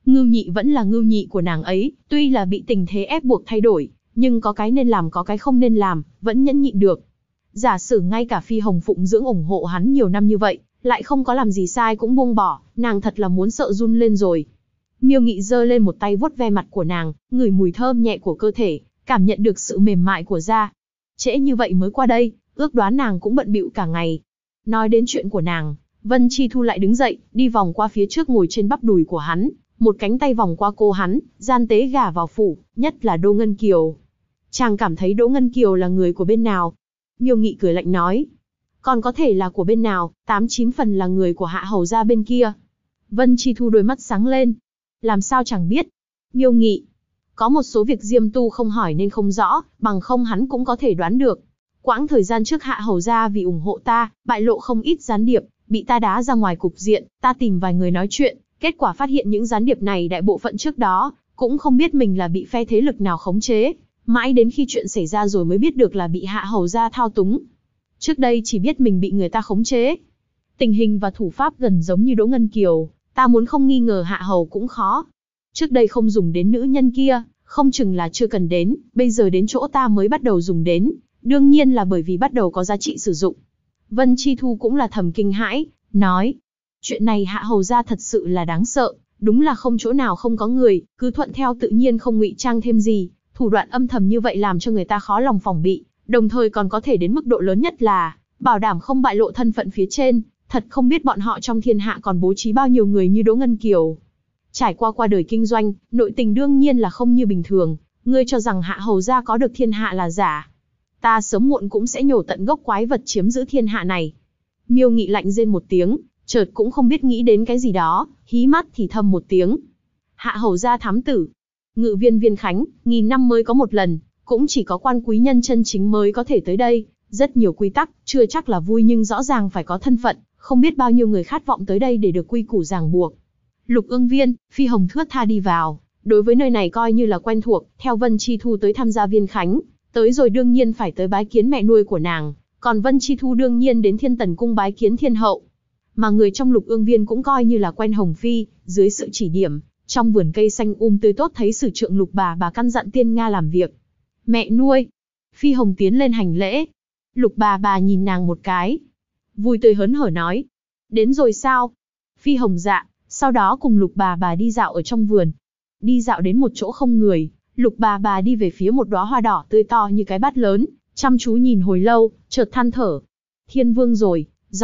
Ngưu Nhị vẫn là Ngưu Nhị của nàng ấy, tuy là bị tình thế ép buộc thay đổi, nhưng có cái nên làm có cái không nên làm, vẫn nhẫn nhịn được. Giả sử ngay cả Phi Hồng phụng dưỡng ủng hộ hắn nhiều năm như vậy, lại không có làm gì sai cũng buông bỏ, nàng thật là muốn sợ run lên rồi. Miêu Nghị giơ lên một tay vuốt ve mặt của nàng, ngửi mùi thơm nhẹ của cơ thể, cảm nhận được sự mềm mại của da. Trễ như vậy mới qua đây, ước đoán nàng cũng bận bịu cả ngày. Nói đến chuyện của nàng, Vân Chi Thu lại đứng dậy, đi vòng qua phía trước ngồi trên bắp đùi của hắn, một cánh tay vòng qua cô hắn, gian tế gả vào phủ, nhất là Đỗ Ngân Kiều. Chàng cảm thấy Đỗ Ngân Kiều là người của bên nào? Miêu Nghị cười lạnh nói. Còn có thể là của bên nào, 8-9 phần là người của Hạ Hầu gia bên kia. Vân Chi Thu đôi mắt sáng lên. Làm sao chẳng biết? Miêu Nghị. Có một số việc Diêm Tu không hỏi nên không rõ, bằng không hắn cũng có thể đoán được. Quãng thời gian trước Hạ Hầu gia vì ủng hộ ta, bại lộ không ít gián điệp, bị ta đá ra ngoài cục diện, ta tìm vài người nói chuyện, kết quả phát hiện những gián điệp này đại bộ phận trước đó, cũng không biết mình là bị phe thế lực nào khống chế. Mãi đến khi chuyện xảy ra rồi mới biết được là bị Hạ Hầu gia thao túng. Trước đây chỉ biết mình bị người ta khống chế. Tình hình và thủ pháp gần giống như Đỗ Ngân Kiều, ta muốn không nghi ngờ Hạ Hầu cũng khó. Trước đây không dùng đến nữ nhân kia, không chừng là chưa cần đến, bây giờ đến chỗ ta mới bắt đầu dùng đến, đương nhiên là bởi vì bắt đầu có giá trị sử dụng. Vân Chi Thu cũng là thầm kinh hãi, nói, chuyện này Hạ Hầu gia thật sự là đáng sợ, đúng là không chỗ nào không có người, cứ thuận theo tự nhiên không ngụy trang thêm gì, thủ đoạn âm thầm như vậy làm cho người ta khó lòng phòng bị, đồng thời còn có thể đến mức độ lớn nhất là bảo đảm không bại lộ thân phận phía trên, thật không biết bọn họ trong thiên hạ còn bố trí bao nhiêu người như Đỗ Ngân Kiều. Trải qua đời kinh doanh, nội tình đương nhiên là không như bình thường, ngươi cho rằng Hạ Hầu gia có được thiên hạ là giả. Ta sớm muộn cũng sẽ nhổ tận gốc quái vật chiếm giữ thiên hạ này. Miêu Nghị lạnh rên một tiếng, chợt cũng không biết nghĩ đến cái gì đó, hí mắt thì thầm một tiếng. Hạ Hầu gia thám tử, Ngự viên Viên Khánh, 1000 năm mới có một lần, cũng chỉ có quan quý nhân chân chính mới có thể tới đây, rất nhiều quy tắc, chưa chắc là vui nhưng rõ ràng phải có thân phận, không biết bao nhiêu người khát vọng tới đây để được quy củ ràng buộc. Lục Ương Viên, Phi Hồng thướt tha đi vào, đối với nơi này coi như là quen thuộc, theo Vân Chi Thu tới tham gia Viên Khánh, tới rồi đương nhiên phải tới bái kiến mẹ nuôi của nàng, còn Vân Chi Thu đương nhiên đến Thiên Tần cung bái kiến thiên hậu. Mà người trong Lục Ương Viên cũng coi như là quen Hồng Phi, dưới sự chỉ điểm, trong vườn cây xanh tươi tốt thấy sử trượng Lục bà căn dặn Tiên Nga làm việc. Mẹ nuôi. Phi Hồng tiến lên hành lễ. Lục bà nhìn nàng một cái, vui tươi hớn hở nói, đến rồi sao? Phi Hồng dạ. Sau đó cùng Lục bà đi dạo ở trong vườn. Đi dạo đến một chỗ không người, Lục bà đi về phía một đóa hoa đỏ tươi to như cái bát lớn, chăm chú nhìn hồi lâu, chợt than thở. Thiên Vương rồi,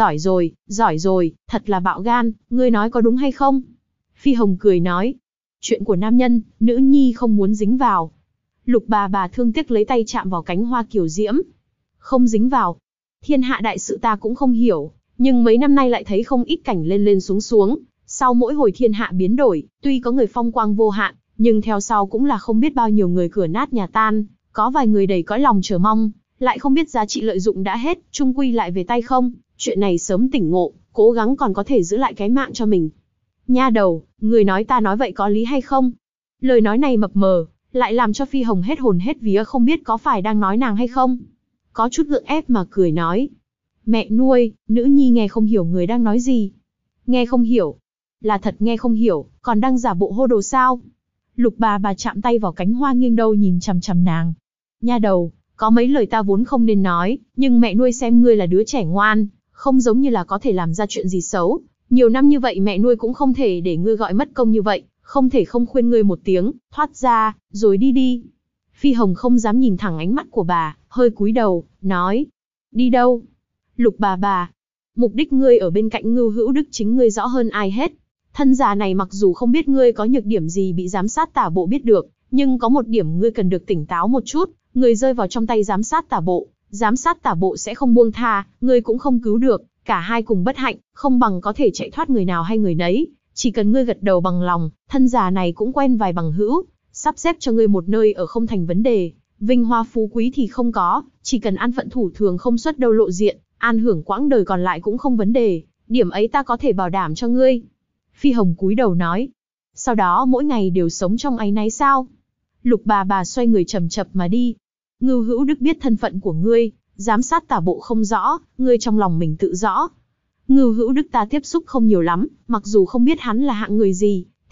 giỏi rồi, thật là bạo gan, ngươi nói có đúng hay không? Phi Hồng cười nói, chuyện của nam nhân, nữ nhi không muốn dính vào. Lục bà thương tiếc lấy tay chạm vào cánh hoa kiều diễm. Không dính vào. Thiên hạ đại sự ta cũng không hiểu, nhưng mấy năm nay lại thấy không ít cảnh lên lên xuống xuống. Sau mỗi hồi thiên hạ biến đổi, tuy có người phong quang vô hạn, nhưng theo sau cũng là không biết bao nhiêu người cửa nát nhà tan, có vài người đầy cõi lòng chờ mong, lại không biết giá trị lợi dụng đã hết, chung quy lại về tay không, chuyện này sớm tỉnh ngộ, cố gắng còn có thể giữ lại cái mạng cho mình. Nha đầu, người nói ta nói vậy có lý hay không? Lời nói này mập mờ, lại làm cho Phi Hồng hết hồn hết vía không biết có phải đang nói nàng hay không. Có chút gượng ép mà cười nói. Mẹ nuôi, nữ nhi nghe không hiểu người đang nói gì. Nghe không hiểu. Là thật nghe không hiểu, còn đang giả bộ hô đồ sao? Lục bà chạm tay vào cánh hoa nghiêng đầu nhìn chằm chằm nàng. Nha đầu, có mấy lời ta vốn không nên nói, nhưng mẹ nuôi xem ngươi là đứa trẻ ngoan, không giống như là có thể làm ra chuyện gì xấu. Nhiều năm như vậy mẹ nuôi cũng không thể để ngươi gọi mất công như vậy, không thể không khuyên ngươi một tiếng, thoát ra, rồi đi đi. Phi Hồng không dám nhìn thẳng ánh mắt của bà, hơi cúi đầu, nói. Đi đâu? Lục bà, mục đích ngươi ở bên cạnh Ngưu Hữu Đức chính ngươi rõ hơn ai hết. Thân già này mặc dù không biết ngươi có nhược điểm gì bị giám sát tả bộ biết được, nhưng có một điểm ngươi cần được tỉnh táo một chút, người rơi vào trong tay giám sát tả bộ sẽ không buông tha, ngươi cũng không cứu được, cả hai cùng bất hạnh, không bằng có thể chạy thoát người nào hay người nấy, chỉ cần ngươi gật đầu bằng lòng, thân già này cũng quen vài bằng hữu, sắp xếp cho ngươi một nơi ở không thành vấn đề, vinh hoa phú quý thì không có, chỉ cần an phận thủ thường không xuất đâu lộ diện, an hưởng quãng đời còn lại cũng không vấn đề, điểm ấy ta có thể bảo đảm cho ngươi. Phi Hồng cúi đầu nói. Sau đó mỗi ngày đều sống trong áy náy sao? Lục bà xoay người chậm chậm mà đi. Ngưu Hữu Đức biết thân phận của ngươi, giám sát tả bộ không rõ, ngươi trong lòng mình tự rõ. Ngưu Hữu Đức ta tiếp xúc không nhiều lắm, mặc dù không biết hắn là hạng người gì,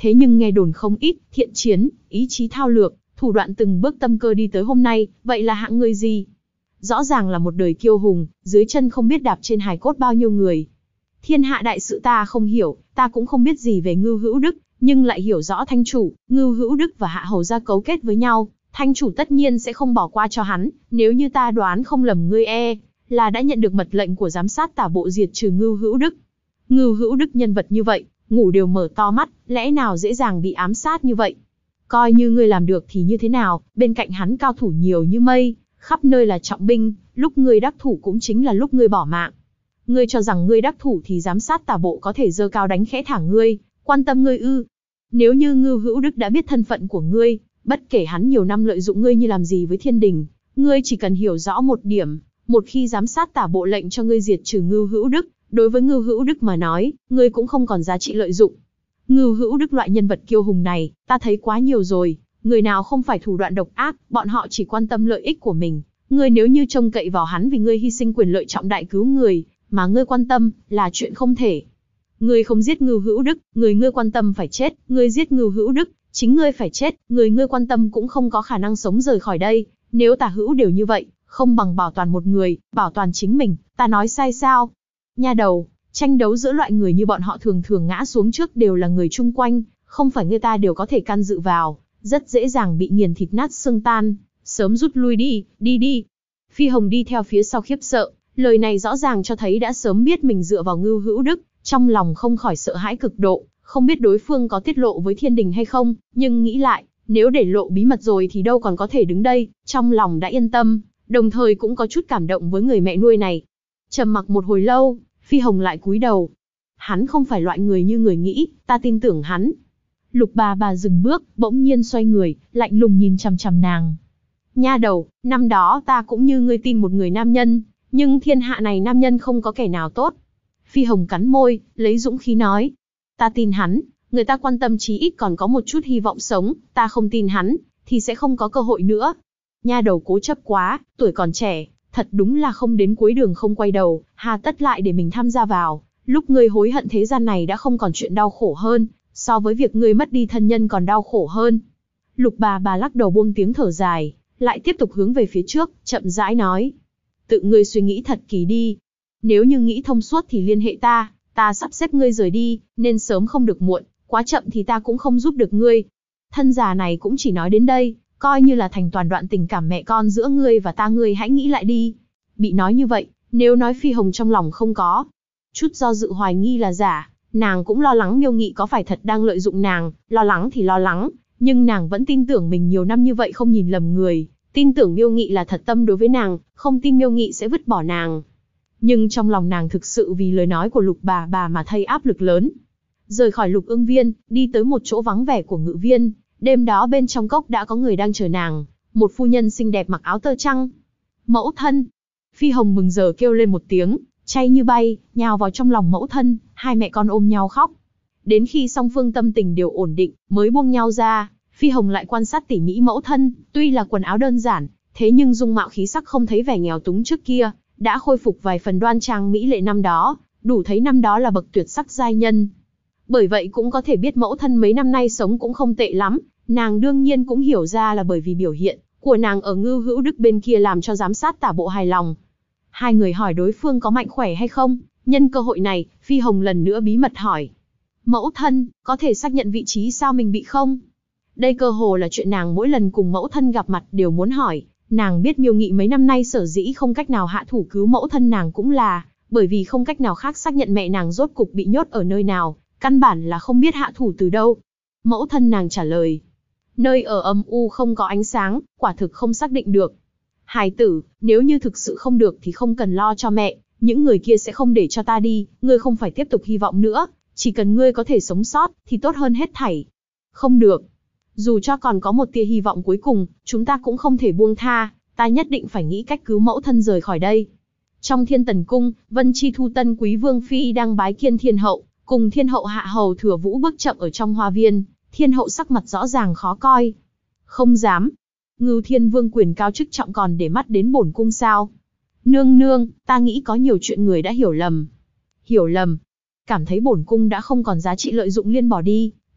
Thế nhưng nghe đồn không ít, thiện chiến, ý chí thao lược, thủ đoạn từng bước tâm cơ đi tới hôm nay, vậy là hạng người gì? Rõ ràng là một đời kiêu hùng, dưới chân không biết đạp trên hài cốt bao nhiêu người. Thiên hạ đại sự ta không hiểu, ta cũng không biết gì về Ngưu Hữu Đức, nhưng lại hiểu rõ Thanh chủ, Ngưu Hữu Đức và Hạ Hầu gia cấu kết với nhau, Thanh chủ tất nhiên sẽ không bỏ qua cho hắn, nếu như ta đoán không lầm ngươi là đã nhận được mật lệnh của giám sát tả bộ diệt trừ Ngưu Hữu Đức. Ngưu Hữu Đức nhân vật như vậy, ngủ đều mở to mắt, lẽ nào dễ dàng bị ám sát như vậy? Coi như ngươi làm được thì như thế nào, bên cạnh hắn cao thủ nhiều như mây, khắp nơi là trọng binh, lúc ngươi đắc thủ cũng chính là lúc ngươi bỏ mạng. Ngươi cho rằng ngươi đắc thủ thì giám sát tả bộ có thể giơ cao đánh khẽ thả ngươi, quan tâm ngươi ư? Nếu như Ngưu Hữu Đức đã biết thân phận của ngươi, bất kể hắn nhiều năm lợi dụng ngươi như làm gì với thiên đình, ngươi chỉ cần hiểu rõ một điểm, một khi giám sát tả bộ lệnh cho ngươi diệt trừ Ngưu Hữu Đức, đối với Ngưu Hữu Đức mà nói, ngươi cũng không còn giá trị lợi dụng. Ngưu Hữu Đức loại nhân vật kiêu hùng này, ta thấy quá nhiều rồi, người nào không phải thủ đoạn độc ác, bọn họ chỉ quan tâm lợi ích của mình. Ngươi nếu như trông cậy vào hắn vì ngươi hy sinh quyền lợi trọng đại cứu người, mà ngươi quan tâm, là chuyện không thể. Ngươi không giết Ngưu Hữu Đức, người ngươi quan tâm phải chết, ngươi giết Ngưu Hữu Đức, chính ngươi phải chết, người ngươi quan tâm cũng không có khả năng sống rời khỏi đây. Nếu tả hữu đều như vậy, không bằng bảo toàn một người, bảo toàn chính mình, ta nói sai sao? Nha đầu, tranh đấu giữa loại người như bọn họ thường thường ngã xuống trước đều là người chung quanh, không phải người ta đều có thể can dự vào, rất dễ dàng bị nghiền thịt nát xương tan, sớm rút lui đi, đi. Phi Hồng đi theo phía sau khiếp sợ, lời này rõ ràng cho thấy đã sớm biết mình dựa vào Ngưu Hữu Đức, trong lòng không khỏi sợ hãi cực độ, không biết đối phương có tiết lộ với thiên đình hay không, nhưng nghĩ lại, nếu để lộ bí mật rồi thì đâu còn có thể đứng đây, trong lòng đã yên tâm, đồng thời cũng có chút cảm động với người mẹ nuôi này. Trầm mặc một hồi lâu, Phi Hồng lại cúi đầu. Hắn không phải loại người như người nghĩ, ta tin tưởng hắn. Lục bà dừng bước, bỗng nhiên xoay người, lạnh lùng nhìn chằm chằm nàng. Nha đầu, năm đó ta cũng như ngươi tin một người nam nhân, nhưng thiên hạ này nam nhân không có kẻ nào tốt. Phi Hồng cắn môi, lấy dũng khí nói. Ta tin hắn, người ta quan tâm chí ít còn có một chút hy vọng sống, ta không tin hắn, thì sẽ không có cơ hội nữa. Nha đầu cố chấp quá, tuổi còn trẻ, thật đúng là không đến cuối đường không quay đầu, hà tất lại để mình tham gia vào. Lúc ngươi hối hận thế gian này đã không còn chuyện đau khổ hơn, so với việc ngươi mất đi thân nhân còn đau khổ hơn. Lục bà lắc đầu buông tiếng thở dài, lại tiếp tục hướng về phía trước, chậm rãi nói. Tự ngươi suy nghĩ thật kỹ đi. Nếu như nghĩ thông suốt thì liên hệ ta sắp xếp ngươi rời đi, nên sớm không được muộn, quá chậm thì ta cũng không giúp được ngươi. Thân già này cũng chỉ nói đến đây, coi như là thành toàn đoạn tình cảm mẹ con giữa ngươi và ta, ngươi hãy nghĩ lại đi. Bị nói như vậy, nếu nói Phi Hồng trong lòng không có chút do dự hoài nghi là giả, nàng cũng lo lắng Miêu Nghị có phải thật đang lợi dụng nàng, lo lắng thì lo lắng, nhưng nàng vẫn tin tưởng mình nhiều năm như vậy không nhìn lầm người, tin tưởng Miêu Nghị là thật tâm đối với nàng, không tin Miêu Nghị sẽ vứt bỏ nàng. Nhưng trong lòng nàng thực sự vì lời nói của Lục bà mà thấy áp lực lớn. Rời khỏi Lục Ưng Viên, đi tới một chỗ vắng vẻ của Ngự Viên, đêm đó bên trong cốc đã có người đang chờ nàng, một phu nhân xinh đẹp mặc áo tơ trăng. Mẫu thân! Phi Hồng mừng giờ kêu lên một tiếng, chay như bay, nhào vào trong lòng mẫu thân, hai mẹ con ôm nhau khóc. Đến khi song phương tâm tình đều ổn định, mới buông nhau ra, Phi Hồng lại quan sát tỉ mỉ mẫu thân, tuy là quần áo đơn giản, thế nhưng dung mạo khí sắc không thấy vẻ nghèo túng trước kia, đã khôi phục vài phần đoan trang mỹ lệ năm đó, đủ thấy năm đó là bậc tuyệt sắc giai nhân. Bởi vậy cũng có thể biết mẫu thân mấy năm nay sống cũng không tệ lắm, nàng đương nhiên cũng hiểu ra là bởi vì biểu hiện của nàng ở Ngưu Hữu Đức bên kia làm cho giám sát tả bộ hài lòng. Hai người hỏi đối phương có mạnh khỏe hay không, nhân cơ hội này, Phi Hồng lần nữa bí mật hỏi. Mẫu thân, có thể xác nhận vị trí sao mình bị không? Đây cơ hồ là chuyện nàng mỗi lần cùng mẫu thân gặp mặt đều muốn hỏi. Nàng biết Miêu Nghị mấy năm nay sở dĩ không cách nào hạ thủ cứu mẫu thân nàng cũng là bởi vì không cách nào khác xác nhận mẹ nàng rốt cục bị nhốt ở nơi nào, căn bản là không biết hạ thủ từ đâu. Mẫu thân nàng trả lời. Nơi ở âm u không có ánh sáng, quả thực không xác định được. Hài tử, nếu như thực sự không được thì không cần lo cho mẹ, những người kia sẽ không để cho ta đi, ngươi không phải tiếp tục hy vọng nữa, chỉ cần ngươi có thể sống sót thì tốt hơn hết thảy. Không được. Dù cho còn có một tia hy vọng cuối cùng, chúng ta cũng không thể buông tha, ta nhất định phải nghĩ cách cứu mẫu thân rời khỏi đây. Trong Thiên Tần Cung, Vân Chi Thu Tân Quý Vương Phi đang bái kiên Thiên Hậu, cùng Thiên Hậu Hạ Hầu Thừa Vũ bước chậm ở trong hoa viên, Thiên Hậu sắc mặt rõ ràng khó coi. Không dám. Ngưu Thiên Vương quyền cao chức trọng còn để mắt đến bổn cung sao? Nương nương, ta nghĩ có nhiều chuyện người đã hiểu lầm. Hiểu lầm? Cảm thấy bổn cung đã không còn giá trị lợi dụng liền bỏ đi,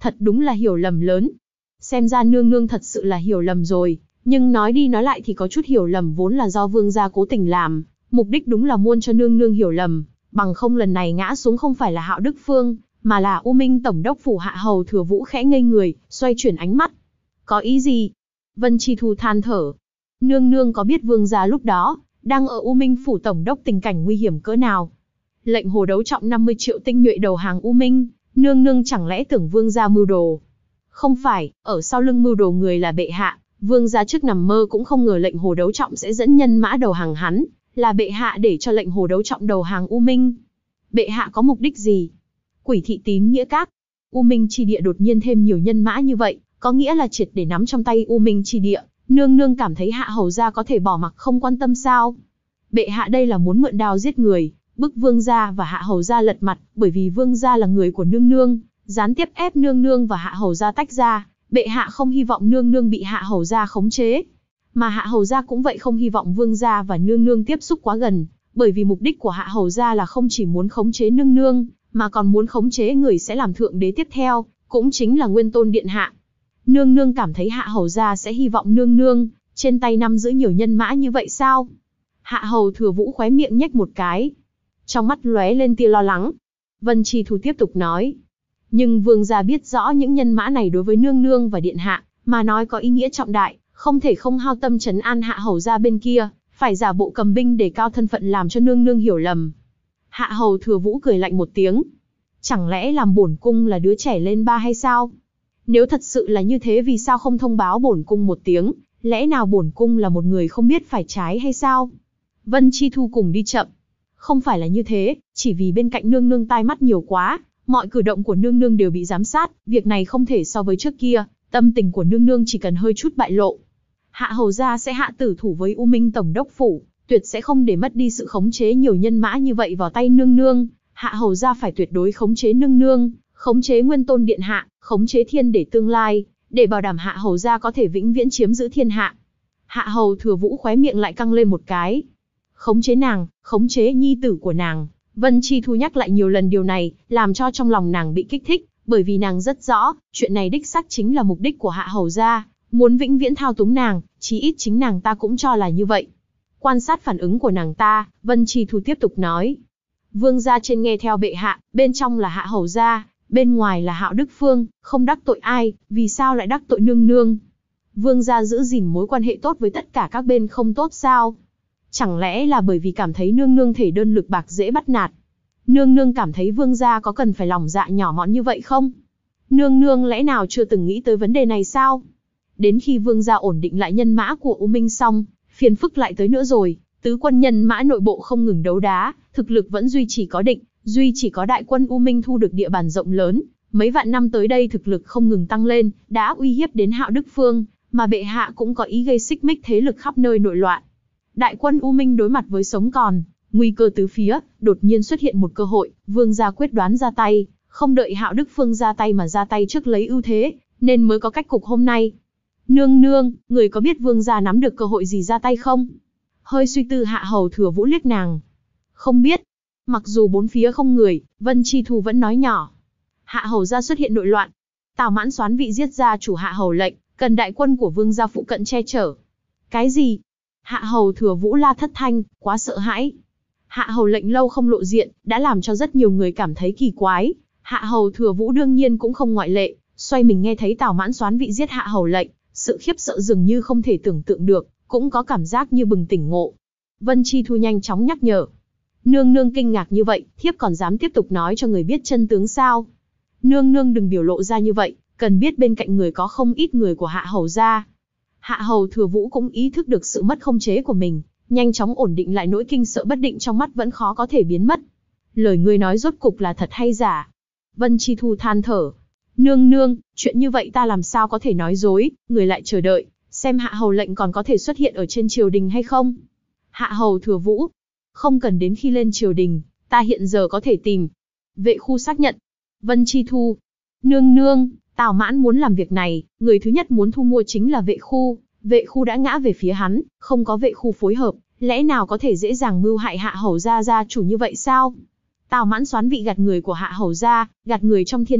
thật đúng là hiểu lầm lớn. Xem ra nương nương thật sự là hiểu lầm rồi, nhưng nói đi nói lại thì có chút hiểu lầm vốn là do vương gia cố tình làm, mục đích đúng là muốn cho nương nương hiểu lầm, bằng không lần này ngã xuống không phải là Hạo Đức Phương, mà là U Minh tổng đốc phủ Hạ Hầu Thừa Vũ khẽ ngây người, xoay chuyển ánh mắt. Có ý gì? Vân Chi Thu than thở. Nương nương có biết vương gia lúc đó đang ở U Minh phủ tổng đốc tình cảnh nguy hiểm cỡ nào? Lệnh hồ đấu trọng 50 triệu tinh nhuệ đầu hàng U Minh, nương nương chẳng lẽ tưởng vương gia mưu đồ? Không phải, ở sau lưng mưu đồ người là bệ hạ, vương gia trước nằm mơ cũng không ngờ lệnh hồ đấu trọng sẽ dẫn nhân mã đầu hàng hắn, là bệ hạ để cho lệnh hồ đấu trọng đầu hàng U Minh. Bệ hạ có mục đích gì? Quỷ thị tín nghĩa các. U Minh chi địa đột nhiên thêm nhiều nhân mã như vậy, có nghĩa là triệt để nắm trong tay U Minh chi địa, nương nương cảm thấy Hạ hầu gia có thể bỏ mặc không quan tâm sao? Bệ hạ đây là muốn mượn đao giết người, bức vương gia và Hạ hầu gia lật mặt, bởi vì vương gia là người của nương nương, gián tiếp ép nương nương và Hạ hầu gia tách ra, bệ hạ không hy vọng nương nương bị Hạ hầu gia khống chế. Mà Hạ hầu gia cũng vậy không hy vọng vương gia và nương nương tiếp xúc quá gần, bởi vì mục đích của Hạ hầu gia là không chỉ muốn khống chế nương nương, mà còn muốn khống chế người sẽ làm thượng đế tiếp theo, cũng chính là Nguyên Tôn Điện Hạ. Nương nương cảm thấy Hạ hầu gia sẽ hy vọng nương nương trên tay nắm giữ nhiều nhân mã như vậy sao? Hạ hầu Thừa Vũ khóe miệng nhếch một cái, trong mắt lóe lên tia lo lắng. Vân Chi Thu tiếp tục nói, nhưng vương gia biết rõ những nhân mã này đối với nương nương và điện hạ mà nói có ý nghĩa trọng đại, không thể không hao tâm trấn an Hạ hầu gia bên kia, phải giả bộ cầm binh để cao thân phận làm cho nương nương hiểu lầm. Hạ hầu Thừa Vũ cười lạnh một tiếng, chẳng lẽ làm bổn cung là đứa trẻ lên ba hay sao? Nếu thật sự là như thế vì sao không thông báo bổn cung một tiếng, lẽ nào bổn cung là một người không biết phải trái hay sao? Vân Chi Thu cùng đi chậm. Không phải là như thế, chỉ vì bên cạnh nương nương tai mắt nhiều quá, mọi cử động của nương nương đều bị giám sát, việc này không thể so với trước kia, tâm tình của nương nương chỉ cần hơi chút bại lộ. Hạ hầu gia sẽ hạ tử thủ với U Minh tổng đốc phủ, tuyệt sẽ không để mất đi sự khống chế nhiều nhân mã như vậy vào tay nương nương. Hạ hầu gia phải tuyệt đối khống chế nương nương, khống chế Nguyên Tôn Điện Hạ, khống chế thiên để tương lai, để bảo đảm Hạ hầu gia có thể vĩnh viễn chiếm giữ thiên hạ. Hạ hầu Thừa Vũ khóe miệng lại căng lên một cái. Khống chế nàng, khống chế nhi tử của nàng. Vân Chi Thu nhắc lại nhiều lần điều này, làm cho trong lòng nàng bị kích thích, bởi vì nàng rất rõ, chuyện này đích xác chính là mục đích của Hạ hầu gia, muốn vĩnh viễn thao túng nàng, chí ít chính nàng ta cũng cho là như vậy. Quan sát phản ứng của nàng ta, Vân Chi Thu tiếp tục nói. Vương gia trên nghe theo bệ hạ, bên trong là Hạ hầu gia, bên ngoài là Hạo Đức Phương, không đắc tội ai, vì sao lại đắc tội nương nương? Vương gia giữ gìn mối quan hệ tốt với tất cả các bên không tốt sao? Chẳng lẽ là bởi vì cảm thấy nương nương thể đơn lực bạc dễ bắt nạt? Nương nương cảm thấy vương gia có cần phải lòng dạ nhỏ mọn như vậy không? Nương nương lẽ nào chưa từng nghĩ tới vấn đề này sao? Đến khi vương gia ổn định lại nhân mã của U Minh xong, phiền phức lại tới nữa rồi, tứ quân nhân mã nội bộ không ngừng đấu đá, thực lực vẫn duy trì có định, duy chỉ có đại quân U Minh thu được địa bàn rộng lớn, mấy vạn năm tới đây thực lực không ngừng tăng lên, đã uy hiếp đến Hạo Đức Phương, mà bệ hạ cũng có ý gây xích mích thế lực khắp nơi nội loạn. Đại quân U Minh đối mặt với sống còn, nguy cơ tứ phía, đột nhiên xuất hiện một cơ hội, vương gia quyết đoán ra tay, không đợi Hạo Đức Phương ra tay mà ra tay trước lấy ưu thế, nên mới có cách cục hôm nay. Nương nương, người có biết vương gia nắm được cơ hội gì ra tay không? Hơi suy tư Hạ hầu Thừa Vũ liếc nàng. Không biết. Mặc dù bốn phía không người, Vân Chi Thu vẫn nói nhỏ. Hạ hầu gia xuất hiện nội loạn. Tào Mãn soán vị giết gia chủ Hạ hầu lệnh, cần đại quân của vương gia phụ cận che chở. Cái gì? Hạ hầu Thừa Vũ la thất thanh, quá sợ hãi. Hạ hầu lệnh lâu không lộ diện, đã làm cho rất nhiều người cảm thấy kỳ quái. Hạ hầu Thừa Vũ đương nhiên cũng không ngoại lệ, xoay mình nghe thấy Tào Mãn soán vị giết Hạ hầu lệnh, sự khiếp sợ dường như không thể tưởng tượng được, cũng có cảm giác như bừng tỉnh ngộ. Vân Chi Thu nhanh chóng nhắc nhở. Nương nương kinh ngạc như vậy, thiếp còn dám tiếp tục nói cho người biết chân tướng sao? Nương nương đừng biểu lộ ra như vậy, cần biết bên cạnh người có không ít người của Hạ hầu gia. Hạ hầu Thừa Vũ cũng ý thức được sự mất khống chế của mình, nhanh chóng ổn định lại nỗi kinh sợ bất định trong mắt vẫn khó có thể biến mất. Lời ngươi nói rốt cục là thật hay giả? Vân Chi Thu than thở. Nương nương, chuyện như vậy ta làm sao có thể nói dối, người lại chờ đợi, xem Hạ hầu lệnh còn có thể xuất hiện ở trên triều đình hay không? Hạ hầu Thừa Vũ. Không cần đến khi lên triều đình, ta hiện giờ có thể tìm. Vệ khu xác nhận. Vân Chi Thu. Nương nương, Tào Mãn muốn làm việc này, người thứ nhất muốn thu mua chính là vệ khu. Vệ khu đã ngã về phía hắn, không có vệ khu phối hợp, lẽ nào có thể dễ dàng mưu hại Hạ hầu gia gia chủ như vậy sao? Tào Mãn soán vị gạt người của Hạ hầu gia, gạt người trong thiên hạ,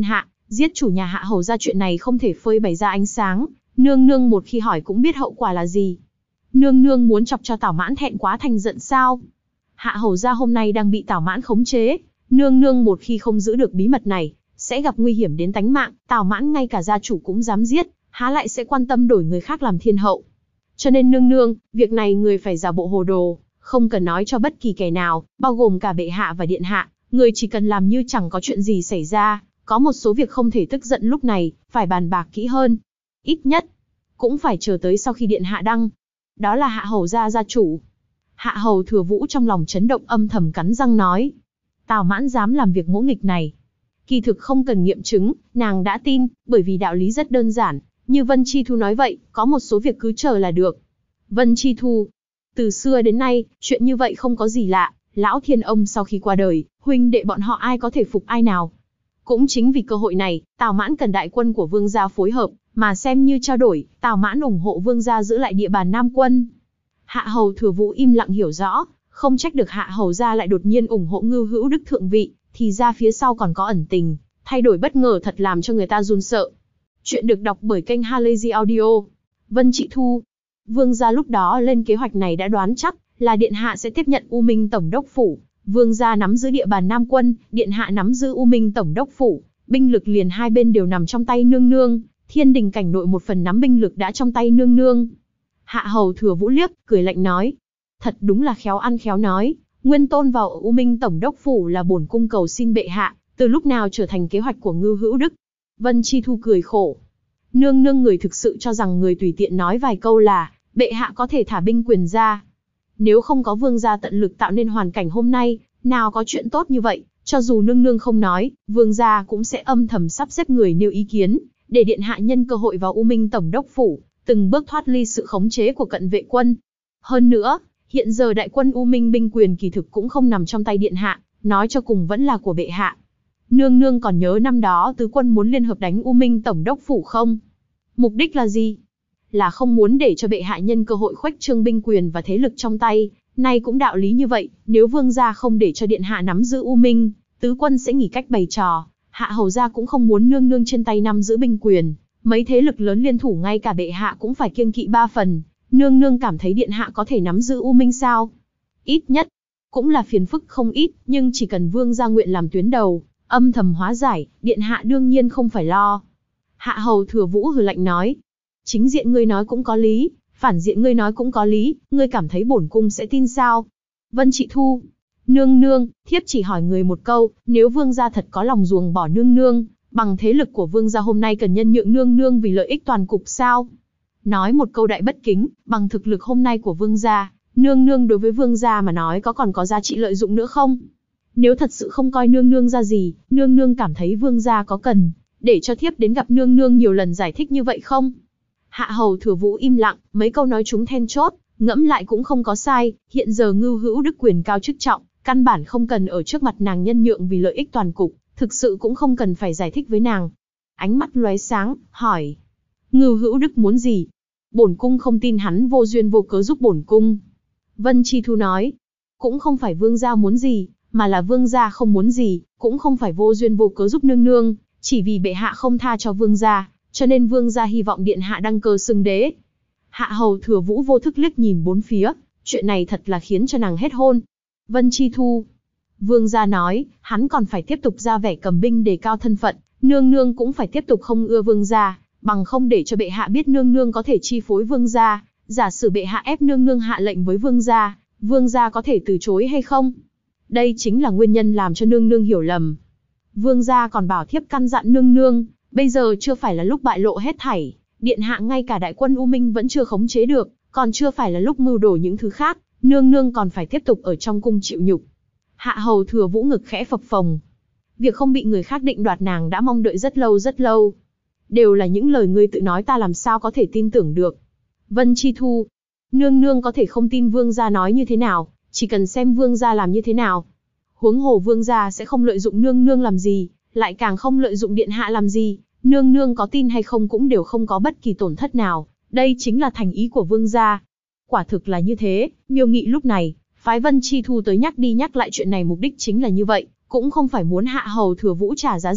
Giết chủ nhà Hạ hầu ra chuyện này không thể phơi bày ra ánh sáng, nương nương một khi hỏi cũng biết hậu quả là gì. Nương nương muốn chọc cho Tào Mãn thẹn quá thành giận sao? Hạ hầu ra hôm nay đang bị Tào Mãn khống chế, nương nương một khi không giữ được bí mật này, sẽ gặp nguy hiểm đến tánh mạng, Tào Mãn ngay cả gia chủ cũng dám giết, há lại sẽ quan tâm đổi người khác làm thiên hậu. Cho nên nương nương, việc này người phải giả bộ hồ đồ, không cần nói cho bất kỳ kẻ nào, bao gồm cả bệ hạ và điện hạ, người chỉ cần làm như chẳng có chuyện gì xảy ra, có một số việc không thể tức giận lúc này, phải bàn bạc kỹ hơn. Ít nhất, cũng phải chờ tới sau khi điện hạ đăng. Đó là Hạ hầu gia gia chủ. Hạ hầu Thừa Vũ trong lòng chấn động âm thầm cắn răng nói. Tào Mãn dám làm việc ngỗ nghịch này. Kỳ thực không cần nghiệm chứng, nàng đã tin, bởi vì đạo lý rất đơn giản. Như Vân Chi Thu nói vậy, có một số việc cứ chờ là được. Vân Chi Thu. Từ xưa đến nay, chuyện như vậy không có gì lạ. Lão Thiên Ông sau khi qua đời, huynh đệ bọn họ ai có thể phục ai nào. Cũng chính vì cơ hội này, Tào Mãn cần đại quân của Vương gia phối hợp, mà xem như trao đổi, Tào Mãn ủng hộ Vương gia giữ lại địa bàn Nam quân. Hạ hầu Thừa Vũ im lặng hiểu rõ, không trách được Hạ hầu gia lại đột nhiên ủng hộ Ngưu Hữu Đức thượng vị, thì ra phía sau còn có ẩn tình, thay đổi bất ngờ thật làm cho người ta run sợ. Chuyện được đọc bởi kênh Halazy Audio. Vân Chị Thu. Vương gia lúc đó lên kế hoạch này đã đoán chắc là điện hạ sẽ tiếp nhận U Minh tổng đốc phủ. Vương gia nắm giữ địa bàn Nam quân, điện hạ nắm giữ U Minh tổng đốc phủ, binh lực liền hai bên đều nằm trong tay nương nương. Thiên Đình cảnh nội một phần nắm binh lực đã trong tay nương nương. Hạ hầu Thừa Vũ liếc, cười lạnh nói. Thật đúng là khéo ăn khéo nói, nguyên tôn vào ở U Minh tổng đốc phủ là bổn cung cầu xin bệ hạ, từ lúc nào trở thành kế hoạch của Ngưu Hữu Đức. Vân Chi Thu cười khổ. Nương nương người thực sự cho rằng người tùy tiện nói vài câu là, bệ hạ có thể thả binh quyền ra. Nếu không có vương gia tận lực tạo nên hoàn cảnh hôm nay, nào có chuyện tốt như vậy, cho dù nương nương không nói, vương gia cũng sẽ âm thầm sắp xếp người nêu ý kiến, để điện hạ nhân cơ hội vào U Minh tổng đốc phủ, từng bước thoát ly sự khống chế của cận vệ quân. Hơn nữa, hiện giờ đại quân U Minh binh quyền kỳ thực cũng không nằm trong tay điện hạ, nói cho cùng vẫn là của bệ hạ. Nương nương còn nhớ năm đó tứ quân muốn liên hợp đánh U Minh tổng đốc phủ không? Mục đích là gì? Là không muốn để cho bệ hạ nhân cơ hội khuếch trương binh quyền và thế lực trong tay. Nay cũng đạo lý như vậy, nếu vương gia không để cho điện hạ nắm giữ U Minh, tứ quân sẽ nghỉ cách bày trò. Hạ hầu gia cũng không muốn nương nương trên tay nắm giữ binh quyền, mấy thế lực lớn liên thủ ngay cả bệ hạ cũng phải kiêng kỵ ba phần. Nương nương cảm thấy điện hạ có thể nắm giữ U Minh sao? Ít nhất, cũng là phiền phức không ít, nhưng chỉ cần vương gia nguyện làm tuyến đầu, âm thầm hóa giải, điện hạ đương nhiên không phải lo. Hạ hầu Thừa Vũ hừ lạnh nói. Chính diện ngươi nói cũng có lý, phản diện ngươi nói cũng có lý, ngươi cảm thấy bổn cung sẽ tin sao? Vân Chị Thu. Nương nương, thiếp chỉ hỏi người một câu, nếu vương gia thật có lòng ruồng bỏ nương nương, bằng thế lực của vương gia hôm nay cần nhân nhượng nương nương vì lợi ích toàn cục sao? Nói một câu đại bất kính, bằng thực lực hôm nay của vương gia, nương nương đối với vương gia mà nói có còn có giá trị lợi dụng nữa không? Nếu thật sự không coi nương nương ra gì, nương nương cảm thấy vương gia có cần để cho thiếp đến gặp nương nương nhiều lần giải thích như vậy không? Hạ hầu Thừa Vũ im lặng, mấy câu nói chúng then chốt, ngẫm lại cũng không có sai, hiện giờ Ngưu Hữu Đức quyền cao chức trọng, căn bản không cần ở trước mặt nàng nhân nhượng vì lợi ích toàn cục, thực sự cũng không cần phải giải thích với nàng. Ánh mắt lóe sáng, hỏi. Ngưu Hữu Đức muốn gì? Bổn cung không tin hắn vô duyên vô cớ giúp bổn cung. Vân Chi Thu nói. Cũng không phải vương gia muốn gì, mà là vương gia không muốn gì, cũng không phải vô duyên vô cớ giúp nương nương, chỉ vì bệ hạ không tha cho vương gia, cho nên vương gia hy vọng điện hạ đăng cơ xưng đế. Hạ hầu Thừa Vũ vô thức liếc nhìn bốn phía, chuyện này thật là khiến cho nàng hết hôn. Vân Chi Thu. Vương gia nói, hắn còn phải tiếp tục ra vẻ cầm binh đề cao thân phận, nương nương cũng phải tiếp tục không ưa vương gia, bằng không để cho bệ hạ biết nương nương có thể chi phối vương gia, giả sử bệ hạ ép nương nương hạ lệnh với vương gia có thể từ chối hay không? Đây chính là nguyên nhân làm cho nương nương hiểu lầm. Vương gia còn bảo thiếp căn dặn nương nương, bây giờ chưa phải là lúc bại lộ hết thảy, điện hạ ngay cả đại quân U Minh vẫn chưa khống chế được, còn chưa phải là lúc mưu đồ những thứ khác, nương nương còn phải tiếp tục ở trong cung chịu nhục. Hạ hầu Thừa Vũ ngực khẽ phập phồng. Việc không bị người khác định đoạt nàng đã mong đợi rất lâu rất lâu. Đều là những lời ngươi tự nói, ta làm sao có thể tin tưởng được. Vân Chi Thu. Nương nương có thể không tin vương gia nói như thế nào, chỉ cần xem vương gia làm như thế nào. Huống hồ vương gia sẽ không lợi dụng nương nương làm gì, lại càng không lợi dụng điện hạ làm gì, nương nương có tin hay không cũng đều không có bất kỳ tổn thất nào, đây chính là thành ý của vương gia. Quả thực là như thế, Miêu Nghị lúc này, phái Vân Chi Thu tới nhắc đi nhắc lại chuyện này mục đích chính là như vậy, cũng không phải muốn Hạ hầu Thừa Vũ trả giá gì,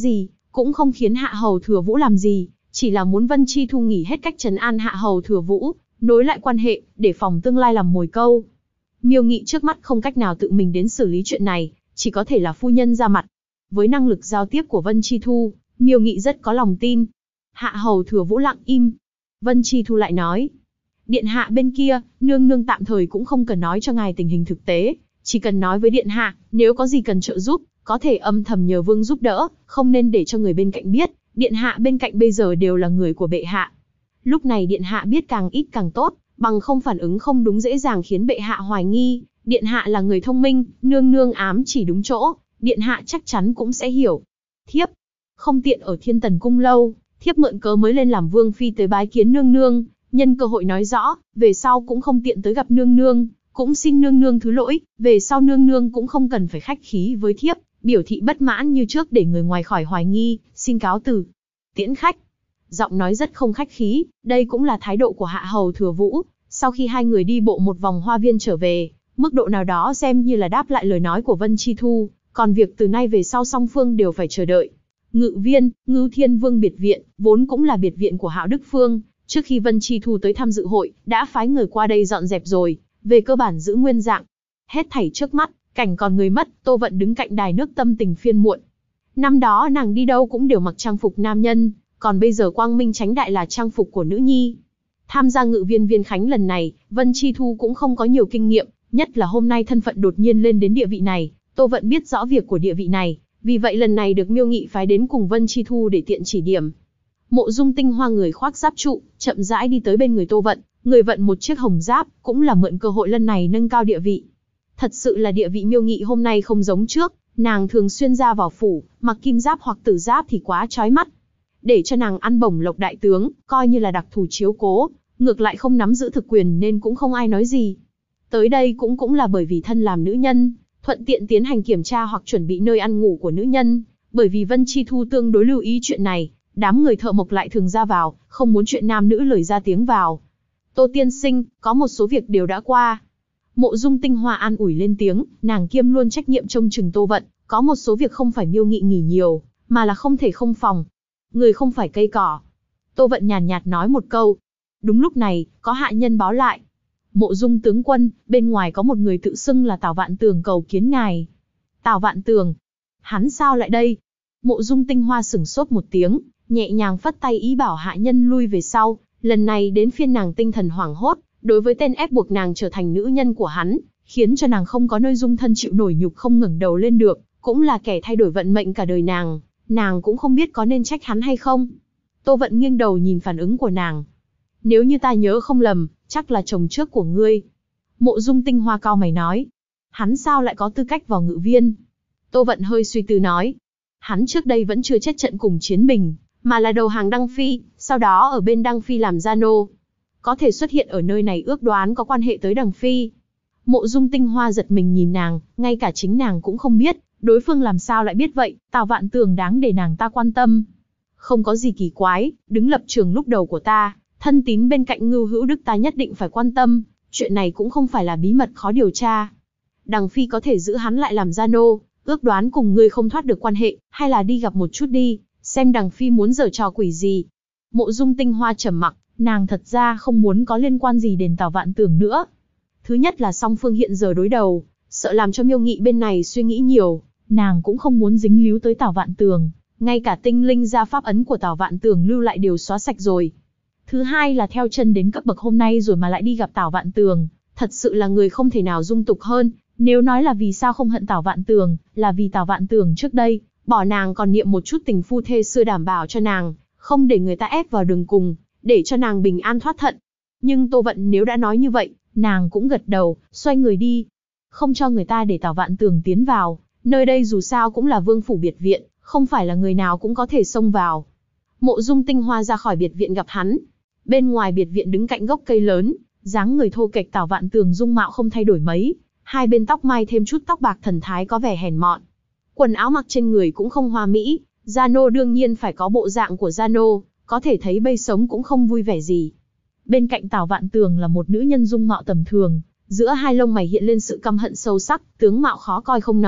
cũng không khiến Hạ Hầu Thừa Vũ làm gì, chỉ là muốn Vân Chi Thu nghỉ hết cách trấn an Hạ Hầu Thừa Vũ, nối lại quan hệ, để phòng tương lai làm mồi câu. Miêu Nghị trước mắt không cách nào tự mình đến xử lý chuyện này, chỉ có thể là phu nhân ra mặt. Với năng lực giao tiếp của Vân Chi Thu, Miêu Nghị rất có lòng tin. Hạ Hầu Thừa Vũ lặng im. Vân Chi Thu lại nói, điện hạ bên kia, nương nương tạm thời cũng không cần nói cho ngài tình hình thực tế, chỉ cần nói với điện hạ, nếu có gì cần trợ giúp, có thể âm thầm nhờ vương giúp đỡ, không nên để cho người bên cạnh biết, điện hạ bên cạnh bây giờ đều là người của bệ hạ. Lúc này điện hạ biết càng ít càng tốt, bằng không phản ứng không đúng dễ dàng khiến bệ hạ hoài nghi, điện hạ là người thông minh, nương nương ám chỉ đúng chỗ, điện hạ chắc chắn cũng sẽ hiểu. Thiếp không tiện ở Thiên Tần cung lâu, thiếp mượn cớ mới lên làm vương phi tới bái kiến nương nương, nhân cơ hội nói rõ, về sau cũng không tiện tới gặp nương nương, cũng xin nương nương thứ lỗi, về sau nương nương cũng không cần phải khách khí với thiếp, biểu thị bất mãn như trước để người ngoài khỏi hoài nghi, xin cáo từ. Tiễn khách. Giọng nói rất không khách khí, đây cũng là thái độ của Hạ Hầu Thừa Vũ. Sau khi hai người đi bộ một vòng hoa viên trở về, mức độ nào đó xem như là đáp lại lời nói của Vân Chi Thu, còn việc từ nay về sau song phương đều phải chờ đợi. Ngự viên, Ngưu Thiên Vương biệt viện, vốn cũng là biệt viện của Hạo Đức Phương, trước khi Vân Chi Thu tới tham dự hội, đã phái người qua đây dọn dẹp rồi, về cơ bản giữ nguyên dạng. Hết thảy trước mắt, cảnh còn người mất, Tô Vận đứng cạnh đài nước tâm tình phiên muộn. Năm đó nàng đi đâu cũng đều mặc trang phục nam nhân, còn bây giờ quang minh tránh đại là trang phục của nữ nhi. Tham gia ngự viên viên khánh lần này, Vân Chi Thu cũng không có nhiều kinh nghiệm, nhất là hôm nay thân phận đột nhiên lên đến địa vị này, Tô Vận biết rõ việc của địa vị này, vì vậy lần này được Miêu Nghị phái đến cùng Vân Chi Thu để tiện chỉ điểm. Mộ Dung Tinh Hoa người khoác giáp trụ, chậm rãi đi tới bên người Tô Vận, người vận một chiếc hồng giáp, cũng là mượn cơ hội lần này nâng cao địa vị. Thật sự là địa vị Miêu Nghị hôm nay không giống trước, nàng thường xuyên ra vào phủ, mặc kim giáp hoặc tử giáp thì quá chói mắt. Để cho nàng ăn bổng lộc đại tướng, coi như là đặc thù chiếu cố, ngược lại không nắm giữ thực quyền nên cũng không ai nói gì. Tới đây cũng là bởi vì thân làm nữ nhân, thuận tiện tiến hành kiểm tra hoặc chuẩn bị nơi ăn ngủ của nữ nhân, bởi vì Vân Chi Thu tương đối lưu ý chuyện này, đám người thợ mộc lại thường ra vào, không muốn chuyện nam nữ lời ra tiếng vào. Tô tiên sinh, có một số việc đều đã qua. Mộ Dung Tinh Hoa an ủi lên tiếng, nàng kiêm luôn trách nhiệm trông chừng Tô Vận, có một số việc không phải Miêu Nghị nghỉ nhiều, mà là không thể không phòng. Người không phải cây cỏ. Tô Vận nhàn nhạt nói một câu. Đúng lúc này, có hạ nhân báo lại. Mộ Dung tướng quân, bên ngoài có một người tự xưng là Tào Vạn Tường cầu kiến ngài. Tào Vạn Tường? Hắn sao lại đây? Mộ Dung Tinh Hoa sửng sốt một tiếng, nhẹ nhàng phất tay ý bảo hạ nhân lui về sau. Lần này đến phiên nàng tinh thần hoảng hốt, đối với tên ép buộc nàng trở thành nữ nhân của hắn, khiến cho nàng không có nơi dung thân chịu nổi nhục không ngẩng đầu lên được, cũng là kẻ thay đổi vận mệnh cả đời nàng cũng không biết có nên trách hắn hay không. Tô Vận nghiêng đầu nhìn phản ứng của nàng. Nếu như ta nhớ không lầm, chắc là chồng trước của ngươi. Mộ Dung Tinh Hoa cau mày nói. Hắn sao lại có tư cách vào ngự viên? Tô Vận hơi suy tư nói. Hắn trước đây vẫn chưa chết trận cùng Chiến Bình, mà là đầu hàng Đăng Phi, sau đó ở bên Đăng Phi làm gia nô. Có thể xuất hiện ở nơi này ước đoán có quan hệ tới Đăng Phi. Mộ Dung Tinh Hoa giật mình nhìn nàng, ngay cả chính nàng cũng không biết, đối phương làm sao lại biết vậy, Tào Vạn Tường đáng để nàng ta quan tâm. Không có gì kỳ quái, đứng lập trường lúc đầu của ta, thân tín bên cạnh Ngưu Hữu Đức ta nhất định phải quan tâm, chuyện này cũng không phải là bí mật khó điều tra. Đằng Phi có thể giữ hắn lại làm gia nô, ước đoán cùng ngươi không thoát được quan hệ, hay là đi gặp một chút đi, xem Đằng Phi muốn giở trò quỷ gì. Mộ Dung Tinh Hoa trầm mặc, nàng thật ra không muốn có liên quan gì đến Tào Vạn Tường nữa. Thứ nhất là song phương hiện giờ đối đầu, sợ làm cho Miêu Nghị bên này suy nghĩ nhiều, nàng cũng không muốn dính líu tới Tào Vạn Tường, ngay cả tinh linh gia pháp ấn của Tào Vạn Tường lưu lại đều xóa sạch rồi. Thứ hai là theo chân đến cấp bậc hôm nay rồi mà lại đi gặp Tào Vạn Tường, thật sự là người không thể nào dung tục hơn. Nếu nói là vì sao không hận Tào Vạn Tường, là vì Tào Vạn Tường trước đây, bỏ nàng còn niệm một chút tình phu thê xưa đảm bảo cho nàng, không để người ta ép vào đường cùng, để cho nàng bình an thoát thận. Nhưng Tô Vận nếu đã nói như vậy, nàng cũng gật đầu, xoay người đi. Không cho người ta để Tào Vạn Tường tiến vào, nơi đây dù sao cũng là vương phủ biệt viện, không phải là người nào cũng có thể xông vào. Mộ Dung Tinh Hoa ra khỏi biệt viện gặp hắn. Bên ngoài biệt viện đứng cạnh gốc cây lớn, dáng người thô kệch Tào Vạn Tường dung mạo không thay đổi mấy, hai bên tóc mai thêm chút tóc bạc thần thái có vẻ hèn mọn. Quần áo mặc trên người cũng không hoa mỹ, gia nô đương nhiên phải có bộ dạng của gia nô, có thể thấy bây sống cũng không vui vẻ gì. Bên cạnh Tào Vạn Tường là một nữ nhân dung mạo tầm thường, giữa hai lông mày hiện lên sự căm hận sâu sắc, tướng mạo khó coi không nói,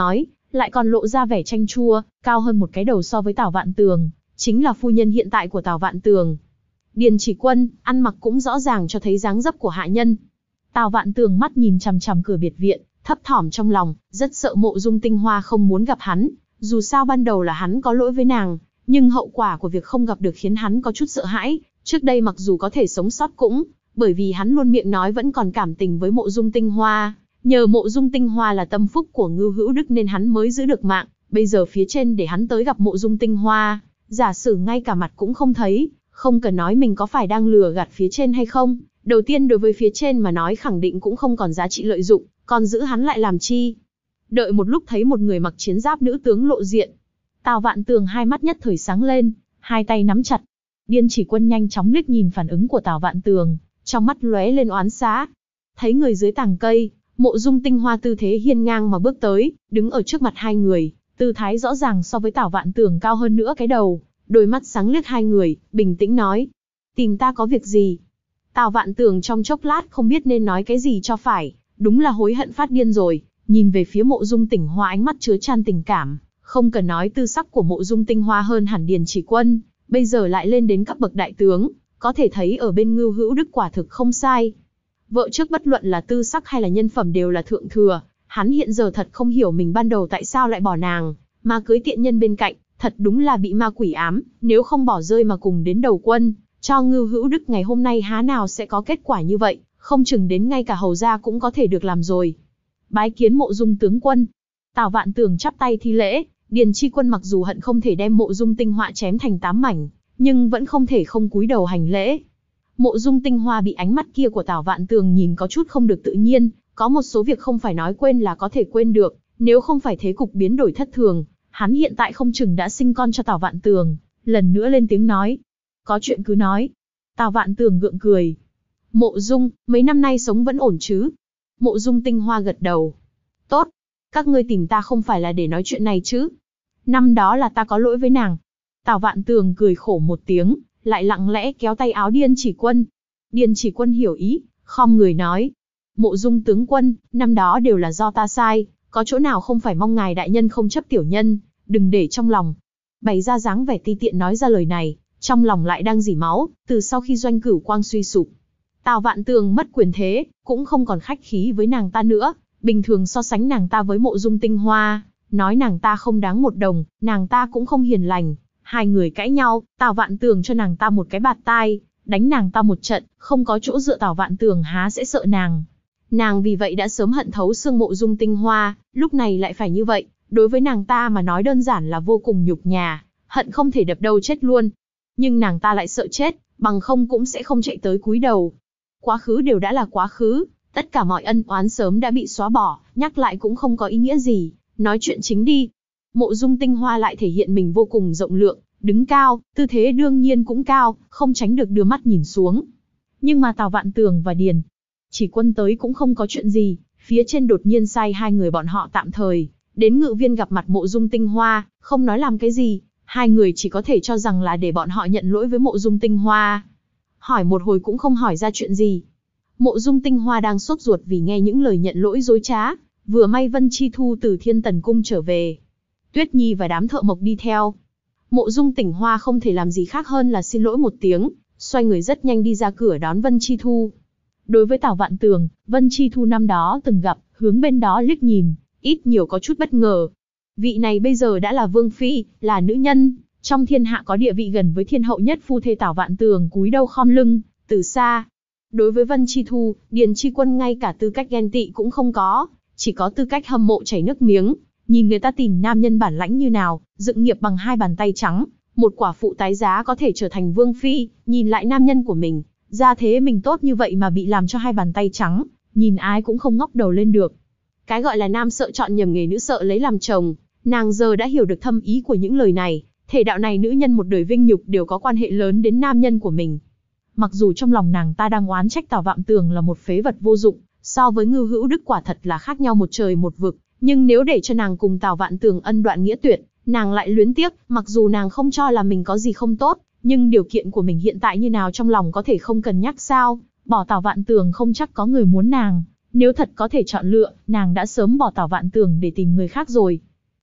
lại còn lộ ra vẻ chanh chua, cao hơn một cái đầu so với Tào Vạn Tường, chính là phu nhân hiện tại của Tào Vạn Tường. Điền Chỉ Quân, ăn mặc cũng rõ ràng cho thấy dáng dấp của hạ nhân. Tào Vạn Tường mắt nhìn chằm chằm cửa biệt viện, thấp thỏm trong lòng, rất sợ Mộ Dung Tinh Hoa không muốn gặp hắn, dù sao ban đầu là hắn có lỗi với nàng, nhưng hậu quả của việc không gặp được khiến hắn có chút sợ hãi, trước đây mặc dù có thể sống sót cũng, bởi vì hắn luôn miệng nói vẫn còn cảm tình với Mộ Dung Tinh Hoa, nhờ Mộ Dung Tinh Hoa là tâm phúc của Ngưu Hữu Đức nên hắn mới giữ được mạng, bây giờ phía trên để hắn tới gặp Mộ Dung Tinh Hoa, giả sử ngay cả mặt cũng không thấy, không cần nói mình có phải đang lừa gạt phía trên hay không, đầu tiên đối với phía trên mà nói khẳng định cũng không còn giá trị lợi dụng, còn giữ hắn lại làm chi. Đợi một lúc thấy một người mặc chiến giáp nữ tướng lộ diện. Tào Vạn Tường hai mắt nhất thời sáng lên, hai tay nắm chặt. Điền Chỉ Quân nhanh chóng liếc nhìn phản ứng của Tào Vạn Tường, trong mắt lóe lên oán xá. Thấy người dưới tàng cây, Mộ Dung Tinh Hoa tư thế hiên ngang mà bước tới, đứng ở trước mặt hai người, tư thái rõ ràng so với Tào Vạn Tường cao hơn nữa cái đầu, đôi mắt sáng liếc hai người, bình tĩnh nói: "Tìm ta có việc gì?" Tào Vạn Tường trong chốc lát không biết nên nói cái gì cho phải, đúng là hối hận phát điên rồi, nhìn về phía Mộ Dung Tinh Hoa ánh mắt chứa chan tình cảm, không cần nói tư sắc của Mộ Dung Tinh Hoa hơn hẳn Điền Chỉ Quân, bây giờ lại lên đến cấp bậc đại tướng, có thể thấy ở bên Ngưu Hữu Đức quả thực không sai. Vợ trước bất luận là tư sắc hay là nhân phẩm đều là thượng thừa, hắn hiện giờ thật không hiểu mình ban đầu tại sao lại bỏ nàng, mà cưới tiện nhân bên cạnh, thật đúng là bị ma quỷ ám, nếu không bỏ rơi mà cùng đến đầu quân, cho Ngưu Hữu Đức ngày hôm nay há nào sẽ có kết quả như vậy, không chừng đến ngay cả hầu gia cũng có thể được làm rồi. Bái kiến Mộ Dung tướng quân. Tào Vạn Tường chắp tay thi lễ, Điền Chi Quân mặc dù hận không thể đem Mộ Dung Tinh Hoa chém thành 8 mảnh, nhưng vẫn không thể không cúi đầu hành lễ. Mộ Dung Tinh Hoa bị ánh mắt kia của Tào Vạn Tường nhìn có chút không được tự nhiên, có một số việc không phải nói quên là có thể quên được, nếu không phải thế cục biến đổi thất thường, hắn hiện tại không chừng đã sinh con cho Tào Vạn Tường. Lần nữa lên tiếng nói: "Có chuyện cứ nói." Tào Vạn Tường gượng cười: "Mộ Dung, mấy năm nay sống vẫn ổn chứ?" Mộ Dung Tinh Hoa gật đầu: "Tốt, các ngươi tìm ta không phải là để nói chuyện này chứ? Năm đó là ta có lỗi với nàng." Tào Vạn Tường cười khổ một tiếng, lại lặng lẽ kéo tay áo Điền Chỉ Quân. Điền Chỉ Quân hiểu ý, khom người nói: "Mộ Dung tướng quân, năm đó đều là do ta sai, có chỗ nào không phải mong ngài đại nhân không chấp tiểu nhân, đừng để trong lòng." Bày ra dáng vẻ ti tiện nói ra lời này, trong lòng lại đang rỉ máu, từ sau khi Doanh Cửu Quang suy sụp, Tào Vạn Tường mất quyền thế, cũng không còn khách khí với nàng ta nữa, bình thường so sánh nàng ta với Mộ Dung Tinh Hoa, nói nàng ta không đáng một đồng, nàng ta cũng không hiền lành. Hai người cãi nhau, Tào Vạn Tường cho nàng ta một cái bạt tai, đánh nàng ta một trận, không có chỗ dựa Tào Vạn Tường há sẽ sợ nàng. Nàng vì vậy đã sớm hận thấu xương Mộ Dung Tinh Hoa, lúc này lại phải như vậy, đối với nàng ta mà nói đơn giản là vô cùng nhục nhã, hận không thể đập đầu chết luôn. Nhưng nàng ta lại sợ chết, bằng không cũng sẽ không chạy tới cúi đầu. Quá khứ đều đã là quá khứ, tất cả mọi ân oán sớm đã bị xóa bỏ, nhắc lại cũng không có ý nghĩa gì, nói chuyện chính đi. Mộ Dung Tinh Hoa lại thể hiện mình vô cùng rộng lượng, đứng cao, tư thế đương nhiên cũng cao, không tránh được đưa mắt nhìn xuống. Nhưng mà Tào Vạn Tường và Điền Chỉ Quân tới cũng không có chuyện gì, phía trên đột nhiên sai hai người bọn họ tạm thời đến Ngự Viên gặp mặt Mộ Dung Tinh Hoa, không nói làm cái gì, hai người chỉ có thể cho rằng là để bọn họ nhận lỗi với Mộ Dung Tinh Hoa. Hỏi một hồi cũng không hỏi ra chuyện gì. Mộ Dung Tinh Hoa đang sốt ruột vì nghe những lời nhận lỗi dối trá, vừa may Vân Chi Thu từ Thiên Tần Cung trở về, Tuyết Nhi và đám thợ mộc đi theo. Mộ Dung Tinh Hoa không thể làm gì khác hơn là xin lỗi một tiếng, xoay người rất nhanh đi ra cửa đón Vân Chi Thu. Đối với Tào Vạn Tường, Vân Chi Thu năm đó từng gặp, hướng bên đó liếc nhìn, ít nhiều có chút bất ngờ. Vị này bây giờ đã là vương phi, là nữ nhân, trong thiên hạ có địa vị gần với thiên hậu nhất phu thê. Tào Vạn Tường cúi đầu khom lưng, từ xa. Đối với Vân Chi Thu, Điền Chi Quân ngay cả tư cách ghen tị cũng không có, chỉ có tư cách hâm mộ chảy nước miếng. Nhìn người ta tìm nam nhân bản lãnh như nào, dựng nghiệp bằng hai bàn tay trắng, một quả phụ tái giá có thể trở thành vương phi, nhìn lại nam nhân của mình, gia thế mình tốt như vậy mà bị làm cho hai bàn tay trắng, nhìn ai cũng không ngóc đầu lên được. Cái gọi là nam sợ chọn nhầm nghề, nữ sợ lấy làm chồng, nàng giờ đã hiểu được thâm ý của những lời này, thể đạo này nữ nhân một đời vinh nhục đều có quan hệ lớn đến nam nhân của mình. Mặc dù trong lòng nàng ta đang oán trách Tào Vạn Tường là một phế vật vô dụng, so với Ngưu Hữu Đức quả thật là khác nhau một trời một vực, nhưng nếu để cho nàng cùng Tào Vạn Tường ân đoạn nghĩa tuyệt, nàng lại luyến tiếc. Mặc dù nàng không cho là mình có gì không tốt, nhưng điều kiện của mình hiện tại như nào trong lòng có thể không cần nhắc sao? Bỏ Tào Vạn Tường không chắc có người muốn nàng, nếu thật có thể chọn lựa, nàng đã sớm bỏ Tào Vạn Tường để tìm người khác rồi.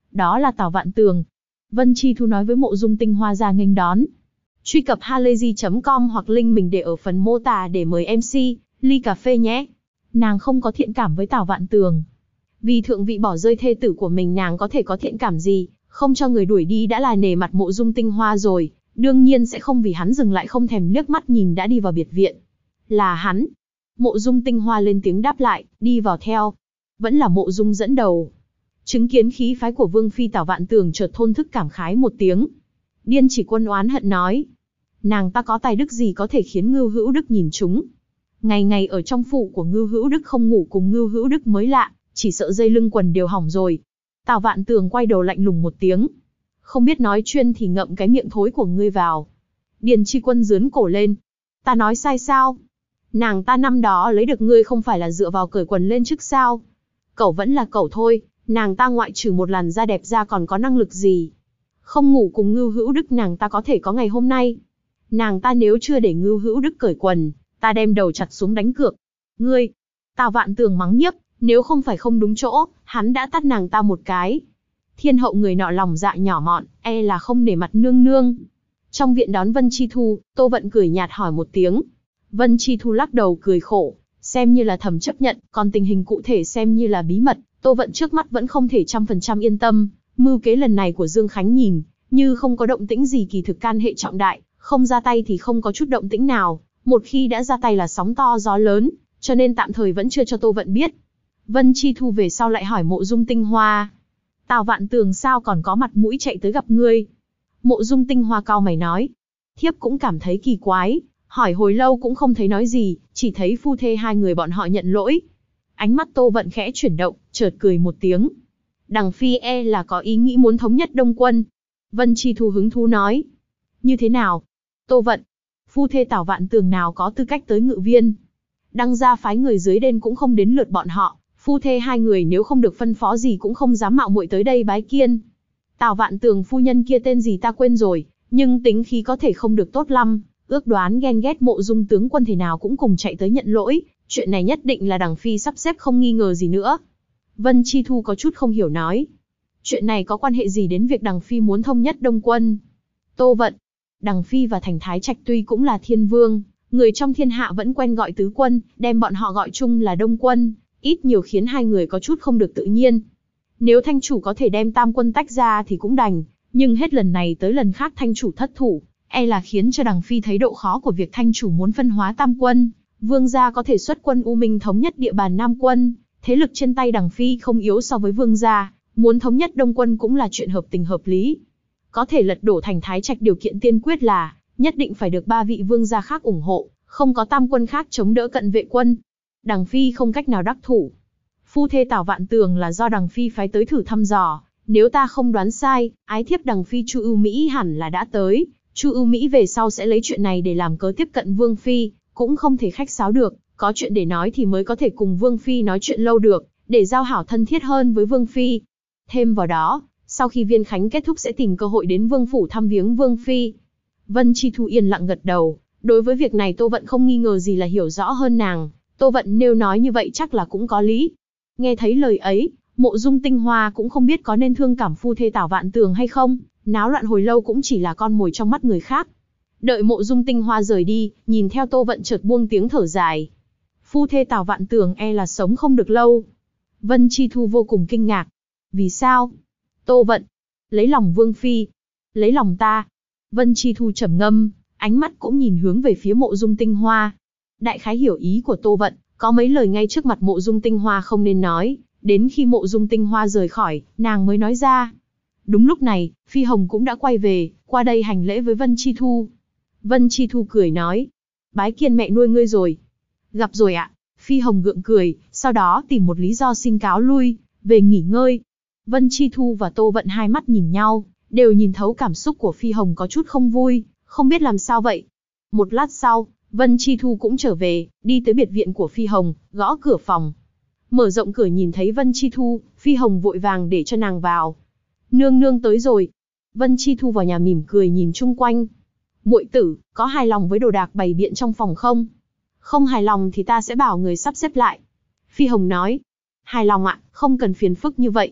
Đó là Tào Vạn Tường. Vân Chi Thu nói với Mộ Dung Tinh Hoa ra nghênh đón. Truy cập halayzi.com hoặc link mình để ở phần mô tả để mời MC, ly cà phê nhé. Nàng không có thiện cảm với Tào Vạn Tường. Vì thượng vị bỏ rơi thê tử của mình nàng có thể có thiện cảm gì, không cho người đuổi đi đã là nể mặt Mộ Dung Tinh Hoa rồi, đương nhiên sẽ không vì hắn dừng lại không thèm liếc mắt nhìn đã đi vào biệt viện. Là hắn. Mộ Dung Tinh Hoa lên tiếng đáp lại, đi vào theo. Vẫn là Mộ Dung dẫn đầu. Chứng kiến khí phái của Vương Phi Tào Vạn Tường chợt thôn thức cảm khái một tiếng. Điên Chỉ Quân oán hận nói. Nàng ta có tài đức gì có thể khiến Ngưu Hữu Đức nhìn chúng. Ngày ngày ở trong phủ của Ngưu Hữu Đức không ngủ cùng Ngưu Hữu Đức mới lạ, chỉ sợ dây lưng quần đều hỏng rồi. Tào Vạn Tường quay đầu lạnh lùng một tiếng. Không biết nói chuyên thì ngậm cái miệng thối của ngươi vào. Điền Chi Quân giớn cổ lên. Ta nói sai sao? Nàng ta năm đó lấy được ngươi không phải là dựa vào cởi quần lên trước sao? Cẩu vẫn là cẩu thôi, nàng ta ngoại trừ một làn da đẹp ra còn có năng lực gì? Không ngủ cùng Ngưu Hữu Đức nàng ta có thể có ngày hôm nay. Nàng ta nếu chưa để Ngưu Hữu Đức cởi quần, ta đem đầu chặt xuống đánh cược. Ngươi! Tào Vạn Tường mắng nhiếc, nếu không phải không đúng chỗ, hắn đã tát nàng ta một cái. Thiên hậu người nọ lòng dạ nhỏ mọn, e là không nể mặt nương nương. Trong viện đón Vân Chi Thu, Tô Vận cười nhạt hỏi một tiếng. Vân Chi Thu lắc đầu cười khổ, xem như là thầm chấp nhận, còn tình hình cụ thể xem như là bí mật. Tô Vận trước mắt vẫn không thể 100% yên tâm. Mưu kế lần này của Dương Khánh nhìn như không có động tĩnh gì kỳ thực can hệ trọng đại, không ra tay thì không có chút động tĩnh nào, một khi đã ra tay là sóng to gió lớn, cho nên tạm thời vẫn chưa cho Tô Vận biết. Vân Chi Thu về sau lại hỏi Mộ Dung Tinh Hoa. Tào Vạn Tường sao còn có mặt mũi chạy tới gặp ngươi? Mộ Dung Tinh Hoa cau mày nói. Thiếp cũng cảm thấy kỳ quái, hỏi hồi lâu cũng không thấy nói gì, chỉ thấy phu thê hai người bọn họ nhận lỗi. Ánh mắt Tô Vận khẽ chuyển động, chợt cười một tiếng. Đằng phi e là có ý nghĩ muốn thống nhất Đông Quân. Vân Chi Thu hứng thú nói. Như thế nào? Tô Vận, phu thê Tào Vạn Tường nào có tư cách tới Ngự Viên? Đăng gia phái người dưới đên cũng không đến lượt bọn họ, phu thê hai người nếu không được phân phó gì cũng không dám mạo muội tới đây bái kiên. Tào Vạn Tường phu nhân kia tên gì ta quên rồi, nhưng tính khí có thể không được tốt lắm, ước đoán ghen ghét Mộ Dung tướng quân thế nào cũng cùng chạy tới nhận lỗi, chuyện này nhất định là đằng phi sắp xếp không nghi ngờ gì nữa. Vân Chi Thu có chút không hiểu nói. Chuyện này có quan hệ gì đến việc đằng phi muốn thông nhất Đông Quân? Tô Vận, đằng phi và Thành Thái Trạch tuy cũng là thiên vương, người trong thiên hạ vẫn quen gọi tứ quân, đem bọn họ gọi chung là Đông Quân, ít nhiều khiến hai người có chút không được tự nhiên. Nếu thanh chủ có thể đem tam quân tách ra thì cũng đành, nhưng hết lần này tới lần khác thanh chủ thất thủ, e là khiến cho đằng phi thấy độ khó của việc thanh chủ muốn phân hóa tam quân. Vương gia có thể xuất quân U Minh thống nhất địa bàn Nam quân, thế lực trên tay đằng phi không yếu so với vương gia, muốn thống nhất Đông Quân cũng là chuyện hợp tình hợp lý. Có thể lật đổ Thành Thái Trạch điều kiện tiên quyết là nhất định phải được 3 vị vương gia khác ủng hộ, không có tam quân khác chống đỡ cận vệ quân. Đằng phi không cách nào đắc thủ. Phu thê Tào Vạn Tường là do đằng phi phái tới thử thăm dò, nếu ta không đoán sai, ái thiếp đằng phi Chu Ưu Mỹ hẳn là đã tới. Chu Ưu Mỹ về sau sẽ lấy chuyện này để làm cớ tiếp cận vương phi, cũng không thể khách sáo được, có chuyện để nói thì mới có thể cùng vương phi nói chuyện lâu được, để giao hảo thân thiết hơn với vương phi. Thêm vào đó, sau khi viên khánh kết thúc sẽ tìm cơ hội đến vương phủ thăm viếng vương phi. Vân Chi Thu yên lặng gật đầu, đối với việc này Tô Vận không nghi ngờ gì là hiểu rõ hơn nàng, Tô Vận nêu nói như vậy chắc là cũng có lý. Nghe thấy lời ấy, Mộ Dung Tinh Hoa cũng không biết có nên thương cảm phu thê Tào Vạn Tường hay không, náo loạn hồi lâu cũng chỉ là con mồi trong mắt người khác. Đợi Mộ Dung Tinh Hoa rời đi, nhìn theo Tô Vận chợt buông tiếng thở dài. Phu thê Tào Vạn Tường e là sống không được lâu. Vân Chi Thu vô cùng kinh ngạc. Vì sao? Tô Vận, lấy lòng vương phi, lấy lòng ta. Vân Chi Thu trầm ngâm, ánh mắt cũng nhìn hướng về phía Mộ Dung Tinh Hoa. Đại khái hiểu ý của Tô Vận, có mấy lời ngay trước mặt Mộ Dung Tinh Hoa không nên nói, đến khi Mộ Dung Tinh Hoa rời khỏi, nàng mới nói ra. Đúng lúc này, Phi Hồng cũng đã quay về, qua đây hành lễ với Vân Chi Thu. Vân Chi Thu cười nói, bái kiên mẹ nuôi ngươi rồi. Gặp rồi ạ. Phi Hồng gượng cười, sau đó tìm một lý do xin cáo lui, về nghỉ ngơi. Vân Chi Thu và Tô Vận hai mắt nhìn nhau, đều nhìn thấu cảm xúc của Phi Hồng có chút không vui, không biết làm sao vậy. Một lát sau, Vân Chi Thu cũng trở về, đi tới biệt viện của Phi Hồng, gõ cửa phòng. Mở rộng cửa nhìn thấy Vân Chi Thu, Phi Hồng vội vàng để cho nàng vào. Nương nương tới rồi. Vân Chi Thu vào nhà mỉm cười nhìn chung quanh. Muội tử, có hài lòng với đồ đạc bày biện trong phòng không? Không hài lòng thì ta sẽ bảo người sắp xếp lại. Phi Hồng nói. Hài lòng ạ, không cần phiền phức như vậy.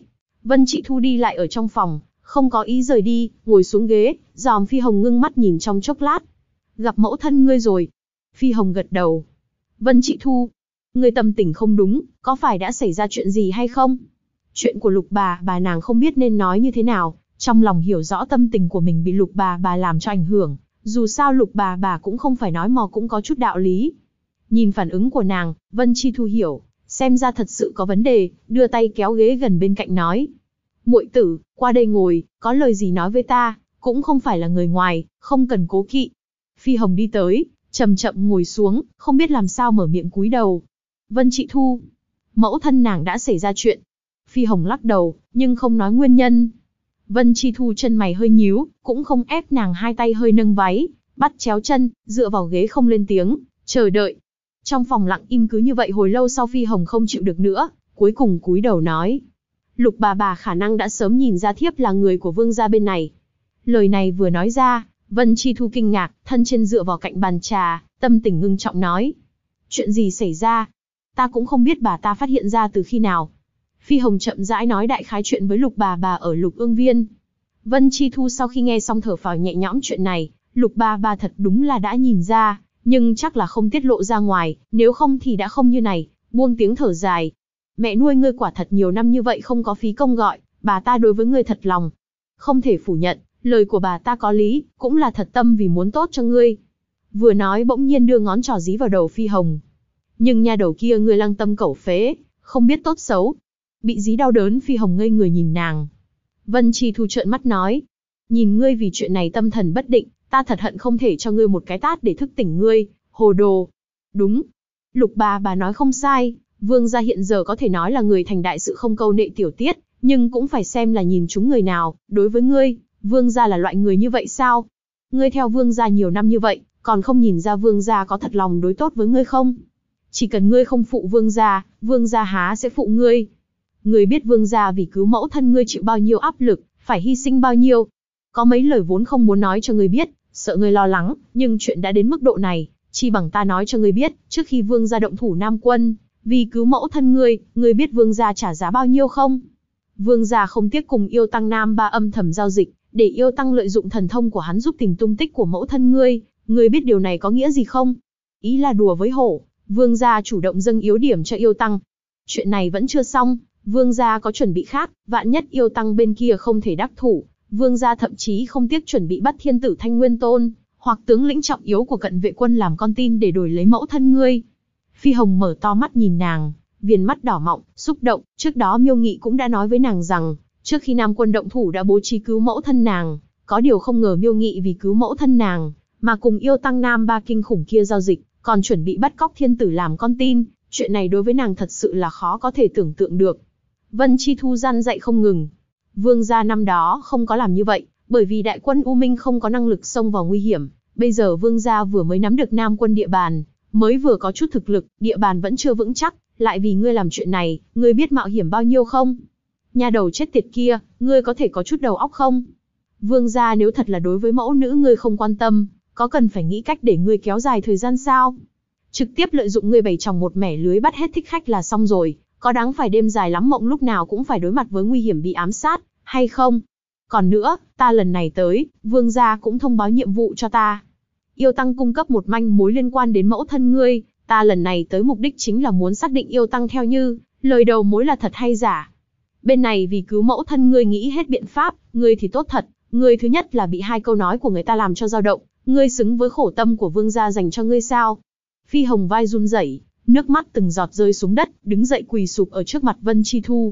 Vân Trị Thu đi lại ở trong phòng, không có ý rời đi, ngồi xuống ghế, dòm Phi Hồng ngưng mắt nhìn trong chốc lát. Gặp mẫu thân ngươi rồi. Phi Hồng gật đầu. Vân Trị Thu, ngươi tâm tình không đúng, có phải đã xảy ra chuyện gì hay không? Chuyện của Lục bà nàng không biết nên nói như thế nào, trong lòng hiểu rõ tâm tình của mình bị Lục bà làm cho ảnh hưởng, dù sao Lục bà cũng không phải nói mò cũng có chút đạo lý. Nhìn phản ứng của nàng, Vân Chi Thu hiểu, xem ra thật sự có vấn đề, đưa tay kéo ghế gần bên cạnh nói. Muội tử, qua đây ngồi, có lời gì nói với ta, cũng không phải là người ngoài, không cần cố kỵ. Phi Hồng đi tới, chậm chậm ngồi xuống, không biết làm sao mở miệng cúi đầu. Vân Trị Thu, mẫu thân nàng đã xảy ra chuyện. Phi Hồng lắc đầu, nhưng không nói nguyên nhân. Vân Chi Thu chân mày hơi nhíu, cũng không ép nàng, hai tay hơi nâng váy, bắt chéo chân, dựa vào ghế không lên tiếng, chờ đợi. Trong phòng lặng im cứ như vậy hồi lâu sau Phi Hồng không chịu được nữa, cuối cùng cúi đầu nói. Lục bà khả năng đã sớm nhìn ra thiếp là người của Vương gia bên này. Lời này vừa nói ra, Vân Chi Thu kinh ngạc, thân trên dựa vào cạnh bàn trà, tâm tình ngưng trọng nói. Chuyện gì xảy ra? Ta cũng không biết bà ta phát hiện ra từ khi nào. Phi Hồng chậm rãi nói đại khái chuyện với Lục bà ở Lục Ương Viên. Vân Chi Thu sau khi nghe xong thở phào nhẹ nhõm, chuyện này, Lục bà thật đúng là đã nhìn ra, nhưng chắc là không tiết lộ ra ngoài, nếu không thì đã không như này, buông tiếng thở dài. Mẹ nuôi ngươi quả thật nhiều năm như vậy không có phí công gọi, bà ta đối với ngươi thật lòng. Không thể phủ nhận, lời của bà ta có lý, cũng là thật tâm vì muốn tốt cho ngươi. Vừa nói bỗng nhiên đưa ngón trỏ dí vào đầu Phi Hồng. Nhưng nha đầu kia ngươi lăng tâm cẩu phế, không biết tốt xấu. Bị dí đau đớn Phi Hồng ngây người nhìn nàng. Vân Chi Thu trợn mắt nói. Nhìn ngươi vì chuyện này tâm thần bất định, ta thật hận không thể cho ngươi một cái tát để thức tỉnh ngươi, hồ đồ. Đúng. Lục bà nói không sai, Vương gia hiện giờ có thể nói là người thành đại sự không câu nệ tiểu tiết, nhưng cũng phải xem là nhìn chúng người nào, đối với ngươi, Vương gia là loại người như vậy sao? Ngươi theo Vương gia nhiều năm như vậy, còn không nhìn ra Vương gia có thật lòng đối tốt với ngươi không? Chỉ cần ngươi không phụ Vương gia há sẽ phụ ngươi. Ngươi biết Vương gia vì cứu mẫu thân ngươi chịu bao nhiêu áp lực, phải hy sinh bao nhiêu. Có mấy lời vốn không muốn nói cho ngươi biết, sợ ngươi lo lắng, nhưng chuyện đã đến mức độ này, chi bằng ta nói cho ngươi biết, trước khi Vương gia động thủ Nam Quân, vì cứu mẫu thân ngươi biết Vương gia trả giá bao nhiêu không? Vương gia không tiếc cùng yêu tăng Nam Ba âm thầm giao dịch, để yêu tăng lợi dụng thần thông của hắn giúp tìm tung tích của mẫu thân ngươi biết điều này có nghĩa gì không? Ý là đùa với hổ, Vương gia chủ động dâng yếu điểm cho yêu tăng. Chuyện này vẫn chưa xong, Vương gia có chuẩn bị khác, vạn nhất yêu tăng bên kia không thể đắc thủ, Vương gia thậm chí không tiếc chuẩn bị bắt thiên tử Thanh Nguyên Tôn, hoặc tướng lĩnh trọng yếu của cận vệ quân làm con tin để đổi lấy mẫu thân ngươi. Phi Hồng mở to mắt nhìn nàng, viền mắt đỏ mọng, xúc động, trước đó Miêu Nghị cũng đã nói với nàng rằng, trước khi Nam Quân động thủ đã bố trí cứu mẫu thân nàng, có điều không ngờ Miêu Nghị vì cứu mẫu thân nàng, mà cùng yêu tăng Nam Ba kinh khủng kia giao dịch, còn chuẩn bị bắt cóc thiên tử làm con tin, chuyện này đối với nàng thật sự là khó có thể tưởng tượng được. Vân Chi Thu răn dạy không ngừng. Vương gia năm đó không có làm như vậy, bởi vì đại quân U Minh không có năng lực xông vào nguy hiểm, bây giờ Vương gia vừa mới nắm được Nam Quân địa bàn, mới vừa có chút thực lực, địa bàn vẫn chưa vững chắc, lại vì ngươi làm chuyện này, ngươi biết mạo hiểm bao nhiêu không? Nha đầu chết tiệt kia, ngươi có thể có chút đầu óc không? Vương gia nếu thật là đối với mẫu nữ ngươi không quan tâm, có cần phải nghĩ cách để ngươi kéo dài thời gian sao? Trực tiếp lợi dụng ngươi bày tròng một mẻ lưới bắt hết thích khách là xong rồi, có đáng phải đêm dài lắm mộng lúc nào cũng phải đối mặt với nguy hiểm bị ám sát, hay không? Còn nữa, ta lần này tới, Vương gia cũng thông báo nhiệm vụ cho ta. Yêu tăng cung cấp một manh mối liên quan đến mẫu thân ngươi, ta lần này tới mục đích chính là muốn xác định yêu tăng theo như lời đầu mối là thật hay giả. Bên này vì cứu mẫu thân ngươi nghĩ hết biện pháp, ngươi thì tốt thật, ngươi thứ nhất là bị hai câu nói của người ta làm cho dao động, ngươi xứng với khổ tâm của Vương gia dành cho ngươi sao? Phi Hồng vai run rẩy, nước mắt từng giọt rơi xuống đất, đứng dậy quỳ sụp ở trước mặt Vân Chi Thu.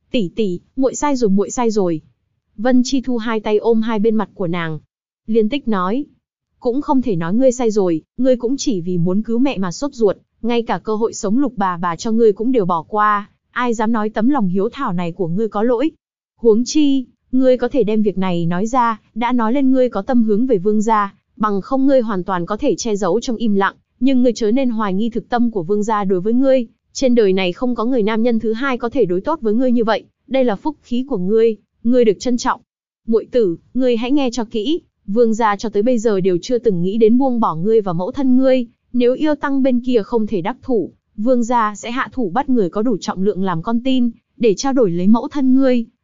Tỷ, muội sai rồi. Vân Chi Thu hai tay ôm hai bên mặt của nàng, liên tích nói. Cũng không thể nói ngươi sai rồi, ngươi cũng chỉ vì muốn cứu mẹ mà sốt ruột, ngay cả cơ hội sống Lục bà cho ngươi cũng đều bỏ qua, ai dám nói tấm lòng hiếu thảo này của ngươi có lỗi. Huống chi, ngươi có thể đem việc này nói ra, đã nói lên ngươi có tâm hướng về Vương gia, bằng không ngươi hoàn toàn có thể che giấu trong im lặng, nhưng ngươi chớ nên hoài nghi thực tâm của Vương gia đối với ngươi, trên đời này không có người nam nhân thứ hai có thể đối tốt với ngươi như vậy, đây là phúc khí của ngươi được trân trọng. Muội tử, ngươi hãy nghe cho kỹ. Vương gia cho tới bây giờ đều chưa từng nghĩ đến buông bỏ ngươi và mẫu thân ngươi, nếu yêu tăng bên kia không thể đắc thủ, Vương gia sẽ hạ thủ bắt người có đủ trọng lượng làm con tin, để trao đổi lấy mẫu thân ngươi,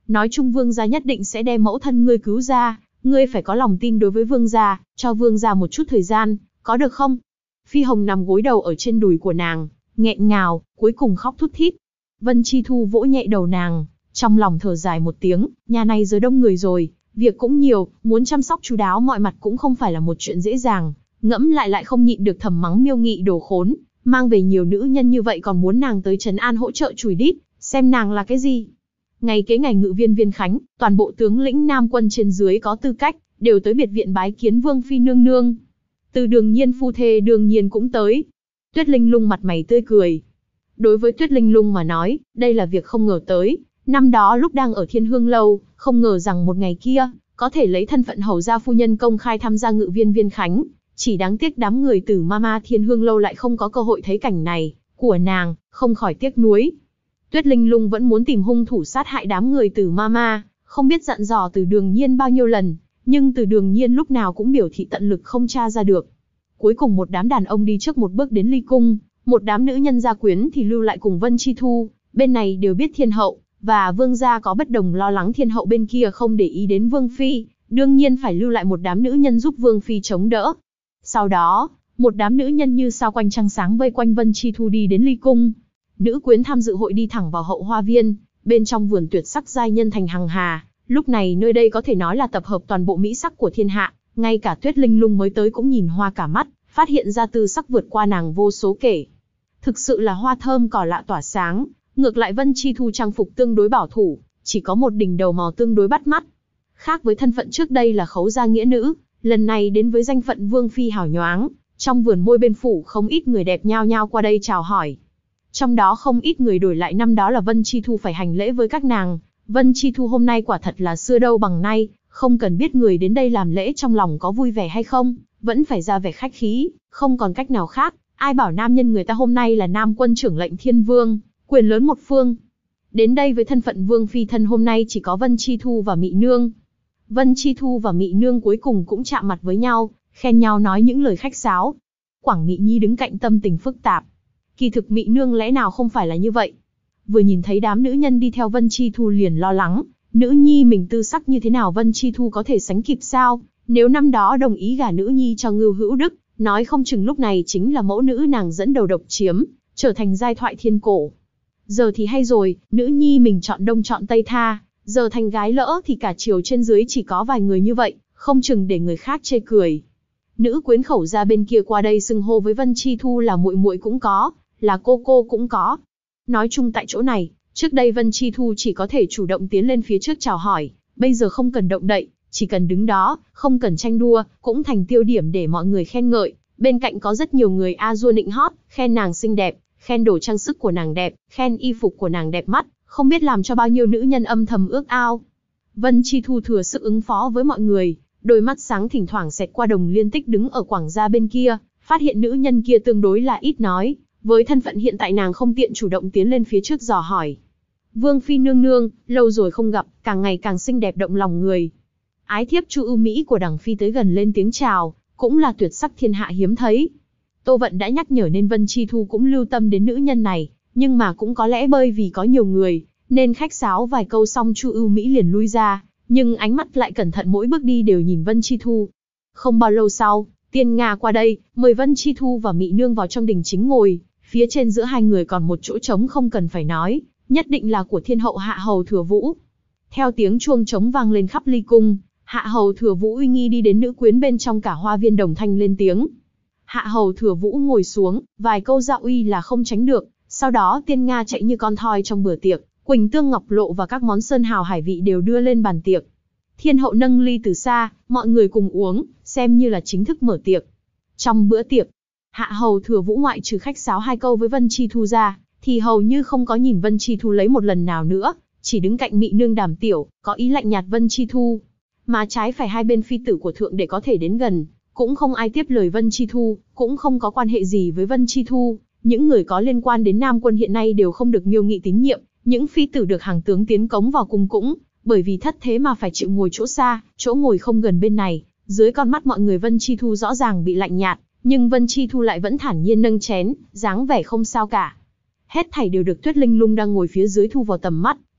nói chung vương gia nhất định sẽ đem mẫu thân ngươi cứu ra, ngươi phải có lòng tin đối với vương gia, cho vương gia một chút thời gian, có được không? Phi Hồng nằm gối đầu ở trên đùi của nàng, nghẹn ngào, cuối cùng khóc thút thít. Vân Chi Thu vỗ nhẹ đầu nàng, trong lòng thở dài một tiếng, nhà này giờ đông người rồi, việc cũng nhiều, muốn chăm sóc chu đáo mọi mặt cũng không phải là một chuyện dễ dàng. Ngẫm lại không nhịn được thầm mắng Miêu Nghị đồ khốn, mang về nhiều nữ nhân như vậy còn muốn nàng tới trấn an hỗ trợ chùi đít, xem nàng là cái gì. Ngày kế ngày ngự viên Viên Khánh, toàn bộ tướng lĩnh Nam quân trên dưới có tư cách, đều tới biệt viện bái kiến Vương phi nương nương. Từ Đường Nhiên phu thê đương nhiên cũng tới. Tuyết Linh Lung mặt mày tươi cười. Đối với Tuyết Linh Lung mà nói, đây là việc không ngờ tới. Năm đó lúc đang ở Thiên Hương Lâu, không ngờ rằng một ngày kia, có thể lấy thân phận hầu gia phu nhân công khai tham gia ngự viên Viên Khánh. Chỉ đáng tiếc đám người Tử Mama Thiên Hương Lâu lại không có cơ hội thấy cảnh này, của nàng, không khỏi tiếc nuối. Tuyết Linh Lung vẫn muốn tìm hung thủ sát hại đám người Tử Mama, không biết dặn dò Từ Đường Nhiên bao nhiêu lần, nhưng Từ Đường Nhiên lúc nào cũng biểu thị tận lực không tra ra được. Cuối cùng một đám đàn ông đi trước một bước đến Ly Cung, một đám nữ nhân gia quyến thì lưu lại cùng Vân Chi Thu, bên này đều biết Thiên Hậu và Vương gia có bất đồng lo lắng Thiên Hậu bên kia không để ý đến Vương Phi, đương nhiên phải lưu lại một đám nữ nhân giúp Vương Phi chống đỡ. Sau đó, một đám nữ nhân như sao quanh trăng sáng vây quanh Vân Chi Thu đi đến Ly Cung. Nữ quyến tham dự hội đi thẳng vào hậu hoa viên, bên trong vườn tuyệt sắc giai nhân thành hằng hà. Lúc này nơi đây có thể nói là tập hợp toàn bộ mỹ sắc của thiên hạ, ngay cả Tuyết Linh Lung mới tới cũng nhìn hoa cả mắt, phát hiện ra tư sắc vượt qua nàng vô số kể. Thực sự là hoa thơm cỏ lạ tỏa sáng, ngược lại Vân Chi Thu trang phục tương đối bảo thủ, chỉ có một đỉnh đầu màu tương đối bắt mắt. Khác với thân phận trước đây là khấu gia nghĩa nữ, lần này đến với danh phận Vương Phi hào nhoáng, trong vườn môi bên phủ không ít người đẹp nhao nhao qua đây chào hỏi. Trong đó không ít người đổi lại năm đó là Vân Chi Thu phải hành lễ với các nàng. Vân Chi Thu hôm nay quả thật là xưa đâu bằng nay, không cần biết người đến đây làm lễ trong lòng có vui vẻ hay không, vẫn phải ra vẻ khách khí, không còn cách nào khác. Ai bảo nam nhân người ta hôm nay là Nam quân trưởng lệnh Thiên Vương, quyền lớn một phương. Đến đây với thân phận Vương Phi thân hôm nay chỉ có Vân Chi Thu và Mị Nương. Vân Chi Thu và Mị Nương cuối cùng cũng chạm mặt với nhau, khen nhau nói những lời khách sáo. Quảng Mị Nhi đứng cạnh tâm tình phức tạp. Kỳ thực Mị Nương lẽ nào không phải là như vậy? Vừa nhìn thấy đám nữ nhân đi theo Vân Chi Thu liền lo lắng, nữ nhi mình tư sắc như thế nào Vân Chi Thu có thể sánh kịp sao? Nếu năm đó đồng ý gả nữ nhi cho Ngưu Hữu Đức, nói không chừng lúc này chính là mẫu nữ nàng dẫn đầu độc chiếm, trở thành giai thoại thiên cổ. Giờ thì hay rồi, nữ nhi mình chọn đông chọn tây tha, giờ thành gái lỡ thì cả triều trên dưới chỉ có vài người như vậy, không chừng để người khác chê cười. Nữ quyến khẩu gia bên kia qua đây xưng hô với Vân Chi Thu là muội muội cũng có, là cô cũng có. Nói chung tại chỗ này, trước đây Vân Chi Thu chỉ có thể chủ động tiến lên phía trước chào hỏi, bây giờ không cần động đậy, chỉ cần đứng đó, không cần tranh đua, cũng thành tiêu điểm để mọi người khen ngợi. Bên cạnh có rất nhiều người a dua nịnh hót, khen nàng xinh đẹp, khen đồ trang sức của nàng đẹp, khen y phục của nàng đẹp mắt, không biết làm cho bao nhiêu nữ nhân âm thầm ước ao. Vân Chi Thu thừa sức ứng phó với mọi người, đôi mắt sáng thỉnh thoảng xẹt qua Đồng Liên Tích đứng ở quảng gia bên kia, phát hiện nữ nhân kia tương đối là ít nói, với thân phận hiện tại nàng không tiện chủ động tiến lên phía trước dò hỏi. Vương Phi nương nương, lâu rồi không gặp, càng ngày càng xinh đẹp động lòng người. Ái thiếp Chu Ưu Mỹ của Đằng Phi tới gần lên tiếng chào, cũng là tuyệt sắc thiên hạ hiếm thấy. Tô Vận đã nhắc nhở nên Vân Chi Thu cũng lưu tâm đến nữ nhân này, nhưng mà cũng có lẽ bởi vì có nhiều người, nên khách sáo vài câu xong Chu Ưu Mỹ liền lui ra, nhưng ánh mắt lại cẩn thận mỗi bước đi đều nhìn Vân Chi Thu. Không bao lâu sau, Tiên Nga qua đây, mời Vân Chi Thu và Mị Nương vào trong đình chính ngồi, phía trên giữa hai người còn một chỗ trống không cần phải nói, nhất định là của Thiên Hậu Hạ Hầu Thừa Vũ. Theo tiếng chuông trống vang lên khắp Ly Cung, Hạ Hầu Thừa Vũ uy nghi đi đến nữ quyến bên trong cả hoa viên đồng thanh lên tiếng. Hạ Hầu Thừa Vũ ngồi xuống, vài câu dạ uy là không tránh được, sau đó Tiên Nga chạy như con thoi trong bữa tiệc, quỳnh tương ngọc lộ và các món sơn hào hải vị đều đưa lên bàn tiệc. Thiên Hậu nâng ly từ xa, mọi người cùng uống, xem như là chính thức mở tiệc. Trong bữa tiệc, Hạ Hầu Thừa Vũ ngoại trừ khách sáo hai câu với Vân Chi Thu ra, thì hầu như không có nhìn Vân Chi Thu lấy một lần nào nữa, chỉ đứng cạnh Mị Nương đàm tiểu, có ý lạnh nhạt Vân Chi Thu. Mà trái phải hai bên phi tử của thượng để có thể đến gần, cũng không ai tiếp lời Vân Chi Thu, cũng không có quan hệ gì với Vân Chi Thu. Những người có liên quan đến Nam quân hiện nay đều không được Miêu Nghị tín nhiệm, những phi tử được hàng tướng tiến cống vào cung cũng, bởi vì thất thế mà phải chịu ngồi chỗ xa, chỗ ngồi không gần bên này. Dưới con mắt mọi người Vân Chi Thu rõ ràng bị lạnh nhạt, nhưng Vân Chi Thu lại vẫn thản nhiên nâng chén, dáng vẻ không sao cả. Hết thảy đều được Tuyết Linh Lung đang ngồi phía dưới thu vào tầm mắt,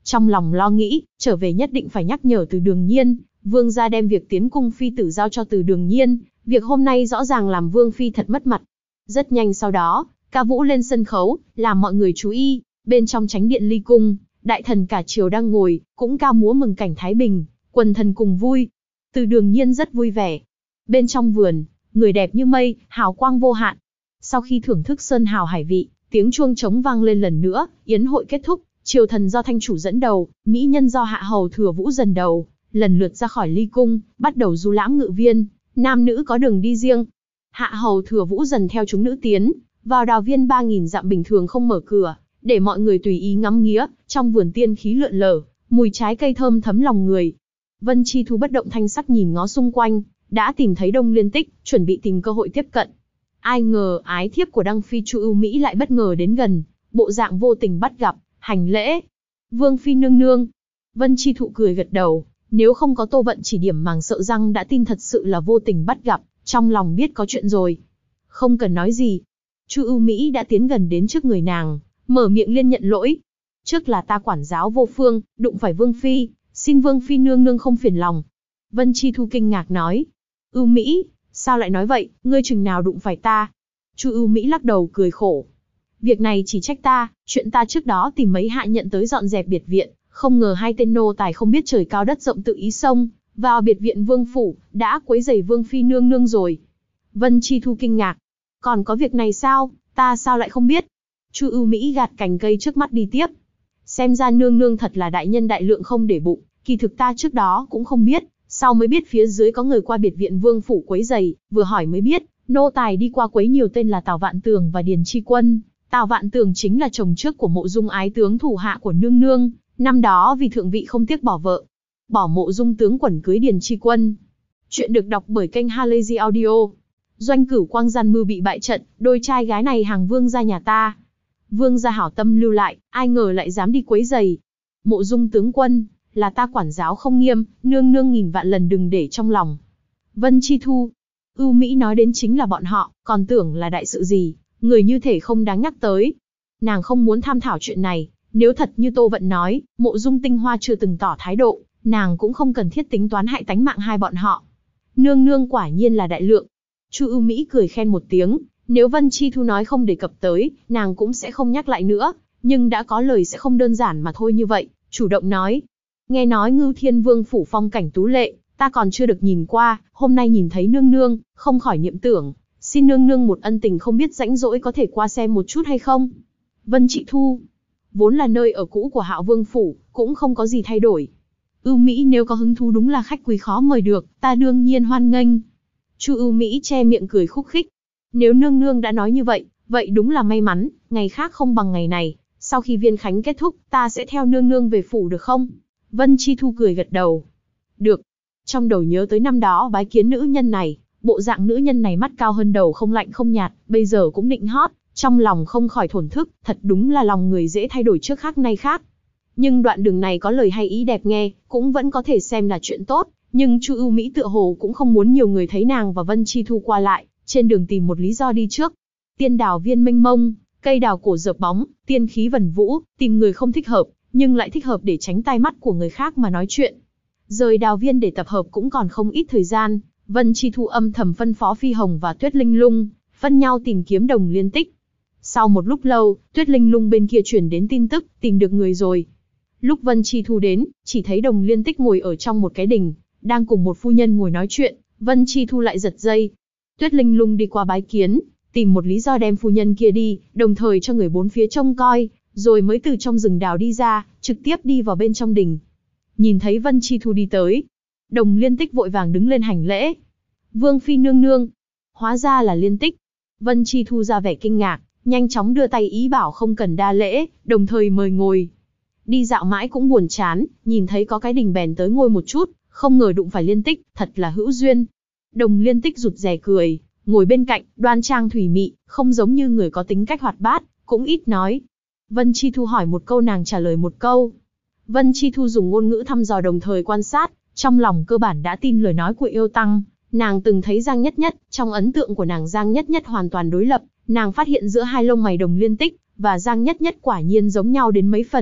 Trong lòng lo nghĩ, trở về nhất định phải nhắc nhở Từ Đường Nhiên, vương gia đem việc tiến cung phi tử giao cho Từ Đường Nhiên, việc hôm nay rõ ràng làm vương phi thật mất mặt. Rất nhanh sau đó, ca vũ lên sân khấu, làm mọi người chú ý, bên trong chánh điện Ly cung, đại thần cả triều đang ngồi, cũng ca múa mừng cảnh thái bình, quần thần cùng vui. Từ Đường Nhiên rất vui vẻ. Bên trong vườn, người đẹp như mây, hào quang vô hạn. Sau khi thưởng thức sơn hào hải vị, tiếng chuông trống vang lên lần nữa, yến hội kết thúc, triều thần do thanh chủ dẫn đầu, mỹ nhân do hạ hầu Thừa Vũ dần đầu, lần lượt ra khỏi Ly cung, bắt đầu du lãm ngự viên, nam nữ có đường đi riêng. Hạ hầu Thừa Vũ dần theo chúng nữ tiến vào đào viên 3000 dặm bình thường không mở cửa, để mọi người tùy ý ngắm nghía, trong vườn tiên khí lượn lờ, mùi trái cây thơm thấm lòng người. Vân Chi Thu bất động thanh sắc nhìn ngó xung quanh, đã tìm thấy Đông Liên Tích, chuẩn bị tìm cơ hội tiếp cận. Ai ngờ ái thiếp của Đăng Phi Chu Ưu Mỹ lại bất ngờ đến gần, bộ dạng vô tình bắt gặp, hành lễ. Vương Phi nương nương. Vân Chi Thụ cười gật đầu, nếu không có Tô Vận chỉ điểm màng sợ răng đã tin thật sự là vô tình bắt gặp, trong lòng biết có chuyện rồi. Không cần nói gì. Chu Ưu Mỹ đã tiến gần đến trước người nàng, mở miệng liên nhận lỗi. Trước là ta quản giáo vô phương, đụng phải Vương Phi, xin Vương Phi nương nương không phiền lòng. Vân Chi Thu kinh ngạc nói. Ưu Mỹ, sao lại nói vậy, ngươi chừng nào đụng phải ta? Chu Ưu Mỹ lắc đầu cười khổ. Việc này chỉ trách ta, chuyện ta trước đó tìm mấy hạ nhận tới dọn dẹp biệt viện, không ngờ hai tên nô tài không biết trời cao đất rộng tự ý xông vào biệt viện vương phủ, đã quấy rầy Vương Phi nương nương rồi. Vân Chi Thu kinh ngạc. Còn có việc này sao, ta sao lại không biết? Chu Ưu Mỹ gạt cành cây trước mắt đi tiếp. Xem ra nương nương thật là đại nhân đại lượng không để bụng, kỳ thực ta trước đó cũng không biết, sau mới biết phía dưới có người qua biệt viện vương phủ quấy rầy, vừa hỏi mới biết, nô tài đi qua quấy nhiều tên là Tào Vạn Tường và Điền Tri Quân. Tào Vạn Tường chính là chồng trước của Mộ Dung ái tướng thủ hạ của nương nương, năm đó vì thượng vị không tiếc bỏ vợ, bỏ Mộ Dung tướng quẩn cưới Điền Tri Quân. Chuyện được đọc bởi kênh Halazy Audio. Doanh Cửu Quang gian mưu bị bại trận, đôi trai gái này hàng vương gia nhà ta. Vương gia hảo tâm lưu lại, ai ngờ lại dám đi quấy rầy. Mộ Dung tướng quân, là ta quản giáo không nghiêm, nương nương nghìn vạn lần đừng để trong lòng. Vân Chi Thu. Ưu Mỹ nói đến chính là bọn họ, còn tưởng là đại sự gì, người như thể không đáng nhắc tới. Nàng không muốn tham thảo chuyện này, nếu thật như Tô Vận nói, Mộ Dung Tinh Hoa chưa từng tỏ thái độ, nàng cũng không cần thiết tính toán hại tánh mạng hai bọn họ. Nương nương quả nhiên là đại lượng. Chu Ưu Mỹ cười khen một tiếng, nếu Vân Chi Thu nói không đề cập tới, nàng cũng sẽ không nhắc lại nữa, nhưng đã có lời sẽ không đơn giản mà thôi như vậy, chủ động nói. Nghe nói Ngưu Thiên Vương phủ phong cảnh tú lệ, ta còn chưa được nhìn qua, hôm nay nhìn thấy nương nương, không khỏi niệm tưởng, xin nương nương một ân tình không biết rãnh rỗi có thể qua xem một chút hay không. Vân Chị Thu, vốn là nơi ở cũ của Hạo Vương phủ, cũng không có gì thay đổi. Ưu Mỹ nếu có hứng thú đúng là khách quý khó mời được, ta đương nhiên hoan nghênh. Chu Ưu Mỹ che miệng cười khúc khích. Nếu nương nương đã nói như vậy, vậy đúng là may mắn, ngày khác không bằng ngày này, sau khi viên khánh kết thúc, ta sẽ theo nương nương về phủ được không? Vân Chi Thu cười gật đầu. Được. Trong đầu nhớ tới năm đó bái kiến nữ nhân này, bộ dạng nữ nhân này mắt cao hơn đầu không lạnh không nhạt, bây giờ cũng định hót, trong lòng không khỏi thổn thức, thật đúng là lòng người dễ thay đổi trước khác nay khác. Nhưng đoạn đường này có lời hay ý đẹp nghe, cũng vẫn có thể xem là chuyện tốt, nhưng Chu Ưu Mỹ tựa hồ cũng không muốn nhiều người thấy nàng và Vân Chi Thu qua lại, trên đường tìm một lý do đi trước. Tiên đào viên mênh mông, cây đào cổ dợp bóng, tiên khí vần vũ, tìm người không thích hợp, nhưng lại thích hợp để tránh tai mắt của người khác mà nói chuyện. Rời đào viên để tập hợp cũng còn không ít thời gian, Vân Chi Thu âm thầm phân phó Phi Hồng và Tuyết Linh Lung, phân nhau tìm kiếm Đồng Liên Tích. Sau một lúc lâu, Tuyết Linh Lung bên kia truyền đến tin tức, tìm được người rồi. Lúc Vân Chi Thu đến, chỉ thấy Đồng Liên Tích ngồi ở trong một cái đình, đang cùng một phu nhân ngồi nói chuyện, Vân Chi Thu lại giật dây. Tuyết Linh Lung đi qua bái kiến, tìm một lý do đem phu nhân kia đi, đồng thời cho người bốn phía trông coi, rồi mới từ trong rừng đào đi ra, trực tiếp đi vào bên trong đình. Nhìn thấy Vân Chi Thu đi tới, Đồng Liên Tích vội vàng đứng lên hành lễ. Vương Phi nương nương. Hóa ra là Liên Tích. Vân Chi Thu ra vẻ kinh ngạc, nhanh chóng đưa tay ý bảo không cần đa lễ, đồng thời mời ngồi. Đi dạo mãi cũng buồn chán, nhìn thấy có cái đình bèn tới ngồi một chút, không ngờ đụng phải Liên Tích, thật là hữu duyên. Đồng Liên Tích rụt rè cười, ngồi bên cạnh, đoan trang thủy mị, không giống như người có tính cách hoạt bát, cũng ít nói. Vân Chi Thu hỏi một câu nàng trả lời một câu. Vân Chi Thu dùng ngôn ngữ thăm dò đồng thời quan sát, trong lòng cơ bản đã tin lời nói của yêu tăng. Nàng từng thấy Giang Nhất Nhất, trong ấn tượng của nàng Giang Nhất Nhất hoàn toàn đối lập, nàng phát hiện giữa hai lông mày Đồng Liên Tích và Giang Nhất Nhất quả nhiên giống nhau đến mấy phần.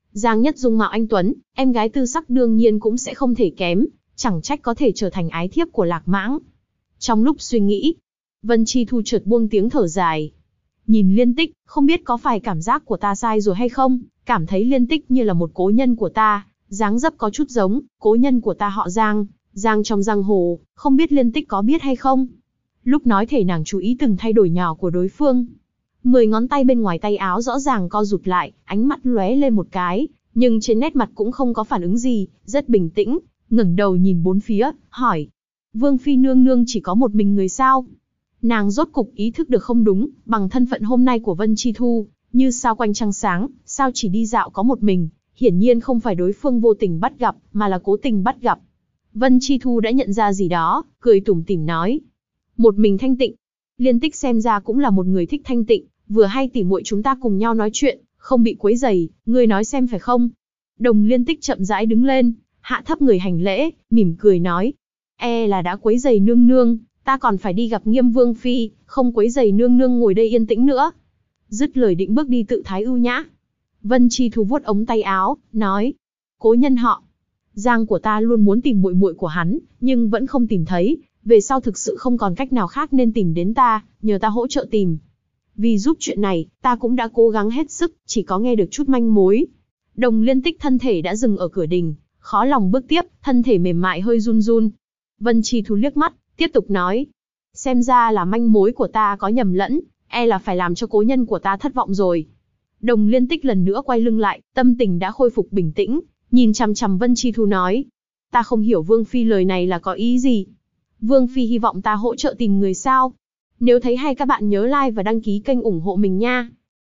Giang Nhất dung mạo anh tuấn, em gái tư sắc đương nhiên cũng sẽ không thể kém, chẳng trách có thể trở thành ái thiếp của Lạc Mãng. Trong lúc suy nghĩ, Vân Chi Thu chợt buông tiếng thở dài. Nhìn Liên Tích, không biết có phải cảm giác của ta sai rồi hay không, cảm thấy Liên Tích như là một cố nhân của ta, dáng dấp có chút giống, cố nhân của ta họ Giang, Giang trong giang hồ, không biết Liên Tích có biết hay không. Lúc nói thể nàng chú ý từng thay đổi nhỏ của đối phương. 10 ngón tay bên ngoài tay áo rõ ràng co rụt lại, ánh mắt lóe lên một cái, nhưng trên nét mặt cũng không có phản ứng gì, rất bình tĩnh, ngẩng đầu nhìn bốn phía, hỏi. Vương Phi nương nương chỉ có một mình người sao? Nàng rốt cục ý thức được không đúng, bằng thân phận hôm nay của Vân Chi Thu, như sao quanh trăng sáng, sao chỉ đi dạo có một mình, hiển nhiên không phải đối phương vô tình bắt gặp, mà là cố tình bắt gặp. Vân Chi Thu đã nhận ra gì đó, cười tủm tỉm nói. Một mình thanh tịnh. Liên Tích xem ra cũng là một người thích thanh tịnh, vừa hay tỉ muội chúng ta cùng nhau nói chuyện, không bị quấy rầy, ngươi nói xem phải không? Đồng Liên Tích chậm rãi đứng lên, hạ thấp người hành lễ, mỉm cười nói. E là đã quấy rầy nương nương, ta còn phải đi gặp Nghiêm Vương Phi, không quấy rầy nương nương ngồi đây yên tĩnh nữa. Dứt lời định bước đi tự thái ưu nhã. Vân Chi Thu vuốt ống tay áo, nói. Cố nhân họ. Giang của ta luôn muốn tìm muội muội của hắn, nhưng vẫn không tìm thấy, về sau thực sự không còn cách nào khác nên tìm đến ta, nhờ ta hỗ trợ tìm. Vì giúp chuyện này, ta cũng đã cố gắng hết sức, chỉ có nghe được chút manh mối. Đồng Liên Tích thân thể đã dừng ở cửa đình, khó lòng bước tiếp, thân thể mềm mại hơi run run. Vân Chi Thu liếc mắt, tiếp tục nói. Xem ra là manh mối của ta có nhầm lẫn, e là phải làm cho cố nhân của ta thất vọng rồi. Đồng Liên Tích lần nữa quay lưng lại, tâm tình đã khôi phục bình tĩnh, nhìn chằm chằm Vân Chi Thu nói. Ta không hiểu Vương Phi lời này là có ý gì. Vương Phi hy vọng ta hỗ trợ tìm người sao? Nếu thấy hay các bạn nhớ like và đăng ký kênh ủng hộ mình nha.